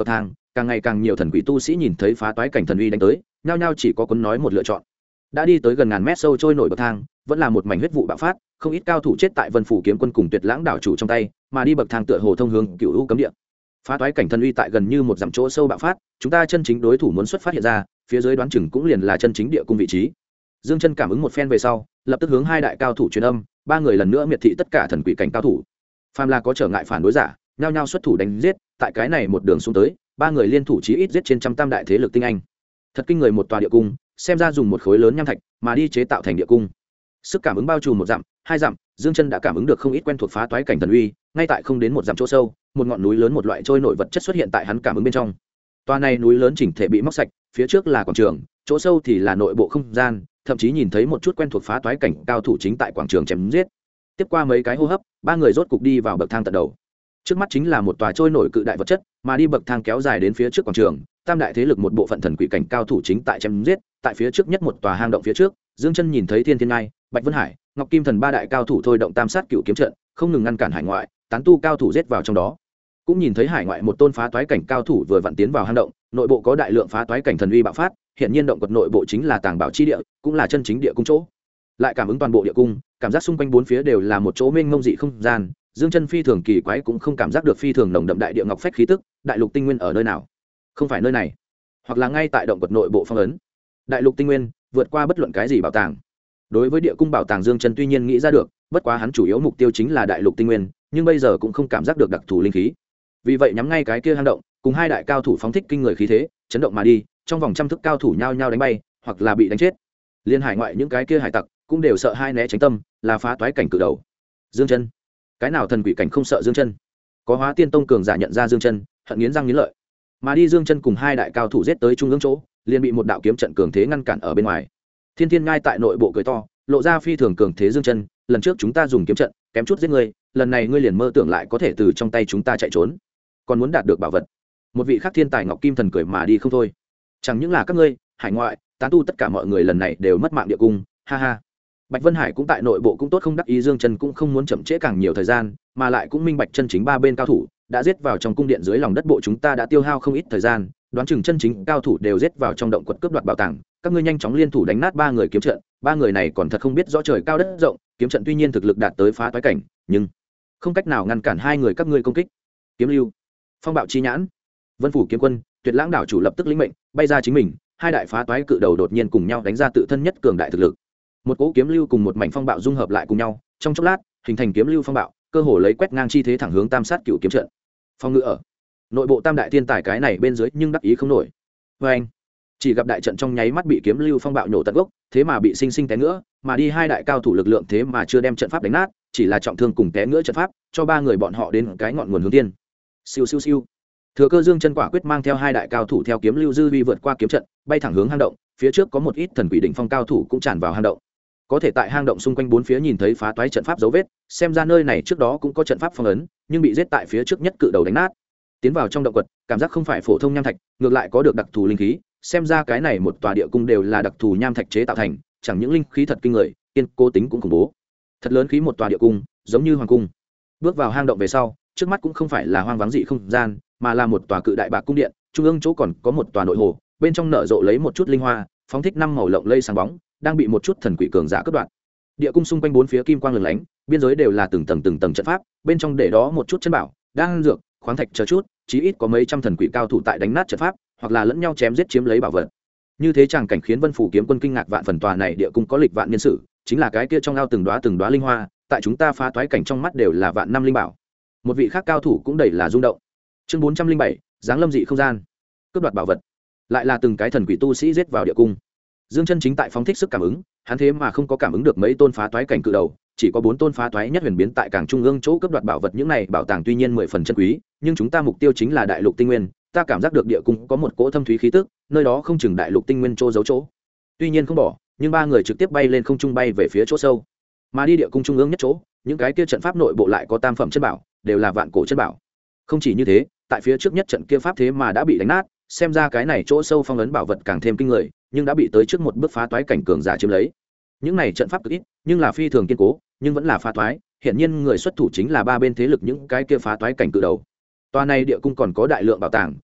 càng ngày càng nhiều thần quỷ tu sĩ nhìn thấy phá toái cảnh thần uy đánh tới, nhao nhao chỉ có cuốn nói một lựa chọn. Đã đi tới gần ngàn mét sâu trôi nổi bậc thang, vẫn là một mảnh huyết vụ bạo phát, không ít cao thủ chết tại Vân Phủ kiếm quân cùng Tuyệt Lãng đảo chủ trong tay, mà đi bậc thang tựa hồ thông hướng Cửu U cấm địa. Phá toái cảnh thần uy tại gần như một dặm chỗ sâu bạo phát, chúng ta chân chính đối thủ muốn xuất phát hiện ra, phía dưới đoán chừng cũng liền là chân chính địa cung vị trí. Dương Chân cảm ứng một phen về sau, lập tức hướng hai đại cao thủ truyền âm, ba người lần nữa miệt thị tất cả thần quỷ cảnh cao thủ. Phàm là có trở ngại phản đối giả, nhao nhao xuất thủ đánh giết, tại cái này một đường xuống tới, ba người liên thủ chí ít giết trên trăm tam đại thế lực tinh anh. Thật kinh người một tòa địa cung, xem ra dùng một khối lớn nham thạch mà đi chế tạo thành địa cung. Sức cảm ứng bao trùm một dặm, hai dặm, Dương Chân đã cảm ứng được không ít quen thuộc phá toái cảnh thần uy, ngay tại không đến một dặm chỗ sâu, một ngọn núi lớn một loại trôi nổi vật chất xuất hiện tại hắn cảm ứng bên trong. Tòa này núi lớn chỉnh thể bị móc sạch, phía trước là quảng trường, chỗ sâu thì là nội bộ không gian, thậm chí nhìn thấy một chút quen thuộc phá toái cảnh cao thủ chính tại quảng trường chém giết. Tiếp qua mấy cái hô hấp, ba người rốt cục đi vào bậc thang tận đầu. Trước mắt chính là một tòa trôi nổi cự đại vật chất, mà đi bậc thang kéo dài đến phía trước quảng trường, tam đại thế lực một bộ phận thần quỷ cảnh cao thủ chính tại chém giết, tại phía trước nhất một tòa hang động phía trước, Dương Chân nhìn thấy Thiên Thiên Ngai, Bạch Vân Hải, Ngọc Kim Thần ba đại cao thủ thôi động tam sát cựu kiếm trận, không ngừng ngăn cản hải ngoại, tán tu cao thủ giết vào trong đó. Cũng nhìn thấy hải ngoại một tôn phá toái cảnh cao thủ vừa vặn tiến vào hang động, nội bộ có đại lượng phá toái cảnh thần uy bạo phát, hiện nhiên động quật nội bộ chính là tàng bảo chi địa, cũng là chân chính địa cung chỗ. Lại cảm ứng toàn bộ địa cung, cảm giác xung quanh bốn phía đều là một chỗ mênh mông dị không gian, Dương Chân phi thường kỳ quái cũng không cảm giác được phi thường nồng đậm đại địa ngọc phách khí tức, đại lục tinh nguyên ở nơi nào? Không phải nơi này, hoặc là ngay tại động quật nội bộ phong ấn. Đại lục tinh nguyên vượt qua bất luận cái gì bảo tàng. Đối với địa cung bảo tàng Dương Chân tuy nhiên nghĩ ra được, bất quá hắn chủ yếu mục tiêu chính là đại lục tinh nguyên, nhưng bây giờ cũng không cảm giác được đặc thù linh khí. Vì vậy nhắm ngay cái kia hang động, cùng hai đại cao thủ phóng thích kinh người khí thế, chấn động mà đi, trong vòng trăm thước cao thủ nhao nhao đánh bay, hoặc là bị đánh chết. Liên hải ngoại những cái kia hải tặc cũng đều sợ hai né tránh tâm, là phá toái cảnh cự đầu. Dương Chân, cái nào thần quỷ cảnh không sợ Dương Chân? Có Hóa Tiên Tông cường giả nhận ra Dương Chân, hận nghiến răng nghiến lợi. Mà đi Dương Chân cùng hai đại cao thủ giết tới trung ương chỗ, liền bị một đạo kiếm trận cường thế ngăn cản ở bên ngoài. Thiên Thiên Ngai tại nội bộ cười to, lộ ra phi thường cường thế Dương Chân, lần trước chúng ta dùng kiếm trận, kém chút giết ngươi, lần này ngươi liền mơ tưởng lại có thể từ trong tay chúng ta chạy trốn, còn muốn đạt được bảo vật. Một vị khác thiên tài Ngọc Kim Thần cười mà đi không thôi. Chẳng những là các ngươi, hải ngoại, tán tu tất cả mọi người lần này đều mất mạng địa cung, ha ha. Bạch Vân Hải cũng tại nội bộ cũng tốt không đắc ý, Dương Chân cũng không muốn chậm trễ càng nhiều thời gian, mà lại cũng minh bạch chân chính ba bên cao thủ đã giết vào trong cung điện dưới lòng đất bộ, chúng ta đã tiêu hao không ít thời gian, đoán chừng chân chính cao thủ đều giết vào trong động quật cướp đoạt bảo tàng, các ngươi nhanh chóng liên thủ đánh nát ba người kiếm trận, ba người này còn thật không biết rõ trời cao đất rộng, kiếm trận tuy nhiên thực lực đạt tới phá toái cảnh, nhưng không cách nào ngăn cản hai người các ngươi công kích. Kiếm lưu, phong bạo chi nhãn, Vân Phủ kiếm quân, Tuyệt Lãng đảo chủ lập tức lĩnh mệnh, bay ra chính mình, hai đại phá toái cự đầu đột nhiên cùng nhau đánh ra tự thân nhất cường đại thực lực. Một cỗ kiếm lưu cùng một mảnh phong bạo dung hợp lại cùng nhau, trong chốc lát, hình thành kiếm lưu phong bạo, cơ hồ lấy quét ngang chi thế thẳng hướng tam sát cựu kiếm trận. Phong ngự ở nội bộ tam đại thiên tài cái này bên dưới nhưng đắc ý không nổi. Và anh chỉ gặp đại trận trong nháy mắt bị kiếm lưu phong bạo nổ tận gốc, thế mà bị sinh sinh té ngữa, mà đi hai đại cao thủ lực lượng thế mà chưa đem trận pháp đánh nát, chỉ là trọng thương cùng té ngữa trận pháp, cho ba người bọn họ đến cái ngọn nguồn hướng tiên. Siêu siêu siêu. Thừa Cơ Dương Chân quả quyết mang theo hai đại cao thủ theo kiếm lưu dư vi vượt qua kiếm trận, bay thẳng hướng hang động, phía trước có một ít thần quỷ đỉnh phong cao thủ cũng tràn vào hang động. Có thể tại hang động xung quanh bốn phía nhìn thấy phá toái trận pháp dấu vết, xem ra nơi này trước đó cũng có trận pháp phong ấn, nhưng bị giết tại phía trước nhất cự đầu đánh nát. Tiến vào trong động quật, cảm giác không phải phổ thông nham thạch, ngược lại có được đặc thù linh khí, xem ra cái này một tòa địa cung đều là đặc thù nham thạch chế tạo thành, chẳng những linh khí thật kinh người, kiên cố tính cũng khủng bố. Thật lớn khí một tòa địa cung, giống như hoàng cung. Bước vào hang động về sau, trước mắt cũng không phải là hoang vắng dị không gian, mà là một tòa cự đại bạc cung điện, trung ương chỗ còn có một tòa nội hồ, bên trong nở rộ lấy một chút linh hoa, phóng thích năm màu lộng lây sáng bóng, đang bị một chút thần quỷ cường giả cướp đoạt. Địa cung xung quanh bốn phía kim quang lừng lánh, biên giới đều là từng tầng trận pháp, bên trong để đó một chút chân bảo, đang dược, khoáng thạch chờ chút, chí ít có mấy trăm thần quỷ cao thủ tại đánh nát trận pháp, hoặc là lẫn nhau chém giết chiếm lấy bảo vật. Như thế tràng cảnh khiến Vân Phủ kiếm quân kinh ngạc vạn phần, tòa này địa cung có lịch vạn niên sử, chính là cái kia trong ao từng đóa linh hoa, tại chúng ta phá toái cảnh trong mắt đều là vạn năm linh bảo. Một vị khác cao thủ cũng đầy là rung động. Chương 407, giáng lâm dị không gian, cướp đoạt bảo vật, lại là từng cái thần quỷ tu sĩ giết vào địa cung. Dương Chân chính tại phóng thích sức cảm ứng, hắn thế mà không có cảm ứng được mấy tôn phá toái cảnh cự đầu, chỉ có 4 tôn phá toái nhất huyền biến tại càng trung ương chỗ cướp đoạt bảo vật. Những này bảo tàng tuy nhiên 10 phần chân quý, nhưng chúng ta mục tiêu chính là đại lục tinh nguyên, ta cảm giác được địa cung có một cỗ thâm thúy khí tức, nơi đó không chừng đại lục tinh nguyên chỗ giấu chỗ. Tuy nhiên không bỏ, nhưng ba người trực tiếp bay lên không trung bay về phía chỗ sâu. Mà đi địa cung trung ương nhất chỗ, những cái kia trận pháp nội bộ lại có tam phẩm chân bảo, đều là vạn cổ chân bảo. Không chỉ như thế, tại phía trước nhất trận kia pháp thế mà đã bị đánh nát, xem ra cái này chỗ sâu phong ấn bảo vật càng thêm kinh người, nhưng đã bị tới trước một bước phá toái cảnh cường giả chiếm lấy. Những này trận pháp cực ít, nhưng là phi thường kiên cố, nhưng vẫn là phá toái, hiển nhiên người xuất thủ chính là ba bên thế lực những cái kia phá toái cảnh cự đầu. Tòa này địa cung còn có đại lượng bảo tàng,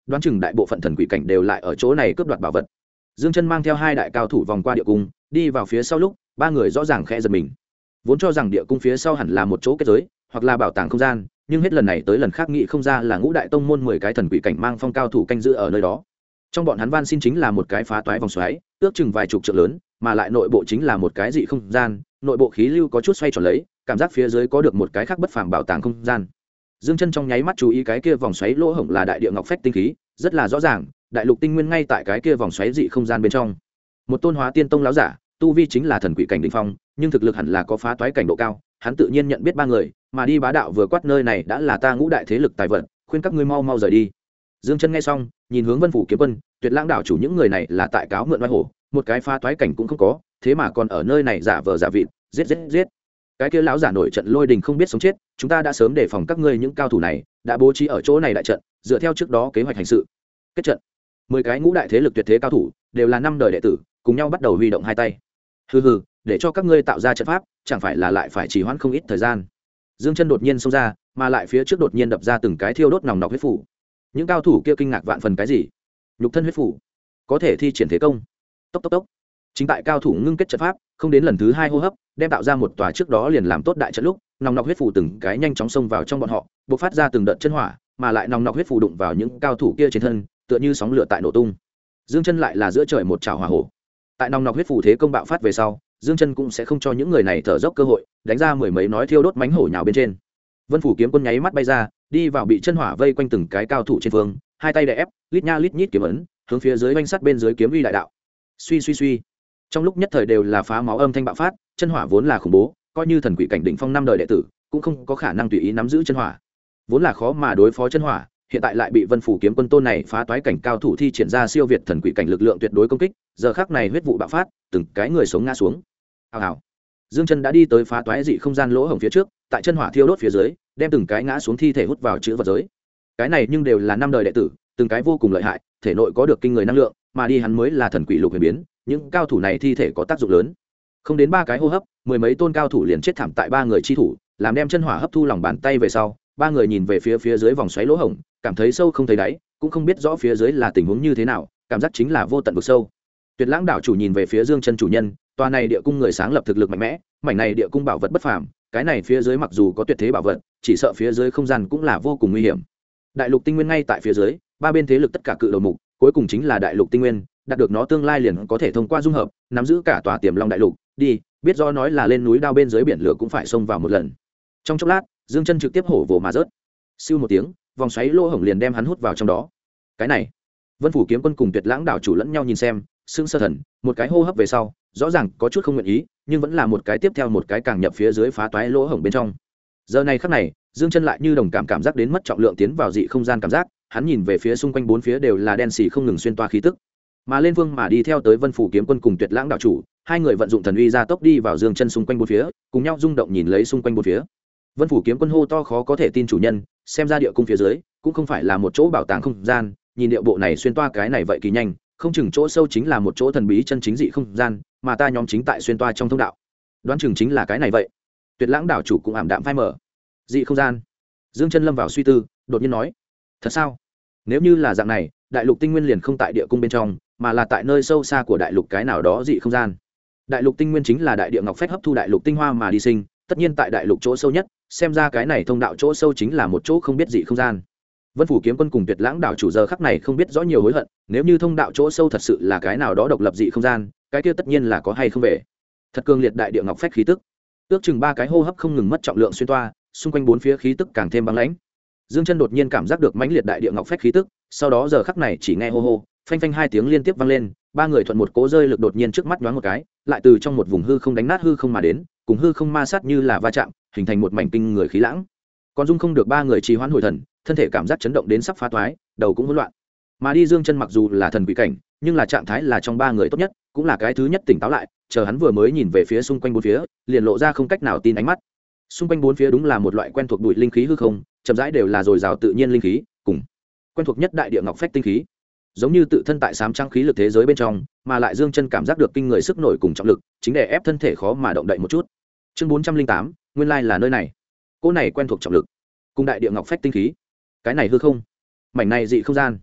đoán chừng đại bộ phận thần quỷ cảnh đều lại ở chỗ này cướp đoạt bảo vật. Dương Chân mang theo hai đại cao thủ vòng qua địa cung, đi vào phía sau lúc ba người rõ ràng khẽ giật mình. Vốn cho rằng địa cung phía sau hẳn là một chỗ kết giới hoặc là bảo tàng không gian, nhưng hết lần này tới lần khác nghĩ không ra là ngũ đại tông môn 10 cái thần quỷ cảnh mang phong cao thủ canh giữ ở nơi đó. Trong bọn hắn van xin chính là một cái phá toái vòng xoáy, ước chừng vài chục trượng lớn, mà lại nội bộ chính là một cái dị không gian, nội bộ khí lưu có chút xoay tròn lấy, cảm giác phía dưới có được một cái khác bất phàm bảo tàng không gian. Dương Chân trong nháy mắt chú ý cái kia vòng xoáy lỗ hổng là đại địa ngọc phách tinh khí, rất là rõ ràng, đại lục tinh nguyên ngay tại cái kia vòng xoáy dị không gian bên trong. Một tôn hóa tiên tông lão giả, tu vi chính là thần quỷ cảnh đỉnh phong, nhưng thực lực hẳn là có phá toái cảnh độ cao, hắn tự nhiên nhận biết ba người, mà đi bá đạo vừa quát nơi này đã là ta ngũ đại thế lực tài vận, khuyên các ngươi mau mau rời đi. Dương Chân nghe xong, nhìn hướng Vân Phủ Kiếm Quân, Tuyệt Lãng đảo chủ những người này là tại cáo mượn oai hổ, một cái phá toái cảnh cũng không có, thế mà còn ở nơi này giả vờ giả vịt, giết. Cái kia lão giả nổi trận lôi đình không biết sống chết, chúng ta đã sớm đề phòng các ngươi những cao thủ này, đã bố trí ở chỗ này đại trận, dựa theo trước đó kế hoạch hành sự. Kết trận. 10 cái ngũ đại thế lực tuyệt thế cao thủ, đều là 5 đời đệ tử, cùng nhau bắt đầu huy động hai tay. Hừ, để cho các ngươi tạo ra trận pháp, chẳng phải là lại phải trì hoãn không ít thời gian. Dương Chân đột nhiên xông ra, mà lại phía trước đột nhiên đập ra từng cái thiêu đốt nòng nọc huyết phủ. Những cao thủ kia kinh ngạc vạn phần, cái gì? Nhục thân huyết phủ, có thể thi triển thế công. Tốc. Chính tại cao thủ ngưng kết trận pháp, không đến lần thứ 2 hô hấp, đem tạo ra một tòa trước đó liền làm tốt đại trận lúc, nòng nọc huyết phủ từng cái nhanh chóng xông vào trong bọn họ, bộc phát ra từng đợt chân hỏa, mà lại nòng nọc huyết phủ đụng vào những cao thủ kia trên thân, tựa như sóng lửa tại nổ tung. Dương Chân lại là giữa trời một chảo hỏa hổ. Tại nòng nọc huyết phủ thế công bạo phát về sau, Dương Chân cũng sẽ không cho những người này thở dốc cơ hội, đánh ra mười mấy nói thiêu đốt mánh hổ nhào bên trên. Vân Phủ Kiếm Quân nháy mắt bay ra, đi vào bị chân hỏa vây quanh từng cái cao thủ trên phương, hai tay đè ép, lít nha lít nhít kiếm ấn, hướng phía dưới vành sắt bên dưới kiếm uy đại đạo. Suy. Trong lúc nhất thời đều là phá máu âm thanh bạo phát, chân hỏa vốn là khủng bố, coi như thần quỷ cảnh đỉnh phong 5 đời đệ tử, cũng không có khả năng tùy ý nắm giữ chân hỏa. Vốn là khó mà đối phó chân hỏa, hiện tại lại bị Vân Phủ Kiếm Quân tôn này phá toái cảnh cao thủ thi triển ra siêu việt thần quỷ cảnh lực lượng tuyệt đối công kích, giờ khắc này huyết vụ bạo phát, từng cái người sống ngã xuống. Hào. Dương Chân đã đi tới phá toái dị không gian lỗ hổng phía trước, tại chân hỏa thiêu đốt phía dưới, đem từng cái ngã xuống thi thể hút vào chữ vật giới. Cái này nhưng đều là 5 đời đệ tử, từng cái vô cùng lợi hại, thể nội có được kinh người năng lượng, mà đi hắn mới là thần quỷ lục huyền biến, những cao thủ này thi thể có tác dụng lớn. Không đến 3 cái hô hấp, mười mấy tôn cao thủ liền chết thảm tại ba người chi thủ, làm đem chân hỏa hấp thu lòng bàn tay về sau, ba người nhìn về phía dưới vòng xoáy lỗ hổng, cảm thấy sâu không thấy đáy, cũng không biết rõ phía dưới là tình huống như thế nào, cảm giác chính là vô tận vực sâu. Tuyệt Lãng đảo chủ nhìn về phía Dương Chân chủ nhân, tòa này địa cung người sáng lập thực lực mạnh mẽ, mảnh này địa cung bảo vật bất phàm, cái này phía dưới mặc dù có tuyệt thế bảo vật, chỉ sợ phía dưới không gian cũng là vô cùng nguy hiểm. Đại lục tinh nguyên ngay tại phía dưới, ba bên thế lực tất cả cự đầu mục, cuối cùng chính là đại lục tinh nguyên, đạt được nó tương lai liền có thể thông qua dung hợp, nắm giữ cả tòa Tiềm Long đại lục, đi, biết rõ nói là lên núi đao bên dưới biển lửa cũng phải xông vào một lần. Trong chốc lát, Dương Chân trực tiếp hổ vồ mà rớt. Siêu một tiếng, vòng xoáy lỗ hổng liền đem hắn hút vào trong đó. Cái này, Vân Phủ Kiếm Quân cùng Tuyệt Lãng đảo chủ lẫn nhau nhìn xem, sững sờ thần, một cái hô hấp về sau, rõ ràng có chút không nguyện ý, nhưng vẫn là một cái tiếp theo một cái càng nhập phía dưới phá toái lỗ hổng bên trong. Giờ này khắc này, Dương Chân lại như đồng cảm giác đến mất trọng lượng tiến vào dị không gian cảm giác, hắn nhìn về phía xung quanh bốn phía đều là đen xì không ngừng xuyên toa khí tức. Mà lên vương mà đi theo tới Vân Phủ Kiếm Quân cùng Tuyệt Lãng đảo chủ, hai người vận dụng thần uy ra tốc đi vào Dương Chân xung quanh bốn phía, cùng nhau rung động nhìn lấy xung quanh bốn phía. Vân Phủ Kiếm Quân hô to khó có thể tin chủ nhân, xem ra địa cung phía dưới cũng không phải là một chỗ bảo tàng không gian, nhìn điệu bộ này xuyên toa cái này vậy kỳ nhanh, không chừng chỗ sâu chính là một chỗ thần bí chân chính dị không gian, mà ta nhóm chính tại xuyên toa trong thông đạo. Đoán chừng chính là cái này vậy. Tuyệt Lãng đảo chủ cũng ảm đạm phai mở. Dị không gian. Dương Chân lâm vào suy tư, đột nhiên nói: "Thật sao? Nếu như là dạng này, đại lục tinh nguyên liền không tại địa cung bên trong, mà là tại nơi sâu xa của đại lục cái nào đó dị không gian. Đại lục tinh nguyên chính là đại địa ngọc phách hấp thu đại lục tinh hoa mà đi sinh, tất nhiên tại đại lục chỗ sâu nhất, xem ra cái này thông đạo chỗ sâu chính là một chỗ không biết dị không gian." Vân Phủ Kiếm Quân cùng Tuyệt Lãng đảo chủ giờ khắc này không biết rõ nhiều hối hận, nếu như thông đạo chỗ sâu thật sự là cái nào đó độc lập dị không gian, cái kia tất nhiên là có hay không về. Thật cường liệt đại địa ngọc phách khí tức. Ước chừng 3 cái hô hấp không ngừng mất trọng lượng xuyên toa, xung quanh bốn phía khí tức càng thêm băng lãnh. Dương Chân đột nhiên cảm giác được mãnh liệt đại địa ngọc phách khí tức, sau đó giờ khắc này chỉ nghe hô hô, phanh phanh 2 tiếng liên tiếp vang lên, ba người thuận một cố rơi lực đột nhiên trước mắt nhoáng một cái, lại từ trong một vùng hư không đánh nát hư không mà đến, cùng hư không ma sát như là va chạm, hình thành một mảnh kinh người khí lãng. Còn dung không được ba người trì hoãn hồi thần, thân thể cảm giác chấn động đến sắp phá toái, đầu cũng hỗn loạn. Mà đi Dương Chân mặc dù là thần quỷ cảnh, nhưng là trạng thái là trong ba người tốt nhất, cũng là cái thứ nhất tỉnh táo lại, chờ hắn vừa mới nhìn về phía xung quanh bốn phía, liền lộ ra không cách nào tin ánh mắt. Xung quanh bốn phía đúng là một loại quen thuộc bụi linh khí hư không, chậm rãi đều là dồi dào tự nhiên linh khí, cùng quen thuộc nhất đại địa ngọc phách tinh khí. Giống như tự thân tại sám trăng khí lực thế giới bên trong, mà lại Dương Chân cảm giác được kinh người sức nổi cùng trọng lực, chính để ép thân thể khó mà động đậy một chút. Chương 408, nguyên lai là nơi này. Cô này quen thuộc trọng lực, cùng đại địa ngọc phách tinh khí. Cái này hư không, mảnh này dị không gian.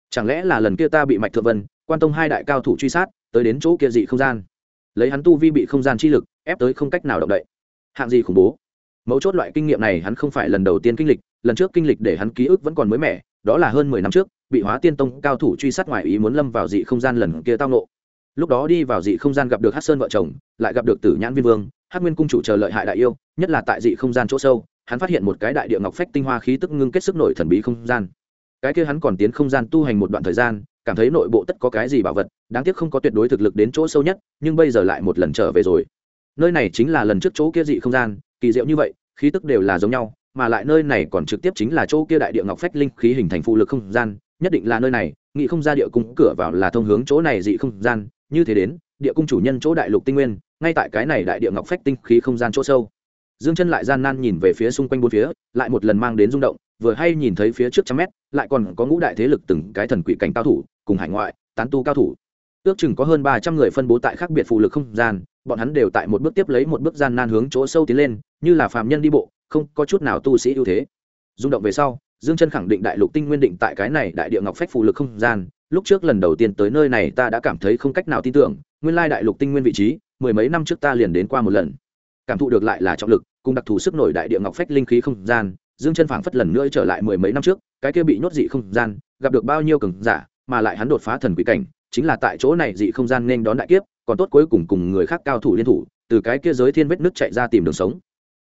chẳng lẽ là lần kia ta bị Mạch Thượng Vân, Quan Tông hai đại cao thủ truy sát tới đến chỗ kia dị không gian, lấy hắn tu vi bị không gian chi lực ép tới không cách nào động đậy, hạng gì khủng bố. Mấu chốt loại kinh nghiệm này hắn không phải lần đầu tiên kinh lịch, lần trước kinh lịch để hắn ký ức vẫn còn mới mẻ, đó là hơn 10 năm trước bị Hóa Tiên Tông cao thủ truy sát ngoài ý muốn lâm vào dị không gian lần kia tao nộ. Lúc đó đi vào dị không gian gặp được Hắc Sơn vợ chồng, lại gặp được Tử Nhãn Viên Vương, Hắc Nguyên cung chủ chờ lợi hại đại yêu, nhất là tại dị không gian chỗ sâu, hắn phát hiện một cái đại địa ngọc phách tinh hoa khí tức ngưng kết sức nổi thần bí không gian. Cái kia hắn còn tiến không gian tu hành một đoạn thời gian, cảm thấy nội bộ tất có cái gì bảo vật, đáng tiếc không có tuyệt đối thực lực đến chỗ sâu nhất, nhưng bây giờ lại một lần trở về rồi. Nơi này chính là lần trước chỗ kia dị không gian, kỳ diệu như vậy, khí tức đều là giống nhau, mà lại nơi này còn trực tiếp chính là chỗ kia đại địa ngọc phách linh khí hình thành phụ lực không gian, nhất định là nơi này, nghĩ không ra địa cung cửa vào là thông hướng chỗ này dị không gian, như thế đến, địa cung chủ nhân chỗ đại lục tinh nguyên, ngay tại cái này đại địa ngọc phách tinh khí không gian chỗ sâu. Dương Chân lại gian nan nhìn về phía xung quanh bốn phía, lại một lần mang đến rung động, vừa hay nhìn thấy phía trước trăm mét, lại còn có ngũ đại thế lực từng cái thần quỷ cảnh cao thủ, cùng hải ngoại, tán tu cao thủ. Ước chừng có hơn 300 người phân bố tại khác biệt phụ lực không gian, bọn hắn đều tại một bước tiếp lấy một bước gian nan hướng chỗ sâu tiến lên, như là phàm nhân đi bộ, không có chút nào tu sĩ ưu thế. Rung động về sau, Dương Chân khẳng định đại lục tinh nguyên định tại cái này đại địa ngọc phách phụ lực không gian, lúc trước lần đầu tiên tới nơi này ta đã cảm thấy không cách nào tin tưởng, nguyên lai đại lục tinh nguyên vị trí, mười mấy năm trước ta liền đến qua một lần. Cảm thụ được lại là trọng lực, cùng đặc thù sức nổi đại địa ngọc phách linh khí không gian, Dương Chân phảng phất lần nữa trở lại mười mấy năm trước, cái kia bị nhốt dị không gian, gặp được bao nhiêu cường giả, mà lại hắn đột phá thần quỷ cảnh, chính là tại chỗ này dị không gian nên đón đại kiếp, còn tốt cuối cùng cùng người khác cao thủ liên thủ, từ cái kia giới thiên vết nước chạy ra tìm đường sống.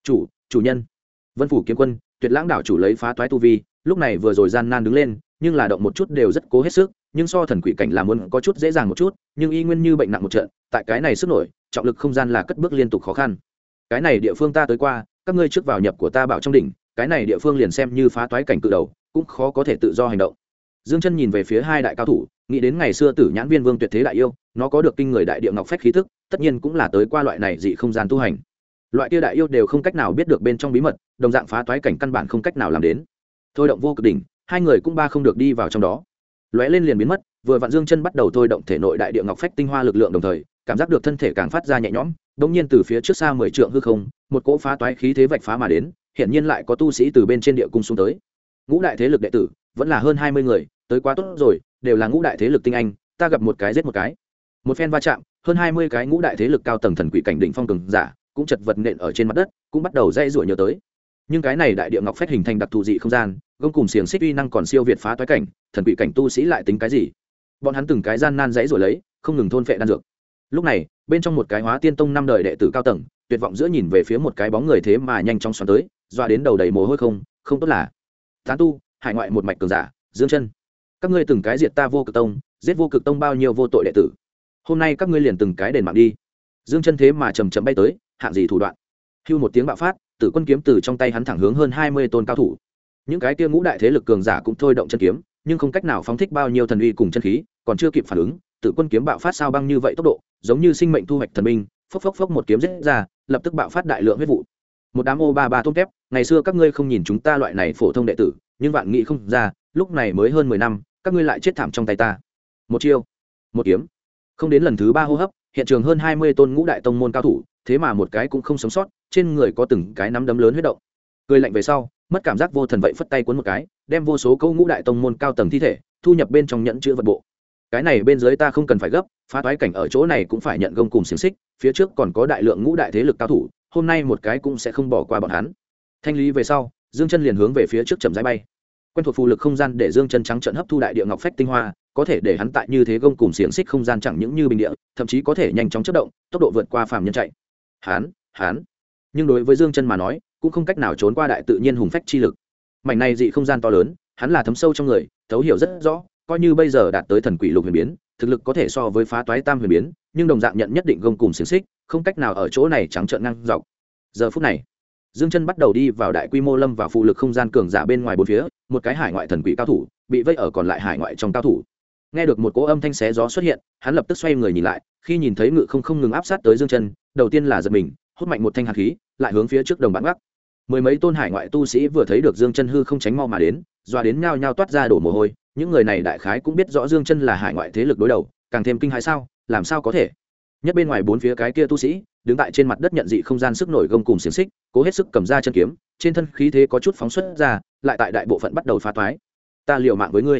Chủ nhân. Vân phủ kiếm quân, Tuyệt Lãng đảo chủ lấy phá toái tu vi, lúc này vừa rồi gian nan đứng lên, nhưng là động một chút đều rất cố hết sức, nhưng so thần quỷ cảnh làm muốn có chút dễ dàng một chút, nhưng y nguyên như bệnh nặng một trận, tại cái này sức nổi, trọng lực không gian là cất bước liên tục khó khăn. Cái này địa phương ta tới qua, các ngươi trước vào nhập của ta bảo trong đỉnh, cái này địa phương liền xem như phá toái cảnh cự đầu, cũng khó có thể tự do hành động. Dương Chân nhìn về phía hai đại cao thủ, nghĩ đến ngày xưa Tử Nhãn Viên Vương tuyệt thế đại yêu, nó có được kinh người đại địa ngọc phách khí tức, tất nhiên cũng là tới qua loại này dị không gian tu hành. Loại kia đại yêu đều không cách nào biết được bên trong bí mật, đồng dạng phá toái cảnh căn bản không cách nào làm đến. Thôi động vô cực đỉnh, hai người cũng ba không được đi vào trong đó. Lóe lên liền biến mất, vừa vặn Dương Chân bắt đầu thôi động thể nội đại địa ngọc phách tinh hoa lực lượng đồng thời, cảm giác được thân thể càng phát ra nhẹ nhõm, đột nhiên từ phía trước xa 10 trượng hư không, một cỗ phá toái khí thế vạch phá mà đến, hiện nhiên lại có tu sĩ từ bên trên địa cung xuống tới. Ngũ đại thế lực đệ tử, vẫn là hơn 20 người, tới quá tốt rồi, đều là ngũ đại thế lực tinh anh, ta gặp một cái giết một cái. Một phen va chạm, hơn 20 cái ngũ đại thế lực cao tầng thần quỷ cảnh đỉnh phong cường giả, cũng chật vật nện ở trên mặt đất, cũng bắt đầu dây rủa nhớ tới. Nhưng cái này đại địa ngọc phách hình thành đặc thù dị không gian, gông cùng xiềng xích uy năng còn siêu việt phá toái cảnh, thần quỷ cảnh tu sĩ lại tính cái gì? Bọn hắn từng cái gian nan dãy rủa lấy, không ngừng thôn phệ đan dược. Lúc này, bên trong một cái Hóa Tiên Tông năm đời đệ tử cao tầng, tuyệt vọng giữa nhìn về phía một cái bóng người thế mà nhanh chóng xoắn tới, doa đến đầu đầy mồ hôi không tốt là. Tán tu, hải ngoại một mạch cường giả, Dương Chân. Các ngươi từng cái diệt ta Vô Cực Tông, giết Vô Cực Tông bao nhiêu vô tội đệ tử. Hôm nay các ngươi liền từng cái đền mạng đi. Dương Chân thế mà chậm chậm bay tới, hạng gì thủ đoạn. Hưu một tiếng bạo phát, Tử Quân kiếm từ trong tay hắn thẳng hướng hơn 20 tôn cao thủ. Những cái kia ngũ đại thế lực cường giả cũng thôi động chân kiếm, nhưng không cách nào phóng thích bao nhiêu thần uy cùng chân khí, còn chưa kịp phản ứng, Tử Quân kiếm bạo phát sao băng như vậy tốc độ, giống như sinh mệnh thu hoạch thần binh, phốc phốc phốc một kiếm giết ra, lập tức bạo phát đại lượng huyết vụ. Một đám ô ba ba tôm kép, ngày xưa các ngươi không nhìn chúng ta loại này phổ thông đệ tử, nhưng vạn nghị không ra, lúc này mới hơn 10 năm, các ngươi lại chết thảm trong tay ta. Một chiêu, một kiếm. Không đến lần thứ 3 hô hấp, hiện trường hơn 20 tôn ngũ đại tông môn cao thủ, thế mà một cái cũng không sống sót, trên người có từng cái nắm đấm lớn huyết động. Cười lạnh về sau, mất cảm giác vô thần vậy phất tay cuốn một cái, đem vô số câu ngũ đại tông môn cao tầng thi thể thu nhập bên trong nhẫn chứa vật bộ. Cái này bên dưới ta không cần phải gấp, phá toái cảnh ở chỗ này cũng phải nhận gông cùng xiềng xích, phía trước còn có đại lượng ngũ đại thế lực cao thủ, hôm nay một cái cũng sẽ không bỏ qua bọn hắn. Thanh lý về sau, Dương Chân liền hướng về phía trước chậm rãi bay. Quen thuộc phù lực không gian để Dương Chân trắng trợn hấp thu đại địa ngọc phách tinh hoa, có thể để hắn tại như thế gông cùng xiềng xích không gian chẳng những như bình địa, thậm chí có thể nhanh chóng chớp động, tốc độ vượt qua phàm nhân chạy. Hắn. Nhưng đối với Dương Chân mà nói, cũng không cách nào trốn qua đại tự nhiên hùng phách chi lực. Mảnh này dị không gian to lớn, hắn là thấm sâu trong người, thấu hiểu rất rõ, coi như bây giờ đạt tới thần quỷ lục huyền biến, thực lực có thể so với phá toái tam huyền biến, nhưng đồng dạng nhận nhất định gông cùng xiềng xích, không cách nào ở chỗ này trắng trợn ngang dọc. Giờ phút này, Dương Chân bắt đầu đi vào đại quy mô lâm vào phụ lực không gian cường giả bên ngoài bốn phía, một cái hải ngoại thần quỷ cao thủ, bị vây ở còn lại hải ngoại trong cao thủ. Nghe được một cỗ âm thanh xé gió xuất hiện, hắn lập tức xoay người nhìn lại, khi nhìn thấy ngự không ngừng áp sát tới Dương Chân, đầu tiên là giật mình, hút mạnh một thanh hàn khí, lại hướng phía trước đồng bạn gác. Mười mấy tôn hải ngoại tu sĩ vừa thấy được Dương Chân hư không tránh mau mà đến, doa đến nhao nhao toát ra đổ mồ hôi, những người này đại khái cũng biết rõ Dương Chân là hải ngoại thế lực đối đầu, càng thêm kinh hãi sao, làm sao có thể? Nhất bên ngoài bốn phía cái kia tu sĩ, đứng tại trên mặt đất nhận dị không gian sức nổi gông cùng xiềng xích, cố hết sức cầm ra chân kiếm, trên thân khí thế có chút phóng xuất ra, lại tại đại bộ phận bắt đầu phá toái. Ta liều mạng với ngươi.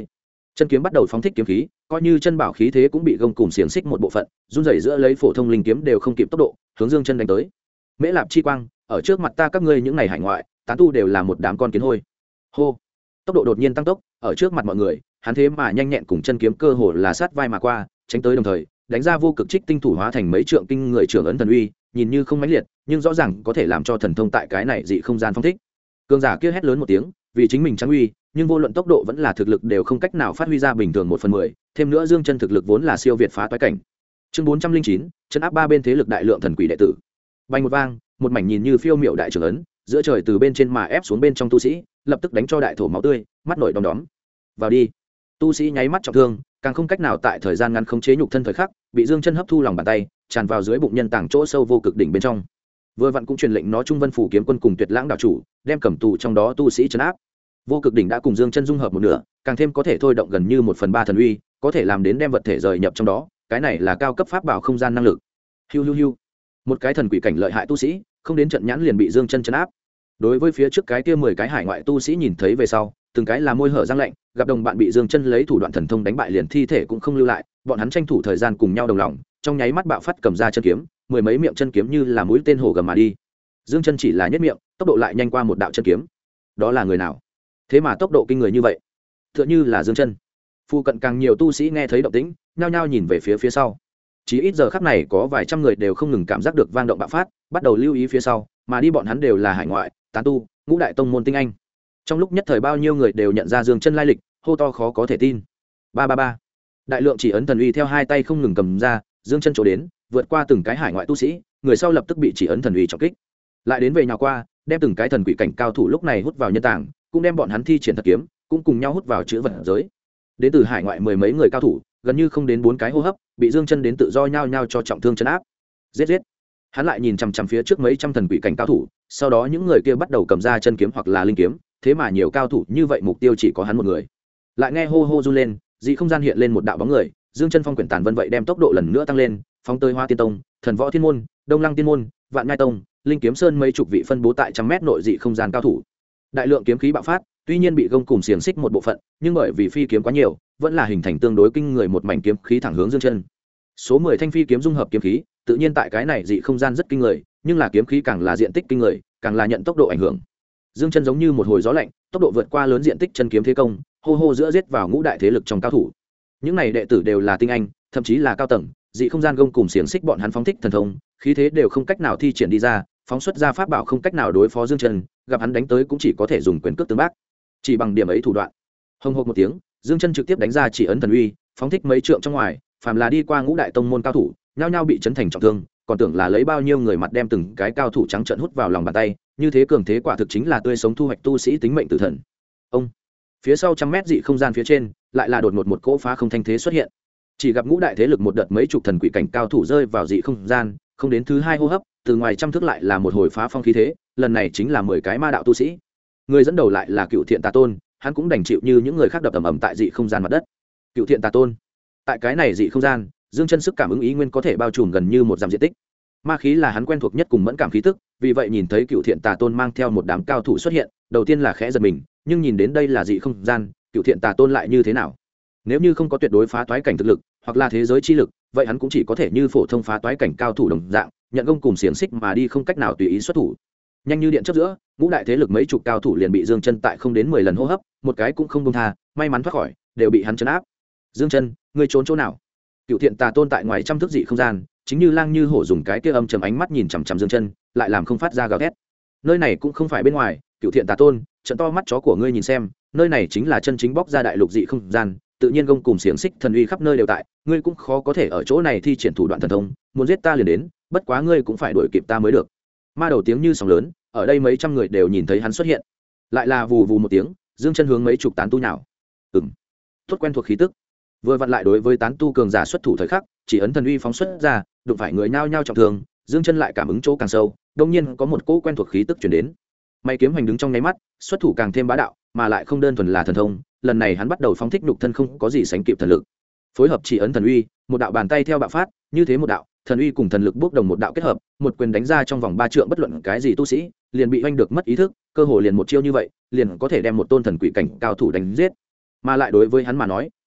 chân kiếm bắt đầu phóng thích kiếm khí, coi như chân bảo khí thế cũng bị gông cùm xiềng xích một bộ phận, run rẩy giữa lấy phổ thông linh kiếm đều không kịp tốc độ hướng Dương Chân đánh tới. Mễ Lạp chi quang, ở trước mặt ta các ngươi những này hải ngoại tán tu đều là một đám con kiến hôi. Hô, tốc độ đột nhiên tăng tốc, ở trước mặt mọi người hắn thế mà nhanh nhẹn cùng chân kiếm cơ hồ là sát vai mà qua, tránh tới đồng thời đánh ra vô cực trích tinh thủ hóa thành mấy trượng kinh người trưởng ấn thần uy, nhìn như không mãnh liệt nhưng rõ ràng có thể làm cho thần thông tại cái này dị không gian phong thích. Cường giả kia hét lớn một tiếng, vì chính mình trắng uy, nhưng vô luận tốc độ vẫn là thực lực đều không cách nào phát huy ra bình thường 1/10, thêm nữa Dương Chân thực lực vốn là siêu việt phá toái cảnh. Chương 409, chân áp ba bên thế lực đại lượng thần quỷ đệ tử. Bay một vang, một mảnh nhìn như phiêu miệu đại trưởng ấn, giữa trời từ bên trên mà ép xuống bên trong tu sĩ, lập tức đánh cho đại thổ máu tươi, mắt nổi đom đóm. Vào đi. Tu sĩ nháy mắt trọng thương, càng không cách nào tại thời gian ngắn khống chế nhục thân thời khắc, bị Dương Chân hấp thu lòng bàn tay, tràn vào dưới bụng nhân tàng chỗ sâu vô cực đỉnh bên trong. Vừa vặn cũng truyền lệnh nó Trung Vân phủ kiếm quân cùng Tuyệt Lãng đạo chủ, đem cầm tù trong đó tu sĩ trấn áp. Vô cực đỉnh đã cùng Dương Chân dung hợp một nửa, càng thêm có thể thôi động gần như 1/3 thần uy, có thể làm đến đem vật thể rời nhập trong đó, cái này là cao cấp pháp bảo không gian năng lực. Hiu hiu hiu. Một cái thần quỷ cảnh lợi hại tu sĩ, không đến trận nhãn liền bị Dương Chân trấn áp. Đối với phía trước cái kia 10 cái hải ngoại tu sĩ nhìn thấy về sau, từng cái là môi hở răng lạnh, gặp đồng bạn bị Dương Chân lấy thủ đoạn thần thông đánh bại liền thi thể cũng không lưu lại, bọn hắn tranh thủ thời gian cùng nhau đồng lòng, trong nháy mắt bạo phát cầm ra chân kiếm, mười mấy miệng chân kiếm như là mũi tên hổ gầm mà đi. Dương Chân chỉ là nhất miệng, tốc độ lại nhanh qua một đạo chân kiếm. Đó là người nào? Thế mà tốc độ kinh người như vậy? Tựa như là Dương Chân. Phu cận càng nhiều tu sĩ nghe thấy động tĩnh, nhao nhao nhìn về phía sau. Chỉ ít giờ khắc này có vài trăm người đều không ngừng cảm giác được vang động bạo phát, bắt đầu lưu ý phía sau, mà đi bọn hắn đều là hải ngoại, tán tu, ngũ đại tông môn tinh anh. Trong lúc nhất thời bao nhiêu người đều nhận ra Dương Chân lai lịch, hô to khó có thể tin. Ba ba ba. Đại lượng chỉ ấn thần uy theo hai tay không ngừng cầm ra, Dương Chân chỗ đến, vượt qua từng cái hải ngoại tu sĩ, người sau lập tức bị chỉ ấn thần uy trọng kích. Lại đến về nhào qua, đem từng cái thần quỷ cảnh cao thủ lúc này hút vào nhân tàng, cũng đem bọn hắn thi triển thật kiếm, cũng cùng nhau hút vào chữ vật giới. Đến từ hải ngoại mười mấy người cao thủ, gần như không đến 4 cái hô hấp, bị Dương Chân đến tự do nhao nhao cho trọng thương trấn áp. Giết giết. Hắn lại nhìn chằm chằm phía trước mấy trăm thần quỷ cảnh cao thủ, sau đó những người kia bắt đầu cầm ra chân kiếm hoặc là linh kiếm, thế mà nhiều cao thủ như vậy mục tiêu chỉ có hắn một người. Lại nghe hô hô run lên, dị không gian hiện lên một đạo bóng người, Dương Chân phong quyển tàn vân vậy đem tốc độ lần nữa tăng lên, phóng tới Hoa Tiên Tông, Thần Võ Thiên môn, Đông Lăng Tiên môn, Vạn Nhai Tông, Linh Kiếm Sơn mấy chục vị phân bố tại trăm mét nội dị không gian cao thủ. Đại lượng kiếm khí bạo phát, tuy nhiên bị gông cùm xiềng xích một bộ phận, nhưng bởi vì phi kiếm quá nhiều, vẫn là hình thành tương đối kinh người một mảnh kiếm khí thẳng hướng Dương Chân. Số 10 thanh phi kiếm dung hợp kiếm khí, tự nhiên tại cái này dị không gian rất kinh người, nhưng là kiếm khí càng là diện tích kinh người, càng là nhận tốc độ ảnh hưởng. Dương Chân giống như một hồi gió lạnh, tốc độ vượt qua lớn diện tích chân kiếm thế công, hô hô giữa giết vào ngũ đại thế lực trong cao thủ. Những này đệ tử đều là tinh anh, thậm chí là cao tầng, dị không gian gông cùm xiềng xích bọn hắn phóng thích thần thông, khí thế đều không cách nào thi triển đi ra, phóng xuất ra pháp bảo không cách nào đối phó Dương Chân, gặp hắn đánh tới cũng chỉ có thể dùng quyền cước tương bác. Chỉ bằng điểm ấy thủ đoạn. Hồng hộc một tiếng, Dương Chân trực tiếp đánh ra chỉ ấn thần uy, phóng thích mấy trượng trong ngoài, phàm là đi qua ngũ đại tông môn cao thủ, nhao nhao bị chấn thành trọng thương, còn tưởng là lấy bao nhiêu người mặt đem từng cái cao thủ trắng trợn hút vào lòng bàn tay, như thế cường thế quả thực chính là tươi sống thu hoạch tu sĩ tính mệnh tử thần. Ông, phía sau trăm mét dị không gian phía trên, lại là đột ngột một cỗ phá không thanh thế xuất hiện. Chỉ gặp ngũ đại thế lực một đợt mấy chục thần quỷ cảnh cao thủ rơi vào dị không gian, không đến thứ hai hô hấp, từ ngoài trăm thước lại là một hồi phá phong khí thế, lần này chính là 10 cái ma đạo tu sĩ. Người dẫn đầu lại là Cựu Thiện Tà Tôn, hắn cũng đành chịu như những người khác đập ầm ầm tại dị không gian mặt đất. Cựu Thiện Tà Tôn, tại cái này dị không gian, Dương Chân sức cảm ứng ý nguyên có thể bao trùm gần như một dặm diện tích. Ma khí là hắn quen thuộc nhất cùng mẫn cảm khí tức, vì vậy nhìn thấy Cựu Thiện Tà Tôn mang theo một đám cao thủ xuất hiện, đầu tiên là khẽ giật mình, nhưng nhìn đến đây là dị không gian, Cựu Thiện Tà Tôn lại như thế nào? Nếu như không có tuyệt đối phá toái cảnh thực lực, hoặc là thế giới chi lực, vậy hắn cũng chỉ có thể như phổ thông phá toái cảnh cao thủ đồng dạng, nhận gông cùng xiềng xích mà đi không cách nào tùy ý xuất thủ. Nhanh như điện chớp giữa, ngũ đại thế lực mấy chục cao thủ liền bị Dương Chân tại không đến 10 lần hô hấp, một cái cũng không buông tha, may mắn thoát khỏi, đều bị hắn trấn áp. Dương Chân, ngươi trốn chỗ nào? Cựu Thiện Tà Tôn tại ngoài trăm thước dị không gian, chính như lang như hổ dùng cái kia âm trầm ánh mắt nhìn chằm chằm Dương Chân, lại làm không phát ra gào thét. Nơi này cũng không phải bên ngoài, Cựu Thiện Tà Tôn, trận to mắt chó của ngươi nhìn xem, nơi này chính là chân chính bóc ra đại lục dị không gian, tự nhiên gông cùng xiềng xích thần uy khắp nơi đều tại, ngươi cũng khó có thể ở chỗ này thi triển thủ đoạn thần thông, muốn giết ta liền đến, bất quá ngươi cũng phải đuổi kịp ta mới được. Ma đầu tiếng như sóng lớn, ở đây mấy trăm người đều nhìn thấy hắn xuất hiện, lại là vù vù một tiếng, Dương Chân hướng mấy chục tán tu nhào. Tốt quen thuộc khí tức. Vừa vặn lại đối với tán tu cường giả xuất thủ thời khắc, chỉ ấn thần uy phóng xuất ra, đụng phải người nhao nhao trọng thương, Dương Chân lại cảm ứng chỗ càng sâu, đột nhiên có một cỗ quen thuộc khí tức truyền đến. Mày kiếm hành đứng trong nháy mắt, xuất thủ càng thêm bá đạo, mà lại không đơn thuần là thần thông, lần này hắn bắt đầu phóng thích nhục thân không có gì sánh kịp thần lực. Phối hợp chỉ ấn thần uy, một đạo bàn tay theo bạo phát, như thế một đạo, thần uy cùng thần lực bốc đồng một đạo kết hợp, một quyền đánh ra trong vòng 3 trượng bất luận cái gì tu sĩ, liền bị oanh được mất ý thức, cơ hồ liền một chiêu như vậy, liền có thể đem một tôn thần quỷ cảnh cao thủ đánh giết. Mà lại đối với hắn mà nói,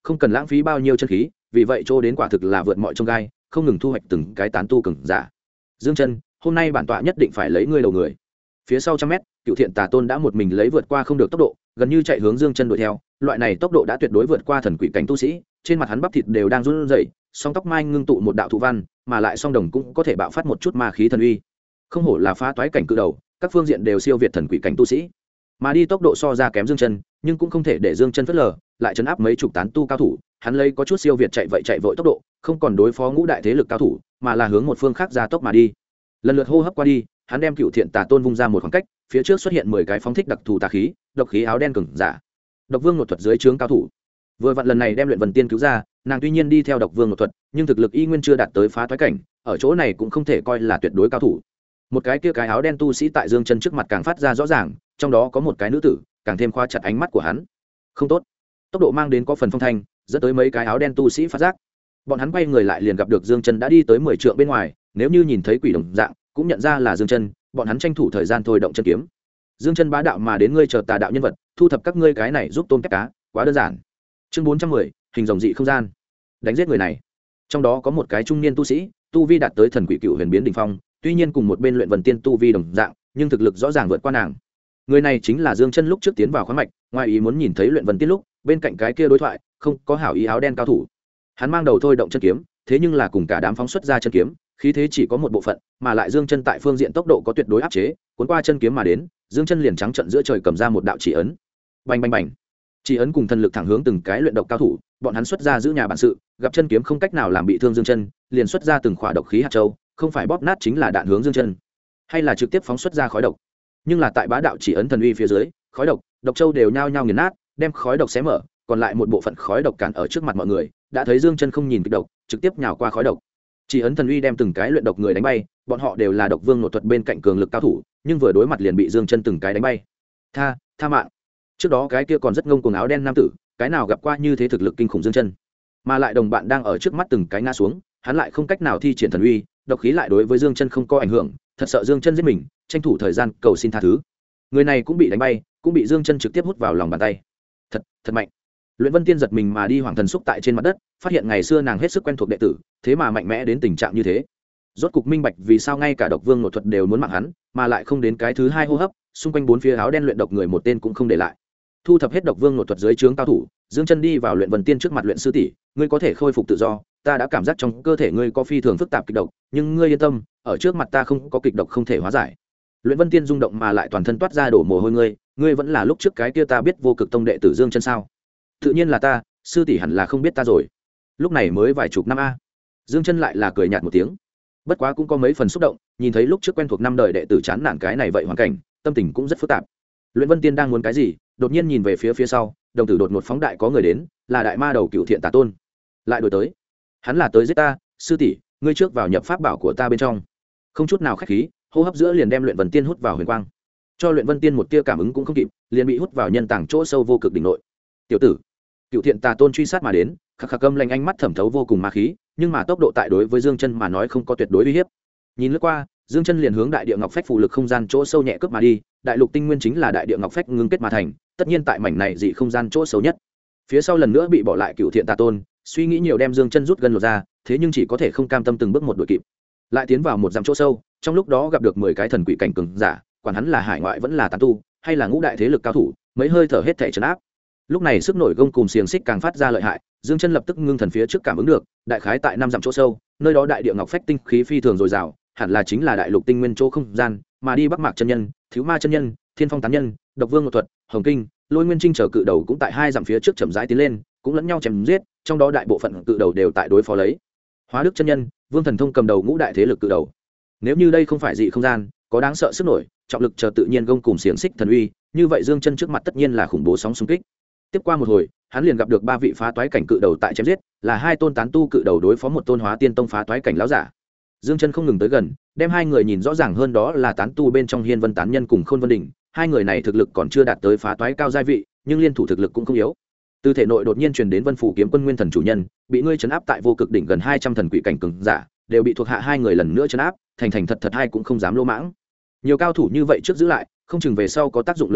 không cần lãng phí bao nhiêu chân khí, vì vậy chỗ đến quả thực là vượt mọi chông gai, không ngừng thu hoạch từng cái tán tu cường giả. Dương Chân, hôm nay bản tọa nhất định phải lấy ngươi đầu người. Phía sau trăm mét, Cựu Thiện Tà Tôn đã một mình lấy vượt qua không được tốc độ, gần như chạy hướng Dương Chân đuổi theo, loại này tốc độ đã tuyệt đối vượt qua thần quỷ cảnh tu sĩ, trên mặt hắn bắp thịt đều đang run rẩy, song tóc mai ngưng tụ một đạo thụ văn, mà lại song đồng cũng có thể bạo phát một chút ma khí thần uy. Không hổ là phá toái cảnh cự đầu, các phương diện đều siêu việt thần quỷ cảnh tu sĩ. Mà đi tốc độ so ra kém Dương Chân, nhưng cũng không thể để Dương Chân phớt lờ, lại trấn áp mấy chục tán tu cao thủ, hắn lấy có chút siêu việt chạy vội tốc độ, không còn đối phó ngũ đại thế lực cao thủ, mà là hướng một phương khác ra tốc mà đi. Lần lượt hô hấp qua đi, hắn đem Cựu Thiện Tà Tôn vung ra một khoảng cách, phía trước xuất hiện 10 cái phóng thích đặc thù tà khí, độc khí áo đen cường giả. Độc Vương Nột thuật dưới trướng cao thủ. Vừa vặn lần này đem Luyện Vân Tiên cứu ra, nàng tuy nhiên đi theo Độc Vương Nột thuật, nhưng thực lực y nguyên chưa đạt tới phá toái cảnh, ở chỗ này cũng không thể coi là tuyệt đối cao thủ. Một cái kia cái áo đen tu sĩ tại Dương Chân trước mặt càng phát ra rõ ràng, trong đó có một cái nữ tử, càng thêm khóa chặt ánh mắt của hắn. Không tốt. Tốc độ mang đến có phần phong thanh, dẫn tới mấy cái áo đen tu sĩ phát giác. Bọn hắn quay người lại liền gặp được Dương Chân đã đi tới 10 trượng bên ngoài, nếu như nhìn thấy quỷ đồng dạng, cũng nhận ra là Dương Chân, bọn hắn tranh thủ thời gian thôi động chân kiếm. Dương Chân bá đạo mà đến, ngươi chờ tà đạo nhân vật, thu thập các ngươi cái này giúp tôm kép cá, quá đơn giản. Chương 410, hình rồng dị không gian. Đánh giết người này. Trong đó có một cái trung niên tu sĩ, tu vi đạt tới thần quỷ cựu huyền biến đỉnh phong, tuy nhiên cùng một bên Luyện Vân Tiên tu vi đồng dạng, nhưng thực lực rõ ràng vượt qua nàng. Người này chính là Dương Chân lúc trước tiến vào khoáng mạch, ngoài ý muốn nhìn thấy Luyện Vân Tiên lúc, bên cạnh cái kia đối thoại, không có hảo ý áo đen cao thủ. Hắn mang đầu thôi động chân kiếm, thế nhưng là cùng cả đám phóng xuất ra chân kiếm, khí thế chỉ có một bộ phận, mà lại Dương Chân tại phương diện tốc độ có tuyệt đối áp chế, cuốn qua chân kiếm mà đến, Dương Chân liền trắng trận giữa trời cầm ra một đạo chỉ ấn. Bành bành bành. Chỉ ấn cùng thần lực thẳng hướng từng cái luyện độc cao thủ, bọn hắn xuất ra giữ nhà bản sự, gặp chân kiếm không cách nào làm bị thương Dương Chân, liền xuất ra từng khỏa độc khí hạt châu, không phải bóp nát chính là đạn hướng Dương Chân, hay là trực tiếp phóng xuất ra khói độc. Nhưng là tại bá đạo chỉ ấn thần uy phía dưới, khói độc, độc châu đều nhao nhao nghiền nát, đem khói độc xé mở, còn lại một bộ phận khói độc cản ở trước mặt mọi người, đã thấy Dương Chân không nhìn kịch độc, trực tiếp nhào qua khói độc. Chỉ ấn thần uy đem từng cái luyện độc người đánh bay, bọn họ đều là Độc Vương Nột thuật bên cạnh cường lực cao thủ, nhưng vừa đối mặt liền bị Dương Chân từng cái đánh bay. Tha mạng. Trước đó cái kia còn rất ngông cuồng áo đen nam tử, cái nào gặp qua như thế thực lực kinh khủng Dương Chân, mà lại đồng bạn đang ở trước mắt từng cái ngã xuống, hắn lại không cách nào thi triển thần uy, độc khí lại đối với Dương Chân không có ảnh hưởng, thật sợ Dương Chân giết mình, tranh thủ thời gian cầu xin tha thứ. Người này cũng bị đánh bay, cũng bị Dương Chân trực tiếp hút vào lòng bàn tay. Thật mạnh. Luyện Vân Tiên giật mình mà đi hoàng thần xúc tại trên mặt đất, phát hiện ngày xưa nàng hết sức quen thuộc đệ tử, thế mà mạnh mẽ đến tình trạng như thế. Rốt cục minh bạch vì sao ngay cả Độc Vương Nột thuật đều muốn mạng hắn, mà lại không đến cái thứ hai hô hấp, xung quanh bốn phía áo đen luyện độc người một tên cũng không để lại. Thu thập hết Độc Vương Nột thuật dưới trướng cao thủ, Dương Chân đi vào Luyện Vân Tiên trước mặt, luyện sư tỷ, ngươi có thể khôi phục tự do, ta đã cảm giác trong cơ thể ngươi có phi thường phức tạp kịch độc, nhưng ngươi yên tâm, ở trước mặt ta không có kịch độc không thể hóa giải. Luyện Vân Tiên rung động mà lại toàn thân toát ra đổ mồ hôi, ngươi vẫn là lúc trước cái kia ta biết vô cực tông đệ tử Dương Chân sao? Tự nhiên là ta, sư tỷ hẳn là không biết ta rồi. Lúc này mới vài chục năm a. Dương Chân lại là cười nhạt một tiếng, bất quá cũng có mấy phần xúc động, nhìn thấy lúc trước quen thuộc năm đời đệ tử chán nản cái này vậy hoàn cảnh, tâm tình cũng rất phức tạp. Luyện Vân Tiên đang muốn cái gì, đột nhiên nhìn về phía sau, đồng tử đột ngột phóng đại, có người đến, là đại ma đầu Cựu Thiện Tà Tôn. Lại đuổi tới. Hắn là tới giết ta, sư tỷ, ngươi trước vào nhập pháp bảo của ta bên trong. Không chút nào khách khí, hô hấp giữa liền đem Luyện Vân Tiên hút vào huyền quang. Cho Luyện Vân Tiên một tia cảm ứng cũng không kịp, liền bị hút vào nhân tàng chỗ sâu vô cực đỉnh nội. Tiểu tử. Cựu Thiện Tà Tôn truy sát mà đến, khắc khắc âm lanh ánh mắt thẩm thấu vô cùng ma khí, nhưng mà tốc độ tại đối với Dương Chân mà nói không có tuyệt đối uy hiếp. Nhìn lướt qua, Dương Chân liền hướng đại địa ngọc phách phù lực không gian chỗ sâu nhẹ cướp mà đi, đại lục tinh nguyên chính là đại địa ngọc phách ngưng kết mà thành, tất nhiên tại mảnh này dị không gian chỗ xấu nhất. Phía sau lần nữa bị bỏ lại Cựu Thiện Tà Tôn, suy nghĩ nhiều đem Dương Chân rút gần lột ra, thế nhưng chỉ có thể không cam tâm từng bước một đuổi kịp. Lại tiến vào một dặm chỗ sâu, trong lúc đó gặp được 10 cái thần quỷ cảnh cường giả, quản hắn là hải ngoại vẫn là tán tu, hay là ngũ đại thế lực cao thủ, mấy hơi thở hết thảy trấn áp. Lúc này sức nổi gông cùng xiềng xích càng phát ra lợi hại, Dương Chân lập tức ngưng thần phía trước cảm ứng được, đại khái tại 5 dặm chỗ sâu, nơi đó đại địa ngọc phách tinh khí phi thường dồi dào, hẳn là chính là đại lục tinh nguyên chỗ không gian, mà đi Bắc Mạc chân nhân, Thiếu Ma chân nhân, Thiên Phong tán nhân, Độc Vương Nột thuật, Hồng Kinh, Lôi Nguyên Trinh chờ cự đầu cũng tại 2 dặm phía trước chậm rãi tiến lên, cũng lẫn nhau chém giết, trong đó đại bộ phận cự đầu đều tại đối phó lấy. Hóa Đức chân nhân, Vương Thần Thông cầm đầu ngũ đại thế lực cự đầu. Nếu như đây không phải dị không gian, có đáng sợ sức nổi, trọng lực chờ tự nhiên gông cùng xiềng xích thần uy, như vậy Dương Chân trước mặt tất nhiên là khủng bố sóng xung kích. Tiếp qua một hồi, hắn liền gặp được 3 vị phá toái cảnh cự đầu tại chém giết, là 2 tôn tán tu cự đầu đối phó một tôn hóa tiên tông phá toái cảnh lão giả. Dương Chân không ngừng tới gần, đem 2 người nhìn rõ ràng hơn, đó là tán tu bên trong Hiên Vân tán nhân cùng Khôn Vân đỉnh, 2 người này thực lực còn chưa đạt tới phá toái cao giai vị, nhưng liên thủ thực lực cũng không yếu. Từ thể nội đột nhiên truyền đến Vân Phủ kiếm quân nguyên thần chủ nhân, bị ngươi trấn áp tại vô cực đỉnh gần 200 thần quỷ cảnh cường giả, đều bị thuộc hạ 2 người lần nữa trấn áp, thành thật hai cũng không dám lô mãng. Nhiều cao thủ như vậy trước giữ lại, không chừng về sau có tác dụng lớn chỗ,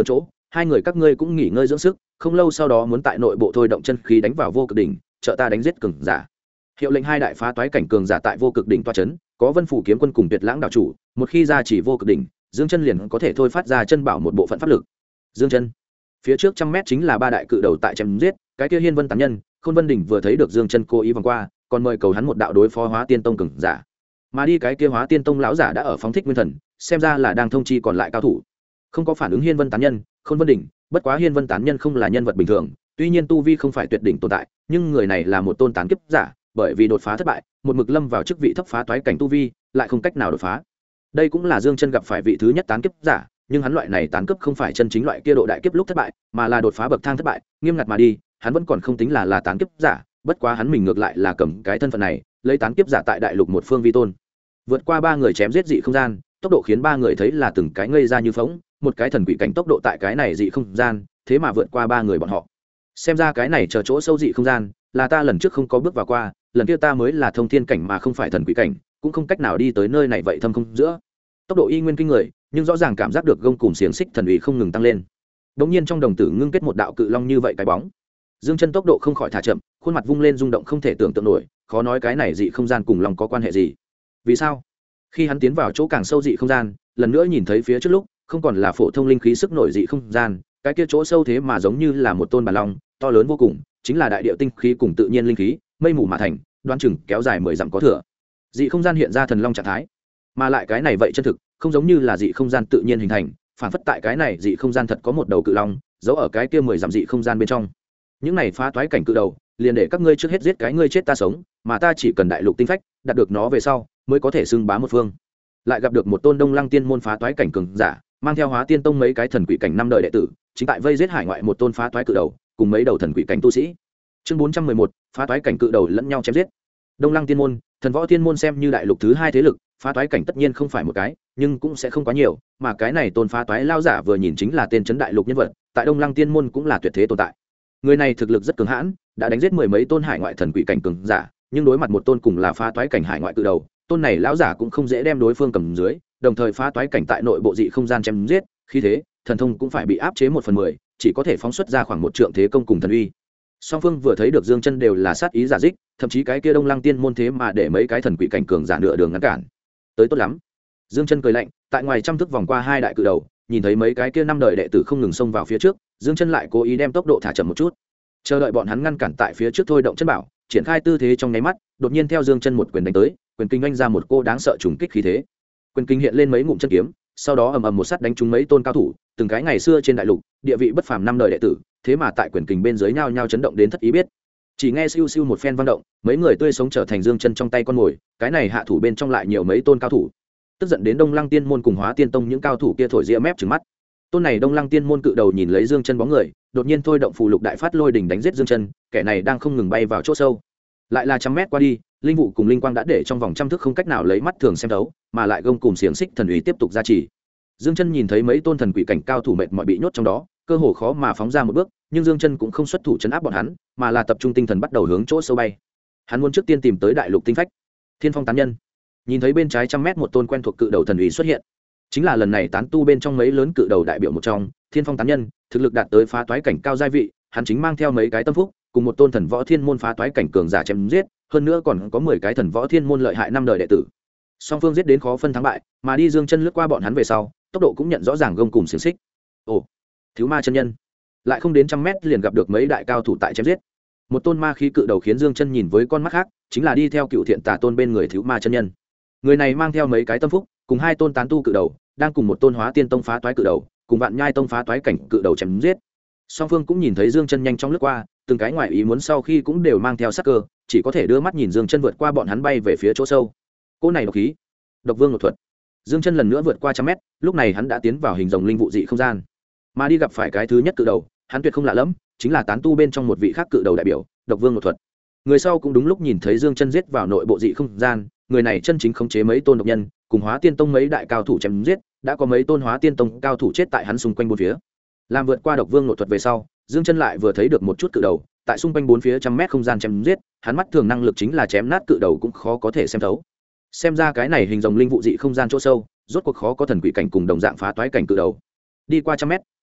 hai người các ngươi cũng nghỉ ngơi dưỡng sức, không lâu sau đó muốn tại nội bộ thôi động chân khí đánh vào vô cực đỉnh, trợ ta đánh giết cường giả. Hiệu lệnh hai đại phá toái cảnh cường giả tại vô cực đỉnh toa chấn, có Vân Phủ kiếm quân cùng Tuyệt Lãng đạo chủ, một khi ra chỉ vô cực đỉnh, Dương Chân liền có thể thôi phát ra chân bảo một bộ phận pháp lực. Dương Chân, phía trước 100 mét chính là ba đại cự đầu tại chém giết, cái kia Hiên Vân tán nhân, Khôn Vân đỉnh vừa thấy được Dương Chân cố ý vòng qua, còn mời cầu hắn một đạo đối phó Hóa Tiên Tông cường giả. Mà đi cái kia Hóa Tiên Tông lão giả đã ở phóng thích nguyên thần, xem ra là đang thông chi còn lại cao thủ. Không có phản ứng Hiên Vân tán nhân, Khôn Vân đỉnh, bất quá Hiên Vân tán nhân không là nhân vật bình thường, tuy nhiên tu vi không phải tuyệt đỉnh tồn tại, nhưng người này là một tôn tán kiếp giả, bởi vì đột phá thất bại, một mực lâm vào chức vị thấp phá toái cảnh tu vi, lại không cách nào đột phá. Đây cũng là Dương Chân gặp phải vị thứ nhất tán kiếp giả, nhưng hắn loại này tán kiếp không phải chân chính loại kia độ đại kiếp lúc thất bại, mà là đột phá bậc thang thất bại, nghiêm ngặt mà đi, hắn vẫn còn không tính là tán kiếp giả, bất quá hắn mình ngược lại là cầm cái thân phận này, lấy tán kiếp giả tại đại lục một phương vi tôn. Vượt qua ba người chém giết dị không gian, tốc độ khiến ba người thấy là từng cái ngây ra như phỗng, một cái thần quỷ cảnh tốc độ tại cái này dị không gian, thế mà vượt qua ba người bọn họ. Xem ra cái này chờ chỗ sâu dị không gian, là ta lần trước không có bước vào qua, lần kia ta mới là thông thiên cảnh mà không phải thần quỷ cảnh, cũng không cách nào đi tới nơi này vậy thâm không giữa. Tốc độ y nguyên kinh người, nhưng rõ ràng cảm giác được gông cùm xiềng xích thần uy không ngừng tăng lên. Đống nhiên trong đồng tử ngưng kết một đạo cự long như vậy cái bóng. Dương Chân tốc độ không khỏi thả chậm, khuôn mặt vung lên rung động không thể tưởng tượng nổi, khó nói cái này dị không gian cùng long có quan hệ gì. Vì sao? Khi hắn tiến vào chỗ càng sâu dị không gian, lần nữa nhìn thấy phía trước lúc, không còn là phổ thông linh khí sức nổi dị không gian, cái kia chỗ sâu thế mà giống như là một tôn bản long, to lớn vô cùng, chính là đại địa tinh khí cùng tự nhiên linh khí, mây mù mà thành, đoán chừng kéo dài 10 dặm có thừa. Dị không gian hiện ra thần long trạng thái, mà lại cái này vậy chân thực, không giống như là dị không gian tự nhiên hình thành, phản phất tại cái này dị không gian thật có một đầu cự long, giấu ở cái kia 10 dặm dị không gian bên trong. Những này phá toái cảnh cự đầu, liền để các ngươi trước hết giết cái ngươi chết ta sống, mà ta chỉ cần đại lục tinh phách, đạt được nó về sau, mới có thể xưng bá một phương. Lại gặp được một tôn Đông Lăng Tiên môn phá toái cảnh cường giả, mang theo Hóa Tiên Tông mấy cái thần quỷ cảnh năm đời đệ tử, chính tại vây giết hải ngoại một tôn phá toái cự đầu, cùng mấy đầu thần quỷ cảnh tu sĩ. Chương 411, phá toái cảnh cự đầu lẫn nhau chém giết. Đông Lăng Tiên môn, Thần Võ Tiên môn xem như đại lục thứ hai thế lực, phá toái cảnh tất nhiên không phải một cái, nhưng cũng sẽ không quá nhiều, mà cái này tôn phá toái lao giả vừa nhìn chính là tên trấn đại lục nhân vật, tại Đông Lăng Tiên môn cũng là tuyệt thế tồn tại. Người này thực lực rất cường hãn, đã đánh giết mười mấy tôn hải ngoại thần quỷ cảnh cường giả, nhưng đối mặt một tôn cùng là phá toái cảnh hải ngoại cự đầu, tôn này lão giả cũng không dễ đem đối phương cầm dưới, đồng thời phá toái cảnh tại nội bộ dị không gian chém giết, khi thế, thần thông cũng phải bị áp chế 1/10, chỉ có thể phóng xuất ra khoảng một trượng thế công cùng thần uy. Song phương vừa thấy được Dương Chân đều là sát ý giả dích, thậm chí cái kia Đông Lăng Tiên môn thế mà để mấy cái thần quỷ cảnh cường giả nửa đường ngăn cản. Tới tốt lắm. Dương Chân cười lạnh, tại ngoài trăm thước vòng qua hai đại cự đầu, nhìn thấy mấy cái kia năm đời đệ tử không ngừng xông vào phía trước, Dương Chân lại cố ý đem tốc độ thả chậm một chút, chờ đợi bọn hắn ngăn cản tại phía trước thôi động chân bảo, triển khai tư thế trong nháy mắt, đột nhiên theo Dương Chân một quyền đánh tới, quyền kinh oanh ra một cô đáng sợ trùng kích khí thế. Quyền kinh hiện lên mấy ngụm chân kiếm, sau đó ầm ầm một sắt đánh trúng mấy tôn cao thủ, từng cái ngày xưa trên đại lục, địa vị bất phàm năm đời đệ tử, thế mà tại quyền kình bên dưới nhao nhao chấn động đến thất ý biết. Chỉ nghe siêu siêu một phen vang động, mấy người tươi sống trở thành Dương Chân trong tay con mồi, cái này hạ thủ bên trong lại nhiều mấy tôn cao thủ. Tức giận đến Đông Lăng Tiên môn cùng Hóa Tiên Tông những cao thủ kia thổi ria mép trừng mắt. Tôn này Đông Lăng Tiên môn cự đầu nhìn lấy Dương Chân bóng người, đột nhiên thôi động phù lục đại phát lôi đỉnh đánh giết Dương Chân, kẻ này đang không ngừng bay vào chỗ sâu. Lại là trăm mét qua đi, linh vụ cùng linh quang đã để trong vòng trăm thước không cách nào lấy mắt thường xem thấu, mà lại gông cùng xiềng xích thần uy tiếp tục gia trì. Dương Chân nhìn thấy mấy tôn thần quỷ cảnh cao thủ mệt mỏi bị nhốt trong đó, cơ hồ khó mà phóng ra một bước, nhưng Dương Chân cũng không xuất thủ trấn áp bọn hắn, mà là tập trung tinh thần bắt đầu hướng chỗ sâu bay. Hắn muốn trước tiên tìm tới đại lục tinh phách. Thiên Phong tán nhân nhìn thấy bên trái trăm mét một tôn quen thuộc cự đầu thần uy xuất hiện, chính là lần này tán tu bên trong mấy lớn cự đầu đại biểu một trong, Thiên Phong tán nhân, thực lực đạt tới phá toái cảnh cao giai vị, hắn chính mang theo mấy cái tâm phúc, cùng một tôn thần võ thiên môn phá toái cảnh cường giả chém giết, hơn nữa còn có 10 cái thần võ thiên môn lợi hại năm đời đệ tử. Song phương giết đến khó phân thắng bại, mà đi Dương Chân lướt qua bọn hắn về sau, tốc độ cũng nhận rõ ràng gông cùng xiềng xích. Ồ, thiếu ma chân nhân, lại không đến trăm mét liền gặp được mấy đại cao thủ tại chém giết. Một tôn ma khí cự đầu khiến Dương Chân nhìn với con mắt khác, chính là đi theo cựu thiện tà tôn bên người thiếu ma chân nhân. Người này mang theo mấy cái tâm phúc, cùng hai tôn tán tu cự đầu, đang cùng một tôn Hóa Tiên Tông phá toái cự đầu, cùng Vạn Nhai Tông phá toái cảnh cự đầu chém giết. Song phương cũng nhìn thấy Dương Chân nhanh chóng lướt qua, từng cái ngoại ý muốn sau khi cũng đều mang theo sát cơ, chỉ có thể đưa mắt nhìn Dương Chân vượt qua bọn hắn bay về phía chỗ sâu. Cỗ này độc khí, độc vương đột thuật. Dương Chân lần nữa vượt qua trăm mét, lúc này hắn đã tiến vào hình rồng linh vụ dị không gian, mà đi gặp phải cái thứ nhất cự đầu, hắn tuyệt không lạ lẫm, chính là tán tu bên trong một vị khác cự đầu đại biểu, độc vương đột thuật. Người sau cũng đúng lúc nhìn thấy Dương Chân giết vào nội bộ dị không gian, người này chân chính khống chế mấy tôn độc nhân, cùng Hóa Tiên Tông mấy đại cao thủ chém giết, đã có mấy tôn Hóa Tiên Tông cao thủ chết tại hắn xung quanh bốn phía. Làm vượt qua độc vương nội thuật về sau, Dương Chân lại vừa thấy được một chút cự đầu, tại xung quanh bốn phía trăm mét không gian chém giết, hắn mắt thường năng lực chính là chém nát cự đầu cũng khó có thể xem thấu. Xem ra cái này hình rồng linh vụ dị không gian chỗ sâu, rốt cuộc khó có thần quỷ cảnh cùng đồng dạng phá toái cảnh cự đầu. Đi qua trăm mét,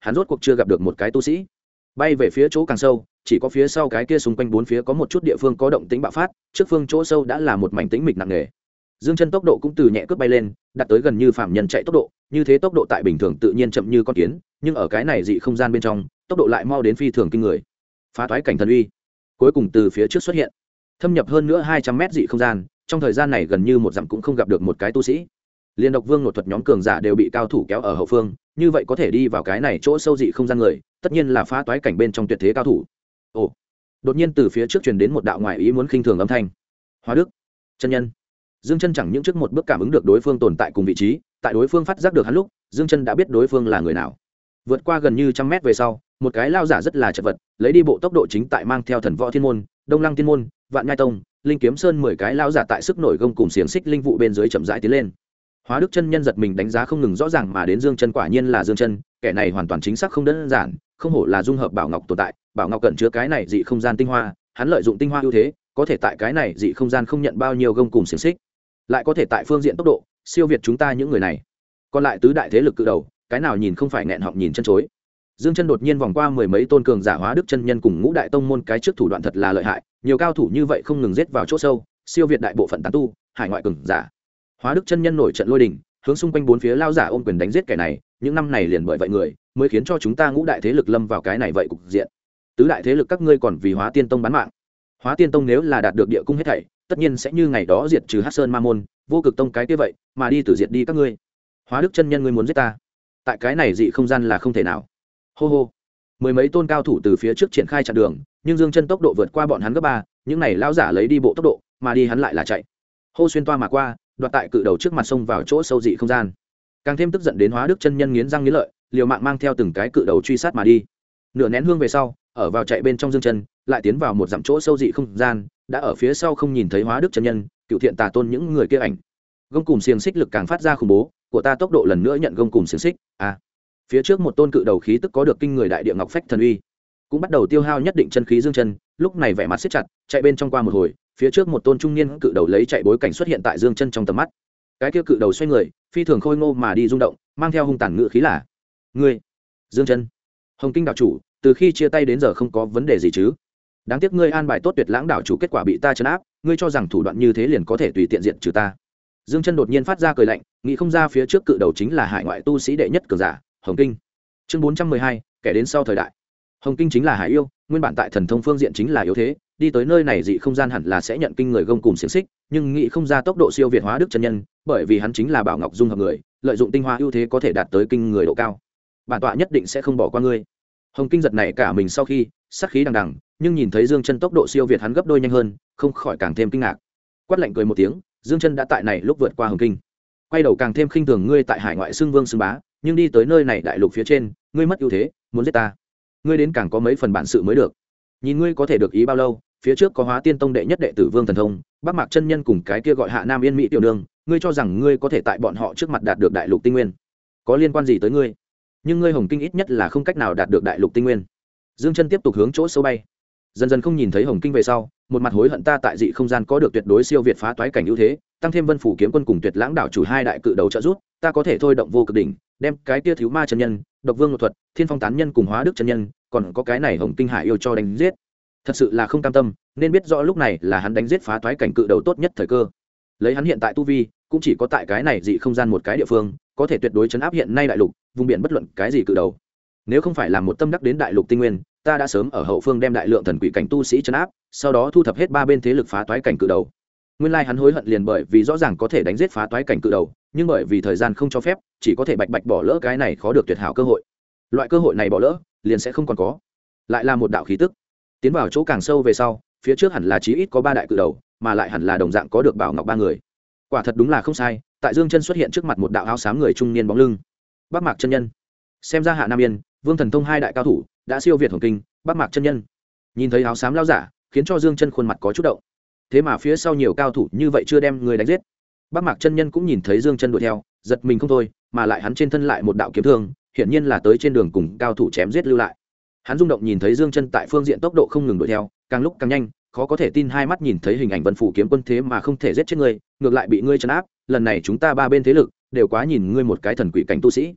hắn rốt cuộc chưa gặp được một cái tu sĩ. Bay về phía chỗ càng sâu, chỉ có phía sau cái kia xung quanh bốn phía có một chút địa phương có động tĩnh bạo phát, trước phương chỗ sâu đã là một mảnh tĩnh mịch nặng nề. Dương Chân tốc độ cũng từ nhẹ cướp bay lên, đạt tới gần như phạm nhân chạy tốc độ, như thế tốc độ tại bình thường tự nhiên chậm như con kiến, nhưng ở cái này dị không gian bên trong, tốc độ lại mau đến phi thường kinh người. Phá toái cảnh thần uy, cuối cùng từ phía trước xuất hiện, thâm nhập hơn nữa 200 mét dị không gian, trong thời gian này gần như một dặm cũng không gặp được một cái tu sĩ. Liên độc vương nội thuật nhóm cường giả đều bị cao thủ kéo ở hậu phương, như vậy có thể đi vào cái này chỗ sâu dị không gian người, tất nhiên là phá toái cảnh bên trong tuyệt thế cao thủ. Ồ, đột nhiên từ phía trước truyền đến một đạo ngoại ý muốn khinh thường âm thanh. Hóa Đức chân nhân. Dương Chân chẳng những trước một bước cảm ứng được đối phương tồn tại cùng vị trí, tại đối phương phát giác được hắn lúc, Dương Chân đã biết đối phương là người nào. Vượt qua gần như 100 mét về sau, một cái lao giả rất là chật vật, lấy đi bộ tốc độ chính tại mang theo Thần Võ Thiên môn, Đông Lăng Thiên môn, Vạn Nhai tông, Linh Kiếm Sơn 10 cái lao giả tại sức nổi gông cùng xiềng xích linh vụ bên dưới chậm rãi tiến lên. Hóa Đức chân nhân giật mình đánh giá không ngừng rõ ràng mà đến Dương Chân quả nhiên là Dương Chân, kẻ này hoàn toàn chính xác không đơn giản, không hổ là dung hợp bảo ngọc tồn tại, bảo ngọc cẩn chứa cái này dị không gian tinh hoa, hắn lợi dụng tinh hoa ưu thế, có thể tại cái này dị không gian không nhận bao nhiêu gông cùng xiềng xích, lại có thể tại phương diện tốc độ siêu việt chúng ta những người này. Còn lại tứ đại thế lực cự đầu, cái nào nhìn không phải nghẹn họng nhìn chân chối. Dương Chân đột nhiên vòng qua mười mấy tôn cường giả Hóa Đức chân nhân cùng ngũ đại tông môn cái trước thủ đoạn thật là lợi hại, nhiều cao thủ như vậy không ngừng giết vào chỗ sâu, siêu việt đại bộ phận tán tu, hải ngoại cường giả. Hóa Đức chân nhân nổi trận lôi đình, hướng xung quanh bốn phía lao giả ôm quyền đánh giết kẻ này, những năm này liền bởi vậy người, mới khiến cho chúng ta ngũ đại thế lực lâm vào cái này vậy cục diện. Tứ đại thế lực các ngươi còn vì Hóa Tiên tông bán mạng. Hóa Tiên tông nếu là đạt được địa cung hết thảy, tất nhiên sẽ như ngày đó diệt trừ Hắc Sơn Ma môn, Vô Cực tông cái kia vậy, mà đi tử diệt đi các ngươi. Hóa Đức chân nhân ngươi muốn giết ta, tại cái này dị không gian là không thể nào. Hô hô. Mười mấy tôn cao thủ từ phía trước triển khai chặn đường, nhưng Dương Chân tốc độ vượt qua bọn hắn gấp 3, những này lão giả lấy đi bộ tốc độ, mà đi hắn lại là chạy. Hô xuyên toa mà qua, đoạt tại cự đầu trước mặt xông vào chỗ sâu dị không gian. Càng thêm tức giận đến Hóa Đức chân nhân nghiến răng nghiến lợi, liều mạng mang theo từng cái cự đầu truy sát mà đi. Nửa nén hương về sau, ở vào chạy bên trong Dương Chân, lại tiến vào một dặm chỗ sâu dị không gian, đã ở phía sau không nhìn thấy Hóa Đức chân nhân, Cựu Thiện Tà tôn những người kia ảnh. Gông cùng xiềng xích lực càng phát ra khủng bố, của ta tốc độ lần nữa nhận gông cùng xiềng xích. Phía trước một tôn cự đầu khí tức có được kinh người đại địa ngọc phách thần uy, cũng bắt đầu tiêu hao nhất định chân khí Dương Chân, lúc này vẻ mặt siết chặt, chạy bên trong qua một hồi, phía trước một tôn trung niên cự đầu lấy chạy bối cảnh xuất hiện tại Dương Chân trong tầm mắt. Cái kia cự đầu xoay người, phi thường khôi ngô mà đi rung động, mang theo hung tàn ngữ khí là: "Ngươi, Dương Chân, Hồng Kinh đạo chủ, từ khi chia tay đến giờ không có vấn đề gì chứ? Đáng tiếc ngươi an bài tốt Tuyệt Lãng đạo chủ kết quả bị ta trấn áp, ngươi cho rằng thủ đoạn như thế liền có thể tùy tiện diện trừ ta?" Dương Chân đột nhiên phát ra cười lạnh, nghĩ không ra phía trước cự đầu chính là hải ngoại tu sĩ đệ nhất cường giả, Hồng Kinh. Chương 412, kẻ đến sau thời đại. Hồng Kinh chính là hải yêu, nguyên bản tại thần thông phương diện chính là yếu thế, đi tới nơi này dị không gian hẳn là sẽ nhận kinh người gông cùng xiềng xích, nhưng nghĩ không ra tốc độ siêu việt Hóa Đức chân nhân, bởi vì hắn chính là bảo ngọc dung hợp người, lợi dụng tinh hoa ưu thế có thể đạt tới kinh người độ cao. Bản tọa nhất định sẽ không bỏ qua ngươi. Hồng Kinh giật nảy cả mình sau khi, sát khí đằng đằng, nhưng nhìn thấy Dương Chân tốc độ siêu việt hắn gấp đôi nhanh hơn, không khỏi càng thêm kinh ngạc. Quát lạnh cười một tiếng, Dương Chân đã tại này lúc vượt qua Hồng Kinh. Quay đầu càng thêm khinh thường ngươi tại hải ngoại xưng vương xưng bá, nhưng đi tới nơi này đại lục phía trên, ngươi mất ưu thế, muốn giết ta, ngươi đến càng có mấy phần bản sự mới được. Nhìn ngươi có thể được ý bao lâu, phía trước có Hóa Tiên tông đệ nhất đệ tử Vương Thần Thông, Bắc Mạc chân nhân cùng cái kia gọi Hạ Nam Yên Mỹ tiểu nương, ngươi cho rằng ngươi có thể tại bọn họ trước mặt đạt được đại lục tinh nguyên? Có liên quan gì tới ngươi? Nhưng ngươi Hồng Kinh ít nhất là không cách nào đạt được đại lục tinh nguyên. Dương Chân tiếp tục hướng chỗ sâu bay, dần dần không nhìn thấy Hồng Kinh về sau, một mặt hối hận ta tại dị không gian có được tuyệt đối siêu việt phá toái cảnh ưu thế, tăng thêm Vân Phủ kiếm quân cùng Tuyệt Lãng đảo chủ hai đại cự đầu trợ giúp, ta có thể thôi động vô cực đỉnh, đem cái kia thiếu ma chân nhân, Độc Vương Ngộ thuật, Thiên Phong tán nhân cùng Hóa Đức chân nhân, còn có cái này Hồng Kinh hải yêu cho đánh giết. Thật sự là không cam tâm, nên biết rõ lúc này là hắn đánh giết phá toái cảnh cự đầu tốt nhất thời cơ. Lấy hắn hiện tại tu vi, cũng chỉ có tại cái này dị không gian một cái địa phương, có thể tuyệt đối chấn áp hiện nay đại lục, vùng biển bất luận cái gì cự đầu. Nếu không phải là một tâm đắc đến đại lục tinh nguyên, ta đã sớm ở hậu phương đem đại lượng thần quỷ cảnh tu sĩ chấn áp, sau đó thu thập hết ba bên thế lực phá toái cảnh cự đầu. Nguyên lai hắn hối hận liền bởi vì rõ ràng có thể đánh giết phá toái cảnh cự đầu, nhưng bởi vì thời gian không cho phép, chỉ có thể bạch bạch bỏ lỡ cái này khó được tuyệt hảo cơ hội. Loại cơ hội này bỏ lỡ, liền sẽ không còn có. Lại là một đạo khí tức. Tiến vào chỗ càng sâu về sau, phía trước hẳn là chí ít có ba đại cự đầu, mà lại hẳn là đồng dạng có được bảo ngọc ba người. Quả thật đúng là không sai, tại Dương Chân xuất hiện trước mặt một đạo áo xám người trung niên bóng lưng. Bắc Mạc chân nhân. Xem ra Hạ Nam Yên, Vương Thần Thông hai đại cao thủ đã siêu việt Hồng Kinh, Bắc Mạc chân nhân. Nhìn thấy áo xám lão giả, khiến cho Dương Chân khuôn mặt có chút động. Thế mà phía sau nhiều cao thủ như vậy chưa đem người đánh giết. Bắc Mạc chân nhân cũng nhìn thấy Dương Chân đuổi theo, giật mình không thôi, mà lại hắn trên thân lại một đạo kiếm thương, hiển nhiên là tới trên đường cùng cao thủ chém giết lưu lại. Hắn rung động nhìn thấy Dương Chân tại phương diện tốc độ không ngừng đuổi theo, càng lúc càng nhanh, khó có thể tin hai mắt nhìn thấy hình ảnh Vân Phủ kiếm quân thế mà không thể giết chết ngươi, ngược lại bị ngươi trấn áp, lần này chúng ta ba bên thế lực đều quá nhìn ngươi một cái thần quỷ cảnh tu sĩ.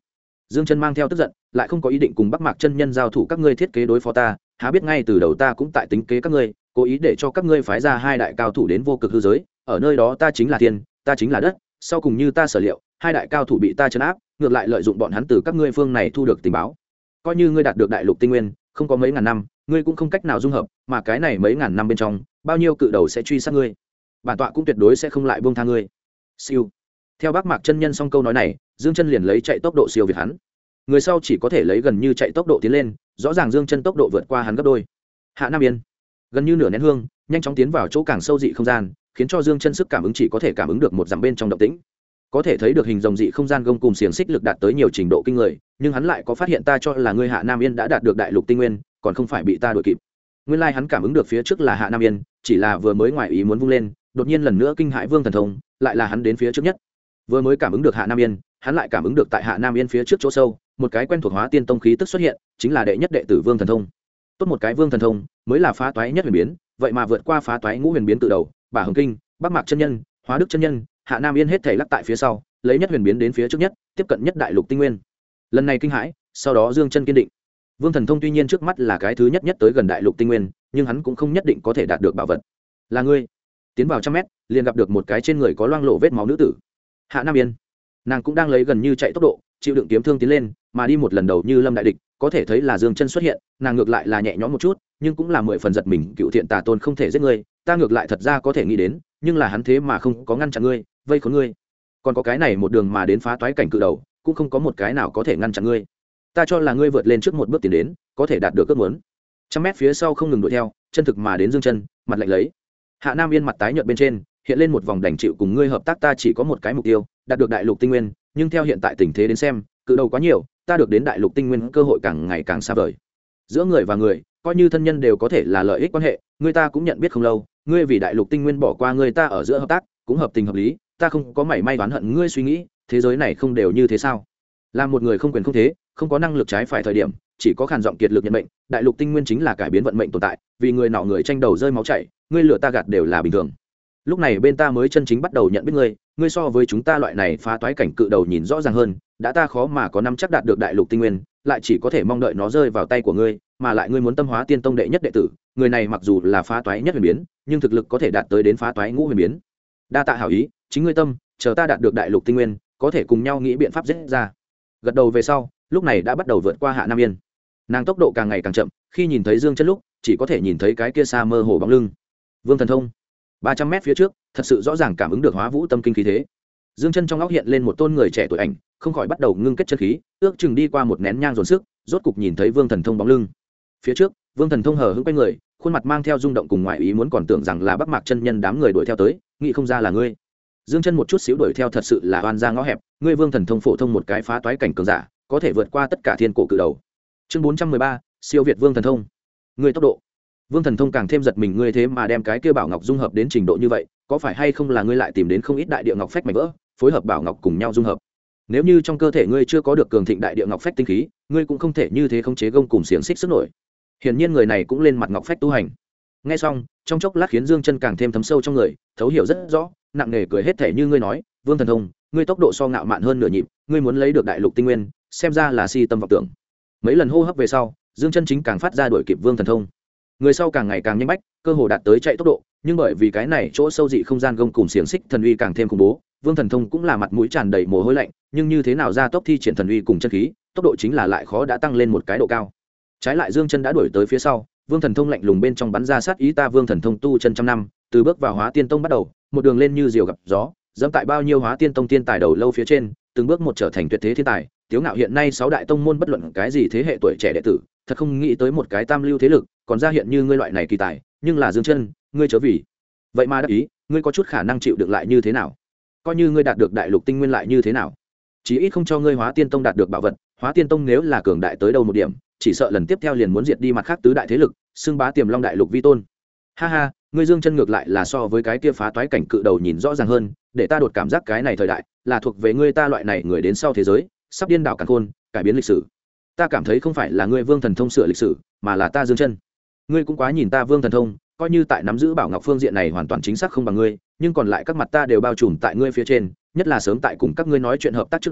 Dương Chân mang theo tức giận, lại không có ý định cùng Bắc Mạc chân nhân giao thủ, các ngươi thiết kế đối phó ta, há biết ngay từ đầu ta cũng tại tính kế các ngươi, cố ý để cho các ngươi phái ra hai đại cao thủ đến vô cực hư giới, ở nơi đó ta chính là thiên, ta chính là đất, sau cùng như ta sở liệu, hai đại cao thủ bị ta trấn áp, ngược lại lợi dụng bọn hắn từ các ngươi phương này thu được tình báo. Coi như ngươi đạt được đại lục tinh nguyên, không có mấy ngàn năm, ngươi cũng không cách nào dung hợp, mà cái này mấy ngàn năm bên trong, bao nhiêu cự đầu sẽ truy sát ngươi. Bản tọa cũng tuyệt đối sẽ không lại buông tha ngươi. Siêu. Theo Bắc Mạc chân nhân xong câu nói này, Dương Chân liền lấy chạy tốc độ siêu việt hắn. Người sau chỉ có thể lấy gần như chạy tốc độ tiến lên, rõ ràng Dương Chân tốc độ vượt qua hắn gấp đôi. Hạ Nam Yên, gần như nửa nén hương, nhanh chóng tiến vào chỗ càng sâu dị không gian, khiến cho Dương Chân sức cảm ứng chỉ có thể cảm ứng được một dặm bên trong động tĩnh. Có thể thấy được hình rồng dị không gian gông cùng xiềng xích lực đạt tới nhiều trình độ kinh người, nhưng hắn lại có phát hiện ta cho là ngươi Hạ Nam Yên đã đạt được đại lục tinh nguyên, còn không phải bị ta đuổi kịp. Nguyên lai hắn cảm ứng được phía trước là Hạ Nam Yên, chỉ là vừa mới ngoài ý muốn vung lên, đột nhiên lần nữa kinh hãi Vương Thần Thông, lại là hắn đến phía trước nhất. Vừa mới cảm ứng được Hạ Nam Yên, hắn lại cảm ứng được tại Hạ Nam Yên phía trước chỗ sâu, một cái quen thuộc Hóa Tiên Tông khí tức xuất hiện, chính là đệ nhất đệ tử Vương Thần Thông. Tốt một cái Vương Thần Thông, mới là phá toái nhất huyền biến, vậy mà vượt qua phá toái ngũ huyền biến tự đầu, Bả Hồng Kinh, Bắc Mạc chân nhân, Hóa Đức chân nhân, Hạ Nam Yên hết thảy lắc tại phía sau, lấy nhất huyền biến đến phía trước nhất, tiếp cận nhất đại lục tinh nguyên. Lần này kinh hãi, sau đó Dương Chân kiên định. Vương Thần Thông tuy nhiên trước mắt là cái thứ nhất tới gần đại lục tinh nguyên, nhưng hắn cũng không nhất định có thể đạt được bảo vật. Là ngươi. Tiến vào 100 mét, liền gặp được một cái trên người có loang lổ vết máu nữ tử. Hạ Nam Yên. Nàng cũng đang lấy gần như chạy tốc độ, chịu đựng kiếm thương tiến lên, mà đi một lần đầu như lâm đại địch, có thể thấy là Dương Chân xuất hiện, nàng ngược lại là nhẹ nhõm một chút, nhưng cũng là 10 phần giật mình, cựu thiện tà tôn không thể giết ngươi, ta ngược lại thật ra có thể nghĩ đến, nhưng là hắn thế mà không có ngăn chặn ngươi, vây khốn ngươi. Còn có cái này một đường mà đến phá toái cảnh cự đầu, cũng không có một cái nào có thể ngăn chặn ngươi. Ta cho là ngươi vượt lên trước một bước tiến đến, có thể đạt được ước muốn. 100 mét phía sau không ngừng đuổi theo, chân thực mà đến Dương Chân, mặt lạnh lấy. Hạ Nam Yên mặt tái nhợt bên trên, hiện lên một vòng đành chịu cùng ngươi hợp tác, ta chỉ có một cái mục tiêu, đạt được đại lục tinh nguyên, nhưng theo hiện tại tình thế đến xem, cự đầu quá nhiều, ta được đến đại lục tinh nguyên cơ hội càng ngày càng xa vời. Giữa người và người, coi như thân nhân đều có thể là lợi ích quan hệ, người ta cũng nhận biết không lâu, ngươi vì đại lục tinh nguyên bỏ qua người ta ở giữa hợp tác, cũng hợp tình hợp lý, ta không có mảy may oán hận ngươi suy nghĩ, thế giới này không đều như thế sao? Là một người không quyền không thế, không có năng lực trái phải thời điểm, chỉ có khàn giọng kiệt lực nhận mệnh, đại lục tinh nguyên chính là cải biến vận mệnh tồn tại, vì người nọ người tranh đầu rơi máu chảy, ngươi lừa ta gạt đều là bình thường. Lúc này bên ta mới chân chính bắt đầu nhận biết ngươi, ngươi so với chúng ta loại này phá toái cảnh cự đầu nhìn rõ ràng hơn, đã ta khó mà có năm chắc đạt được đại lục tinh nguyên, lại chỉ có thể mong đợi nó rơi vào tay của ngươi, mà lại ngươi muốn tâm hóa tiên tông đệ nhất đệ tử, người này mặc dù là phá toái nhất huyền biến, nhưng thực lực có thể đạt tới đến phá toái ngũ huyền biến. Đa tạ hảo ý, chính ngươi tâm, chờ ta đạt được đại lục tinh nguyên, có thể cùng nhau nghĩ biện pháp giết ra. Gật đầu về sau, lúc này đã bắt đầu vượt qua Hạ Nam Yên. Nàng tốc độ càng ngày càng chậm, khi nhìn thấy Dương Chân lúc, chỉ có thể nhìn thấy cái kia xa mơ hồ bóng lưng. Vương Thần Thông, 300 mét phía trước, thật sự rõ ràng cảm ứng được Hóa Vũ Tâm Kinh khí thế. Dương Chân trong óc hiện lên một tôn người trẻ tuổi ảnh, không khỏi bắt đầu ngưng kết chân khí, ước chừng đi qua một nén nhang dồn sức, rốt cục nhìn thấy Vương Thần Thông bóng lưng. Phía trước, Vương Thần Thông hờ hững quay người, khuôn mặt mang theo rung động cùng ngoại ý muốn, còn tưởng rằng là Bắc Mạc chân nhân đám người đuổi theo tới, nghĩ không ra là ngươi. Dương Chân một chút xíu đuổi theo thật sự là oan ra ngõ hẹp, ngươi Vương Thần Thông phổ thông một cái phá toái cảnh cường giả, có thể vượt qua tất cả thiên cổ cự đầu. Chương 413, siêu việt Vương Thần Thông. Ngươi tốc độ. Vương Thần Thông càng thêm giật mình, ngươi thế mà đem cái kia bảo ngọc dung hợp đến trình độ như vậy, có phải hay không là ngươi lại tìm đến không ít đại địa ngọc phách mảnh vỡ, phối hợp bảo ngọc cùng nhau dung hợp. Nếu như trong cơ thể ngươi chưa có được cường thịnh đại địa ngọc phách tinh khí, ngươi cũng không thể như thế khống chế gông cùng xiềng xích sức nổi. Hiển nhiên người này cũng lên mặt ngọc phách tu hành. Nghe xong, trong chốc lát khiến Dương Chân càng thêm thấm sâu trong người, thấu hiểu rất rõ, nặng nề cười hết thể như ngươi nói, Vương Thần Thông, ngươi tốc độ so ngạo mạn hơn nửa nhịp, ngươi muốn lấy được đại lục tinh nguyên, xem ra là si tâm vọng tưởng. Mấy lần hô hấp về sau, Dương Chân chính càng phát ra đuổi kịp Vương Thần Thông. Người sau càng ngày càng nhanh bách, cơ hồ đạt tới chạy tốc độ, nhưng bởi vì cái này chỗ sâu dị không gian gông cùng xiềng xích thần uy càng thêm khủng bố, Vương Thần Thông cũng là mặt mũi tràn đầy mồ hôi lạnh, nhưng như thế nào ra tốc thi triển thần uy cùng chân khí, tốc độ chính là lại khó đã tăng lên một cái độ cao. Trái lại Dương Chân đã đuổi tới phía sau, Vương Thần Thông lạnh lùng bên trong bắn ra sát ý, ta Vương Thần Thông tu chân trăm năm, từ bước vào Hóa Tiên Tông bắt đầu, một đường lên như diều gặp gió, dẫm tại bao nhiêu Hóa Tiên Tông tiên tài đầu lâu phía trên, từng bước một trở thành tuyệt thế thiên tài, tiếu ngạo hiện nay 6 đại tông môn bất luận cái gì thế hệ tuổi trẻ đệ tử, thật không nghĩ tới một cái tam lưu thế lực, còn ra hiện như ngươi loại này kỳ tài, nhưng là Dương Chân, ngươi chớ vì vậy mà đắc ý, ngươi có chút khả năng chịu đựng lại như thế nào? Coi như ngươi đạt được đại lục tinh nguyên lại như thế nào? Chí ít không cho ngươi Hóa Tiên Tông đạt được bảo vật, Hóa Tiên Tông nếu là cường đại tới đâu một điểm, chỉ sợ lần tiếp theo liền muốn diệt đi mặt khác tứ đại thế lực, xưng bá Tiềm Long đại lục vi tôn. Ha ha, ngươi Dương Chân ngược lại là so với cái kia phá toái cảnh cự đầu nhìn rõ ràng hơn, để ta đột cảm giác cái này thời đại là thuộc về ngươi ta loại này người đến sau thế giới, sắp điên đảo càn khôn, cải biến lịch sử. Ta cảm thấy không phải là ngươi Vương Thần Thông sửa lịch sử, mà là ta Dương Chân. Ngươi cũng quá nhìn ta Vương Thần Thông, coi như tại nắm giữ bảo ngọc phương diện này hoàn toàn chính xác không bằng ngươi, nhưng còn lại các mặt ta đều bao trùm tại ngươi phía trên, nhất là sớm tại cùng các ngươi nói chuyện hợp tác trước đó,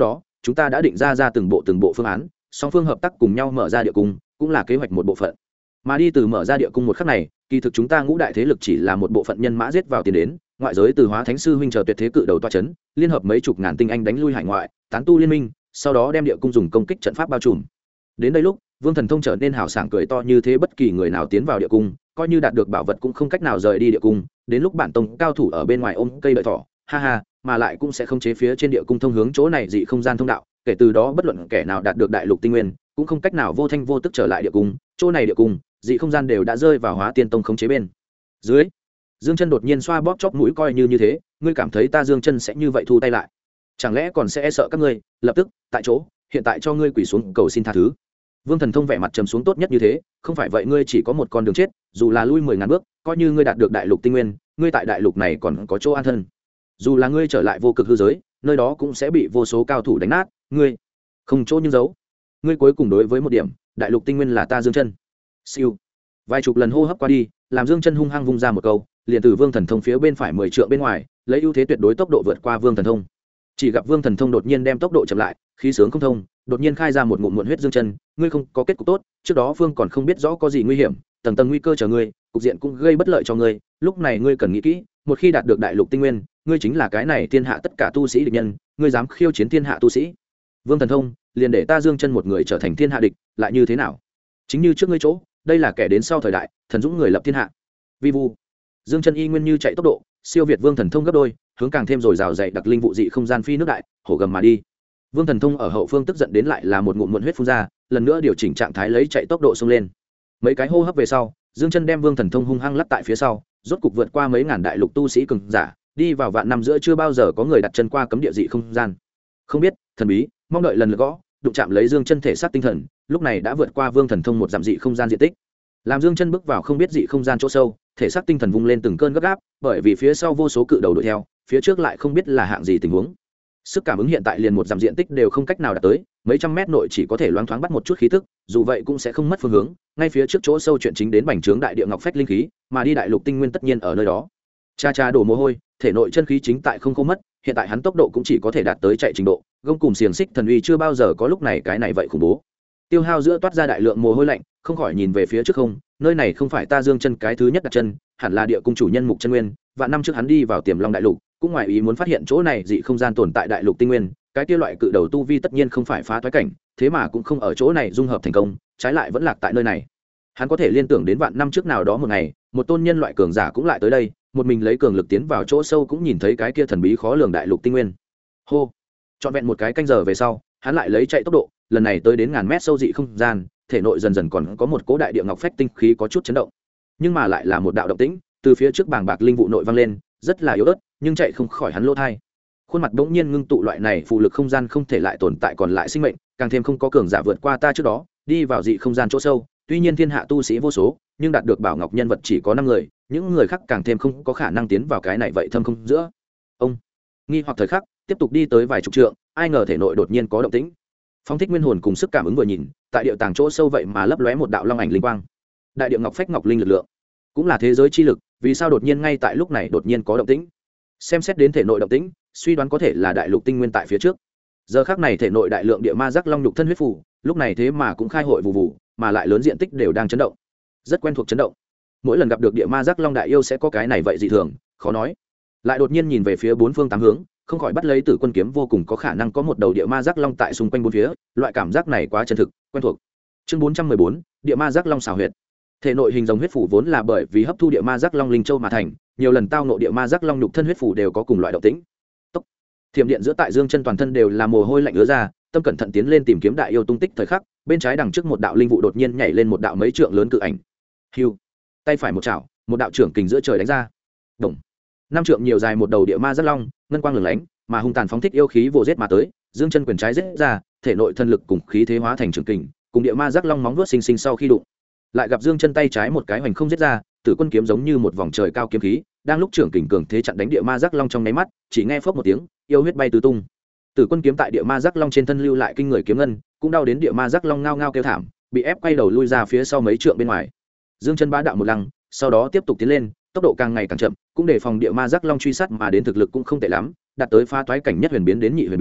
chúng ta đã định ra từng bộ phương án, song phương hợp tác cùng nhau mở ra địa cung cũng là kế hoạch một bộ phận. Mà đi từ mở ra địa cung một khắc này, kỳ thực chúng ta ngũ đại thế lực chỉ là một bộ phận nhân mã giết vào tiền đến, ngoại giới từ Hóa Thánh sư huynh chờ tuyệt thế cự đầu toa chấn, liên hợp mấy chục ngàn tinh anh đánh lui hải ngoại, tán tu liên minh, sau đó đem địa cung dùng công kích trận pháp bao trùm. Đến đây lúc, Vương Thần Thông trở nên hào sảng cười to như thế, bất kỳ người nào tiến vào địa cung, coi như đạt được bảo vật cũng không cách nào rời đi địa cung, đến lúc bản tông cao thủ ở bên ngoài ôm cây đợi thỏ, ha ha, mà lại cũng sẽ không chế phía trên địa cung thông hướng chỗ này dị không gian thông đạo, kể từ đó bất luận kẻ nào đạt được đại lục tinh nguyên, cũng không cách nào vô thanh vô tức trở lại địa cung, chỗ này địa cung, dị không gian đều đã rơi vào Hóa Tiên tông khống chế bên dưới. Dương Chân đột nhiên xoa bóp chóp mũi, coi như thế, ngươi cảm thấy ta Dương Chân sẽ như vậy thu tay lại? Chẳng lẽ còn sẽ sợ các ngươi? Lập tức, tại chỗ, hiện tại cho ngươi quỳ xuống cầu xin tha thứ. Vương Thần Thông vẻ mặt trầm xuống, tốt nhất như thế, không phải vậy ngươi chỉ có một con đường chết, dù là lui 10.000 bước, coi như ngươi đạt được đại lục tinh nguyên, ngươi tại đại lục này còn có chỗ an thân. Dù là ngươi trở lại vô cực hư giới, nơi đó cũng sẽ bị vô số cao thủ đánh nát, ngươi không chỗ nhưng giấu. Ngươi cuối cùng đối với một điểm, đại lục tinh nguyên là ta Dương Chân. Siêu. Vài chục lần hô hấp qua đi, làm Dương Chân hung hăng vung ra một câu, liền từ Vương Thần Thông phía bên phải 10 trượng bên ngoài, lấy ưu thế tuyệt đối tốc độ vượt qua Vương Thần Thông. Chỉ gặp Vương Thần Thông đột nhiên đem tốc độ chậm lại, khí sướng không thông, đột nhiên khai ra một ngụm muộn huyết. Dương Chân, ngươi không có kết cục tốt, trước đó Vương còn không biết rõ có gì nguy hiểm, tầng tầng nguy cơ chờ ngươi, cục diện cũng gây bất lợi cho ngươi, lúc này ngươi cần nghĩ kỹ, một khi đạt được đại lục tinh nguyên, ngươi chính là cái này thiên hạ tất cả tu sĩ địch nhân, ngươi dám khiêu chiến thiên hạ tu sĩ. Vương Thần Thông, liền để ta Dương Chân một người trở thành thiên hạ địch, lại như thế nào? Chính như trước ngươi chỗ, đây là kẻ đến sau thời đại, thần dũng người lập thiên hạ. Vi vu. Dương Chân y nguyên như chạy tốc độ, siêu việt Vương Thần Thông gấp đôi, hướng càng thêm rồi rào dày đặc linh vụ dị không gian phi nước đại, hổ gầm mà đi. Vương Thần Thông ở hậu phương tức giận đến lại là một ngụm muộn huyết phun ra, lần nữa điều chỉnh trạng thái lấy chạy tốc độ xông lên. Mấy cái hô hấp về sau, Dương Chân đem Vương Thần Thông hung hăng lắc tại phía sau, rốt cục vượt qua mấy ngàn đại lục tu sĩ cường giả, đi vào vạn năm giữa chưa bao giờ có người đặt chân qua cấm địa dị không gian. Không biết, thần bí, mong đợi lần lượt gõ, đụng chạm lấy Dương Chân thể xác tinh thần, lúc này đã vượt qua Vương Thần Thông một dặm dị không gian diện tích. Làm Dương Chân bước vào không biết dị không gian chỗ sâu, thể xác tinh thần vung lên từng cơn gấp gáp, bởi vì phía sau vô số cự đầu đuổi theo, phía trước lại không biết là hạng gì tình huống. Sức cảm ứng hiện tại liền một dặm diện tích đều không cách nào đạt tới, mấy trăm mét nội chỉ có thể loáng thoáng bắt một chút khí tức, dù vậy cũng sẽ không mất phương hướng, ngay phía trước chỗ sâu chuyện chính đến bành trướng đại địa ngọc phách linh khí, mà đi đại lục tinh nguyên tất nhiên ở nơi đó. Cha cha đổ mồ hôi, thể nội chân khí chính tại không khô mất, hiện tại hắn tốc độ cũng chỉ có thể đạt tới chạy trình độ, gông cùm xiềng xích thần uy chưa bao giờ có lúc này cái này vậy khủng bố. Tiêu Hao giữa toát ra đại lượng mồ hôi lạnh, không khỏi nhìn về phía trước không, nơi này không phải ta Dương Chân cái thứ nhất đặt chân, hẳn là địa cung chủ nhân Mục Chân Nguyên, vạn năm trước hắn đi vào Tiềm Long đại lục, cũng ngoài ý muốn phát hiện chỗ này dị không gian tồn tại đại lục tinh nguyên, cái kia loại cự đầu tu vi tất nhiên không phải phá toái cảnh, thế mà cũng không ở chỗ này dung hợp thành công, trái lại vẫn lạc tại nơi này. Hắn có thể liên tưởng đến vạn năm trước nào đó một ngày, một tôn nhân loại cường giả cũng lại tới đây, một mình lấy cường lực tiến vào chỗ sâu cũng nhìn thấy cái kia thần bí khó lường đại lục tinh nguyên. Hô, trọn vẹn một cái canh giờ về sau, hắn lại lấy chạy tốc độ, lần này tới đến ngàn mét sâu dị không gian, thể nội dần dần còn có một cỗ đại địa ngọc phách tinh khí có chút chấn động, nhưng mà lại là một đạo động tĩnh, từ phía trước bàng bạc linh vụ nội vang lên, rất là yếu ớt, nhưng chạy không khỏi hắn lỗ thai. Khuôn mặt bỗng nhiên ngưng tụ, loại này phụ lực không gian không thể lại tồn tại còn lại sinh mệnh, càng thêm không có cường giả vượt qua ta trước đó, đi vào dị không gian chỗ sâu, tuy nhiên thiên hạ tu sĩ vô số, nhưng đạt được bảo ngọc nhân vật chỉ có 5 người, những người khác càng thêm không có khả năng tiến vào cái này vậy thâm không giữa. Ông nghi hoặc thời khắc, tiếp tục đi tới vài chục trượng, ai ngờ thể nội đột nhiên có động tĩnh. Phong thích nguyên hồn cùng sức cảm ứng vừa nhìn, tại địa tàng chỗ sâu vậy mà lấp lóe một đạo long ảnh linh quang. Đại địa ngọc phách ngọc linh lực lượng, cũng là thế giới chi lực, vì sao đột nhiên ngay tại lúc này đột nhiên có động tĩnh? Xem xét đến thể nội động tĩnh, suy đoán có thể là đại lục tinh nguyên tại phía trước. Giờ khắc này thể nội đại lượng địa ma giác long nhục thân huyết phù, lúc này thế mà cũng khai hội vụ vụ, mà lại lớn diện tích đều đang chấn động. Rất quen thuộc chấn động. Mỗi lần gặp được địa ma giác long đại yêu sẽ có cái này vậy dị thường, khó nói. Lại đột nhiên nhìn về phía bốn phương tám hướng, không khỏi bắt lấy Tử Quân kiếm, vô cùng có khả năng có một đầu địa ma giác long tại xung quanh bốn phía, loại cảm giác này quá chân thực, quen thuộc. Chương 414, địa ma giác long xảo huyệt. Thể nội hình rồng huyết phủ vốn là bởi vì hấp thu địa ma giác long linh châu mà thành, nhiều lần tao ngộ địa ma giác long nhục thân huyết phủ đều có cùng loại động tĩnh. Tốc. Thiểm điện giữa tại Dương Chân toàn thân đều là mồ hôi lạnh ứa ra, tâm cẩn thận tiến lên tìm kiếm đại yêu tung tích thời khắc, bên trái đằng trước một đạo linh vụ đột nhiên nhảy lên một đạo mấy trượng lớn cự ảnh. Hưu. Tay phải một chảo, một đạo trưởng kình giữa trời đánh ra. Đồng. 5 trượng nhiều dài một đầu địa ma giác long, ngân quang lửng lánh, mà hung tàn phóng thích yêu khí vồ giết mà tới, Dương Chân quyền trái giết ra, thể nội thân lực cùng khí thế hóa thành trường kình, cùng địa ma giác long móng vuốt sinh sinh sau khi đụng, lại gặp Dương Chân tay trái một cái hoành không giết ra, Tử Quân kiếm giống như một vòng trời cao kiếm khí, đang lúc trưởng kình cường thế chặn đánh địa ma giác long trong nháy mắt, chỉ nghe phốc một tiếng, yêu huyết bay tứ tung. Tử Quân kiếm tại địa ma giác long trên thân lưu lại kinh người kiếm ngân, cũng đau đến địa ma giác long ngao ngao kêu thảm, bị ép quay đầu lui ra phía sau mấy trượng bên ngoài. Dương Chân bá đạo một lăng, sau đó tiếp tục tiến lên, tốc độ càng ngày càng chậm, cũng để phòng địa ma giác long truy sát mà đến, thực lực cũng không tệ lắm, đạt tới phá toái cảnh nhất huyền biến đến nhị huyền biến,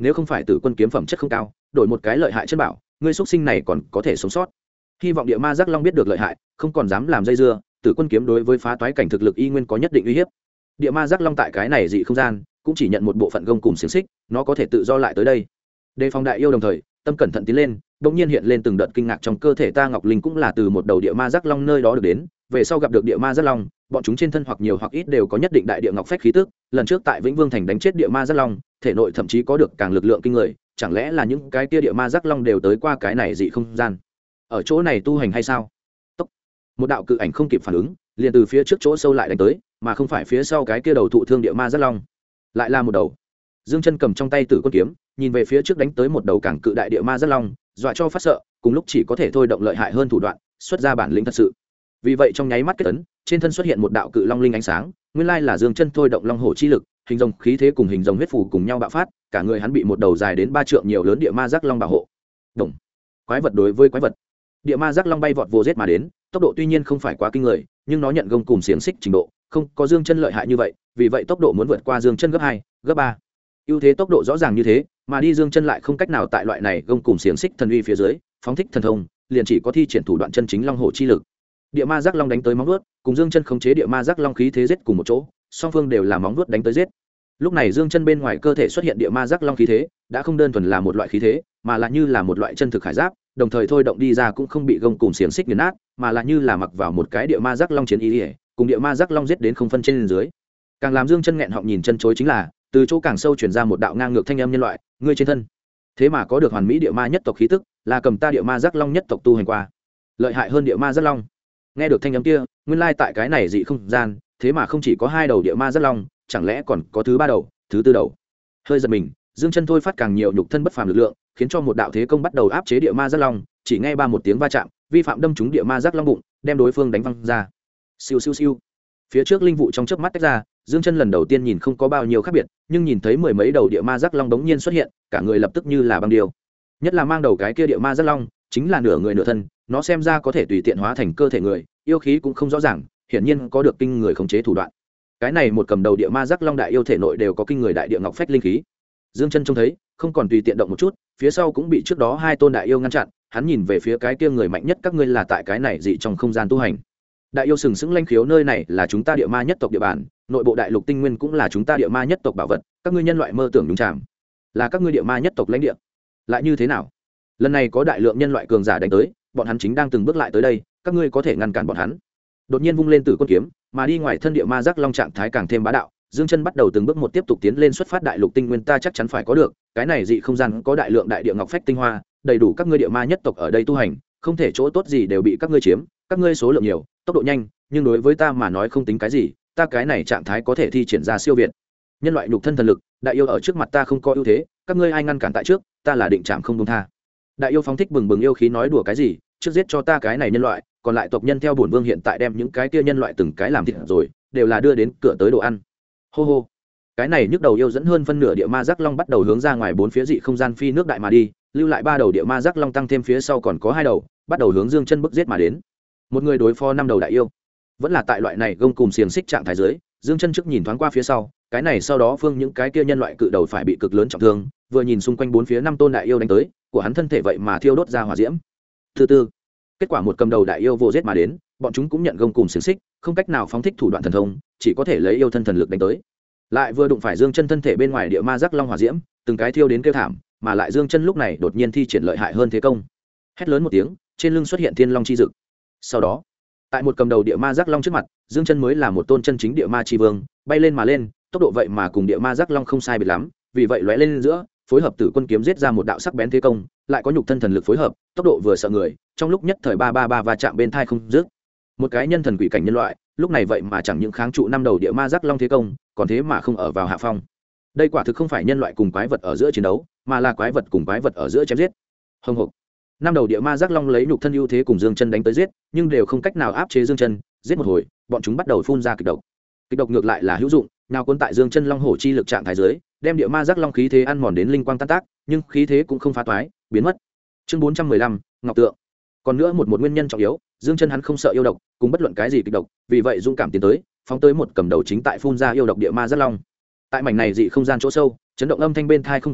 nếu không phải tử quân kiếm phẩm chất không cao đổi một cái lợi hại chân bảo ngươi xuất sinh này còn có thể sống sót. Hy vọng địa ma giác long biết được lợi hại không còn dám làm dây dưa, tử quân kiếm đối với phá toái cảnh thực lực y nguyên có nhất định uy hiếp. Địa ma giác long tại cái này dị không gian cũng chỉ nhận một bộ phận gông cùng xiềng xích, nó có thể tự do lại tới đây. Đề phòng đại yêu đồng thời tâm cẩn thận tiến lên, bỗng nhiên hiện lên từng đợt kinh ngạc trong cơ thể ta. Ngọc Linh cũng là từ một đầu địa ma giác long nơi đó được đến, về sau gặp được địa ma giác long, bọn chúng trên thân hoặc nhiều hoặc ít đều có nhất định đại địa ngọc phách khí tức. Lần trước tại Vĩnh Vương thành đánh chết địa ma giác long, thể nội thậm chí có được càng lực lượng kinh người, chẳng lẽ là những cái kia địa ma giác long đều tới qua cái này dị không gian, ở chỗ này tu hành hay sao? Tốc. Một đạo cự ảnh không kịp phản ứng, liền từ phía trước chỗ sâu lại đánh tới, mà không phải phía sau cái kia đầu thụ thương địa ma giác long, lại là một đầu. Dương Chân cầm trong tay Tử Quân kiếm, nhìn về phía trước đánh tới một đầu càng cự đại địa ma giác long, dọa cho phát sợ, cùng lúc chỉ có thể thôi động lợi hại hơn thủ đoạn, xuất ra bản lĩnh thật sự. Vì vậy trong nháy mắt kết ấn, trên thân xuất hiện một đạo cự long linh ánh sáng, nguyên lai là Dương Chân thôi động long hổ chi lực, hình rồng khí thế cùng hình rồng huyết phù cùng nhau bạo phát, cả người hắn bị một đầu dài đến 3 trượng nhiều lớn địa ma giác long bảo hộ. Đồng. Quái vật đối với quái vật. Địa ma giác long bay vọt vô giết mà đến, tốc độ tuy nhiên không phải quá kinh người, nhưng nó nhận gông cùng xiềng xích trình độ, không có Dương Chân lợi hại như vậy, vì vậy tốc độ muốn vượt qua Dương Chân gấp 2, gấp 3. Ưu thế tốc độ rõ ràng như thế, mà đi Dương Chân lại không cách nào tại loại này gông cùng xiềng xích thần uy phía dưới, phóng thích thần thông, liền chỉ có thi triển thủ đoạn chân chính long hổ chi lực. Địa ma giác long đánh tới móng vuốt, cùng Dương Chân khống chế địa ma giác long khí thế giết cùng một chỗ, song phương đều là móng vuốt đánh tới giết. Lúc này Dương Chân bên ngoài cơ thể xuất hiện địa ma giác long khí thế, đã không đơn thuần là một loại khí thế, mà là như là một loại chân thực khải giáp, đồng thời thôi động đi ra cũng không bị gông cùng xiềng xích nghiền nát, mà là như là mặc vào một cái địa ma giác long chiến ý, cùng địa ma giác long giết đến không phân trên dưới. Càng làm Dương Chân nghẹn họng nhìn chân chối chính là, từ chỗ càng sâu truyền ra một đạo ngang ngược thanh âm nhân loại, ngươi trên thân thế mà có được hoàn mỹ địa ma nhất tộc khí tức, là cầm ta địa ma giác long nhất tộc tu hành qua, lợi hại hơn địa ma giác long. Nghe được thanh âm kia, nguyên lai tại cái này dị không gian, thế mà không chỉ có 2 đầu địa ma giác long, chẳng lẽ còn có thứ 3 đầu, thứ 4 đầu. Hơi giật mình, Dương Chân thôi phát càng nhiều nhục thân bất phàm lực lượng, khiến cho một đạo thế công bắt đầu áp chế địa ma giác long, chỉ nghe ba một tiếng va chạm, vi phạm đâm trúng địa ma giác long bụng, đem đối phương đánh văng ra. Siêu siêu siêu. Phía trước linh vụ trong chớp mắt tách ra, Dương Chân lần đầu tiên nhìn không có bao nhiêu khác biệt, nhưng nhìn thấy mười mấy đầu địa ma giác long đống nhiên xuất hiện, cả người lập tức như là băng điêu. Nhất là mang đầu cái kia địa ma giác long, chính là nửa người nửa thân, nó xem ra có thể tùy tiện hóa thành cơ thể người, yêu khí cũng không rõ ràng, hiển nhiên có được kinh người khống chế thủ đoạn. Cái này một cầm đầu địa ma giác long đại yêu thể nội đều có kinh người đại địa ngọc phách linh khí. Dương Chân trông thấy, không còn tùy tiện động một chút, phía sau cũng bị trước đó 2 tôn đại yêu ngăn chặn, hắn nhìn về phía cái kia người mạnh nhất các ngươi là tại cái này dị trong không gian tu hành. Đại yêu sừng sững lanh khiếu, nơi này là chúng ta địa ma nhất tộc địa bàn, nội bộ đại lục tinh nguyên cũng là chúng ta địa ma nhất tộc bảo vật, các ngươi nhân loại mơ tưởng nhúng chàm, là các ngươi địa ma nhất tộc lãnh địa. Lại như thế nào? Lần này có đại lượng nhân loại cường giả đánh tới, bọn hắn chính đang từng bước lại tới đây, các ngươi có thể ngăn cản bọn hắn. Đột nhiên vung lên Tử Quân kiếm, mà đi ngoài thân địa ma giác long trạng thái càng thêm bá đạo, Dương Chân bắt đầu từng bước một tiếp tục tiến lên, xuất phát đại lục tinh nguyên ta chắc chắn phải có được, cái này dị không gian có đại lượng đại địa ngọc phách tinh hoa, đầy đủ các ngươi địa ma nhất tộc ở đây tu hành, không thể chỗ tốt gì đều bị các ngươi chiếm, các ngươi số lượng nhiều, tốc độ nhanh, nhưng đối với ta mà nói không tính cái gì, ta cái này trạng thái có thể thi triển ra siêu việt nhân loại nhục thân thần lực, đại yêu ở trước mặt ta không có ưu thế, các ngươi ai ngăn cản tại trước, ta là định chạm không buông tha. Đại yêu phóng thích bừng bừng yêu khí nói đùa cái gì, trước giết cho ta cái này nhân loại, còn lại tộc nhân theo bổn vương hiện tại đem những cái kia nhân loại từng cái làm thịt rồi, đều là đưa đến cửa tới đồ ăn. Hô hô. Cái này nhức đầu yêu dẫn hơn phân nửa địa ma giác long bắt đầu hướng ra ngoài 4 phía dị không gian phi nước đại mà đi, lưu lại 3 đầu địa ma giác long tăng thêm phía sau còn có 2 đầu, bắt đầu hướng Dương Chân bức giết mà đến. Một người đối phó 5 đầu đại yêu, vẫn là tại loại này gông cùm xiềng xích trạng thái dưới. Dương Chân trước nhìn thoáng qua phía sau, cái này sau đó phương những cái kia nhân loại cự đầu phải bị cực lớn trọng thương, vừa nhìn xung quanh 4 phía 5 tôn đại yêu đánh tới, của hắn thân thể vậy mà thiêu đốt ra hỏa diễm. Thứ tư, kết quả một cầm đầu đại yêu vô giết mà đến, bọn chúng cũng nhận gông cùm xiềng xích, không cách nào phóng thích thủ đoạn thần thông, chỉ có thể lấy yêu thân thần lực đánh tới. Lại vừa đụng phải Dương Chân thân thể bên ngoài địa ma giác long hỏa diễm, từng cái thiêu đến kêu thảm, mà lại Dương Chân lúc này đột nhiên thi triển lợi hại hơn thế công. Hét lớn một tiếng, trên lưng xuất hiện thiên long chi dực. Sau đó, tại một cầm đầu địa ma giác long trước mặt, Dương Chân mới là một tôn chân chính địa ma chi vương, bay lên mà lên, tốc độ vậy mà cùng địa ma giác long không sai biệt lắm, vì vậy lóe lên giữa, phối hợp Tử Quân kiếm giết ra một đạo sắc bén thế công, lại có nhục thân thần lực phối hợp, tốc độ vừa sợ người, trong lúc nhất thời 333 va chạm bên thai không dứt. Một cái nhân thần quỷ cảnh nhân loại, lúc này vậy mà chẳng những kháng trụ 5 đầu địa ma giác long thế công, còn thế mà không ở vào hạ phong. Đây quả thực không phải nhân loại cùng quái vật ở giữa chiến đấu, mà là quái vật cùng quái vật ở giữa chém giết. Hồng hộc. 5 đầu địa ma giác long lấy nhục thân ưu thế cùng Dương Chân đánh tới giết, nhưng đều không cách nào áp chế Dương Chân, giết một hồi, bọn chúng bắt đầu phun ra kịch độc. Kịch độc ngược lại là hữu dụng, nào cuốn tại Dương Chân long hổ chi lực trạng thái dưới, đem địa ma giác long khí thế ăn mòn đến linh quang tan tác, nhưng khí thế cũng không phá toái, biến mất. Chương 415, Ngọc Tượng. Còn nữa một nguyên nhân trọng yếu, Dương Chân hắn không sợ yêu độc, cùng bất luận cái gì kịch độc, vì vậy dũng cảm tiến tới, phóng tới một cầm đầu chính tại phun ra yêu độc địa ma giác long. Tại mảnh này dị không gian chỗ sâu, chấn động âm thanh bên tai không dứt,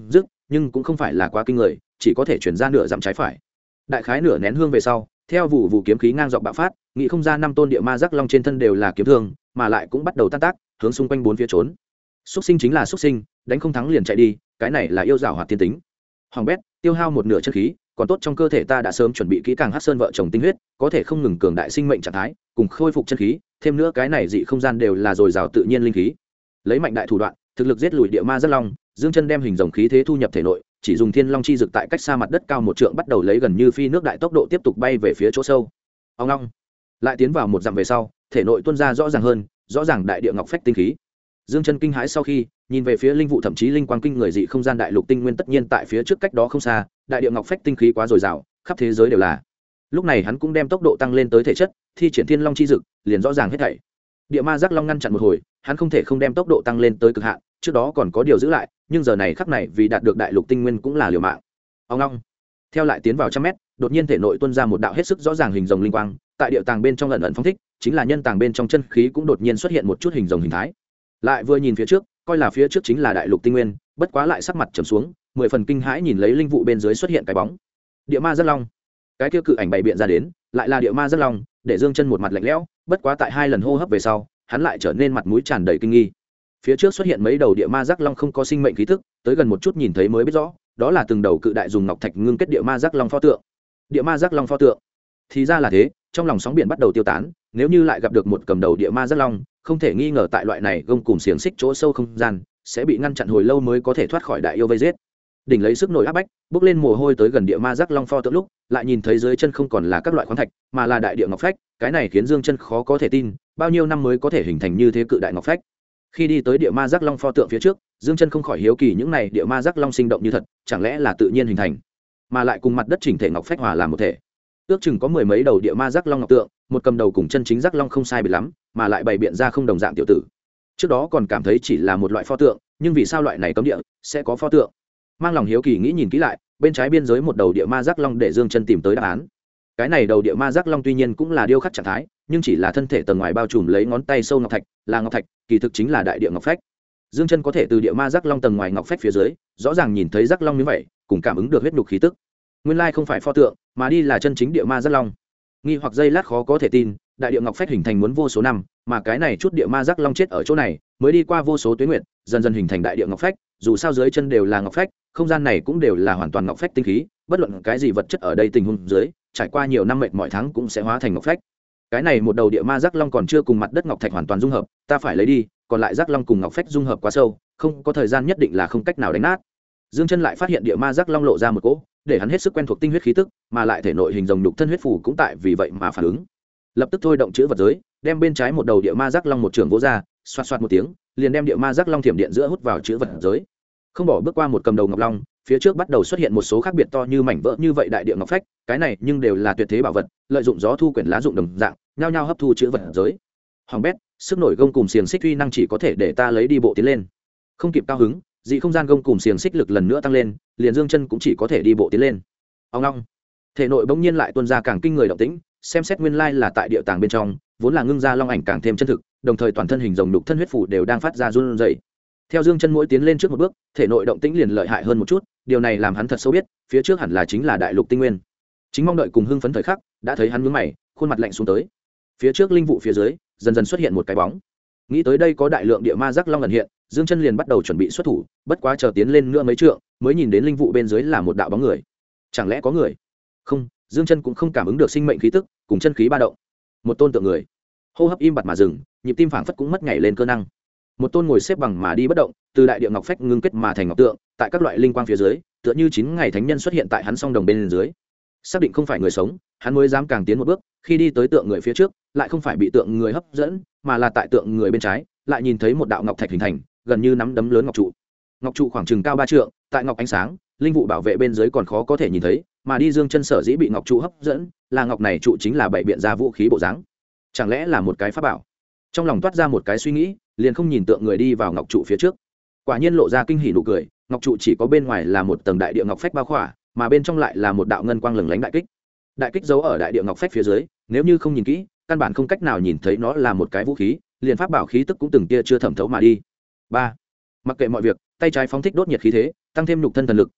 nhưng cũng không phải là quá kinh người, chỉ có thể chuyển ra nửa dặm trái phải. Đại khái nửa nén hương về sau, theo vụ vụ kiếm khí ngang dọc bạo phát, nghĩ không ra 5 tôn địa ma giác long trên thân đều là kiếm thương, mà lại cũng bắt đầu tan tác, hướng xung quanh bốn phía trốn. Xuất sinh chính là xuất sinh, đánh không thắng liền chạy đi, cái này là yêu dạo hoạt tiên tính. Hoàng bét, tiêu hao một nửa chân khí, còn tốt trong cơ thể ta đã sớm chuẩn bị kỹ càng hắc sơn vợ chồng tinh huyết, có thể không ngừng cường đại sinh mệnh trạng thái, cùng khôi phục chân khí, thêm nữa cái này dị không gian đều là dồi dào tự nhiên linh khí. Lấy mạnh đại thủ đoạn, thực lực giết lùi địa ma giác long, Dương Chân đem hình rồng khí thế thu nhập thể nội, chỉ dùng thiên long chi dực tại cách xa mặt đất cao một trượng bắt đầu lấy gần như phi nước đại tốc độ tiếp tục bay về phía chỗ sâu. Ông long lại tiến vào một dặm về sau, thể nội tuôn ra rõ ràng hơn, rõ ràng đại địa ngọc phách tinh khí. Dương Chân kinh hãi sau khi nhìn về phía linh vụ thậm chí linh quang kinh người dị không gian đại lục tinh nguyên, tất nhiên tại phía trước cách đó không xa, đại địa ngọc phách tinh khí quá dồi dào, khắp thế giới đều là. Lúc này hắn cũng đem tốc độ tăng lên tới thể chất, thi triển thiên long chi dực, liền rõ ràng hết thảy. Địa ma giác long ngăn chặn một hồi, hắn không thể không đem tốc độ tăng lên tới cực hạn, trước đó còn có điều giữ lại, nhưng giờ này khắc này vì đạt được đại lục tinh nguyên cũng là liều mạng. Ông long theo lại tiến vào 100 mét, đột nhiên thể nội tuôn ra một đạo hết sức rõ ràng hình rồng linh quang, tại địa tàng bên trong ẩn ẩn phóng thích, chính là nhân tàng bên trong chân khí cũng đột nhiên xuất hiện một chút hình rồng hình thái. Lại vừa nhìn phía trước, coi là phía trước chính là đại lục tinh nguyên, bất quá lại sắc mặt trầm xuống, 10 phần kinh hãi nhìn lấy linh vụ bên dưới xuất hiện cái bóng. Địa ma giác long. Cái kia cự ảnh bày biện ra đến, lại là địa ma giác long, để Dương Chân một mặt lạnh lẽo, bất quá tại 2 lần hô hấp về sau, hắn lại trở nên mặt mũi tràn đầy kinh nghi. Phía trước xuất hiện mấy đầu địa ma giác long không có sinh mệnh khí tức, tới gần một chút nhìn thấy mới biết rõ, đó là từng đầu cự đại dùng ngọc thạch ngưng kết địa ma giác long pho tượng. Địa ma giác long pho tượng. Thì ra là thế, trong lòng sóng biển bắt đầu tiêu tán, nếu như lại gặp được một cầm đầu địa ma giác long, không thể nghi ngờ tại loại này gông cùm xiềng xích chỗ sâu không gian, sẽ bị ngăn chặn hồi lâu mới có thể thoát khỏi đại yêu vây giết. Đỉnh lấy sức nổi áp bách, bước lên mồ hôi tới gần địa ma giác long pho tượng lúc, lại nhìn thấy dưới chân không còn là các loại khoáng thạch, mà là đại địa ngọc phách, cái này khiến Dương Chân khó có thể tin, bao nhiêu năm mới có thể hình thành như thế cự đại ngọc phách. Khi đi tới địa ma giác long pho tượng phía trước, Dương Chân không khỏi hiếu kỳ những này địa ma giác long sinh động như thật, chẳng lẽ là tự nhiên hình thành, mà lại cùng mặt đất chỉnh thể ngọc phách hòa làm một thể. Ước chừng có 10 mấy đầu địa ma giác long ngọc tượng, một cầm đầu cùng chân chính giác long không sai biệt lắm, mà lại bày biện ra không đồng dạng tiểu tử. Trước đó còn cảm thấy chỉ là một loại pho tượng, nhưng vì sao loại này cấm địa sẽ có pho tượng? Mang lòng hiếu kỳ nghĩ nhìn kỹ lại, bên trái biên giới một đầu địa ma giác long để Dương Chân tìm tới đáp án. Cái này đầu địa ma giác long tuy nhiên cũng là điêu khắc trạng thái, nhưng chỉ là thân thể tầng ngoài bao trùm lấy ngón tay sâu ngọc thạch, là ngọc thạch, kỳ thực chính là đại địa ngọc phách. Dương Chân có thể từ địa ma giác long tầng ngoài ngọc phách phía dưới, rõ ràng nhìn thấy giác long như vậy, cùng cảm ứng được huyết nhục khí tức. Nguyên lai không phải pho tượng, mà đi là chân chính địa ma giác long. Nghi hoặc giây lát khó có thể tin, đại địa ngọc phách hình thành muốn vô số năm, mà cái này chút địa ma giác long chết ở chỗ này, mới đi qua vô số tuế nguyệt, dần dần hình thành đại địa ngọc phách, dù sao dưới chân đều là ngọc phách, không gian này cũng đều là hoàn toàn ngọc phách tinh khí, bất luận cái gì vật chất ở đây tình huống dưới, trải qua nhiều năm mệt mỏi tháng cũng sẽ hóa thành ngọc phách. Cái này một đầu địa ma giác long còn chưa cùng mặt đất ngọc thạch hoàn toàn dung hợp, ta phải lấy đi, còn lại giác long cùng ngọc phách dung hợp quá sâu, không có thời gian nhất định là không cách nào đánh nát. Dương Chân lại phát hiện địa ma giác long lộ ra một cỗ, để hắn hết sức quen thuộc tinh huyết khí tức, mà lại thể nội hình rồng nhục thân huyết phù cũng tại vì vậy mà phản ứng. Lập tức thôi động chữ vật giới, đem bên trái một đầu địa ma giác long một trường vỗ ra, xoạt xoạt một tiếng, liền đem địa ma giác long thiểm điện giữa hút vào chữ vật giới. Không bỏ bước qua một cầm đầu ngọc long, phía trước bắt đầu xuất hiện một số khác biệt to như mảnh vỡ như vậy đại địa ngọc phách, cái này nhưng đều là tuyệt thế bảo vật, lợi dụng gió thu quyển lá dụng đồng dạng, nhao nhao hấp thu chữ vật giới. Hoàng bét, sức nổi gông cùm xiềng xích uy năng chỉ có thể để ta lấy đi bộ tiến lên. Không kịp cao hứng, dị không gian gông cùm xiềng xích lực lần nữa tăng lên, liền Dương Chân cũng chỉ có thể đi bộ tiến lên. Ông long, thể nội bỗng nhiên lại tuôn ra càng kinh người động tĩnh, xem xét nguyên lai là tại địa tàng bên trong, vốn là ngưng ra long ảnh càng thêm chân thực, đồng thời toàn thân hình rồng đục thân huyết phủ đều đang phát ra run rẩy. Theo Dương Chân mỗi tiến lên trước một bước, thể nội động tĩnh liền lợi hại hơn một chút, điều này làm hắn thật sâu biết, phía trước hẳn là chính là đại lục tinh nguyên. Chính mong đợi cùng hưng phấn thời khắc, đã thấy hắn nhướng mày, khuôn mặt lạnh xuống tới. Phía trước linh vụ phía dưới, dần dần xuất hiện một cái bóng. Nghĩ tới đây có đại lượng địa ma giác long ẩn hiện, Dương Chân liền bắt đầu chuẩn bị xuất thủ, bất quá chờ tiến lên nữa mấy trượng, mới nhìn đến linh vụ bên dưới là một đạo bóng người. Chẳng lẽ có người? Không, Dương Chân cũng không cảm ứng được sinh mệnh khí tức, cùng chân khí ba động. Một tôn tượng người. Hô hấp im bặt mà dừng, nhịp tim phảng phất cũng mất nhảy lên cơ năng. Một tôn ngồi xếp bằng mà đi bất động, từ đại địa ngọc phách ngưng kết mà thành ngọc tượng, tại các loại linh quang phía dưới, tựa như 9 ngày thánh nhân xuất hiện tại hắn song đồng bên dưới. Xác định không phải người sống, hắn mới dám càng tiến một bước, khi đi tới tượng người phía trước, lại không phải bị tượng người hấp dẫn, mà là tại tượng người bên trái, lại nhìn thấy một đạo ngọc thạch hình thành, gần như nắm đấm lớn ngọc trụ. Ngọc trụ khoảng chừng cao 3 trượng, tại ngọc ánh sáng, linh vụ bảo vệ bên dưới còn khó có thể nhìn thấy, mà đi Dương Chân sở dĩ bị ngọc trụ hấp dẫn, là ngọc này trụ chính là bảy biện ra vũ khí bộ dáng. Chẳng lẽ là một cái pháp bảo? Trong lòng toát ra một cái suy nghĩ, liền không nhìn tượng người đi vào ngọc trụ phía trước. Quả nhiên lộ ra kinh hỉ nụ cười, ngọc trụ chỉ có bên ngoài là một tầng đại địa ngọc phách bao khỏa, mà bên trong lại là một đạo ngân quang lừng lánh đại kích. Đại kích giấu ở đại địa ngọc phách phía dưới, nếu như không nhìn kỹ, căn bản không cách nào nhìn thấy nó là một cái vũ khí, liền pháp bảo khí tức cũng từng tia chưa thẩm thấu mà đi. 3. Mặc kệ mọi việc, tay trái phóng thích đốt nhiệt khí thế, tăng thêm nhục thân thần lực,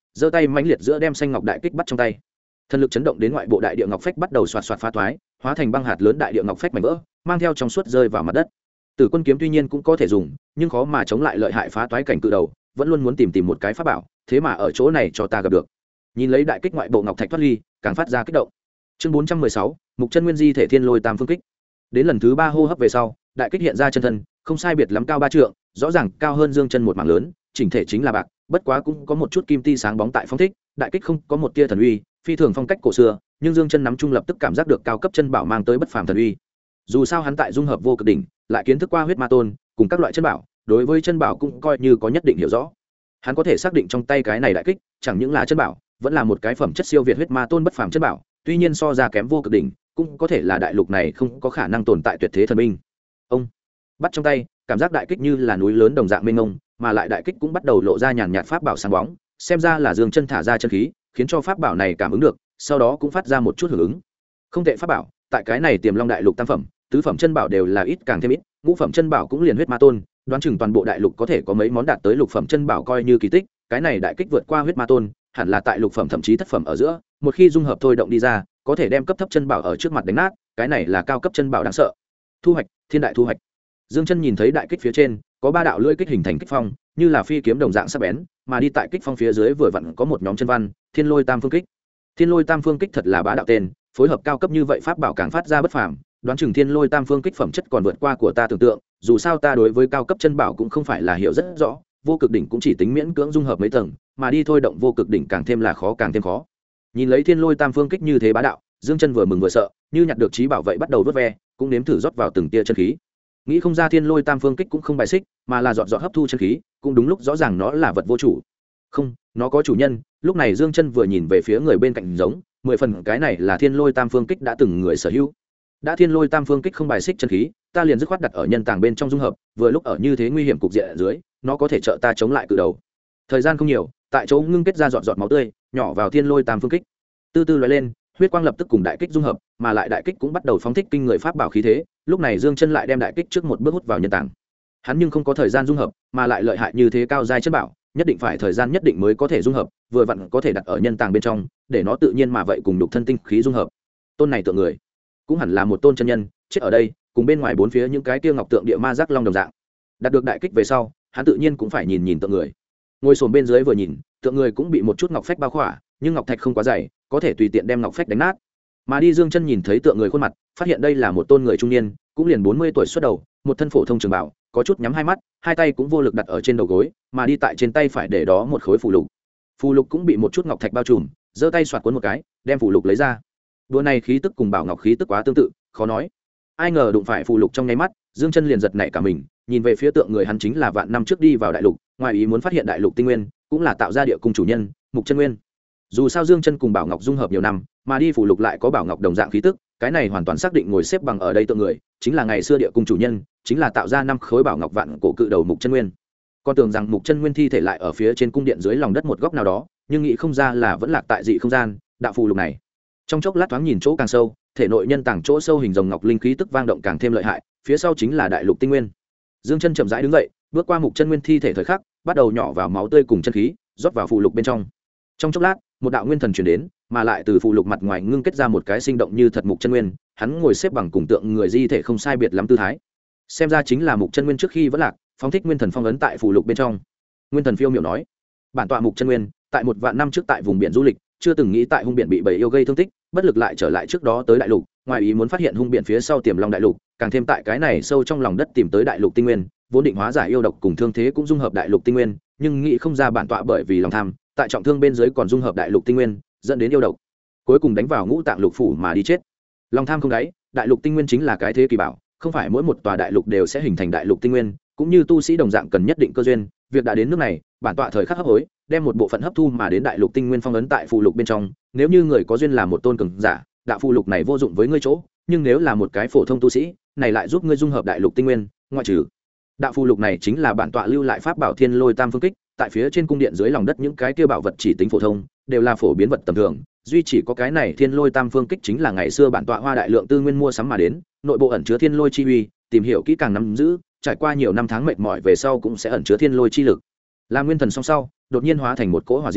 giơ tay mãnh liệt giữa đem xanh ngọc đại kích bắt trong tay. Thần lực chấn động đến ngoại bộ đại địa ngọc phách bắt đầu xoạt xoạt phá thoái, hóa thành băng hạt lớn đại địa ngọc phách mảnh vỡ, mang theo trong suốt rơi vào mặt đất. Tử Quân kiếm tuy nhiên cũng có thể dùng, nhưng khó mà chống lại lợi hại phá toái cảnh cự đầu, vẫn luôn muốn tìm một cái pháp bảo, thế mà ở chỗ này cho ta gặp được. Nhìn lấy đại kích ngoại bộ ngọc thạch thoát ly, càng phát ra kích động. Chương 416, Mục Chân Nguyên Di thể Thiên Lôi Tam Phương Kích. Đến lần thứ 3 hô hấp về sau, đại kích hiện ra chân thân, không sai biệt lắm cao 3 trượng, rõ ràng cao hơn Dương Chân một mảng lớn, chỉnh thể chính là bạc, bất quá cũng có một chút kim ti sáng bóng tại phong thích, đại kích không có một tia thần uy, phi thường phong cách cổ xưa, nhưng Dương Chân nắm chung lập tức cảm giác được cao cấp chân bảo mang tới bất phàm thần uy. Dù sao hắn tại dung hợp vô cực đỉnh, lại kiến thức qua huyết ma tôn, cùng các loại chân bảo, đối với chân bảo cũng coi như có nhất định hiểu rõ. Hắn có thể xác định trong tay cái này đại kích, chẳng những là chân bảo, vẫn là một cái phẩm chất siêu việt huyết ma tôn bất phàm chân bảo, tuy nhiên so ra kém vô cực đỉnh, cũng có thể là đại lục này không có khả năng tồn tại tuyệt thế thần binh. Ông bắt trong tay, cảm giác đại kích như là núi lớn đồng dạng mênh mông, mà lại đại kích cũng bắt đầu lộ ra nhàn nhạt pháp bảo sáng bóng, xem ra là Dương Chân thả ra chân khí, khiến cho pháp bảo này cảm ứng được, sau đó cũng phát ra một chút hưởng ứng. Không tệ pháp bảo, tại cái này Tiềm Long đại lục tam phẩm, tứ phẩm chân bảo đều là ít càng thêm ít, ngũ phẩm chân bảo cũng liền huyết ma tôn, đoán chừng toàn bộ đại lục có thể có mấy món đạt tới lục phẩm chân bảo coi như kỳ tích, cái này đại kích vượt qua huyết ma tôn, hẳn là tại lục phẩm thậm chí thất phẩm ở giữa, một khi dung hợp thôi động đi ra, có thể đem cấp thấp chân bảo ở trước mặt đánh nát, cái này là cao cấp chân bảo đáng sợ. Thu hoạch, thiên đại thu hoạch. Dương Chân nhìn thấy đại kích phía trên có 3 đạo lưỡi kích hình thành kích phong, như là phi kiếm đồng dạng sắc bén, mà đi tại kích phong phía dưới vừa vặn có một nhóm chân văn, Thiên Lôi Tam Phương Kích. Thiên Lôi Tam Phương Kích thật là bá đạo tên, phối hợp cao cấp như vậy pháp bảo càng phát ra bất phàm, đoán chừng Thiên Lôi Tam Phương Kích phẩm chất còn vượt qua của ta tưởng tượng, dù sao ta đối với cao cấp chân bảo cũng không phải là hiểu rất rõ, vô cực đỉnh cũng chỉ tính miễn cưỡng dung hợp mấy tầng, mà đi thôi động vô cực đỉnh càng thêm là khó càng thêm khó. Nhìn lấy Thiên Lôi Tam Phương Kích như thế bá đạo, Dương Chân vừa mừng vừa sợ, như nhặt được trí bảo vậy bắt đầu vớt ve, cũng nếm thử rót vào từng tia chân khí. Nghĩ không ra Thiên Lôi Tam Phương Kích cũng không bài xích, mà là dọn hấp thu chân khí, cũng đúng lúc rõ ràng nó là vật vô chủ. Không, nó có chủ nhân. Lúc này Dương Chân vừa nhìn về phía người bên cạnh giống, 10 phần cái này là Thiên Lôi Tam Phương Kích đã từng người sở hữu. Đã Thiên Lôi Tam Phương Kích không bài xích chân khí, ta liền dứt khoát đặt ở nhân tàng bên trong dung hợp, vừa lúc ở như thế nguy hiểm cục diện ở dưới, nó có thể trợ ta chống lại cự đầu. Thời gian không nhiều, tại chỗ ngưng kết ra giọt máu tươi, nhỏ vào Thiên Lôi Tam Phương Kích. Từ từ lóe lên, huyết quang lập tức cùng đại kích dung hợp, mà lại đại kích cũng bắt đầu phóng thích kinh người pháp bảo khí thế. Lúc này Dương Chân lại đem đại kích trước một bước hút vào nhân tàng. Hắn nhưng không có thời gian dung hợp, mà lại lợi hại như thế cao giai chân bảo, nhất định phải thời gian nhất định mới có thể dung hợp, vừa vặn có thể đặt ở nhân tàng bên trong, để nó tự nhiên mà vậy cùng nhục thân tinh khí dung hợp. Tôn này tượng người, cũng hẳn là một tôn chân nhân, chết ở đây, cùng bên ngoài bốn phía những cái kia ngọc tượng địa ma giác long đồng dạng. Đạt được đại kích về sau, hắn tự nhiên cũng phải nhìn tượng người. Ngồi xổm bên dưới vừa nhìn, tượng người cũng bị một chút ngọc phách bao khỏa, nhưng ngọc thạch không quá dày, có thể tùy tiện đem ngọc phách đánh nát. Mà đi Dương Chân nhìn thấy tượng người khuôn mặt, phát hiện đây là một tôn người trung niên, cũng liền 40 tuổi xuất đầu, một thân phổ thông trường bảo, có chút nhắm hai mắt, hai tay cũng vô lực đặt ở trên đầu gối, mà đi tại trên tay phải để đó một khối phù lục. Phù lục cũng bị một chút ngọc thạch bao trùm, giơ tay xoạt cuốn một cái, đem phù lục lấy ra. Đùa này khí tức cùng bảo ngọc khí tức quá tương tự, khó nói. Ai ngờ đụng phải phù lục trong nháy mắt, Dương Chân liền giật nảy cả mình, nhìn về phía tượng người hắn chính là vạn năm trước đi vào đại lục, ngoài ý muốn phát hiện đại lục tinh nguyên, cũng là tạo ra địa cung chủ nhân, Mục Chân Nguyên. Dù sao Dương Chân cùng bảo ngọc dung hợp nhiều năm, mà đi phù lục lại có bảo ngọc đồng dạng khí tức, cái này hoàn toàn xác định ngồi xếp bằng ở đây tượng người chính là ngày xưa địa cung chủ nhân, chính là tạo ra 5 khối bảo ngọc vạn cổ cự đầu Mục Chân Nguyên. Con tưởng rằng Mục Chân Nguyên thi thể lại ở phía trên cung điện dưới lòng đất một góc nào đó, nhưng nghĩ không ra là vẫn lạc tại dị không gian, đạo phù lục này. Trong chốc lát thoáng nhìn chỗ càng sâu, thể nội nhân tàng chỗ sâu hình rồng ngọc linh khí tức vang động càng thêm lợi hại, phía sau chính là đại lục tinh nguyên. Dương Chân chậm rãi đứng dậy, bước qua Mục Chân Nguyên thi thể thời khắc, bắt đầu nhỏ vào máu tươi cùng chân khí, rót vào phù lục bên trong. Trong chốc lát, một đạo nguyên thần truyền đến, mà lại từ phù lục mặt ngoài ngưng kết ra một cái sinh động như thật Mục Chân Nguyên, hắn ngồi xếp bằng cùng tượng người di thể không sai biệt lắm tư thái. Xem ra chính là Mục Chân Nguyên trước khi vẫn lạc, phóng thích nguyên thần phong ấn tại phù lục bên trong. Nguyên thần phiêu miểu nói: "Bản tọa Mục Chân Nguyên, tại một vạn năm trước tại vùng biển du lịch, chưa từng nghĩ tại hung biển bị bầy yêu gây thương tích, bất lực lại trở lại trước đó tới đại lục, ngoài ý muốn phát hiện hung biển phía sau Tiềm Long đại lục, càng thêm tại cái này sâu trong lòng đất tìm tới đại lục tinh nguyên, vốn định hóa giải yêu độc cùng thương thế cũng dung hợp đại lục tinh nguyên, nhưng nghĩ không ra bản tọa bởi vì lòng tham, tại trọng thương bên dưới còn dung hợp đại lục tinh nguyên, dẫn đến yêu độc, cuối cùng đánh vào ngũ tạng lục phủ mà đi chết. Lòng tham không đáy, đại lục tinh nguyên chính là cái thế kỳ bảo, không phải mỗi một tòa đại lục đều sẽ hình thành đại lục tinh nguyên, cũng như tu sĩ đồng dạng cần nhất định cơ duyên, việc đã đến nước này, bản tọa thời khắc hấp hối, đem một bộ phận hấp thu mà đến đại lục tinh nguyên phong ấn tại phù lục bên trong, nếu như người có duyên là một tôn cường giả, đạo phù lục này vô dụng với ngươi chỗ, nhưng nếu là một cái phổ thông tu sĩ, này lại giúp ngươi dung hợp đại lục tinh nguyên, ngoại trừ đạo phù lục này chính là bản tọa lưu lại pháp bảo Thiên Lôi Tam Phương Kích, tại phía trên cung điện dưới lòng đất những cái kia bảo vật chỉ tính phổ thông, đều là phổ biến vật tầm thường, duy chỉ có cái này Thiên Lôi Tam Phương Kích chính là ngày xưa bản tọa hoa đại lượng tư nguyên mua sắm mà đến, nội bộ ẩn chứa thiên lôi chi uy, tìm hiểu kỹ càng nắm giữ, trải qua nhiều năm tháng mệt mỏi về sau cũng sẽ ẩn chứa thiên lôi chi lực. Làm nguyên thần song sau, đột nhiên hóa thành một cỗ hỏa diễm,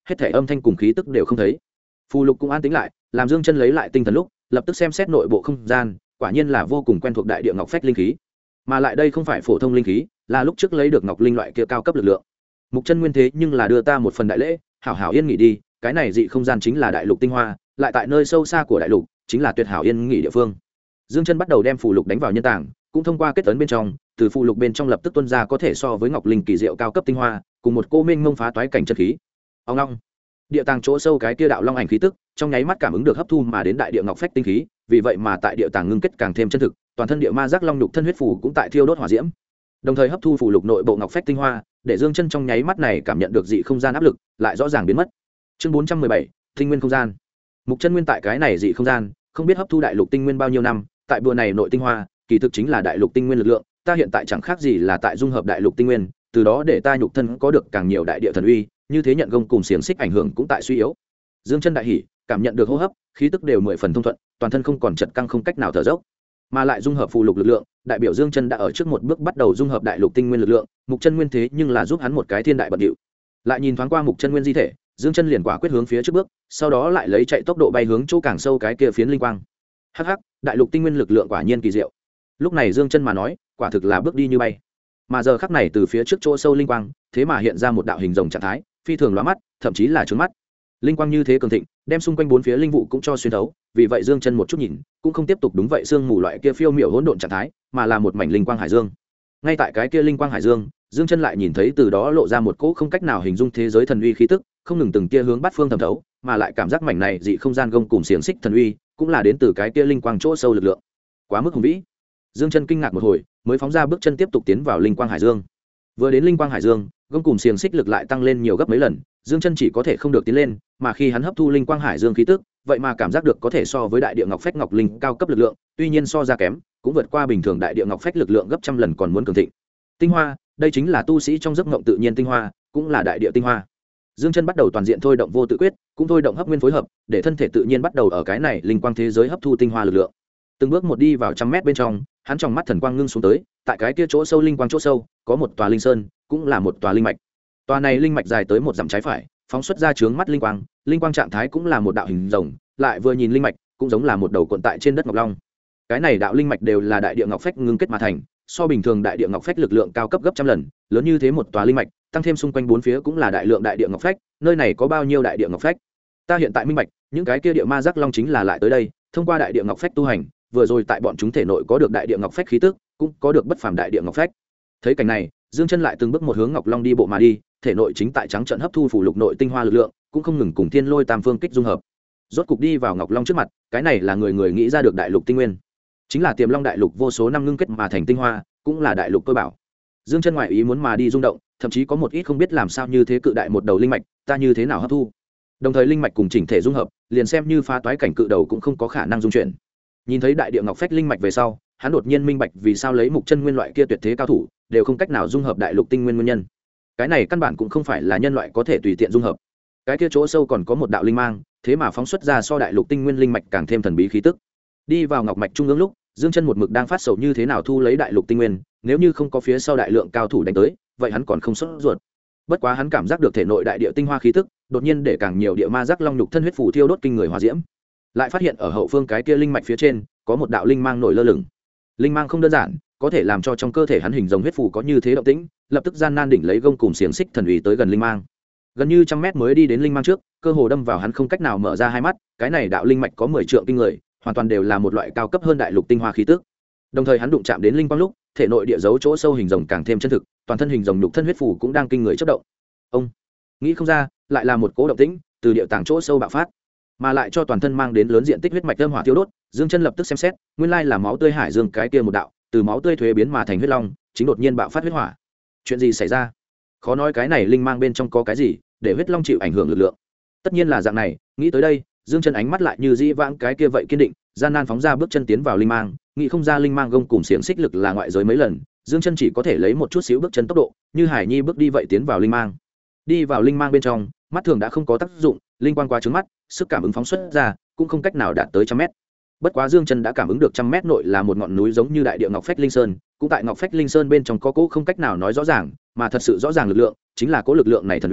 hết thể âm thanh cùng khí tức đều không thấy. Phù lục cũng an tĩnh lại, làm Dương Chân lấy lại tinh thần lúc lập tức xem xét nội bộ không gian, quả nhiên là vô cùng quen thuộc đại địa ngọc phách linh khí, mà lại đây không phải phổ thông linh khí, là lúc trước lấy được ngọc linh loại kia cao cấp lực lượng. Mục Chân Nguyên thế nhưng là đưa ta một phần đại lễ, hảo hảo yên nghỉ đi, cái này dị không gian chính là đại lục tinh hoa, lại tại nơi sâu xa của đại lục, chính là tuyệt hảo yên nghỉ địa phương. Dương Chân bắt đầu đem phù lục đánh vào nhân tảng, cũng thông qua kết ấn bên trong, từ phù lục bên trong lập tức tuôn ra có thể so với ngọc linh kỳ diệu cao cấp tinh hoa, cùng một cô minh ngông phá toái cảnh chân khí. Ông long, địa tàng chỗ sâu cái kia đạo long ảnh khí tức, trong nháy mắt cảm ứng được hấp thu mà đến đại địa ngọc phách tinh khí, vì vậy mà tại địa tàng ngưng kết càng thêm chân thực, toàn thân địa ma giác long nhục thân huyết phù cũng tại thiêu đốt hỏa diễm, đồng thời hấp thu phù lục nội bộ ngọc phách tinh hoa, để Dương Chân trong nháy mắt này cảm nhận được dị không gian áp lực lại rõ ràng biến mất. Chương 417, tinh nguyên không gian. Mục Chân Nguyên tại cái này dị không gian, không biết hấp thu đại lục tinh nguyên bao nhiêu năm, tại bữa này nội tinh hoa, kỳ thực chính là đại lục tinh nguyên lực lượng, ta hiện tại chẳng khác gì là tại dung hợp đại lục tinh nguyên, từ đó để ta nhục thân có được càng nhiều đại địa thần uy, như thế nhận gông cùng xiềng xích ảnh hưởng cũng tại suy yếu. Dương Chân đại hỉ, cảm nhận được hô hấp, khí tức đều 10 phần thông thuận, toàn thân không còn chật căng không cách nào thở dốc, mà lại dung hợp phù lục lực lượng, đại biểu Dương Chân đã ở trước một bước bắt đầu dung hợp đại lục tinh nguyên lực lượng, Mục Chân Nguyên thế nhưng là giúp hắn một cái thiên đại bận điệu. Lại nhìn thoáng qua Mục Chân Nguyên di thể, Dương Chân liền quả quyết hướng phía trước bước, sau đó lại lấy chạy tốc độ bay hướng chỗ càng sâu cái kia phiến linh quang. Hắc hắc, đại lục tinh nguyên lực lượng quả nhiên kỳ diệu. Lúc này Dương Chân mà nói, quả thực là bước đi như bay. Mà giờ khắc này từ phía trước chỗ sâu linh quang, thế mà hiện ra một đạo hình rồng trạng thái, phi thường lóa mắt, thậm chí là trướng mắt. Linh quang như thế cường thịnh, đem xung quanh bốn phía linh vụ cũng cho xuyên thấu, vì vậy Dương Chân một chút nhìn, cũng không tiếp tục đúng vậy sương mù loại kia phiêu miểu hỗn độn trạng thái, mà là một mảnh linh quang hải dương. Ngay tại cái kia linh quang hải dương, Dương Chân lại nhìn thấy từ đó lộ ra một cỗ không cách nào hình dung thế giới thần uy khí tức, không ngừng từng kia hướng bát phương thẩm thấu, mà lại cảm giác mảnh này dị không gian gông cùng xiềng xích thần uy, cũng là đến từ cái kia linh quang chỗ sâu lực lượng. Quá mức hùng vĩ. Dương Chân kinh ngạc một hồi, mới phóng ra bước chân tiếp tục tiến vào linh quang hải dương. Vừa đến linh quang hải dương, gông cùng xiềng xích lực lại tăng lên nhiều gấp mấy lần, Dương Chân chỉ có thể không được tiến lên, mà khi hắn hấp thu linh quang hải dương khí tức, vậy mà cảm giác được có thể so với đại địa ngọc phách ngọc linh cao cấp lực lượng, tuy nhiên so ra kém, cũng vượt qua bình thường đại địa ngọc phách lực lượng gấp trăm lần còn muốn cường thịnh. Tinh hoa, đây chính là tu sĩ trong giấc mộng tự nhiên tinh hoa, cũng là đại địa tinh hoa. Dương Chân bắt đầu toàn diện thôi động vô tự quyết, cũng thôi động hấp nguyên phối hợp, để thân thể tự nhiên bắt đầu ở cái này linh quang thế giới hấp thu tinh hoa lực lượng. Từng bước một đi vào trăm mét bên trong, hắn trong mắt thần quang ngưng xuống tới, tại cái kia chỗ sâu linh quang chỗ sâu, có một tòa linh sơn, cũng là một tòa linh mạch. Tòa này linh mạch dài tới một dặm trái phải, phóng xuất ra chướng mắt linh quang trạng thái cũng là một đạo hình rồng, lại vừa nhìn linh mạch, cũng giống là một đầu cuộn tại trên đất ngọc long. Cái này đạo linh mạch đều là đại địa ngọc phách ngưng kết mà thành, so bình thường đại địa ngọc phách lực lượng cao cấp gấp trăm lần, lớn như thế một tòa linh mạch, tăng thêm xung quanh bốn phía cũng là đại lượng đại địa ngọc phách, nơi này có bao nhiêu đại địa ngọc phách? Ta hiện tại minh bạch, những cái kia địa ma giác long chính là lại tới đây, thông qua đại địa ngọc phách tu hành, vừa rồi tại bọn chúng thể nội có được đại địa ngọc phách khí tức, cũng có được bất phàm đại địa ngọc phách. Thấy cảnh này, Dương Chân lại từng bước một hướng Ngọc Long đi bộ mà đi, thể nội chính tại trắng trận hấp thu phủ lục nội tinh hoa lực lượng, cũng không ngừng cùng Thiên Lôi Tam Phương kích dung hợp. Rốt cục đi vào Ngọc Long trước mặt, cái này là người người nghĩ ra được đại lục tinh nguyên, chính là Tiềm Long đại lục vô số năm ngưng kết mà thành tinh hoa, cũng là đại lục cơ bảo. Dương Chân ngoại ý muốn mà đi rung động, thậm chí có một ít không biết làm sao như thế cự đại một đầu linh mạch, ta như thế nào hấp thu? Đồng thời linh mạch cùng chỉnh thể dung hợp, liền xem như phá toái cảnh cự đầu cũng không có khả năng dung chuyển. Nhìn thấy đại địa ngọc phách linh mạch về sau, hắn đột nhiên minh bạch vì sao lấy Mục Chân Nguyên loại kia tuyệt thế cao thủ, đều không cách nào dung hợp đại lục tinh nguyên nguyên nhân. Cái này căn bản cũng không phải là nhân loại có thể tùy tiện dung hợp. Cái kia chỗ sâu còn có một đạo linh mang, thế mà phóng xuất ra so đại lục tinh nguyên linh mạch càng thêm thần bí khí tức. Đi vào ngọc mạch trung ương lúc, Dương Chân một mực đang phát sầu như thế nào thu lấy đại lục tinh nguyên, nếu như không có phía sau đại lượng cao thủ đánh tới, vậy hắn còn không sốt ruột. Bất quá hắn cảm giác được thể nội đại địa tinh hoa khí tức, đột nhiên để càng nhiều địa ma giác long nhục thân huyết phù thiêu đốt kinh người hỏa diễm. Lại phát hiện ở hậu phương cái kia linh mạch phía trên, có một đạo linh mang nổi lơ lửng. Linh mang không đơn giản, có thể làm cho trong cơ thể hắn hình rồng huyết phù có như thế động tĩnh, lập tức gian nan đỉnh lấy gông cùng xiềng xích thần uy tới gần linh mang. Gần như trăm mét mới đi đến linh mang trước, cơ hồ đâm vào hắn không cách nào mở ra hai mắt, cái này đạo linh mạch có 10 trượng kinh người, hoàn toàn đều là một loại cao cấp hơn đại lục tinh hoa khí tức. Đồng thời hắn đụng chạm đến linh quang lúc, thể nội địa dấu chỗ sâu hình rồng càng thêm chân thực, toàn thân hình rồng nhục thân huyết phù cũng đang kinh người chớp động. Ông nghĩ không ra, lại là một cố động tĩnh từ địa tàng chỗ sâu bạo phát, mà lại cho toàn thân mang đến lớn diện tích huyết mạch âm hỏa thiêu đốt. Dương Chân lập tức xem xét, nguyên lai là máu tươi hải dương cái kia một đạo, từ máu tươi thuế biến mà thành huyết long, chính đột nhiên bạo phát huyết hỏa. Chuyện gì xảy ra? Khó nói cái này linh mang bên trong có cái gì, để huyết long chịu ảnh hưởng lực lượng. Tất nhiên là dạng này, nghĩ tới đây, Dương Chân ánh mắt lại như dĩ vãng cái kia vậy kiên định, gian nan phóng ra bước chân tiến vào linh mang, nghĩ không ra linh mang gông cùng xiềng xích lực là ngoại giới mấy lần, Dương Chân chỉ có thể lấy một chút xíu bước chân tốc độ, như hải nhi bước đi vậy tiến vào linh mang. Đi vào linh mang bên trong, mắt thường đã không có tác dụng, linh quang quá trướng mắt, sức cảm ứng phóng xuất ra cũng không cách nào đạt tới trăm mét. Bất quá Dương Chân đã cảm ứng được trăm mét nội là một ngọn núi giống như đại địa ngọc phách linh sơn, cũng tại ngọc phách linh sơn bên trong có cỗ không cách nào nói rõ ràng, mà thật sự rõ ràng lực lượng, chính là cỗ lực lượng này thần uy,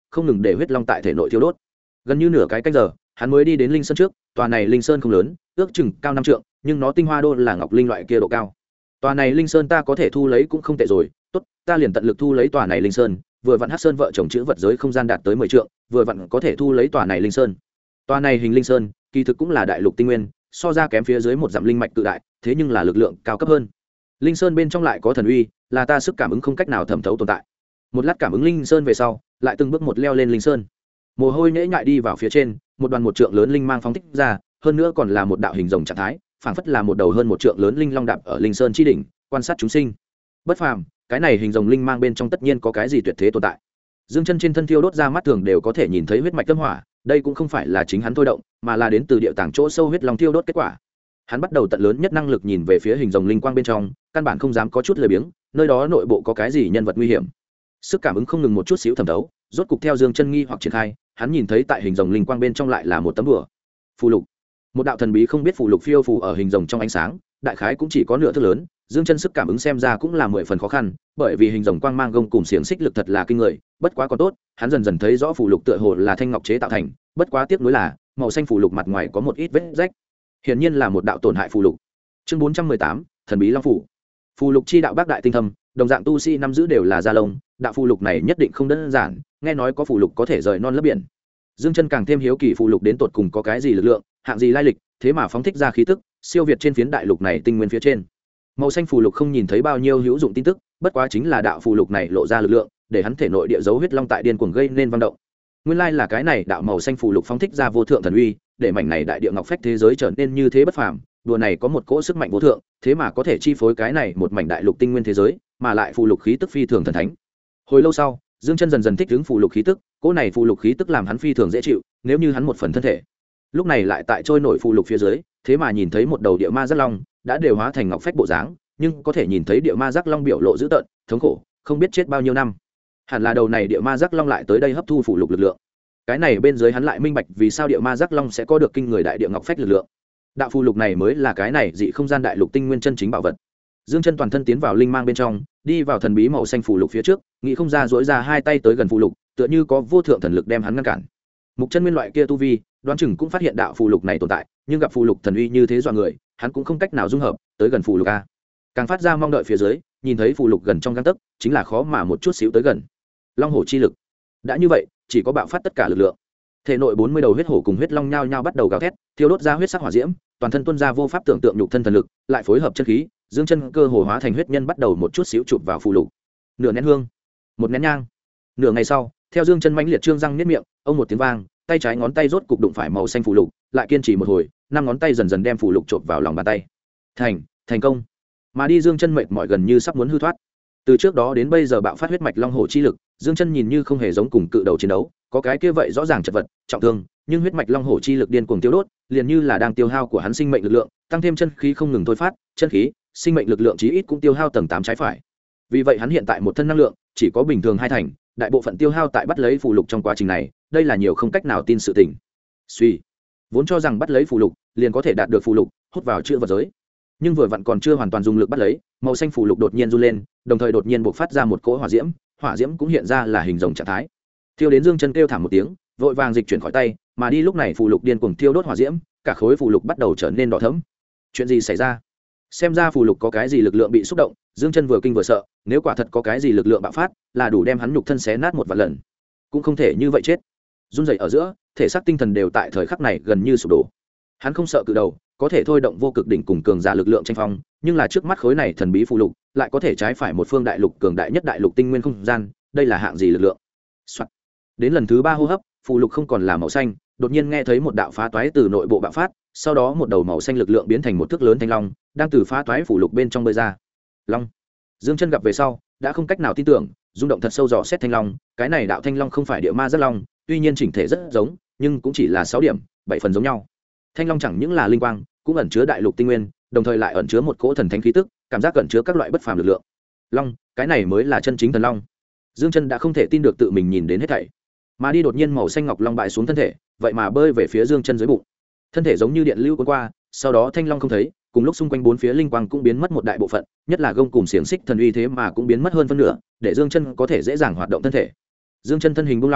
không ngừng để huyết long tại thể nội thiêu đốt. Gần như nửa cái canh giờ hắn mới đi đến linh sơn trước. Tòa này linh sơn không lớn, ước chừng cao 5 trượng, nhưng nó tinh hoa đô là ngọc linh loại kia độ cao. Tòa này linh sơn ta có thể thu lấy cũng không tệ rồi, tốt, ta liền tận lực thu lấy tòa này linh sơn. Vừa vặn Hắc Sơn vợ chồng chữ vật giới không gian đạt tới 10 trượng, vừa vặn có thể thu lấy tòa này linh sơn. Tòa này hình linh sơn kỳ thực cũng là đại lục tinh nguyên, so ra kém phía dưới một dặm linh mạch tự đại, thế nhưng là lực lượng cao cấp hơn. Linh sơn bên trong lại có thần uy, là ta sức cảm ứng không cách nào thẩm thấu tồn tại. Một lát cảm ứng linh sơn về sau, lại từng bước một leo lên linh sơn. Mồ hôi nhễ nhại đi vào phía trên, một đoàn một trượng lớn linh mang phóng thích ra, hơn nữa còn là một đạo hình rồng trạng thái, phảng phất là một đầu hơn một trượng lớn linh long đạp ở linh sơn chi đỉnh, quan sát chúng sinh. Bất phàm, cái này hình rồng linh mang bên trong tất nhiên có cái gì tuyệt thế tồn tại. Dương Chân trên thân thiêu đốt ra mắt thường đều có thể nhìn thấy huyết mạch tâm hỏa, đây cũng không phải là chính hắn thôi động, mà là đến từ địa tàng chỗ sâu huyết long thiêu đốt kết quả. Hắn bắt đầu tận lớn nhất năng lực nhìn về phía hình rồng linh quang bên trong, căn bản không dám có chút lười biếng, nơi đó nội bộ có cái gì nhân vật nguy hiểm. Sức cảm ứng không ngừng một chút xíu thẩm thấu, rốt cục theo Dương Chân nghi hoặc triển khai, hắn nhìn thấy tại hình rồng linh quang bên trong lại là một tấm bùa. Phù lục. Một đạo thần bí không biết phù lục phiêu phù ở hình rồng trong ánh sáng, đại khái cũng chỉ có nửa thước lớn. Dương Chân sức cảm ứng xem ra cũng là 10 phần khó khăn, bởi vì hình rồng quang mang gông cùng xiềng xích lực thật là kinh người, bất quá còn tốt, hắn dần dần thấy rõ phù lục tựa hồ là thanh ngọc chế tạo thành, bất quá tiếc nuối là màu xanh phù lục mặt ngoài có một ít vết rách. Hiển nhiên là một đạo tổn hại phù lục. Chương 418, thần bí long phù. Phù lục chi đạo bác đại tinh thâm, đồng dạng tu sĩ năm giữ đều là da lông, đạo phù lục này nhất định không đơn giản, nghe nói có phù lục có thể rời non lấp biển. Dương Chân càng thêm hiếu kỳ phù lục đến tột cùng có cái gì lực lượng, hạng gì lai lịch, thế mà phóng thích ra khí tức, siêu việt trên phiến đại lục này tinh nguyên phía trên. Màu xanh phù lục không nhìn thấy bao nhiêu hữu dụng tin tức, bất quá chính là đạo phù lục này lộ ra lực lượng, để hắn thể nội địa dấu huyết long tại điên cuồng gây nên vận động. Nguyên lai là cái này đạo màu xanh phù lục phóng thích ra vô thượng thần uy, để mảnh này đại địa ngọc phách thế giới trở nên như thế bất phàm. Đùa này có một cỗ sức mạnh vô thượng, thế mà có thể chi phối cái này một mảnh đại lục tinh nguyên thế giới, mà lại phù lục khí tức phi thường thần thánh. Hồi lâu sau, Dương Chân dần dần thích ứng phù lục khí tức, cỗ này phù lục khí tức làm hắn phi thường dễ chịu, nếu như hắn một phần thân thể. Lúc này lại tại trôi nổi phù lục phía dưới, thế mà nhìn thấy một đầu địa ma giác long, đã đều hóa thành ngọc phách bộ dáng, nhưng có thể nhìn thấy địa ma giác long biểu lộ dữ tợn, thống khổ, không biết chết bao nhiêu năm. Hẳn là đầu này địa ma giác long lại tới đây hấp thu phù lục lực lượng. Cái này bên dưới hắn lại minh bạch vì sao địa ma giác long sẽ có được kinh người đại địa ngọc phách lực lượng. Đạo phù lục này mới là cái này dị không gian đại lục tinh nguyên chân chính bảo vật. Dương Chân toàn thân tiến vào linh mang bên trong, đi vào thần bí màu xanh phù lục phía trước, nghĩ không ra duỗi ra hai tay tới gần phù lục, tựa như có vô thượng thần lực đem hắn ngăn cản. Mục Chân Nguyên loại kia tu vi, đoán chừng cũng phát hiện đạo phù lục này tồn tại, nhưng gặp phù lục thần uy như thế dọa người, hắn cũng không cách nào dung hợp, tới gần phù lục a. Càng phát ra mong đợi phía dưới, nhìn thấy phù lục gần trong gang tấc, chính là khó mà một chút xíu tới gần. Long hổ chi lực. Đã như vậy, chỉ có bạo phát tất cả lực lượng. Thể nội 40 đầu huyết hổ cùng huyết long nhao nhao bắt đầu gào thét, thiêu đốt ra huyết sắc hỏa diễm, toàn thân tuôn ra vô pháp tưởng tượng nhục thân thần lực, lại phối hợp chân khí, Dương Chân cơ hồ hóa thành huyết nhân bắt đầu một chút xíu chụp vào phù lục. Nửa nén hương, một nén nhang. Nửa ngày sau, theo Dương Chân mãnh liệt trương răng niết miệng, ông một tiếng vang, tay trái ngón tay rốt cục đụng phải màu xanh phù lục, lại kiên trì một hồi, năm ngón tay dần dần đem phù lục chộp vào lòng bàn tay. Thành công. Mà đi Dương Chân mệt mỏi gần như sắp muốn hư thoát. Từ trước đó đến bây giờ bạo phát huyết mạch long hổ chi lực, Dương Chân nhìn như không hề giống cùng cự đầu chiến đấu, có cái kia vậy rõ ràng chật vật, trọng thương, nhưng huyết mạch long hổ chi lực điên cuồng tiêu đốt, liền như là đang tiêu hao của hắn sinh mệnh lực lượng, tăng thêm chân khí không ngừng thôi phát, chân khí, sinh mệnh lực lượng chí ít cũng tiêu hao tầng 8 trái phải. Vì vậy hắn hiện tại một thân năng lượng chỉ có bình thường 2 thành, đại bộ phận tiêu hao tại bắt lấy phù lục trong quá trình này, đây là nhiều không cách nào tin sự tình. Suy, vốn cho rằng bắt lấy phù lục liền có thể đạt được phù lục, hút vào chữ vật giới. Nhưng vừa vặn còn chưa hoàn toàn dùng lực bắt lấy, màu xanh phù lục đột nhiên run lên, đồng thời đột nhiên bộc phát ra một cỗ hỏa diễm cũng hiện ra là hình rồng trạng thái. Thiêu đến Dương Chân kêu thảm một tiếng, vội vàng dịch chuyển khỏi tay, mà đi lúc này phù lục điên cuồng thiêu đốt hỏa diễm, cả khối phù lục bắt đầu trở nên đỏ thẫm. Chuyện gì xảy ra? Xem ra phù lục có cái gì lực lượng bị xúc động, Dương Chân vừa kinh vừa sợ, nếu quả thật có cái gì lực lượng bạo phát, là đủ đem hắn nhục thân xé nát một vạn lần. Cũng không thể như vậy chết. Run rẩy ở giữa, thể xác tinh thần đều tại thời khắc này gần như sụp đổ. Hắn không sợ cự đầu, có thể thôi động vô cực đỉnh cùng cường giả lực lượng tranh phong, nhưng là trước mắt khối này thần bí phù lục, lại có thể trái phải một phương đại lục cường đại nhất đại lục tinh nguyên không gian, đây là hạng gì lực lượng? Soạn. Đến lần thứ 3 hô hấp, phù lục không còn là màu xanh, đột nhiên nghe thấy một đạo phá toái từ nội bộ bạo phát, sau đó một đầu màu xanh lực lượng biến thành một thước lớn thanh long, đang từ phá toái phù lục bên trong bơi ra. Long. Dương Chân gặp về sau, đã không cách nào tin tưởng, rung động thật sâu dò xét thanh long, cái này đạo thanh long không phải địa ma rất long, tuy nhiên chỉnh thể rất giống, nhưng cũng chỉ là 6 điểm, 7 phần giống nhau. Thanh long chẳng những là linh quang, cũng ẩn chứa đại lục tinh nguyên, đồng thời lại ẩn chứa một cỗ thần thánh khí tức, cảm giác ẩn chứa các loại bất phàm lực lượng. Long, cái này mới là chân chính thần long. Dương Chân đã không thể tin được tự mình nhìn đến hết thảy. Mà đi đột nhiên màu xanh ngọc long bại xuống thân thể, vậy mà bơi về phía Dương Chân dưới bụng. Thân thể giống như điện lưu cuốn qua, sau đó thanh long không thấy, cùng lúc xung quanh bốn phía linh quang cũng biến mất một đại bộ phận, nhất là gông cùng xiềng xích thần uy thế mà cũng biến mất hơn phân nửa, để Dương Chân có thể dễ dàng hoạt động thân thể. Dương Chân thân hình buông lỏng,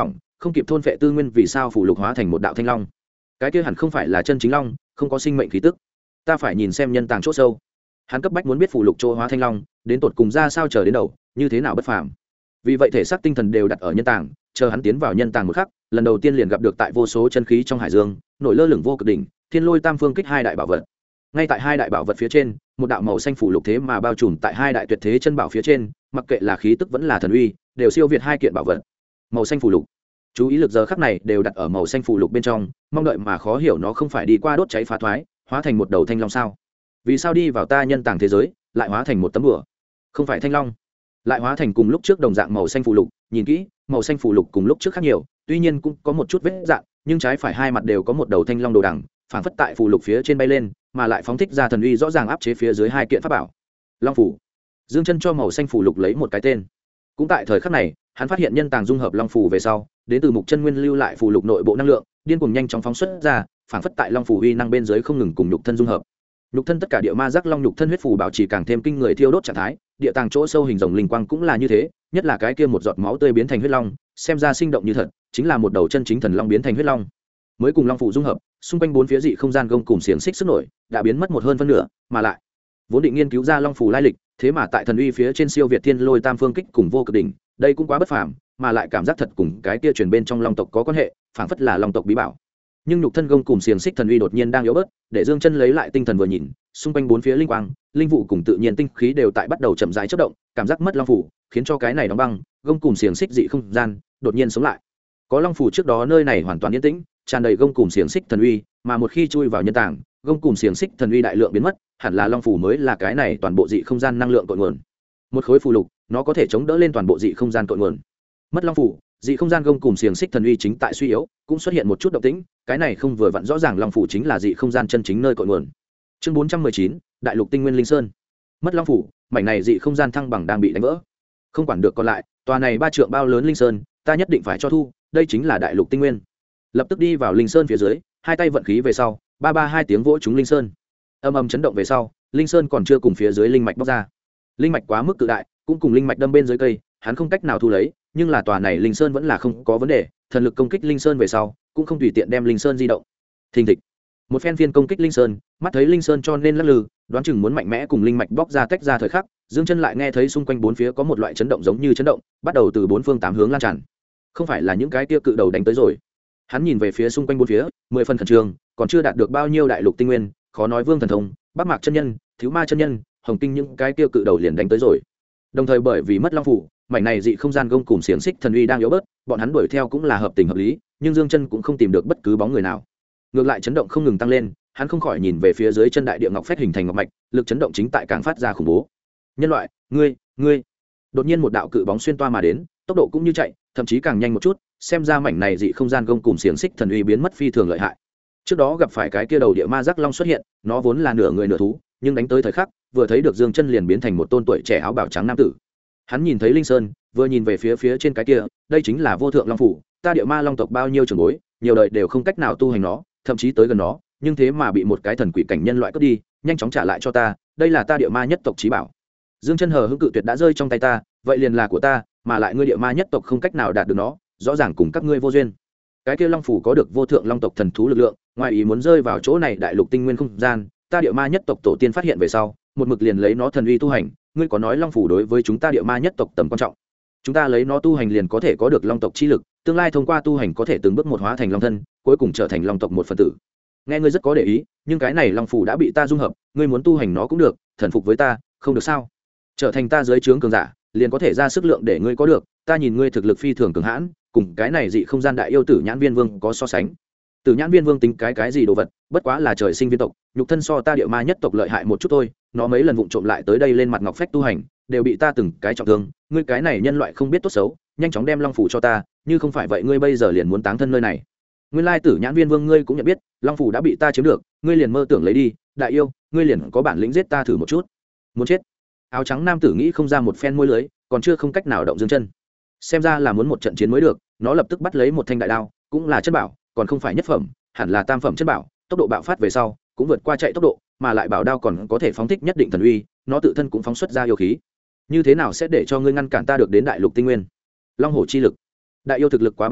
không kịp thôn phệ tư nguyên, vì sao phù lục hóa thành một đạo thanh long? Cái kia hẳn không phải là chân chính long, không có sinh mệnh khí tức. Ta phải nhìn xem nhân tàng chỗ sâu. Hắn cấp bách muốn biết phù lục chỗ hóa thanh long đến tột cùng ra sao chờ đến đầu, như thế nào bất phàm. Vì vậy thể xác tinh thần đều đặt ở nhân tàng, chờ hắn tiến vào nhân tàng một khắc, lần đầu tiên liền gặp được tại vô số chân khí trong hải dương nổi lơ lửng vô cực đỉnh, thiên lôi tam phương kích hai đại bảo vật. Ngay tại hai đại bảo vật phía trên, một đạo màu xanh phủ lục thế mà bao trùm tại hai đại tuyệt thế chân bảo phía trên, mặc kệ là khí tức vẫn là thần uy, đều siêu việt hai kiện bảo vật. Màu xanh phủ lục, chú ý lực giờ khắc này đều đặt ở màu xanh phủ lục bên trong, mong đợi mà khó hiểu nó không phải đi qua đốt cháy phá thoái, hóa thành một đầu thanh long sao? Vì sao đi vào ta nhân tàng thế giới, lại hóa thành một tấm bùa? Không phải thanh long, lại hóa thành cùng lúc trước đồng dạng màu xanh phủ lục. Nhìn kỹ, màu xanh phủ lục cùng lúc trước khác nhiều, tuy nhiên cũng có một chút vết dạn, nhưng trái phải hai mặt đều có một đầu thanh long đồ đằng, phảng phất tại phủ lục phía trên bay lên, mà lại phóng thích ra thần uy rõ ràng áp chế phía dưới hai kiện pháp bảo. Long phủ. Dương Chân cho màu xanh phủ lục lấy một cái tên. Cũng tại thời khắc này, hắn phát hiện nhân tàng dung hợp long phủ về sau, đến từ mục chân nguyên lưu lại phủ lục nội bộ năng lượng, điên cuồng nhanh chóng phóng xuất ra, phảng phất tại long phủ uy năng bên dưới không ngừng cùng nhục thân dung hợp. Nhục thân tất cả địa ma giác long nhục thân huyết phù bảo trì càng thêm kinh người thiêu đốt trạng thái, địa tàng chỗ sâu hình rồng linh quang cũng là như thế, nhất là cái kia một giọt máu tươi biến thành huyết long, xem ra sinh động như thật, chính là một đầu chân chính thần long biến thành huyết long. Mới cùng long phủ dung hợp, xung quanh bốn phía dị không gian gông cùng xiềng xích sức nổi đã biến mất một hơn phân nửa, mà lại vốn định nghiên cứu ra long phủ lai lịch, thế mà tại thần uy phía trên siêu việt thiên lôi tam phương kích cùng vô cực đỉnh, đây cũng quá bất phàm, mà lại cảm giác thật cùng cái kia truyền bên trong long tộc có quan hệ, phảng phất là long tộc bí bảo. Nhưng nhục thân gông cùng xiềng xích thần uy đột nhiên đang yếu bớt, để Dương Chân lấy lại tinh thần vừa nhìn, xung quanh bốn phía linh quang, linh vụ cùng tự nhiên tinh khí đều tại bắt đầu chậm rãi chớp động, cảm giác mất long phủ, khiến cho cái này đóng băng, gông cùng xiềng xích dị không gian đột nhiên sống lại. Có long phủ trước đó nơi này hoàn toàn yên tĩnh, tràn đầy gông cùng xiềng xích thần uy, mà một khi chui vào nhân tàng, gông cùng xiềng xích thần uy đại lượng biến mất, hẳn là long phủ mới là cái này toàn bộ dị không gian năng lượng cội nguồn. Một khối phù lục, nó có thể chống đỡ lên toàn bộ dị không gian cội nguồn. Mất long phủ, dị không gian gông cùng xiềng xích thần uy chính tại suy yếu, cũng xuất hiện một chút động tĩnh, cái này không vừa vặn rõ ràng long phủ chính là dị không gian chân chính nơi cội nguồn. Chương 419, Đại lục tinh nguyên linh sơn. Mất long phủ, mảnh này dị không gian thăng bằng đang bị đánh vỡ. Không quản được còn lại, tòa này 3 trượng bao lớn linh sơn, ta nhất định phải cho thu, đây chính là đại lục tinh nguyên. Lập tức đi vào linh sơn phía dưới, hai tay vận khí về sau, ba ba hai tiếng vỗ trúng linh sơn. Âm âm chấn động về sau, linh sơn còn chưa cùng phía dưới linh mạch bóc ra. Linh mạch quá mức cự đại, cũng cùng linh mạch đâm bên dưới cây, hắn không cách nào thu lấy, nhưng là tòa này linh sơn vẫn là không có vấn đề, thần lực công kích linh sơn về sau, cũng không tùy tiện đem linh sơn di động. Thình thịch. Một phen phiên công kích linh sơn, mắt thấy linh sơn cho nên lắc lư, đoán chừng muốn mạnh mẽ cùng linh mạch bóc ra tách ra thời khắc, Dương Chân lại nghe thấy xung quanh bốn phía có một loại chấn động giống như chấn động, bắt đầu từ bốn phương tám hướng lan tràn. Không phải là những cái kia cự đầu đánh tới rồi. Hắn nhìn về phía xung quanh bốn phía, 10 phần khẩn trương, còn chưa đạt được bao nhiêu đại lục tinh nguyên, khó nói Vương Thần Thông, Bắc Mạc chân nhân, Thiếu Ma chân nhân, Hồng Kinh những cái kia cự đầu liền đánh tới rồi. Đồng thời bởi vì mất long phủ, mảnh này dị không gian gông cùng xiềng xích thần uy đang yếu bớt, bọn hắn đuổi theo cũng là hợp tình hợp lý, nhưng Dương Chân cũng không tìm được bất cứ bóng người nào. Ngược lại chấn động không ngừng tăng lên, hắn không khỏi nhìn về phía dưới chân đại địa ngọc phách hình thành ngọc mạch, lực chấn động chính tại càng phát ra khủng bố. Nhân loại, ngươi. Đột nhiên một đạo cự bóng xuyên toa mà đến, tốc độ cũng như chạy, thậm chí càng nhanh một chút, xem ra mảnh này dị không gian gông cùng xiềng xích thần uy biến mất phi thường lợi hại. Trước đó gặp phải cái kia đầu địa ma giác long xuất hiện, nó vốn là nửa người nửa thú, nhưng đánh tới thời khắc, vừa thấy được Dương Chân liền biến thành một tôn tuổi trẻ áo bào trắng nam tử. Hắn nhìn thấy linh sơn, vừa nhìn về phía trên cái kia, đây chính là vô thượng long phủ, ta địa ma long tộc bao nhiêu trưởng bối, nhiều đời đều không cách nào tu hành nó, thậm chí tới gần nó, nhưng thế mà bị một cái thần quỷ cảnh nhân loại cướp đi, nhanh chóng trả lại cho ta, đây là ta địa ma nhất tộc chí bảo. Dương Chân hờ hững cự tuyệt đã rơi trong tay ta, vậy liền là của ta, mà lại ngươi địa ma nhất tộc không cách nào đạt được nó, rõ ràng cùng các ngươi vô duyên. Cái kia long phủ có được vô thượng long tộc thần thú lực lượng, ngoài ý muốn rơi vào chỗ này đại lục tinh nguyên không gian, ta địa ma nhất tộc tổ tiên phát hiện về sau, một mực liền lấy nó thần uy tu hành, ngươi có nói long phủ đối với chúng ta địa ma nhất tộc tầm quan trọng. Chúng ta lấy nó tu hành liền có thể có được long tộc chi lực, tương lai thông qua tu hành có thể từng bước một hóa thành long thân, cuối cùng trở thành long tộc một phần tử. Nghe ngươi rất có để ý, nhưng cái này long phủ đã bị ta dung hợp, ngươi muốn tu hành nó cũng được, thần phục với ta, không được sao? Trở thành ta dưới trướng cường giả, liền có thể ra sức lượng để ngươi có được, ta nhìn ngươi thực lực phi thường cường hãn, cùng cái này dị không gian đại yêu tử Nhãn Viên Vương có so sánh. Tử Nhãn Viên Vương tính cái gì đồ vật, bất quá là trời sinh viên tộc, nhục thân so ta địa ma nhất tộc lợi hại một chút thôi, nó mấy lần vụng trộm lại tới đây lên mặt ngọc phách tu hành, đều bị ta từng cái trọng thương, ngươi cái này nhân loại không biết tốt xấu, nhanh chóng đem long phủ cho ta, như không phải vậy ngươi bây giờ liền muốn táng thân nơi này. Nguyên lai Tử Nhãn Viên Vương ngươi cũng nhận biết, long phủ đã bị ta chiếm được, ngươi liền mơ tưởng lấy đi, đại yêu, ngươi liền có bản lĩnh giết ta thử một chút. Muốn chết. Áo trắng nam tử nghĩ không ra một phen môi lưới, còn chưa không cách nào động Dương Chân. Xem ra là muốn một trận chiến mới được, nó lập tức bắt lấy một thanh đại đao, cũng là chân bảo, còn không phải nhất phẩm, hẳn là tam phẩm chân bảo, tốc độ bạo phát về sau, cũng vượt qua chạy tốc độ, mà lại bảo đao còn có thể phóng thích nhất định thần uy, nó tự thân cũng phóng xuất ra yêu khí. Như thế nào sẽ để cho ngươi ngăn cản ta được đến đại lục tinh nguyên? Long hổ chi lực. Đại yêu thực lực quá bá đạo,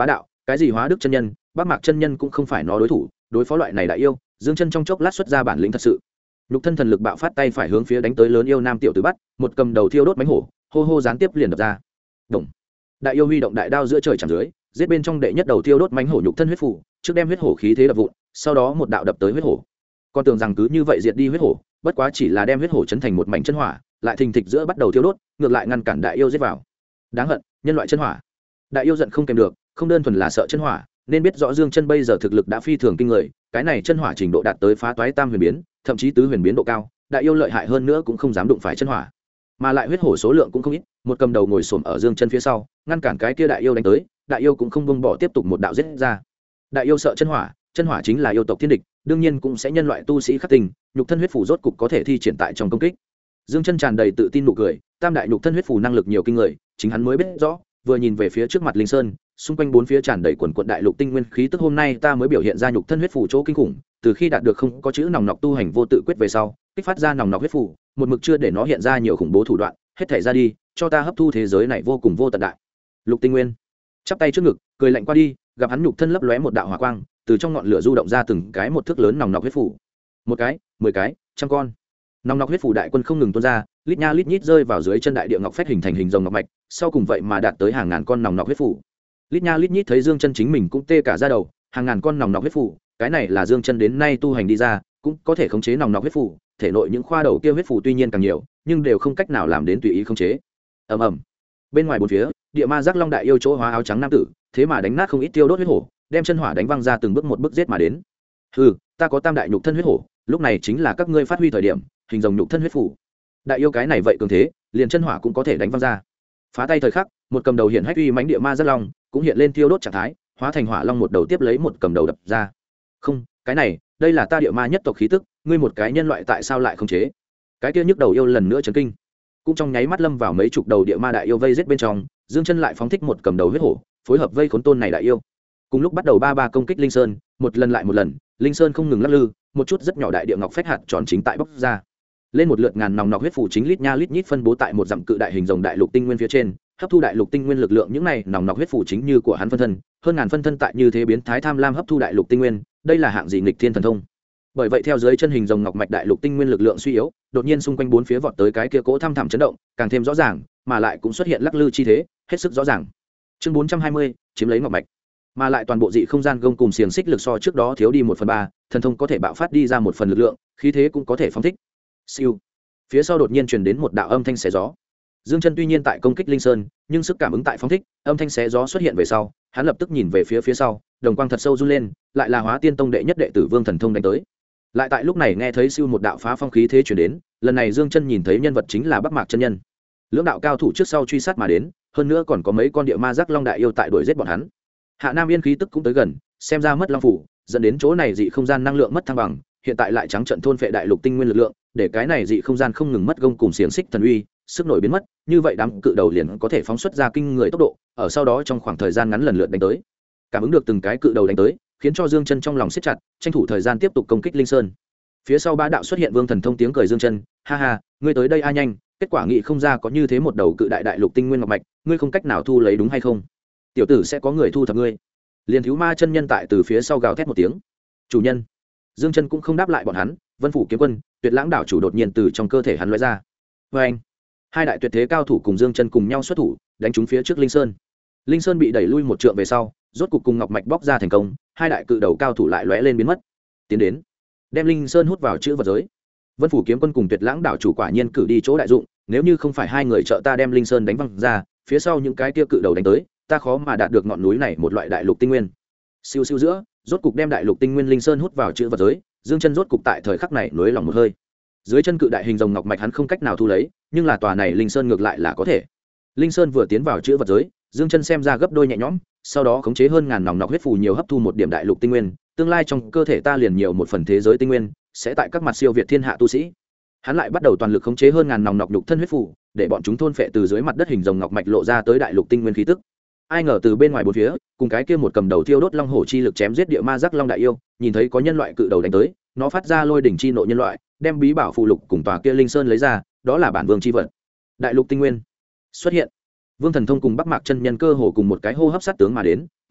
cái gì hóa đức chân nhân, bắc mạc chân nhân cũng không phải nó đối thủ. Đối phó loại này đại yêu, Dương Chân trong chốc lát xuất ra bản lĩnh thật sự. Nhục thân thần lực bạo phát tay phải hướng phía đánh tới lớn yêu nam tiểu tử bắt, một cầm đầu thiêu đốt mãnh hổ, hô hô gián tiếp liền đập ra. Động. Đại yêu huy động đại đao giữa trời chạm dưới, giết bên trong đệ nhất đầu thiêu đốt mãnh hổ nhục thân huyết phủ, trước đem huyết hổ khí thế đập vụn, sau đó một đạo đập tới huyết hổ. Con tưởng rằng cứ như vậy diệt đi huyết hổ, bất quá chỉ là đem huyết hổ chấn thành một mảnh chân hỏa, lại thình thịch giữa bắt đầu thiêu đốt, ngược lại ngăn cản đại yêu giết vào. Đáng hận, nhân loại chân hỏa. Đại yêu giận không kèm được, không đơn thuần là sợ chân hỏa, nên biết rõ Dương Chân bây giờ thực lực đã phi thường kinh người, cái này chân hỏa trình độ đạt tới phá toái tam huyền biến, thậm chí tứ huyền biến độ cao, đại yêu lợi hại hơn nữa cũng không dám đụng phải chân hỏa. Mà lại huyết hổ số lượng cũng không ít, một cầm đầu ngồi xổm ở Dương Chân phía sau, ngăn cản cái kia đại yêu đánh tới, đại yêu cũng không buông bỏ tiếp tục một đạo giết ra. Đại yêu sợ chân hỏa chính là yêu tộc thiên địch, đương nhiên cũng sẽ nhân loại tu sĩ khắc tình, nhục thân huyết phủ rốt cục có thể thi triển tại trong công kích. Dương Chân tràn đầy tự tin nụ cười, tam đại nhục thân huyết phủ năng lực nhiều kinh người, chính hắn mới biết rõ, vừa nhìn về phía trước mặt Linh Sơn, xung quanh bốn phía tràn đầy quần quần đại lục tinh nguyên khí tức, hôm nay ta mới biểu hiện ra nhục thân huyết phủ chỗ kinh khủng, từ khi đạt được không có chữ nòng nọc tu hành vô tự quyết về sau, kích phát ra nòng nọc huyết phủ, một mực chưa để nó hiện ra nhiều khủng bố thủ đoạn, hết thảy ra đi, cho ta hấp thu thế giới này vô cùng vô tận đại. Lục Tinh Nguyên chắp tay trước ngực, cười lạnh qua đi, gặp hắn nhục thân lấp lóe một đạo hỏa quang, từ trong ngọn lửa du động ra từng cái một thước lớn nòng nọc huyết phủ. Một cái, 10 cái, trăm con. Nòng nọc huyết phủ đại quân không ngừng tuôn ra, lít nha lít nhít rơi vào dưới chân đại địa ngọc phách hình thành hình rồng ngọc mạch, sau cùng vậy mà đạt tới hàng ngàn con nòng nọc huyết phủ. Lít nha lít nhít thấy Dương Chân chính mình cũng tê cả da đầu, hàng ngàn con nòng nọc huyết phủ, cái này là Dương Chân đến nay tu hành đi ra, cũng có thể khống chế nòng nọc huyết phủ, thể nội những khoa đầu kia huyết phủ tuy nhiên càng nhiều, nhưng đều không cách nào làm đến tùy ý khống chế. Ầm ầm. Bên ngoài bốn phía, địa ma giác long đại yêu chỗ hóa áo trắng nam tử, thế mà đánh nát không ít tiêu đốt huyết hổ, đem chân hỏa đánh văng ra từng bước một bước giết mà đến. Hừ, ta có tam đại nhục thân huyết hổ, lúc này chính là các ngươi phát huy thời điểm, hình rồng nhục thân huyết phủ. Đại yêu cái này vậy cường thế, liền chân hỏa cũng có thể đánh văng ra. Phá tay thời khắc, một cầm đầu hiện hách uy mãnh địa ma giác long, cũng hiện lên tiêu đốt trạng thái, hóa thành hỏa long một đầu tiếp lấy một cầm đầu đập ra. Không, cái này, đây là ta địa ma nhất tộc khí tức, ngươi một cái nhân loại tại sao lại không chế? Cái kia nhức đầu yêu lần nữa chấn kinh, cũng trong nháy mắt lâm vào mấy chục đầu địa ma đại yêu vây giết bên trong. Dương Chân lại phóng thích một cầm đầu huyết hổ, phối hợp vây khốn tôn này đại yêu. Cùng lúc bắt đầu ba công kích Linh Sơn, một lần lại một lần, Linh Sơn không ngừng lắc lư, một chút rất nhỏ đại địa ngọc phách hạt tròn chính tại bốc ra. Lên một lượt ngàn nòng nọc huyết phủ chính lít nha lít nhít phân bố tại một dặm cự đại hình rồng đại lục tinh nguyên phía trên, hấp thu đại lục tinh nguyên lực lượng, những này nòng nọc huyết phủ chính như của hắn phân thân, hơn ngàn phân thân tại như thế biến thái tham lam hấp thu đại lục tinh nguyên, đây là hạng gì nghịch thiên thần thông. Bởi vậy theo dưới chân hình rồng ngọc mạch đại lục tinh nguyên lực lượng suy yếu, đột nhiên xung quanh bốn phía vọt tới cái kia cỗ thăm thẳm chấn động, càng thêm rõ ràng, mà lại cũng xuất hiện lắc lư chi thế, hết sức rõ ràng. Chương 420, chiếm lấy ngọc mạch. Mà lại toàn bộ dị không gian gông cùng xiềng xích lực so trước đó thiếu đi 1/3, thần thông có thể bạo phát đi ra một phần lực lượng, khí thế cũng có thể phóng thích. Siêu. Phía sau đột nhiên truyền đến một đạo âm thanh xé gió. Dương Chân tuy nhiên tại công kích Linh Sơn, nhưng sức cảm ứng tại phóng thích, âm thanh xé gió xuất hiện về sau, hắn lập tức nhìn về phía sau, đồng quang thật sâu run lên, lại là Hóa Tiên Tông đệ nhất đệ tử Vương Thần Thông đánh tới. Lại tại lúc này nghe thấy siêu một đạo phá phong khí thế truyền đến, lần này Dương Chân nhìn thấy nhân vật chính là Bắc Mạc chân nhân. Lưỡng đạo cao thủ trước sau truy sát mà đến, hơn nữa còn có mấy con địa ma giác long đại yêu tại đuổi giết bọn hắn. Hạ Nam Yên khí tức cũng tới gần, xem ra mất long phủ, dẫn đến chỗ này dị không gian năng lượng mất thăng bằng, hiện tại lại trắng trận thôn phệ đại lục tinh nguyên lực lượng, để cái này dị không gian không ngừng mất gông cùng xiềng xích thần uy, sức nổi biến mất, như vậy đám cự đầu liền có thể phóng xuất ra kinh người tốc độ, ở sau đó trong khoảng thời gian ngắn lần lượt đánh tới. Cảm ứng được từng cái cự đầu đánh tới, khiến cho Dương Chân trong lòng siết chặt, tranh thủ thời gian tiếp tục công kích Linh Sơn. Phía sau ba đạo xuất hiện Vương Thần Thông tiếng cười Dương Chân, ha ha, ngươi tới đây a nhanh, kết quả nghĩ không ra có như thế một đầu cự đại đại lục tinh nguyên ngọc mạch, ngươi không cách nào thu lấy đúng hay không? Tiểu tử sẽ có người thu thập ngươi. Liên Thiếu Ma chân nhân tại từ phía sau gào thét một tiếng. Chủ nhân. Dương Chân cũng không đáp lại bọn hắn, Vân Phủ Kiếm Quân, Tuyệt Lãng đảo chủ đột nhiên từ trong cơ thể hắn lóe ra. Oeng! Hai đại tuyệt thế cao thủ cùng Dương Chân cùng nhau xuất thủ, đánh trúng phía trước Linh Sơn. Linh Sơn bị đẩy lui một trượng về sau, rốt cục cùng ngọc mạch bóc ra thành công, hai đại cự đầu cao thủ lại lóe lên biến mất. Tiến đến, đem Linh Sơn hút vào chữ vật giới. Vân Phủ Kiếm Quân cùng Tuyệt Lãng đảo chủ quả nhiên cử đi chỗ đại dụng, nếu như không phải hai người trợ ta đem Linh Sơn đánh văng ra, phía sau những cái kia cự đầu đánh tới, ta khó mà đạt được ngọn núi này một loại đại lục tinh nguyên. Siêu siêu giữa, rốt cục đem đại lục tinh nguyên Linh Sơn hút vào chữ vật giới, Dương Chân rốt cục tại thời khắc này nuối lòng một hơi. Dưới chân cự đại hình rồng ngọc mạch hắn không cách nào thu lấy, nhưng là tòa này Linh Sơn ngược lại là có thể. Linh Sơn vừa tiến vào chữ vật giới, Dương Chân xem ra gấp đôi nhẹ nhõm, sau đó khống chế hơn ngàn nòng nọc huyết phù nhiều hấp thu một điểm đại lục tinh nguyên, tương lai trong cơ thể ta liền nhiều một phần thế giới tinh nguyên, sẽ tại các mặt siêu việt thiên hạ tu sĩ. Hắn lại bắt đầu toàn lực khống chế hơn ngàn nòng nọc nhục thân huyết phù, để bọn chúng thôn phệ từ dưới mặt đất hình rồng ngọc mạch lộ ra tới đại lục tinh nguyên khí tức. Ai ngờ từ bên ngoài bốn phía, cùng cái kia một cầm đầu thiêu đốt long hổ chi lực chém giết địa ma giác long đại yêu, nhìn thấy có nhân loại cự đầu đánh tới, nó phát ra lôi đỉnh chi nộ nhân loại, đem bí bảo phụ lục cùng tòa kia Linh Sơn lấy ra, đó là bản vương chi vật. Đại lục tinh nguyên xuất hiện. Vương Thần Thông cùng Bắc Mạc chân nhân cơ hồ cùng một cái hô hấp sát tướng mà đến,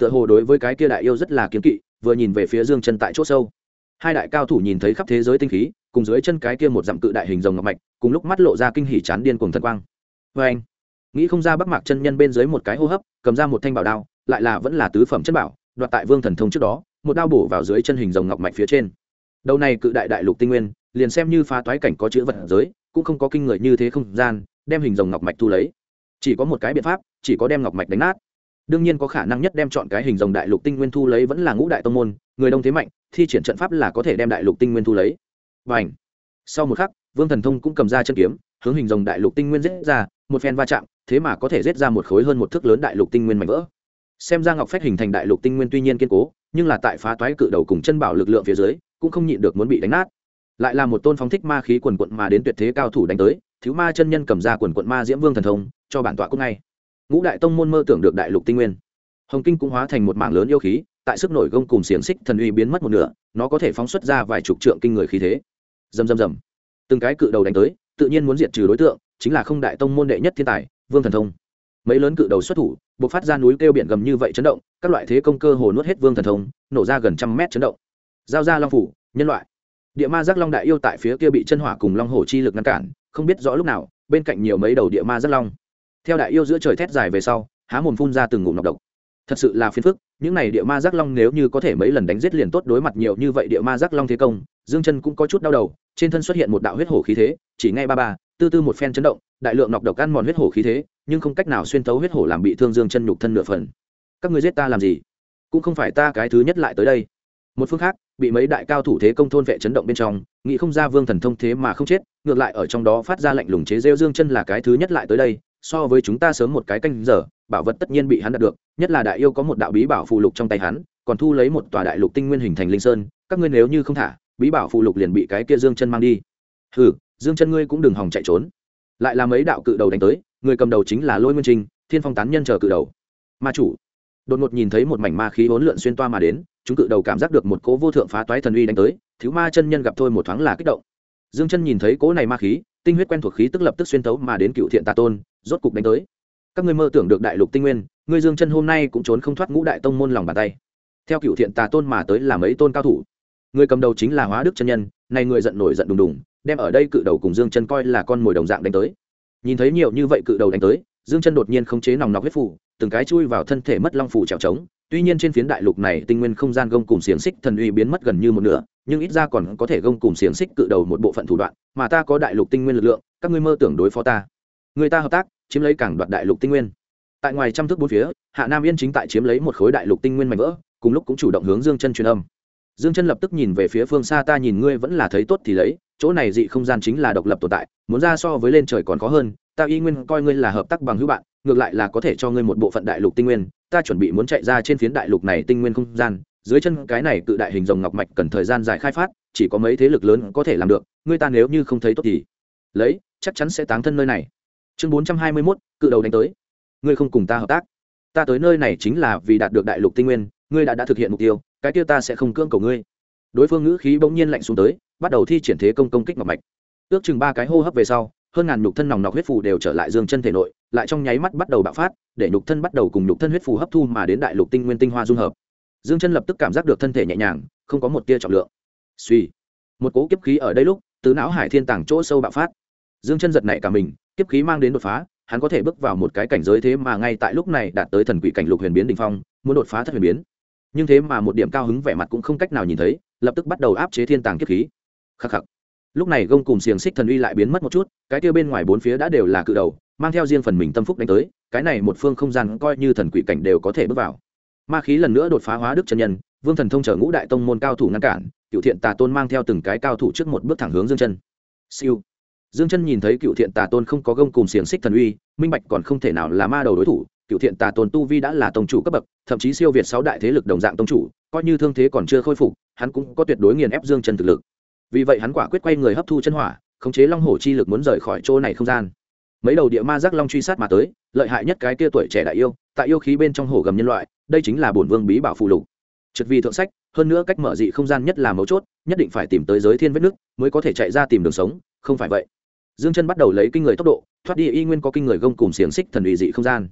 tựa hồ đối với cái kia đại yêu rất là kiếm kỵ, vừa nhìn về phía Dương Chân tại chỗ sâu. Hai đại cao thủ nhìn thấy khắp thế giới tinh khí, cùng dưới chân cái kia một dặm cự đại hình rồng ngọc mạch, cùng lúc mắt lộ ra kinh hỉ chán điên cuồng thần quang. Và anh, nghĩ không ra Bắc Mạc chân nhân bên dưới một cái hô hấp, cầm ra một thanh bảo đao, lại là vẫn là tứ phẩm chân bảo, đoạt tại Vương Thần Thông trước đó, một đao bổ vào dưới chân hình rồng ngọc mạch phía trên. Đầu này cự đại đại lục tinh nguyên, liền xem như phá toái cảnh có chữ vật giới, cũng không có kinh người như thế không gian, đem hình rồng ngọc mạch thu lấy. Chỉ có một cái biện pháp, chỉ có đem ngọc mạch đánh nát. Đương nhiên có khả năng nhất đem chọn cái hình rồng đại lục tinh nguyên thu lấy vẫn là Ngũ Đại tông môn, người đông thế mạnh, thi triển trận pháp là có thể đem đại lục tinh nguyên thu lấy. Bành! Sau một khắc, Vương Thần Thông cũng cầm ra chân kiếm, hướng hình rồng đại lục tinh nguyên giết ra, một phen va chạm, thế mà có thể giết ra một khối hơn một thước lớn đại lục tinh nguyên mảnh vỡ. Xem ra ngọc phách hình thành đại lục tinh nguyên tuy nhiên kiên cố, nhưng là tại phá toái cự đầu cùng chân bảo lực lượng phía dưới, cũng không nhịn được muốn bị đánh nát. Lại là một tôn phóng thích ma khí quần quận mà đến tuyệt thế cao thủ đánh tới, thiếu ma chân nhân cầm ra quần quận ma diễm Vương Thần Thông, cho bản tọa cút ngay. Ngũ Đại tông môn mơ tưởng được đại lục tinh nguyên, hồng kinh cũng hóa thành một mảng lớn yêu khí, tại sức nổi gông cùng xiềng xích thần uy biến mất một nửa, nó có thể phóng xuất ra vài chục trượng kinh người khí thế. Rầm rầm rầm, từng cái cự đầu đánh tới, tự nhiên muốn diệt trừ đối tượng, chính là không đại tông môn đệ nhất thiên tài Vương Thần Thông. Mấy lớn cự đầu xuất thủ, bộc phát ra núi kêu biển gầm như vậy chấn động, các loại thế công cơ hồ nuốt hết Vương Thần Thông, nổ ra gần trăm mét chấn động. Giao ra long phủ, nhân loại. Địa ma giác long đại yêu tại phía kia bị chân hỏa cùng long hổ chi lực ngăn cản, không biết rõ lúc nào, bên cạnh nhiều mấy đầu địa ma giác long. Theo đại yêu giữa trời thét dài về sau, há mồm phun ra từng ngụm nọc độc. Thật sự là phiền phức, những này địa ma giác long nếu như có thể mấy lần đánh giết liền tốt, đối mặt nhiều như vậy địa ma giác long thế công, Dương Chân cũng có chút đau đầu, trên thân xuất hiện một đạo huyết hổ khí thế, chỉ ngay ba ba, tư tư một phen chấn động, đại lượng nọc độc ăn mòn huyết hổ khí thế, nhưng không cách nào xuyên tấu huyết hổ làm bị thương Dương Chân nhục thân nửa phần. Các ngươi giết ta làm gì? Cũng không phải ta cái thứ nhất lại tới đây. Một phương khác, bị mấy đại cao thủ thế công thôn vệ chấn động bên trong, nghĩ không ra Vương Thần Thông thế mà không chết, ngược lại ở trong đó phát ra lạnh lùng chế giễu Dương Chân là cái thứ nhất lại tới đây, so với chúng ta sớm một cái canh giờ, bảo vật tất nhiên bị hắn đạt được, nhất là đại yêu có một đạo bí bảo phù lục trong tay hắn, còn thu lấy một tòa đại lục tinh nguyên hình thành linh sơn, các ngươi nếu như không thả, bí bảo phù lục liền bị cái kia Dương Chân mang đi. Hừ, Dương Chân ngươi cũng đừng hòng chạy trốn. Lại là mấy đạo cự đầu đánh tới, người cầm đầu chính là Lôi Nguyên Trinh, Thiên Phong tán nhân chờ cự đầu. Ma chủ đột ngột nhìn thấy một mảnh ma khí hỗn lượn xuyên toa mà đến, chúng cự đầu cảm giác được một cỗ vô thượng phá toái thần uy đánh tới, thiếu ma chân nhân gặp thôi một thoáng là kích động. Dương Chân nhìn thấy cỗ này ma khí, tinh huyết quen thuộc khí tức lập tức xuyên tấu mà đến Cựu Thiện Tà Tôn, rốt cục đánh tới. Các ngươi mơ tưởng được đại lục tinh nguyên, ngươi Dương Chân hôm nay cũng trốn không thoát Ngũ Đại tông môn lòng bàn tay. Theo Cựu Thiện Tà Tôn mà tới là mấy tôn cao thủ, người cầm đầu chính là Hóa Đức chân nhân, này người giận nổi giận đùng đùng, đem ở đây cự đầu cùng Dương Chân coi là con mồi đồng dạng đánh tới. Nhìn thấy nhiều như vậy cự đầu đánh tới, Dương Chân đột nhiên khống chế nòng nọc huyết phủ, từng cái chui vào thân thể mất long phủ trèo trống. Tuy nhiên trên phiến đại lục này tinh nguyên không gian gông cùng xiềng xích thần uy biến mất gần như một nửa, nhưng ít ra còn có thể gông cùng xiềng xích cự đầu một bộ phận thủ đoạn, mà ta có đại lục tinh nguyên lực lượng, các ngươi mơ tưởng đối phó ta. Người ta hợp tác, chiếm lấy cảng đoạt đại lục tinh nguyên. Tại ngoài trăm thước bốn phía, Hạ Nam Yên chính tại chiếm lấy một khối đại lục tinh nguyên mảnh vỡ, cùng lúc cũng chủ động hướng Dương Chân truyền âm. Dương Chân lập tức nhìn về phía phương xa, ta nhìn ngươi vẫn là thấy tốt thì lấy, chỗ này dị không gian chính là độc lập tồn tại, muốn ra so với lên trời còn khó hơn, ta y nguyên coi ngươi là hợp tác bằng hữu bạn, ngược lại là có thể cho ngươi một bộ phận đại lục tinh nguyên, ta chuẩn bị muốn chạy ra trên phiến đại lục này tinh nguyên không gian, dưới chân cái này cự đại hình rồng ngọc mạch cần thời gian dài khai phát, chỉ có mấy thế lực lớn có thể làm được, ngươi ta nếu như không thấy tốt thì lấy, chắc chắn sẽ táng thân nơi này. Chương 421, cự đầu đánh tới. Ngươi không cùng ta hợp tác, ta tới nơi này chính là vì đạt được đại lục tinh nguyên, ngươi đã thực hiện mục tiêu, cái kia ta sẽ không cưỡng cầu ngươi. Đối phương ngữ khí bỗng nhiên lạnh xuống tới, bắt đầu thi triển thế công kích ngọc mạch. Ước chừng 3 cái hô hấp về sau, hơn ngàn nhục thân nòng nọc huyết phù đều trở lại Dương Chân thể nội, lại trong nháy mắt bắt đầu bạo phát, để nhục thân bắt đầu cùng nhục thân huyết phù hấp thu mà đến đại lục tinh nguyên tinh hoa dung hợp. Dương Chân lập tức cảm giác được thân thể nhẹ nhàng, không có một tia trọng lượng. Suy, một cỗ kiếp khí ở đây lúc từ não hải thiên tàng chỗ sâu bạo phát. Dương Chân giật nảy cả mình, kiếp khí mang đến đột phá, hắn có thể bước vào một cái cảnh giới thế mà ngay tại lúc này đạt tới thần quỷ cảnh lục huyền biến đỉnh phong, muốn đột phá thất huyền biến. Nhưng thế mà một điểm cao hứng vẻ mặt cũng không cách nào nhìn thấy, lập tức bắt đầu áp chế thiên tàng kiếp khí. Khắc khắc. Lúc này gông cùng xiềng xích thần uy lại biến mất một chút, cái kia bên ngoài bốn phía đã đều là cự đầu, mang theo riêng phần mình tâm phúc đánh tới, cái này một phương không gian coi như thần quỷ cảnh đều có thể bước vào. Ma khí lần nữa đột phá Hóa Đức chân nhân, Vương Thần Thông chờ Ngũ Đại tông môn cao thủ ngăn cản, Cựu Thiện Tà Tôn mang theo từng cái cao thủ trước một bước thẳng hướng Dương Chân. Siêu. Dương Chân nhìn thấy Cựu Thiện Tà Tôn không có gông cùng xiềng xích thần uy, minh bạch còn không thể nào là ma đầu đối thủ, Cựu Thiện Tà Tôn tu vi đã là tông chủ cấp bậc, thậm chí siêu việt 6 đại thế lực đồng dạng tông chủ, coi như thương thế còn chưa khôi phục, hắn cũng có tuyệt đối nghiền ép Dương Chân thực lực. Vì vậy hắn quả quyết quay người hấp thu chân hỏa, khống chế long hổ chi lực muốn rời khỏi chỗ này không gian. Mấy đầu địa ma giác long truy sát mà tới, lợi hại nhất cái kia tuổi trẻ đại yêu, tại yêu khí bên trong hổ gầm nhân loại, đây chính là bổn vương bí bảo phù lục. Trật vì thượng sách, hơn nữa cách mở dị không gian nhất là mấu chốt, nhất định phải tìm tới giới thiên vết nước mới có thể chạy ra tìm đường sống, không phải vậy. Dương Chân bắt đầu lấy kinh người tốc độ, thoát đi y nguyên có kinh người gông cùng xiềng xích thần uy dị không gian.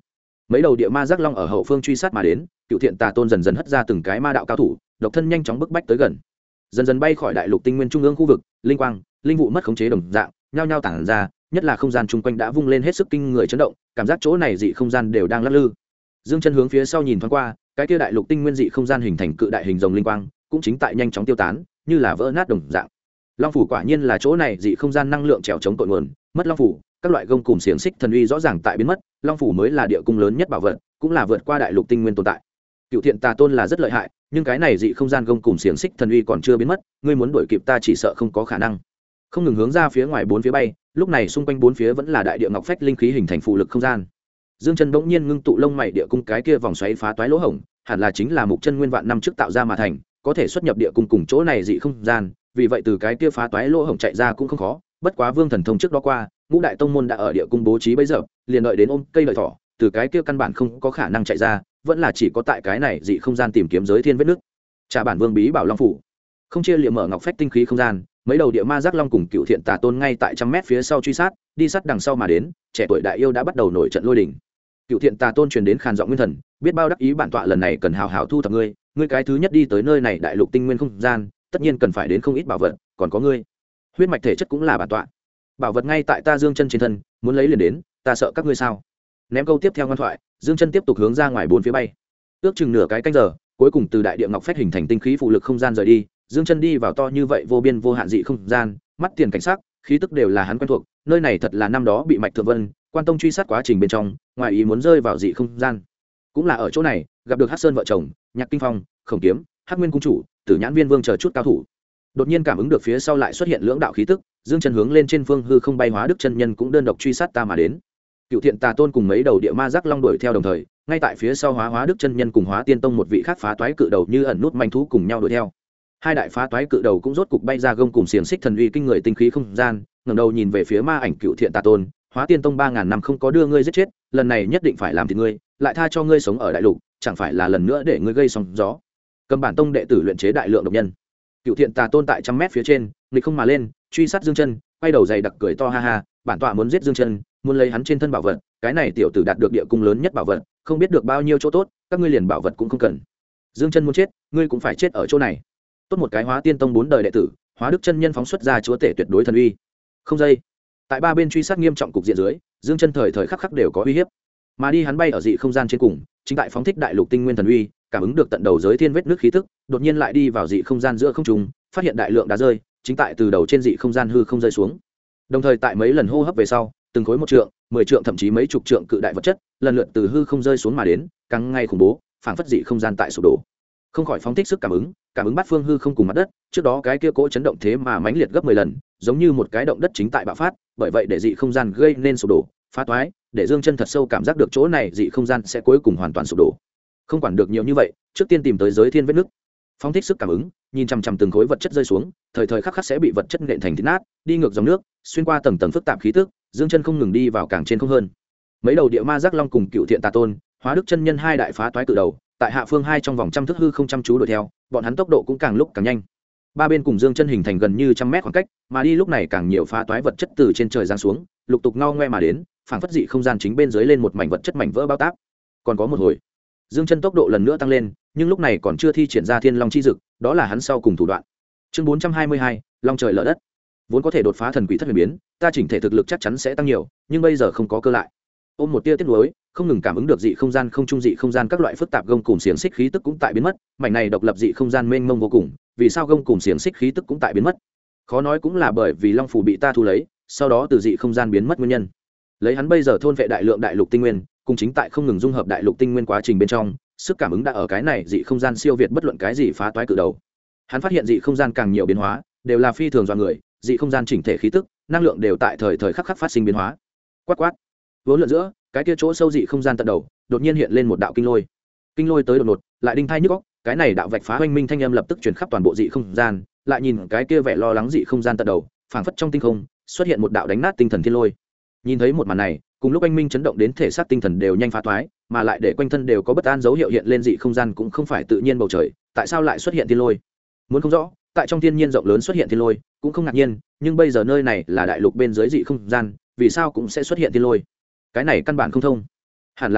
mấy đầu địa ma giác long ở hậu phương truy sát mà đến, Cựu Thiện Tà Tôn dần dần hất ra từng cái ma đạo cao thủ, độc thân nhanh chóng bức bách tới gần, dần dần bay khỏi đại lục tinh nguyên trung ương khu vực, linh quang linh vụ mất khống chế đồng dạng nhao nhao tản ra, nhất là không gian chung quanh đã vung lên hết sức kinh người chấn động, cảm giác chỗ này dị không gian đều đang lắc lư. Dương Chân hướng phía sau nhìn thoáng qua, cái kia đại lục tinh nguyên dị không gian hình thành cự đại hình rồng linh quang cũng chính tại nhanh chóng tiêu tán, như là vỡ nát đồng dạng. Long phủ quả nhiên là chỗ này dị không gian năng lượng trèo chống tội nguồn, mất long phủ, các loại gông cùm xiềng xích thần uy rõ ràng tại biến mất, long phủ mới là địa cung lớn nhất bảo vật, cũng là vượt qua đại lục tinh nguyên tồn tại. Cựu Thiện Tà Tôn là rất lợi hại, nhưng cái này dị không gian gông cùm xiềng xích thần uy còn chưa biến mất, ngươi muốn đuổi kịp ta chỉ sợ không có khả năng. Không ngừng hướng ra phía ngoài bốn phía bay, lúc này xung quanh bốn phía vẫn là đại địa ngọc phách linh khí hình thành phụ lực không gian. Dương Chân bỗng nhiên ngưng tụ lông mày địa cung cái kia vòng xoáy phá toái lỗ hổng, hẳn là chính là mục chân nguyên vạn năm trước tạo ra mà thành, có thể xuất nhập địa cung cùng chỗ này dị không gian, vì vậy từ cái kia phá toái lỗ hổng chạy ra cũng không khó, bất quá Vương Thần Thông trước đó qua, ngũ đại tông môn đã ở địa cung bố trí bấy giờ, liền đợi đến ôm cây lợi thỏ, từ cái kia căn bản không có khả năng chạy ra, vẫn là chỉ có tại cái này dị không gian tìm kiếm giới thiên vết nước. Trả bản Vương bí bảo long phủ, không chia liệm mở ngọc phách tinh khí không gian, mấy đầu địa ma giác long cùng Cựu Thiện Tà Tôn ngay tại trăm mét phía sau truy sát, đi sát đằng sau mà đến, trẻ tuổi đại yêu đã bắt đầu nổi trận lôi đình. Cựu Thiện Tà Tôn truyền đến khàn giọng nguyên thần, biết bao đắc ý bản tọa lần này cần hào hào thu thập ngươi, ngươi cái thứ nhất đi tới nơi này đại lục tinh nguyên không gian, tất nhiên cần phải đến không ít bảo vật, còn có ngươi huyết mạch thể chất cũng là bản tọa, bảo vật ngay tại ta Dương Chân trên thân, muốn lấy liền đến, ta sợ các ngươi sao? Ném câu tiếp theo ngoan thoại, Dương Chân tiếp tục hướng ra ngoài bốn phía bay, ước chừng nửa cái canh giờ, cuối cùng từ đại địa ngọc phách hình thành tinh khí phụ lực không gian rời đi. Dương Chân đi vào to như vậy vô biên vô hạn dị không gian, mắt tiền cảnh sắc, khí tức đều là hắn quen thuộc, nơi này thật là năm đó bị Mạch Thượng Vân, Quan Tông truy sát quá trình bên trong, ngoài ý muốn rơi vào dị không gian. Cũng là ở chỗ này, gặp được Hắc Sơn vợ chồng, Nhạc Kinh Phong, Khổng Kiếm, Hắc Nguyên cung chủ, Tử Nhãn Viên Vương chờ chút cao thủ. Đột nhiên cảm ứng được phía sau lại xuất hiện lưỡng đạo khí tức, Dương Chân hướng lên trên phương hư không bay, Hóa Đức chân nhân cũng đơn độc truy sát ta mà đến. Cựu Thiện Tà Tôn cùng mấy đầu địa ma giác long đuổi theo đồng thời, ngay tại phía sau Hóa Đức chân nhân cùng Hóa Tiên Tông một vị khác phá toái cự đầu như ẩn nút manh thú cùng nhau đuổi theo. Hai đại phá toái cự đầu cũng rốt cục bay ra gông cùng xiềng xích thần uy kinh người tinh khí không gian, ngẩng đầu nhìn về phía ma ảnh Cựu Thiện Tà Tôn, Hóa Tiên Tông 3000 năm không có đưa ngươi giết chết, lần này nhất định phải làm thịt ngươi, lại tha cho ngươi sống ở đại lục, chẳng phải là lần nữa để ngươi gây sóng gió. Cầm bản tông đệ tử luyện chế đại lượng độc nhân. Cựu Thiện Tà Tôn tại trăm mét phía trên, nghịch không mà lên, truy sát Dương Chân, quay đầu dày đặc cười to ha ha, bản tọa muốn giết Dương Chân, muốn lấy hắn trên thân bảo vật, cái này tiểu tử đạt được địa cung lớn nhất bảo vật, không biết được bao nhiêu chỗ tốt, các ngươi liền bảo vật cũng không cần. Dương Chân muốn chết, ngươi cũng phải chết ở chỗ này. Tốt một cái Hóa Tiên Tông 4 đời đệ tử, Hóa Đức chân nhân phóng xuất ra chúa tể tuyệt đối thần uy. Không dây. Tại ba bên truy sát nghiêm trọng cục diện dưới, Dương Chân thời thời khắc khắc đều có uy hiếp. Mà đi hắn bay ở dị không gian trên cùng, chính tại phóng thích đại lục tinh nguyên thần uy, cảm ứng được tận đầu giới thiên vết nước khí tức, đột nhiên lại đi vào dị không gian giữa không trung, phát hiện đại lượng đá rơi, chính tại từ đầu trên dị không gian hư không rơi xuống. Đồng thời tại mấy lần hô hấp về sau, từng khối 1 trượng, 10 trượng thậm chí mấy chục trượng cự đại vật chất, lần lượt từ hư không rơi xuống mà đến, càng ngày khủng bố, phảng phất dị không gian tại sụp đổ. Không khỏi phóng thích sức cảm ứng bát phương hư không cùng mặt đất, trước đó cái kia cỗ chấn động thế mà mãnh liệt gấp 10 lần, giống như một cái động đất chính tại bạo phát, bởi vậy để dị không gian gây nên sụp đổ, phá toái, để Dương Chân thật sâu cảm giác được chỗ này dị không gian sẽ cuối cùng hoàn toàn sụp đổ. Không quản được nhiều như vậy, trước tiên tìm tới giới thiên vết nứt. Phóng thích sức cảm ứng, nhìn chằm chằm từng khối vật chất rơi xuống, thời thời khắc khắc sẽ bị vật chất nện thành thít nát, đi ngược dòng nước, xuyên qua tầng tầng phức tạp khí tức, Dương Chân không ngừng đi vào càng trên không hơn. Mấy đầu địa ma giác long cùng Cựu Thiện Tà Tôn, Hóa Đức chân nhân hai đại phá toái cự đầu, tại hạ phương 2 trong vòng trăm thước hư không chăm chú đuổi theo, bọn hắn tốc độ cũng càng lúc càng nhanh. Ba bên cùng Dương Chân hình thành gần như 100 mét khoảng cách, mà đi lúc này càng nhiều phá toái vật chất từ trên trời giáng xuống, lục tục ngao ngoe mà đến, phảng phất dị không gian chính bên dưới lên một mảnh vật chất mảnh vỡ bao táp. Còn có một hồi, Dương Chân tốc độ lần nữa tăng lên, nhưng lúc này còn chưa thi triển ra Thiên Long chi dực, đó là hắn sau cùng thủ đoạn. Chương 422, Long trời lở đất. Vốn có thể đột phá thần quỷ thất huyền biến, ta chỉnh thể thực lực chắc chắn sẽ tăng nhiều, nhưng bây giờ không có cơ lại. Ôm một tia tiếc nuối, không ngừng cảm ứng được dị không gian không trung dị không gian các loại phức tạp gông cùm xiềng xích khí tức cũng tại biến mất, mảnh này độc lập dị không gian mênh mông vô cùng, vì sao gông cùm xiềng xích khí tức cũng tại biến mất? Khó nói cũng là bởi vì Long phủ bị ta thu lấy, sau đó từ dị không gian biến mất nguyên nhân. Lấy hắn bây giờ thôn vệ đại lượng đại lục tinh nguyên, cùng chính tại không ngừng dung hợp đại lục tinh nguyên quá trình bên trong, sức cảm ứng đã ở cái này dị không gian siêu việt bất luận cái gì phá toái cự đầu. Hắn phát hiện dị không gian càng nhiều biến hóa, đều là phi thường do người, dị không gian chỉnh thể khí tức, năng lượng đều tại thời thời khắc khắc phát sinh biến hóa. Quát quát, vốn lượn giữa, cái kia chỗ sâu dị không gian tận đầu, đột nhiên hiện lên một đạo kinh lôi. Kinh lôi tới đột ngột, lại đinh thai nhức óc, cái này đạo vạch phá hoành minh thanh âm lập tức truyền khắp toàn bộ dị không gian, lại nhìn cái kia vẻ lo lắng dị không gian tận đầu, phảng phất trong tinh không xuất hiện một đạo đánh nát tinh thần thiên lôi. Nhìn thấy một màn này, cùng lúc anh minh chấn động đến thể xác tinh thần đều nhanh phá toái, mà lại để quanh thân đều có bất an dấu hiệu hiện lên dị không gian cũng không phải tự nhiên bầu trời, tại sao lại xuất hiện thiên lôi? Muốn không rõ, tại trong thiên nhiên rộng lớn xuất hiện thiên lôi, cũng không ngạc nhiên, nhưng bây giờ nơi này là đại lục bên dưới dị không gian, vì sao cũng sẽ xuất hiện thiên lôi? Cái này căn bản không thông. Hẳn là hắn,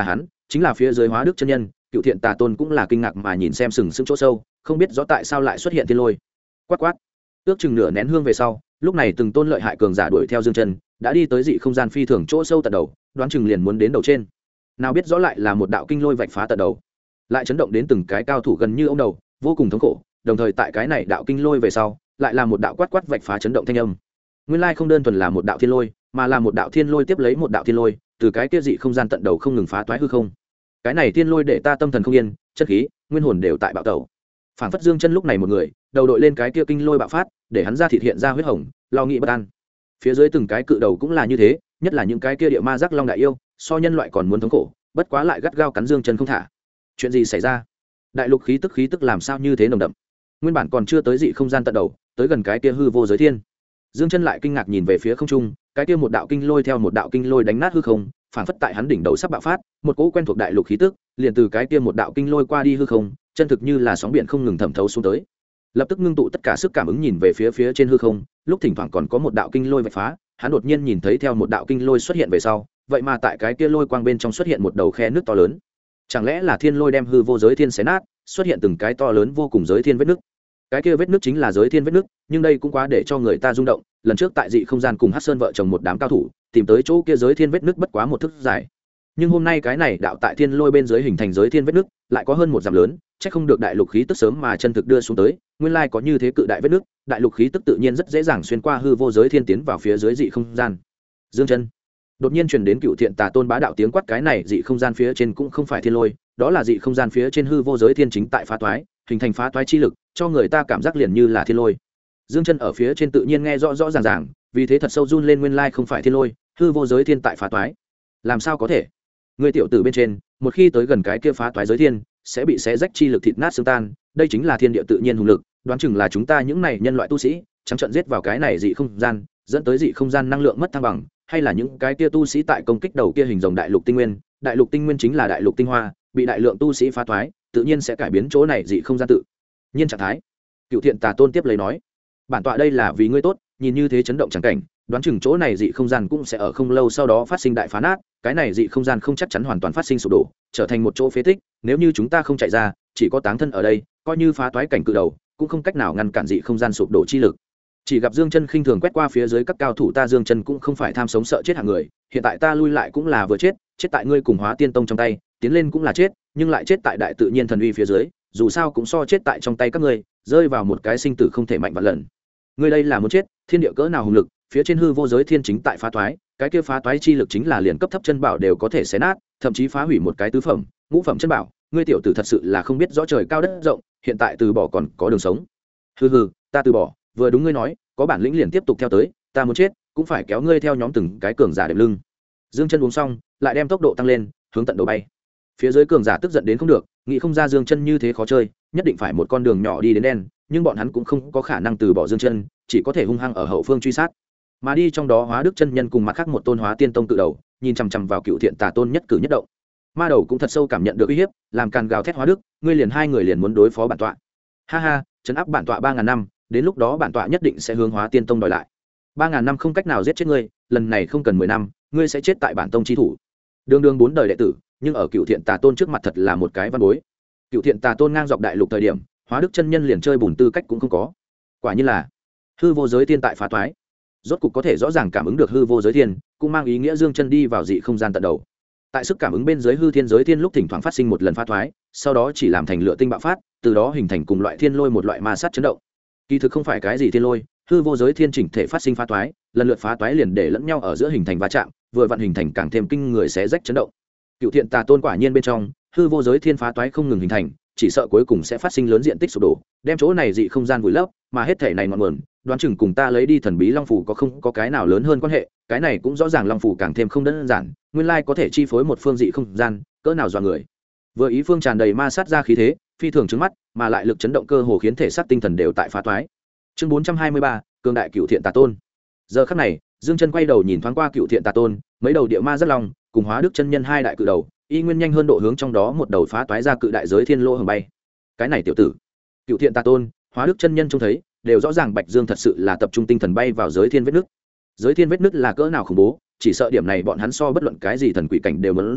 chính là phía dưới Hóa Đức chân nhân. Cựu Thiện Tà Tôn cũng là kinh ngạc mà nhìn xem sừng sững chỗ sâu, không biết rõ tại sao lại xuất hiện thiên lôi. Quát quát, ước chừng nửa nén hương về sau, lúc này từng tôn lợi hại cường giả đuổi theo Dương Chân, đã đi tới dị không gian phi thường chỗ sâu tận đầu, đoán chừng liền muốn đến đầu trên. Nào biết rõ lại là một đạo kinh lôi vạch phá tận đầu, lại chấn động đến từng cái cao thủ gần như ông đầu, vô cùng thống khổ. Đồng thời tại cái này đạo kinh lôi về sau, lại là một đạo quát quát vạch phá chấn động thanh âm. Nguyên lai không đơn thuần là một đạo thiên lôi, mà là một đạo thiên lôi tiếp lấy một đạo thiên lôi, từ cái kia dị không gian tận đầu không ngừng phá toái hư không. Cái này thiên lôi để ta tâm thần không yên, chất khí, nguyên hồn đều tại bạo tẩu. Phản phất Dương Chân lúc này một người, đầu đội lên cái kia kinh lôi bạo phát, để hắn ra thịt hiện ra huyết hồng, lo nghĩ bất an. Phía dưới từng cái cự đầu cũng là như thế, nhất là những cái kia địa ma giác long đại yêu, so nhân loại còn muốn thống khổ, bất quá lại gắt gao cắn Dương Chân không thả. Chuyện gì xảy ra? Đại lục khí tức làm sao như thế nồng đậm? Nguyên bản còn chưa tới dị không gian tận đầu, tới gần cái kia hư vô giới thiên. Dương Chân lại kinh ngạc nhìn về phía không trung, cái kia một đạo kinh lôi theo một đạo kinh lôi đánh nát hư không, phản phất tại hắn đỉnh đầu sắp bạo phát, một cỗ quen thuộc đại lục khí tức, liền từ cái kia một đạo kinh lôi qua đi hư không, chân thực như là sóng biển không ngừng thẩm thấu xuống tới. Lập tức ngưng tụ tất cả sức cảm ứng nhìn về phía trên hư không, lúc thỉnh thoảng còn có một đạo kinh lôi vạch phá, hắn đột nhiên nhìn thấy theo một đạo kinh lôi xuất hiện về sau, vậy mà tại cái kia lôi quang bên trong xuất hiện một đầu khe nước to lớn. Chẳng lẽ là thiên lôi đem hư vô giới thiên xé nát, xuất hiện từng cái to lớn vô cùng giới thiên vết nước. Cái kia vết nước chính là giới thiên vết nước, nhưng đây cũng quá để cho người ta rung động. Lần trước tại dị không gian cùng Hắc Sơn vợ chồng một đám cao thủ tìm tới chỗ kia giới thiên vết nước bất quá một thước dài, nhưng hôm nay cái này đạo tại thiên lôi bên dưới hình thành giới thiên vết nước lại có hơn một dặm lớn, chắc không được đại lục khí tức sớm mà chân thực đưa xuống tới. Nguyên lai có như thế cự đại vết nước, đại lục khí tức tự nhiên rất dễ dàng xuyên qua hư vô giới thiên tiến vào phía dưới dị không gian. Dương Chân đột nhiên truyền đến Cựu Thiện Tà Tôn bá đạo tiếng quát, cái này dị không gian phía trên cũng không phải thiên lôi, đó là dị không gian phía trên hư vô giới thiên chính tại phá toái, hình thành phá toái chi lực, cho người ta cảm giác liền như là thiên lôi. Dương Chân ở phía trên tự nhiên nghe rõ rõ ràng, vì thế thật sâu run lên, nguyên lai không phải thiên lôi, hư vô giới thiên tại phá toái. Làm sao có thể? Người tiểu tử bên trên, một khi tới gần cái kia phá toái giới thiên, sẽ bị xé rách chi lực thịt nát xương tan, đây chính là thiên địa tự nhiên hùng lực, đoán chừng là chúng ta những này nhân loại tu sĩ, trắng trợn giết vào cái này dị không gian, dẫn tới dị không gian năng lượng mất thăng bằng, hay là những cái kia tu sĩ tại công kích đầu kia hình rồng đại lục tinh nguyên, đại lục tinh nguyên chính là đại lục tinh hoa, bị đại lượng tu sĩ phá toái, tự nhiên sẽ cải biến chỗ này dị không gian tự nhiên trạng thái. Cựu Thiện Tà Tôn tiếp lấy nói, bản tọa đây là vì ngươi tốt, nhìn như thế chấn động chẳng cảnh, đoán chừng chỗ này dị không gian cũng sẽ ở không lâu sau đó phát sinh đại phá nát, cái này dị không gian không chắc chắn hoàn toàn phát sinh sụp đổ, trở thành một chỗ phế tích, nếu như chúng ta không chạy ra, chỉ có táng thân ở đây, coi như phá toái cảnh cự đầu, cũng không cách nào ngăn cản dị không gian sụp đổ chi lực. Chỉ gặp Dương Chân khinh thường quét qua phía dưới các cao thủ, ta Dương Chân cũng không phải tham sống sợ chết hạng người, hiện tại ta lui lại cũng là vừa chết, chết tại ngươi cùng Hóa Tiên Tông trong tay, tiến lên cũng là chết, nhưng lại chết tại đại tự nhiên thần uy phía dưới, dù sao cũng so chết tại trong tay các ngươi, rơi vào một cái sinh tử không thể mạnh vạn lần. Ngươi đây là muốn chết, thiên địa cỡ nào hùng lực, phía trên hư vô giới thiên chính tại phá toái, cái kia phá toái chi lực chính là liền cấp thấp chân bảo đều có thể xé nát, thậm chí phá hủy một cái tứ phẩm, ngũ phẩm chân bảo, ngươi tiểu tử thật sự là không biết rõ trời cao đất rộng, hiện tại từ bỏ còn có đường sống. Hừ, ta từ bỏ, vừa đúng ngươi nói, có bản lĩnh liền tiếp tục theo tới, ta muốn chết cũng phải kéo ngươi theo nhóm từng cái cường giả đệm lưng. Dương Chân uống xong, lại đem tốc độ tăng lên, hướng tận đầu bay. Phía dưới cường giả tức giận đến không được, nghĩ không ra Dương Chân như thế khó chơi, nhất định phải một con đường nhỏ đi đến đen, nhưng bọn hắn cũng không có khả năng từ bỏ Dương Chân, chỉ có thể hung hăng ở hậu phương truy sát. Mà đi trong đó Hóa Đức chân nhân cùng mặt khác một tôn Hóa Tiên Tông cự đầu, nhìn chằm chằm vào Cựu Thiện Tà Tôn nhất cử nhất động. Ma đầu cũng thật sâu cảm nhận được uy hiếp, làm càn gào thét, Hóa Đức, ngươi liền hai người liền muốn đối phó bản tọa. Ha ha, trấn áp bản tọa 3000 năm, đến lúc đó bản tọa nhất định sẽ hướng Hóa Tiên Tông đòi lại. 3000 năm không cách nào giết chết ngươi, lần này không cần 10 năm, ngươi sẽ chết tại bản tông chi thủ. Đường 4 đời đệ tử, nhưng ở Cựu Thiện Tà Tôn trước mặt thật là một cái văn bối. Cựu Thiện Tà Tôn ngang dọc đại lục thời điểm, Hóa Đức chân nhân liền chơi bùn tư cách cũng không có. Quả nhiên là hư vô giới thiên tại phá toái, rốt cục có thể rõ ràng cảm ứng được hư vô giới thiên, cũng mang ý nghĩa Dương Chân đi vào dị không gian tận đầu. Tại sức cảm ứng bên dưới hư thiên giới thiên lúc thỉnh thoảng phát sinh một lần phá toái, sau đó chỉ làm thành lửa tinh bạo phát, từ đó hình thành cùng loại thiên lôi, một loại ma sát chấn động. Kỳ thực không phải cái gì thiên lôi, hư vô giới thiên chỉnh thể phát sinh phá toái, lần lượt phá toái liền để lẫn nhau ở giữa hình thành va chạm, vừa vặn hình thành càng thêm kinh người xé rách chấn động. Cựu Thiện Tà Tôn quả nhiên bên trong hư vô giới thiên phá toái không ngừng hình thành, chỉ sợ cuối cùng sẽ phát sinh lớn diện tích sụp đổ, đem chỗ này dị không gian vùi lấp, mà hết thể này ngọn nguồn, đoán chừng cùng ta lấy đi thần bí long phủ không có cái nào lớn hơn quan hệ, cái này cũng rõ ràng long phủ càng thêm không đơn giản, nguyên lai có thể chi phối một phương dị không gian, cỡ nào dọa người. Vừa ý phương tràn đầy ma sát ra khí thế, phi thường trứng mắt, mà lại lực chấn động cơ hồ khiến thể xác tinh thần đều tại phá toái. Chương 423, cường đại Cựu Thiện Tà Tôn. Giờ khắc này, Dương Chân quay đầu nhìn thoáng qua Cựu Thiện Tà Tôn, mấy đầu địa ma rất long, cùng Hóa Đức chân nhân hai đại cự đầu, y nguyên nhanh hơn độ hướng trong đó một đầu phá toái ra cự đại giới thiên lô hồng bay. Cái này tiểu tử, Cựu Thiện Tà Tôn, Hóa Đức chân nhân trông thấy, đều rõ ràng Bạch Dương thật sự là tập trung tinh thần bay vào giới thiên vết nứt. Giới thiên vết nứt là cỡ nào khủng bố, chỉ sợ điểm này bọn hắn so bất luận cái gì thần quỷ cảnh đều muốn giải,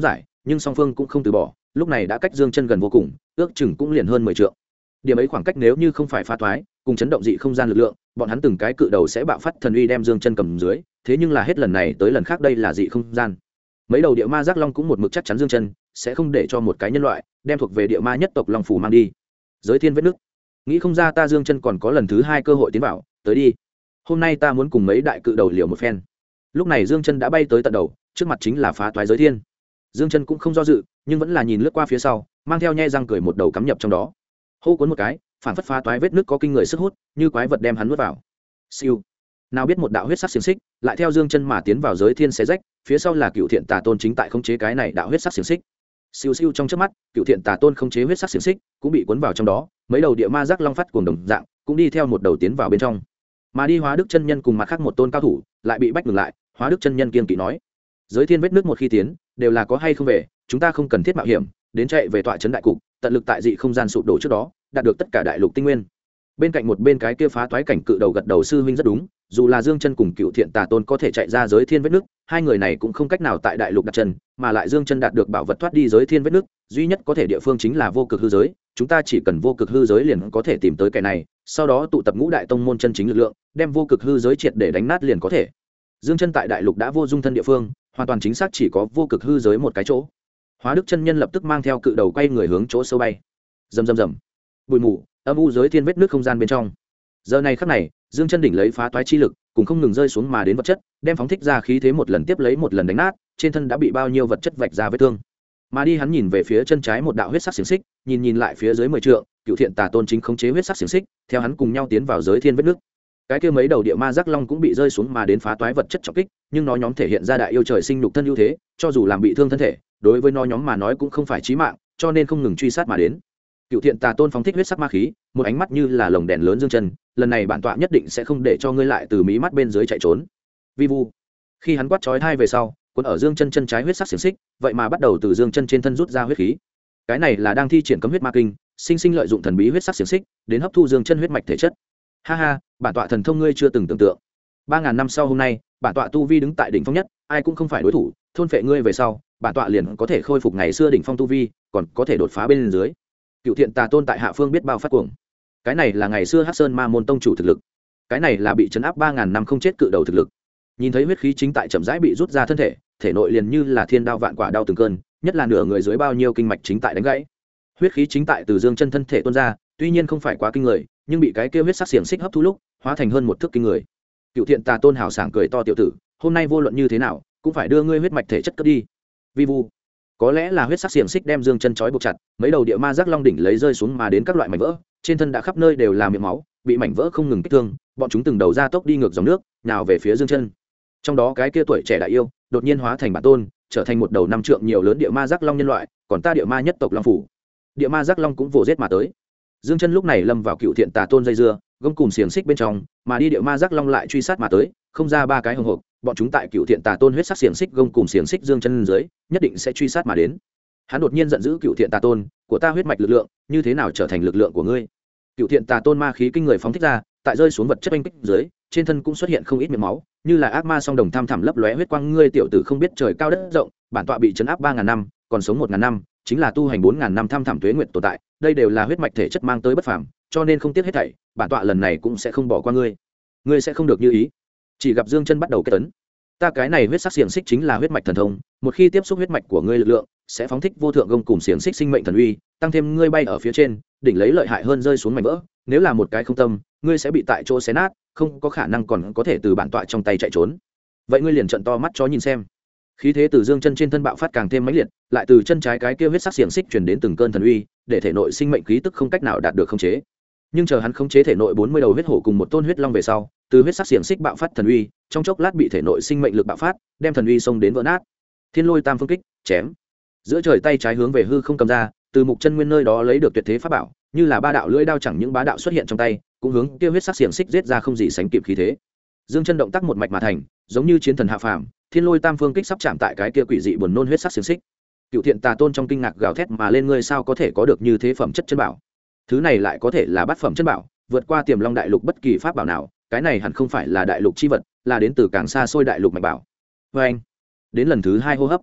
nhưng song phương cũng không từ bỏ, lúc này đã cách Dương Chân gần vô cùng, ước chừng cũng liền hơn 10 trượng. Điểm ấy khoảng cách nếu như không phải phá toái cùng chấn động dị không gian lực lượng, bọn hắn từng cái cự đầu sẽ bạo phát thần uy đem Dương Chân cầm dưới, thế nhưng là hết lần này tới lần khác đây là dị không gian. Mấy đầu địa ma giác long cũng một mực chắc chắn Dương Chân sẽ không để cho một cái nhân loại đem thuộc về địa ma nhất tộc long phủ mang đi. Giới thiên vết nước, nghĩ không ra ta Dương Chân còn có lần thứ hai cơ hội tiến vào, tới đi. Hôm nay ta muốn cùng mấy đại cự đầu liều một phen. Lúc này Dương Chân đã bay tới tận đầu, trước mặt chính là phá toái giới thiên. Dương Chân cũng không do dự, nhưng vẫn là nhìn lướt qua phía sau, mang theo nhe răng cười một đầu cắm nhập trong đó. Hô cuốn một cái, phản phất phá toái vết nước có kinh người sức hút, như quái vật đem hắn nuốt vào. Siêu. Nào biết một đạo huyết sắc xiềng xích, lại theo Dương Chân mà tiến vào giới thiên xé rách, phía sau là Cựu Thiện Tà Tôn chính tại khống chế cái này đạo huyết sắc xiềng xích. Siêu siêu trong chớp mắt, Cựu Thiện Tà Tôn khống chế huyết sắc xiềng xích, cũng bị cuốn vào trong đó, mấy đầu địa ma giác long phát cuồng đồng dạng, cũng đi theo một đầu tiến vào bên trong. Mà đi Hóa Đức chân nhân cùng mặt khác một tôn cao thủ, lại bị bách ngừng lại, Hóa Đức chân nhân kiên kỵ nói: "Giới thiên vết nước một khi tiến, đều là có hay không về, chúng ta không cần thiết mạo hiểm, đến chạy về tọa trấn đại cục, tận lực tại dị không gian sụp đổ trước đó, đạt được tất cả đại lục tinh nguyên." Bên cạnh một bên cái kia phá toái cảnh cự đầu gật đầu sư huynh rất đúng, dù là Dương Chân cùng Cựu Thiện Tà Tôn có thể chạy ra giới thiên vết nước, hai người này cũng không cách nào tại đại lục đặt chân, mà lại Dương Chân đạt được bảo vật thoát đi giới thiên vết nước, duy nhất có thể địa phương chính là vô cực hư giới, chúng ta chỉ cần vô cực hư giới liền có thể tìm tới cái này, sau đó tụ tập ngũ đại tông môn chân chính lực lượng, đem vô cực hư giới triệt để đánh nát liền có thể. Dương Chân tại đại lục đã vô dung thân địa phương, hoàn toàn chính xác chỉ có vô cực hư giới một cái chỗ. Hóa Đức chân nhân lập tức mang theo cự đầu quay người hướng chỗ sâu bay. Rầm rầm rầm. Bụi mù, âm u giới thiên vết nước không gian bên trong. Giờ này khắc này, Dương Chân đỉnh lấy phá toái chi lực, cùng không ngừng rơi xuống mà đến vật chất, đem phóng thích ra khí thế một lần tiếp lấy một lần đánh nát, trên thân đã bị bao nhiêu vật chất vạch ra vết thương. Mà đi hắn nhìn về phía chân trái một đạo huyết sắc xiềng xích, nhìn lại phía dưới 10 trượng, Cựu Thiện Tà Tôn chính khống chế huyết sắc xiềng xích, theo hắn cùng nhau tiến vào giới thiên vết nước. Cái kia mấy đầu địa ma giác long cũng bị rơi xuống mà đến phá toái vật chất trọng kích, nhưng nó nhóm thể hiện ra đại yêu trời sinh nhục thân ưu thế, cho dù làm bị thương thân thể, đối với nó nhóm mà nói cũng không phải chí mạng, cho nên không ngừng truy sát mà đến. Cựu Thiện Tà Tôn phóng thích huyết sắc ma khí, một ánh mắt như là lồng đèn lớn Dương Chân, lần này bản tọa nhất định sẽ không để cho ngươi lại từ mí mắt bên dưới chạy trốn. Vi vu. Khi hắn quát chói tai về sau, cuốn ở Dương Chân chân trái huyết sắc xiềng xích, vậy mà bắt đầu từ Dương Chân trên thân rút ra huyết khí. Cái này là đang thi triển cấm huyết ma kinh, sinh sinh lợi dụng thần bí huyết sắc xiềng xích, đến hấp thu Dương Chân huyết mạch thể chất. Ha ha, bản tọa thần thông ngươi chưa từng tưởng tượng. 3000 năm sau hôm nay, bản tọa tu vi đứng tại đỉnh phong nhất, ai cũng không phải đối thủ, thôn phệ ngươi về sau, bản tọa liền có thể khôi phục ngày xưa đỉnh phong tu vi, còn có thể đột phá bên dưới. Cựu Thiện Tà Tôn tại hạ phương biết bao phát cuồng. Cái này là ngày xưa Hắc Sơn Ma môn tông chủ thực lực. Cái này là bị trấn áp 3000 năm không chết cự đầu thực lực. Nhìn thấy huyết khí chính tại chậm rãi bị rút ra thân thể, thể nội liền như là thiên đao vạn quả đau từng cơn, nhất là nửa người dưới bao nhiêu kinh mạch chính tại đánh gãy. Huyết khí chính tại từ Dương Chân thân thể tuôn ra, tuy nhiên không phải quá kinh người, nhưng bị cái kia huyết sắc xiềng xích hấp thu lúc, hóa thành hơn một thước kinh người. Cựu Thiện Tà Tôn hào sảng cười to tiểu tử, hôm nay vô luận như thế nào, cũng phải đưa ngươi huyết mạch thể chất cất đi. Vi vu. Có lẽ là huyết sắc xiềng xích đem Dương Chân trói buộc chặt, mấy đầu địa ma giác long đỉnh lấy rơi xuống mà đến các loại mảnh vỡ, trên thân đã khắp nơi đều là miệng máu, bị mảnh vỡ không ngừng kích thương, bọn chúng từng đầu ra tốc đi ngược dòng nước, nào về phía Dương Chân. Trong đó cái kia tuổi trẻ đại yêu, đột nhiên hóa thành bản tôn, trở thành một đầu 5 trượng nhiều lớn địa ma giác long nhân loại, còn ta địa ma nhất tộc long phủ. Địa ma giác long cũng vồ giết mà tới. Dương Chân lúc này lâm vào Cựu Thiện Tà Tôn dây dưa, gông cùm xiềng xích bên trong, mà đi địa ma giác long lại truy sát mà tới, không ra ba cái hùng hộc, bọn chúng tại Cựu Thiện Tà Tôn huyết sắc xiềng xích gông cùm xiềng xích Dương Chân dưới, nhất định sẽ truy sát mà đến. Hắn đột nhiên giận dữ Cựu Thiện Tà Tôn, của ta huyết mạch lực lượng, như thế nào trở thành lực lượng của ngươi? Cựu Thiện Tà Tôn ma khí kinh người phóng thích ra, tại rơi xuống vật chất anh kích dưới, trên thân cũng xuất hiện không ít miệng máu, như là ác ma song đồng tham thẳm lấp lóe huyết quang, ngươi tiểu tử không biết trời cao đất rộng, bản tọa bị trấn áp 3000 năm, còn sống 1000 năm, chính là tu hành 4000 năm tham thẳm tuế nguyệt tồn tại, đây đều là huyết mạch thể chất mang tới bất phàm, cho nên không tiếc hết thảy, bản tọa lần này cũng sẽ không bỏ qua ngươi. Ngươi sẽ không được như ý. Chỉ gặp Dương Chân bắt đầu kết tấn. Ta cái này huyết sắc xiềng xích chính là huyết mạch thần thông, một khi tiếp xúc huyết mạch của ngươi lực lượng, sẽ phóng thích vô thượng gông cùm xiềng xích sinh mệnh thần uy, tăng thêm ngươi bay ở phía trên, đỉnh lấy lợi hại hơn rơi xuống mảnh vỡ, nếu là một cái không tâm, ngươi sẽ bị tại chỗ xé nát, không có khả năng còn có thể từ bản tọa trong tay chạy trốn. Vậy ngươi liền trợn to mắt chó nhìn xem. Khí thế từ Dương Chân trên thân bạo phát càng thêm mãnh liệt, lại từ chân trái cái kia huyết sắc xiềng xích truyền đến từng cơn thần uy, để thể nội sinh mệnh khí tức không cách nào đạt được khống chế. Nhưng chờ hắn khống chế thể nội 40 đầu huyết hổ cùng một tôn huyết long về sau, từ huyết sắc xiềng xích bạo phát thần uy, trong chốc lát bị thể nội sinh mệnh lực bạo phát, đem thần uy xông đến vỡ nát. Thiên Lôi Tam Phương Kích, chém. Giữa trời tay trái hướng về hư không cầm ra, từ mục chân nguyên nơi đó lấy được tuyệt thế pháp bảo, như là ba đạo lưỡi đao chẳng những bá đạo xuất hiện trong tay, cũng hướng kia huyết sắc xiềng xích giết ra không gì sánh kịp khí thế. Dương Chân động tác một mạch mà thành, giống như chiến thần hạ phàm, Thiên Lôi Tam Phương Kích sắp chạm tại cái kia quỷ dị buồn nôn huyết sắc xiềng xích. Cựu Thiện Tà Tôn trong kinh ngạc gào thét mà lên, ngươi sao có thể có được như thế phẩm chất chân bảo? Thứ này lại có thể là bát phẩm chân bảo, vượt qua Tiềm Long đại lục bất kỳ pháp bảo nào, cái này hẳn không phải là đại lục chi vật, là đến từ càng xa xôi đại lục mạnh bảo. Và anh, đến lần thứ 2 hô hấp,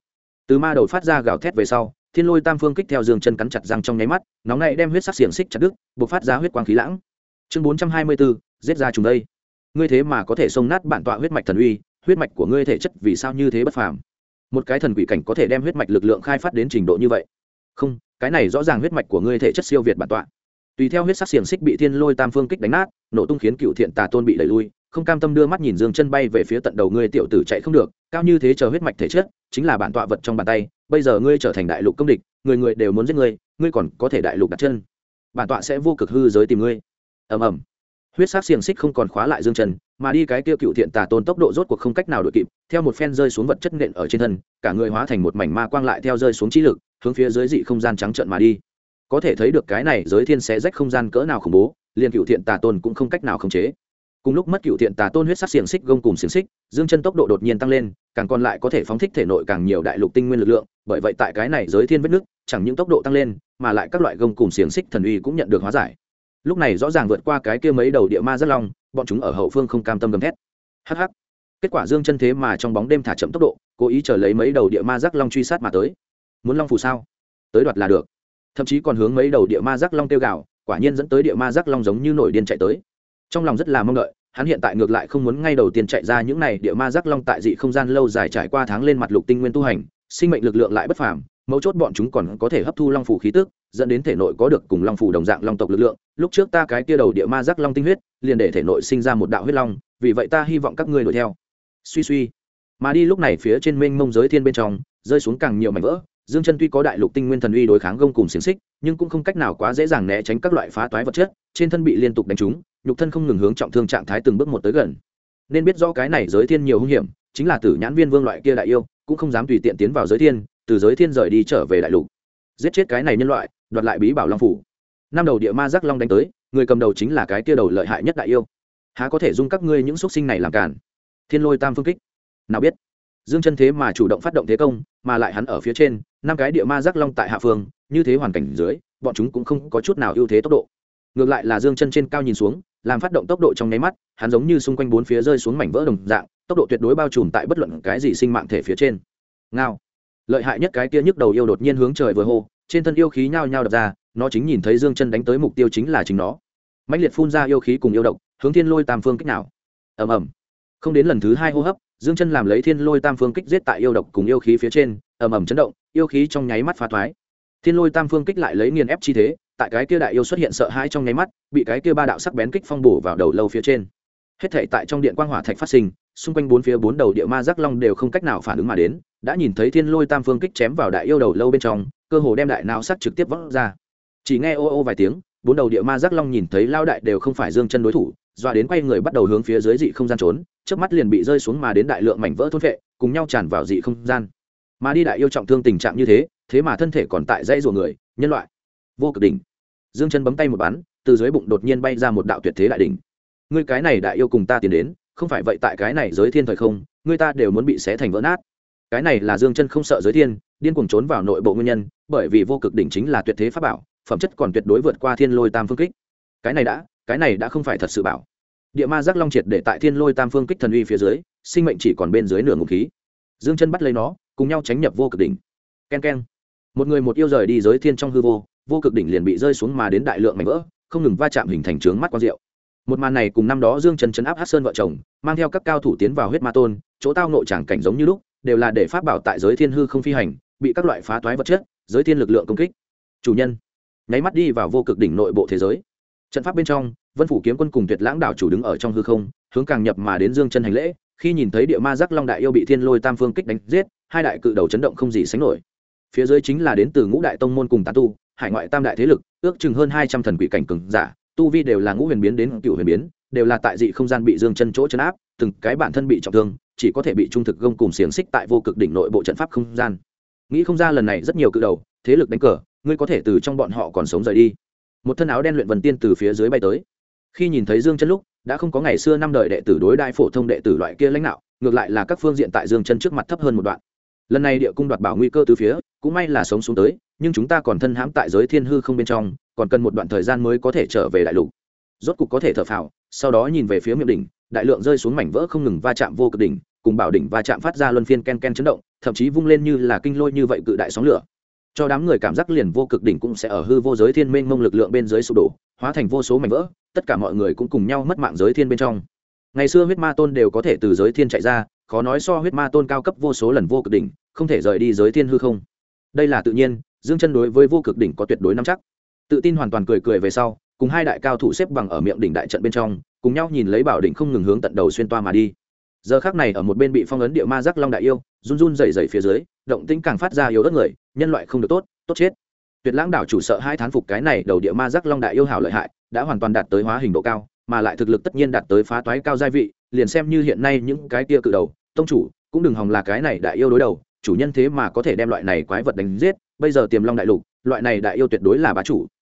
từ ma đầu phát ra gào thét về sau, thiên lôi tam phương kích theo dương chân cắn chặt răng trong nháy mắt, nóng này đem huyết sắc xiềng xích chặt đứt, bộc phát ra huyết quang khí lãng. Chương 424, giết ra trùng đây. Ngươi thế mà có thể xông nát bản tọa huyết mạch thần uy, huyết mạch của ngươi thể chất vì sao như thế bất phàm? Một cái thần quỷ cảnh có thể đem huyết mạch lực lượng khai phát đến trình độ như vậy? Không, cái này rõ ràng huyết mạch của ngươi thể chất siêu việt bản tọa. Tùy theo huyết sắc xiềng xích bị thiên lôi tam phương kích đánh nát, nổ tung khiến cựu thiện tà tôn bị đẩy lui, không cam tâm đưa mắt nhìn dương chân bay về phía tận đầu ngươi, tiểu tử chạy không được, cao như thế chờ huyết mạch thể chất chính là bản tọa vật trong bàn tay, bây giờ ngươi trở thành đại lục công địch, người người đều muốn giết ngươi, ngươi còn có thể đại lục đặt chân, bản tọa sẽ vô cực hư giới tìm ngươi. Ầm ầm, huyết sắc xiềng xích không còn khóa lại dương chân, mà đi cái kia cựu thiện tà tôn tốc độ rốt cuộc không cách nào đuổi kịp, theo một phen rơi xuống vật chất nện ở trên thân, cả người hóa thành một mảnh ma quang, lại theo rơi xuống trí lực hướng phía dưới dị không gian trắng trợn mà đi. Có thể thấy được cái này giới thiên xé rách không gian cỡ nào khủng bố, liền cựu thiện tà tôn cũng không cách nào khống chế. Cùng lúc mất cựu thiện tà tôn huyết sắc xiềng xích gông cùng xiềng xích, dương chân tốc độ đột nhiên tăng lên, càng còn lại có thể phóng thích thể nội càng nhiều đại lục tinh nguyên lực lượng, bởi vậy tại cái này giới thiên vết nước, chẳng những tốc độ tăng lên, mà lại các loại gông cùng xiềng xích thần uy cũng nhận được hóa giải. Lúc này rõ ràng vượt qua cái kia mấy đầu địa ma rất long, bọn chúng ở hậu phương không cam tâm gầm thét. Hắc hắc. Kết quả dương chân thế mà trong bóng đêm thả chậm tốc độ, cố ý chờ lấy mấy đầu địa ma giác long truy sát mà tới. Muốn long phù sao? Tới đoạt là được. Thậm chí còn hướng mấy đầu địa ma giác long tiêu gạo, quả nhiên dẫn tới địa ma giác long giống như nổi điên chạy tới. Trong lòng rất là mong đợi, hắn hiện tại ngược lại không muốn ngay đầu tiên chạy ra những này địa ma giác long tại dị không gian lâu dài trải qua tháng lên mặt lục tinh nguyên tu hành, sinh mệnh lực lượng lại bất phàm, mấu chốt bọn chúng còn có thể hấp thu long phù khí tức, dẫn đến thể nội có được cùng long phù đồng dạng long tộc lực lượng. Lúc trước ta cái kia đầu địa ma giác long tinh huyết, liền để thể nội sinh ra một đạo huyết long, vì vậy ta hy vọng các ngươi đuổi theo. Suy suy, mà đi lúc này phía trên mênh mông giới thiên bên trong, rơi xuống càng nhiều mảnh vỡ. Dương chân tuy có đại lục tinh nguyên thần uy đối kháng gông cùng xiềng xích, nhưng cũng không cách nào quá dễ dàng né tránh các loại phá toái vật chất, trên thân bị liên tục đánh trúng, nhục thân không ngừng hướng trọng thương trạng thái từng bước một tới gần. Nên biết rõ cái này giới thiên nhiều hung hiểm, chính là Tử Nhãn Viên Vương loại kia đại yêu, cũng không dám tùy tiện tiến vào giới thiên, từ giới thiên rời đi trở về đại lục. Giết chết cái này nhân loại, đoạt lại bí bảo long phủ. Năm đầu địa ma giác long đánh tới, người cầm đầu chính là cái kia đầu lợi hại nhất đại yêu. Há có thể dung các ngươi những xuất sinh này làm cản? Thiên Lôi Tam phương kích. Nào biết, Dương chân thế mà chủ động phát động thế công, mà lại hắn ở phía trên, năm cái địa ma giác long tại hạ phương, như thế hoàn cảnh dưới, bọn chúng cũng không có chút nào ưu thế tốc độ. Ngược lại là Dương chân trên cao nhìn xuống, làm phát động tốc độ trong nháy mắt, hắn giống như xung quanh bốn phía rơi xuống mảnh vỡ đồng dạng, tốc độ tuyệt đối bao trùm tại bất luận cái gì sinh mạng thể phía trên. Ngao, lợi hại nhất cái kia nhức đầu yêu đột nhiên hướng trời vừa hô, trên thân yêu khí nhao nhao đập ra, nó chính nhìn thấy Dương chân đánh tới mục tiêu chính là chính nó, mãnh liệt phun ra yêu khí cùng yêu độc, hướng Thiên Lôi Tam phương kích nào. Ầm ầm, không đến lần thứ hai hô hấp, Dương chân làm lấy Thiên Lôi Tam phương kích giết tại yêu độc cùng yêu khí phía trên, ầm ầm chấn động, yêu khí trong nháy mắt phá thoái. Thiên Lôi Tam phương kích lại lấy nghiền ép chi thế, tại cái kia đại yêu xuất hiện sợ hãi trong nháy mắt, bị cái kia ba đạo sắc bén kích phong bổ vào đầu lâu phía trên. Hết thảy tại trong điện quang hỏa thạch phát sinh, xung quanh bốn phía bốn đầu địa ma giác long đều không cách nào phản ứng mà đến, đã nhìn thấy Thiên Lôi Tam phương kích chém vào đại yêu đầu lâu bên trong, cơ hồ đem đại não sắc trực tiếp vỡ ra. Chỉ nghe ô ô vài tiếng, bốn đầu địa ma giác long nhìn thấy lao đại đều không phải Dương chân đối thủ, dọa đến quay người bắt đầu hướng phía dưới dị không gian trốn, trước mắt liền bị rơi xuống mà đến đại lượng mảnh vỡ thôn phệ, cùng nhau tràn vào dị không gian. Mà đi đại yêu trọng thương tình trạng như thế, thế mà thân thể còn tại dãy rùa người, nhân loại. Vô cực đỉnh. Dương chân bấm tay một bắn, từ dưới bụng đột nhiên bay ra một đạo tuyệt thế đại đỉnh. Ngươi cái này đại yêu cùng ta tiến đến, không phải vậy tại cái này giới thiên thời không, ngươi ta đều muốn bị xé thành vỡ nát. Cái này là Dương chân không sợ giới thiên, điên cuồng trốn vào nội bộ nguyên nhân, bởi vì vô cực đỉnh chính là tuyệt thế pháp bảo, phẩm chất còn tuyệt đối vượt qua Thiên Lôi Tam phương kích. Cái này đã không phải thật sự bảo. Địa ma giác long triệt để tại Thiên Lôi Tam phương kích thần uy phía dưới, sinh mệnh chỉ còn bên dưới nửa ngụm khí. Dương chân bắt lấy nó, cùng nhau tránh nhập vô cực đỉnh. Ken ken. Một người một yêu rời đi giới thiên trong hư vô, vô cực đỉnh liền bị rơi xuống mà đến đại lượng mảnh vỡ, không ngừng va chạm hình thành trướng mắt quang diệu. Một màn này cùng năm đó Dương chân chấn áp Hắc Sơn vợ chồng, mang theo các cao thủ tiến vào huyết ma tôn, chỗ tao nội tràng cảnh giống như lúc, đều là để pháp bảo tại giới thiên hư không phi hành, bị các loại phá toái vật chất, giới thiên lực lượng công kích. Chủ nhân, nháy mắt đi vào vô cực đỉnh nội bộ thế giới. Trận pháp bên trong, Vân Phủ Kiếm Quân cùng Tuyệt Lãng đảo chủ đứng ở trong hư không, hướng càng nhập mà đến Dương chân hành lễ. Khi nhìn thấy địa ma giác long đại yêu bị Thiên Lôi Tam phương kích đánh giết, hai đại cự đầu chấn động không gì sánh nổi. Phía dưới chính là đến từ ngũ đại tông môn cùng tán tu, hải ngoại tam đại thế lực, ước chừng hơn 200 thần quỷ cảnh cường giả, tu vi đều là ngũ huyền biến đến cựu huyền biến, đều là tại dị không gian bị Dương chân chỗ trấn áp, từng cái bản thân bị trọng thương, chỉ có thể bị trung thực gông cùng xiềng xích tại vô cực đỉnh nội bộ trận pháp không gian. Nghĩ không ra lần này rất nhiều cự đầu, thế lực đánh cờ, ngươi có thể từ trong bọn họ còn sống rời đi. Một thân áo đen luyện vân tiên từ phía dưới bay tới. Khi nhìn thấy Dương chân lúc, đã không có ngày xưa năm đời đệ tử đối đai phổ thông đệ tử loại kia lãnh đạo, ngược lại là các phương diện tại Dương chân trước mặt thấp hơn một đoạn. Lần này địa cung đoạt bảo nguy cơ từ phía, cũng may là sống xuống tới, nhưng chúng ta còn thân hãm tại giới thiên hư không bên trong, còn cần một đoạn thời gian mới có thể trở về đại lục. Rốt cục có thể thở phào, sau đó nhìn về phía miệng đỉnh, đại lượng rơi xuống mảnh vỡ không ngừng va chạm vô cực đỉnh, cùng bảo đỉnh và chạm phát ra luân phiên ken ken chấn động, thậm chí vung lên như là kinh lôi như vậy cự đại sóng lửa, cho đám người cảm giác liền vô cực đỉnh cũng sẽ ở hư vô giới thiên mênh mông lực lượng bên dưới sụp đổ, hóa thành vô số mảnh vỡ, tất cả mọi người cũng cùng nhau mất mạng giới thiên bên trong. Ngày xưa huyết ma tôn đều có thể từ giới thiên chạy ra, khó nói so huyết ma tôn cao cấp vô số lần vô cực đỉnh, không thể rời đi giới thiên hư không. Đây là tự nhiên, Dương Chân đối với vô cực đỉnh có tuyệt đối nắm chắc. Tự tin hoàn toàn cười cười về sau, cùng hai đại cao thủ xếp bằng ở miệng đỉnh đại trận bên trong, cùng nhau nhìn lấy bảo đỉnh không ngừng hướng tận đầu xuyên toa mà đi. Giờ khắc này ở một bên bị phong ấn địa ma giác long đại yêu, run run rẩy rẩy phía dưới, động tĩnh càng phát ra yếu ớt người, nhân loại không được tốt, tốt chết. Tuyệt Lãng đảo chủ sợ hai thán phục cái này đầu địa ma giác long đại yêu hảo lợi hại, đã hoàn toàn đạt tới hóa hình độ cao, mà lại thực lực tất nhiên đạt tới phá toái cao giai vị, liền xem như hiện nay những cái kia cự đầu, tông chủ, cũng đừng hòng là cái này đại yêu đối đầu, chủ nhân thế mà có thể đem loại này quái vật đánh giết, bây giờ Tiềm Long đại lục, loại này đại yêu tuyệt đối là bá chủ.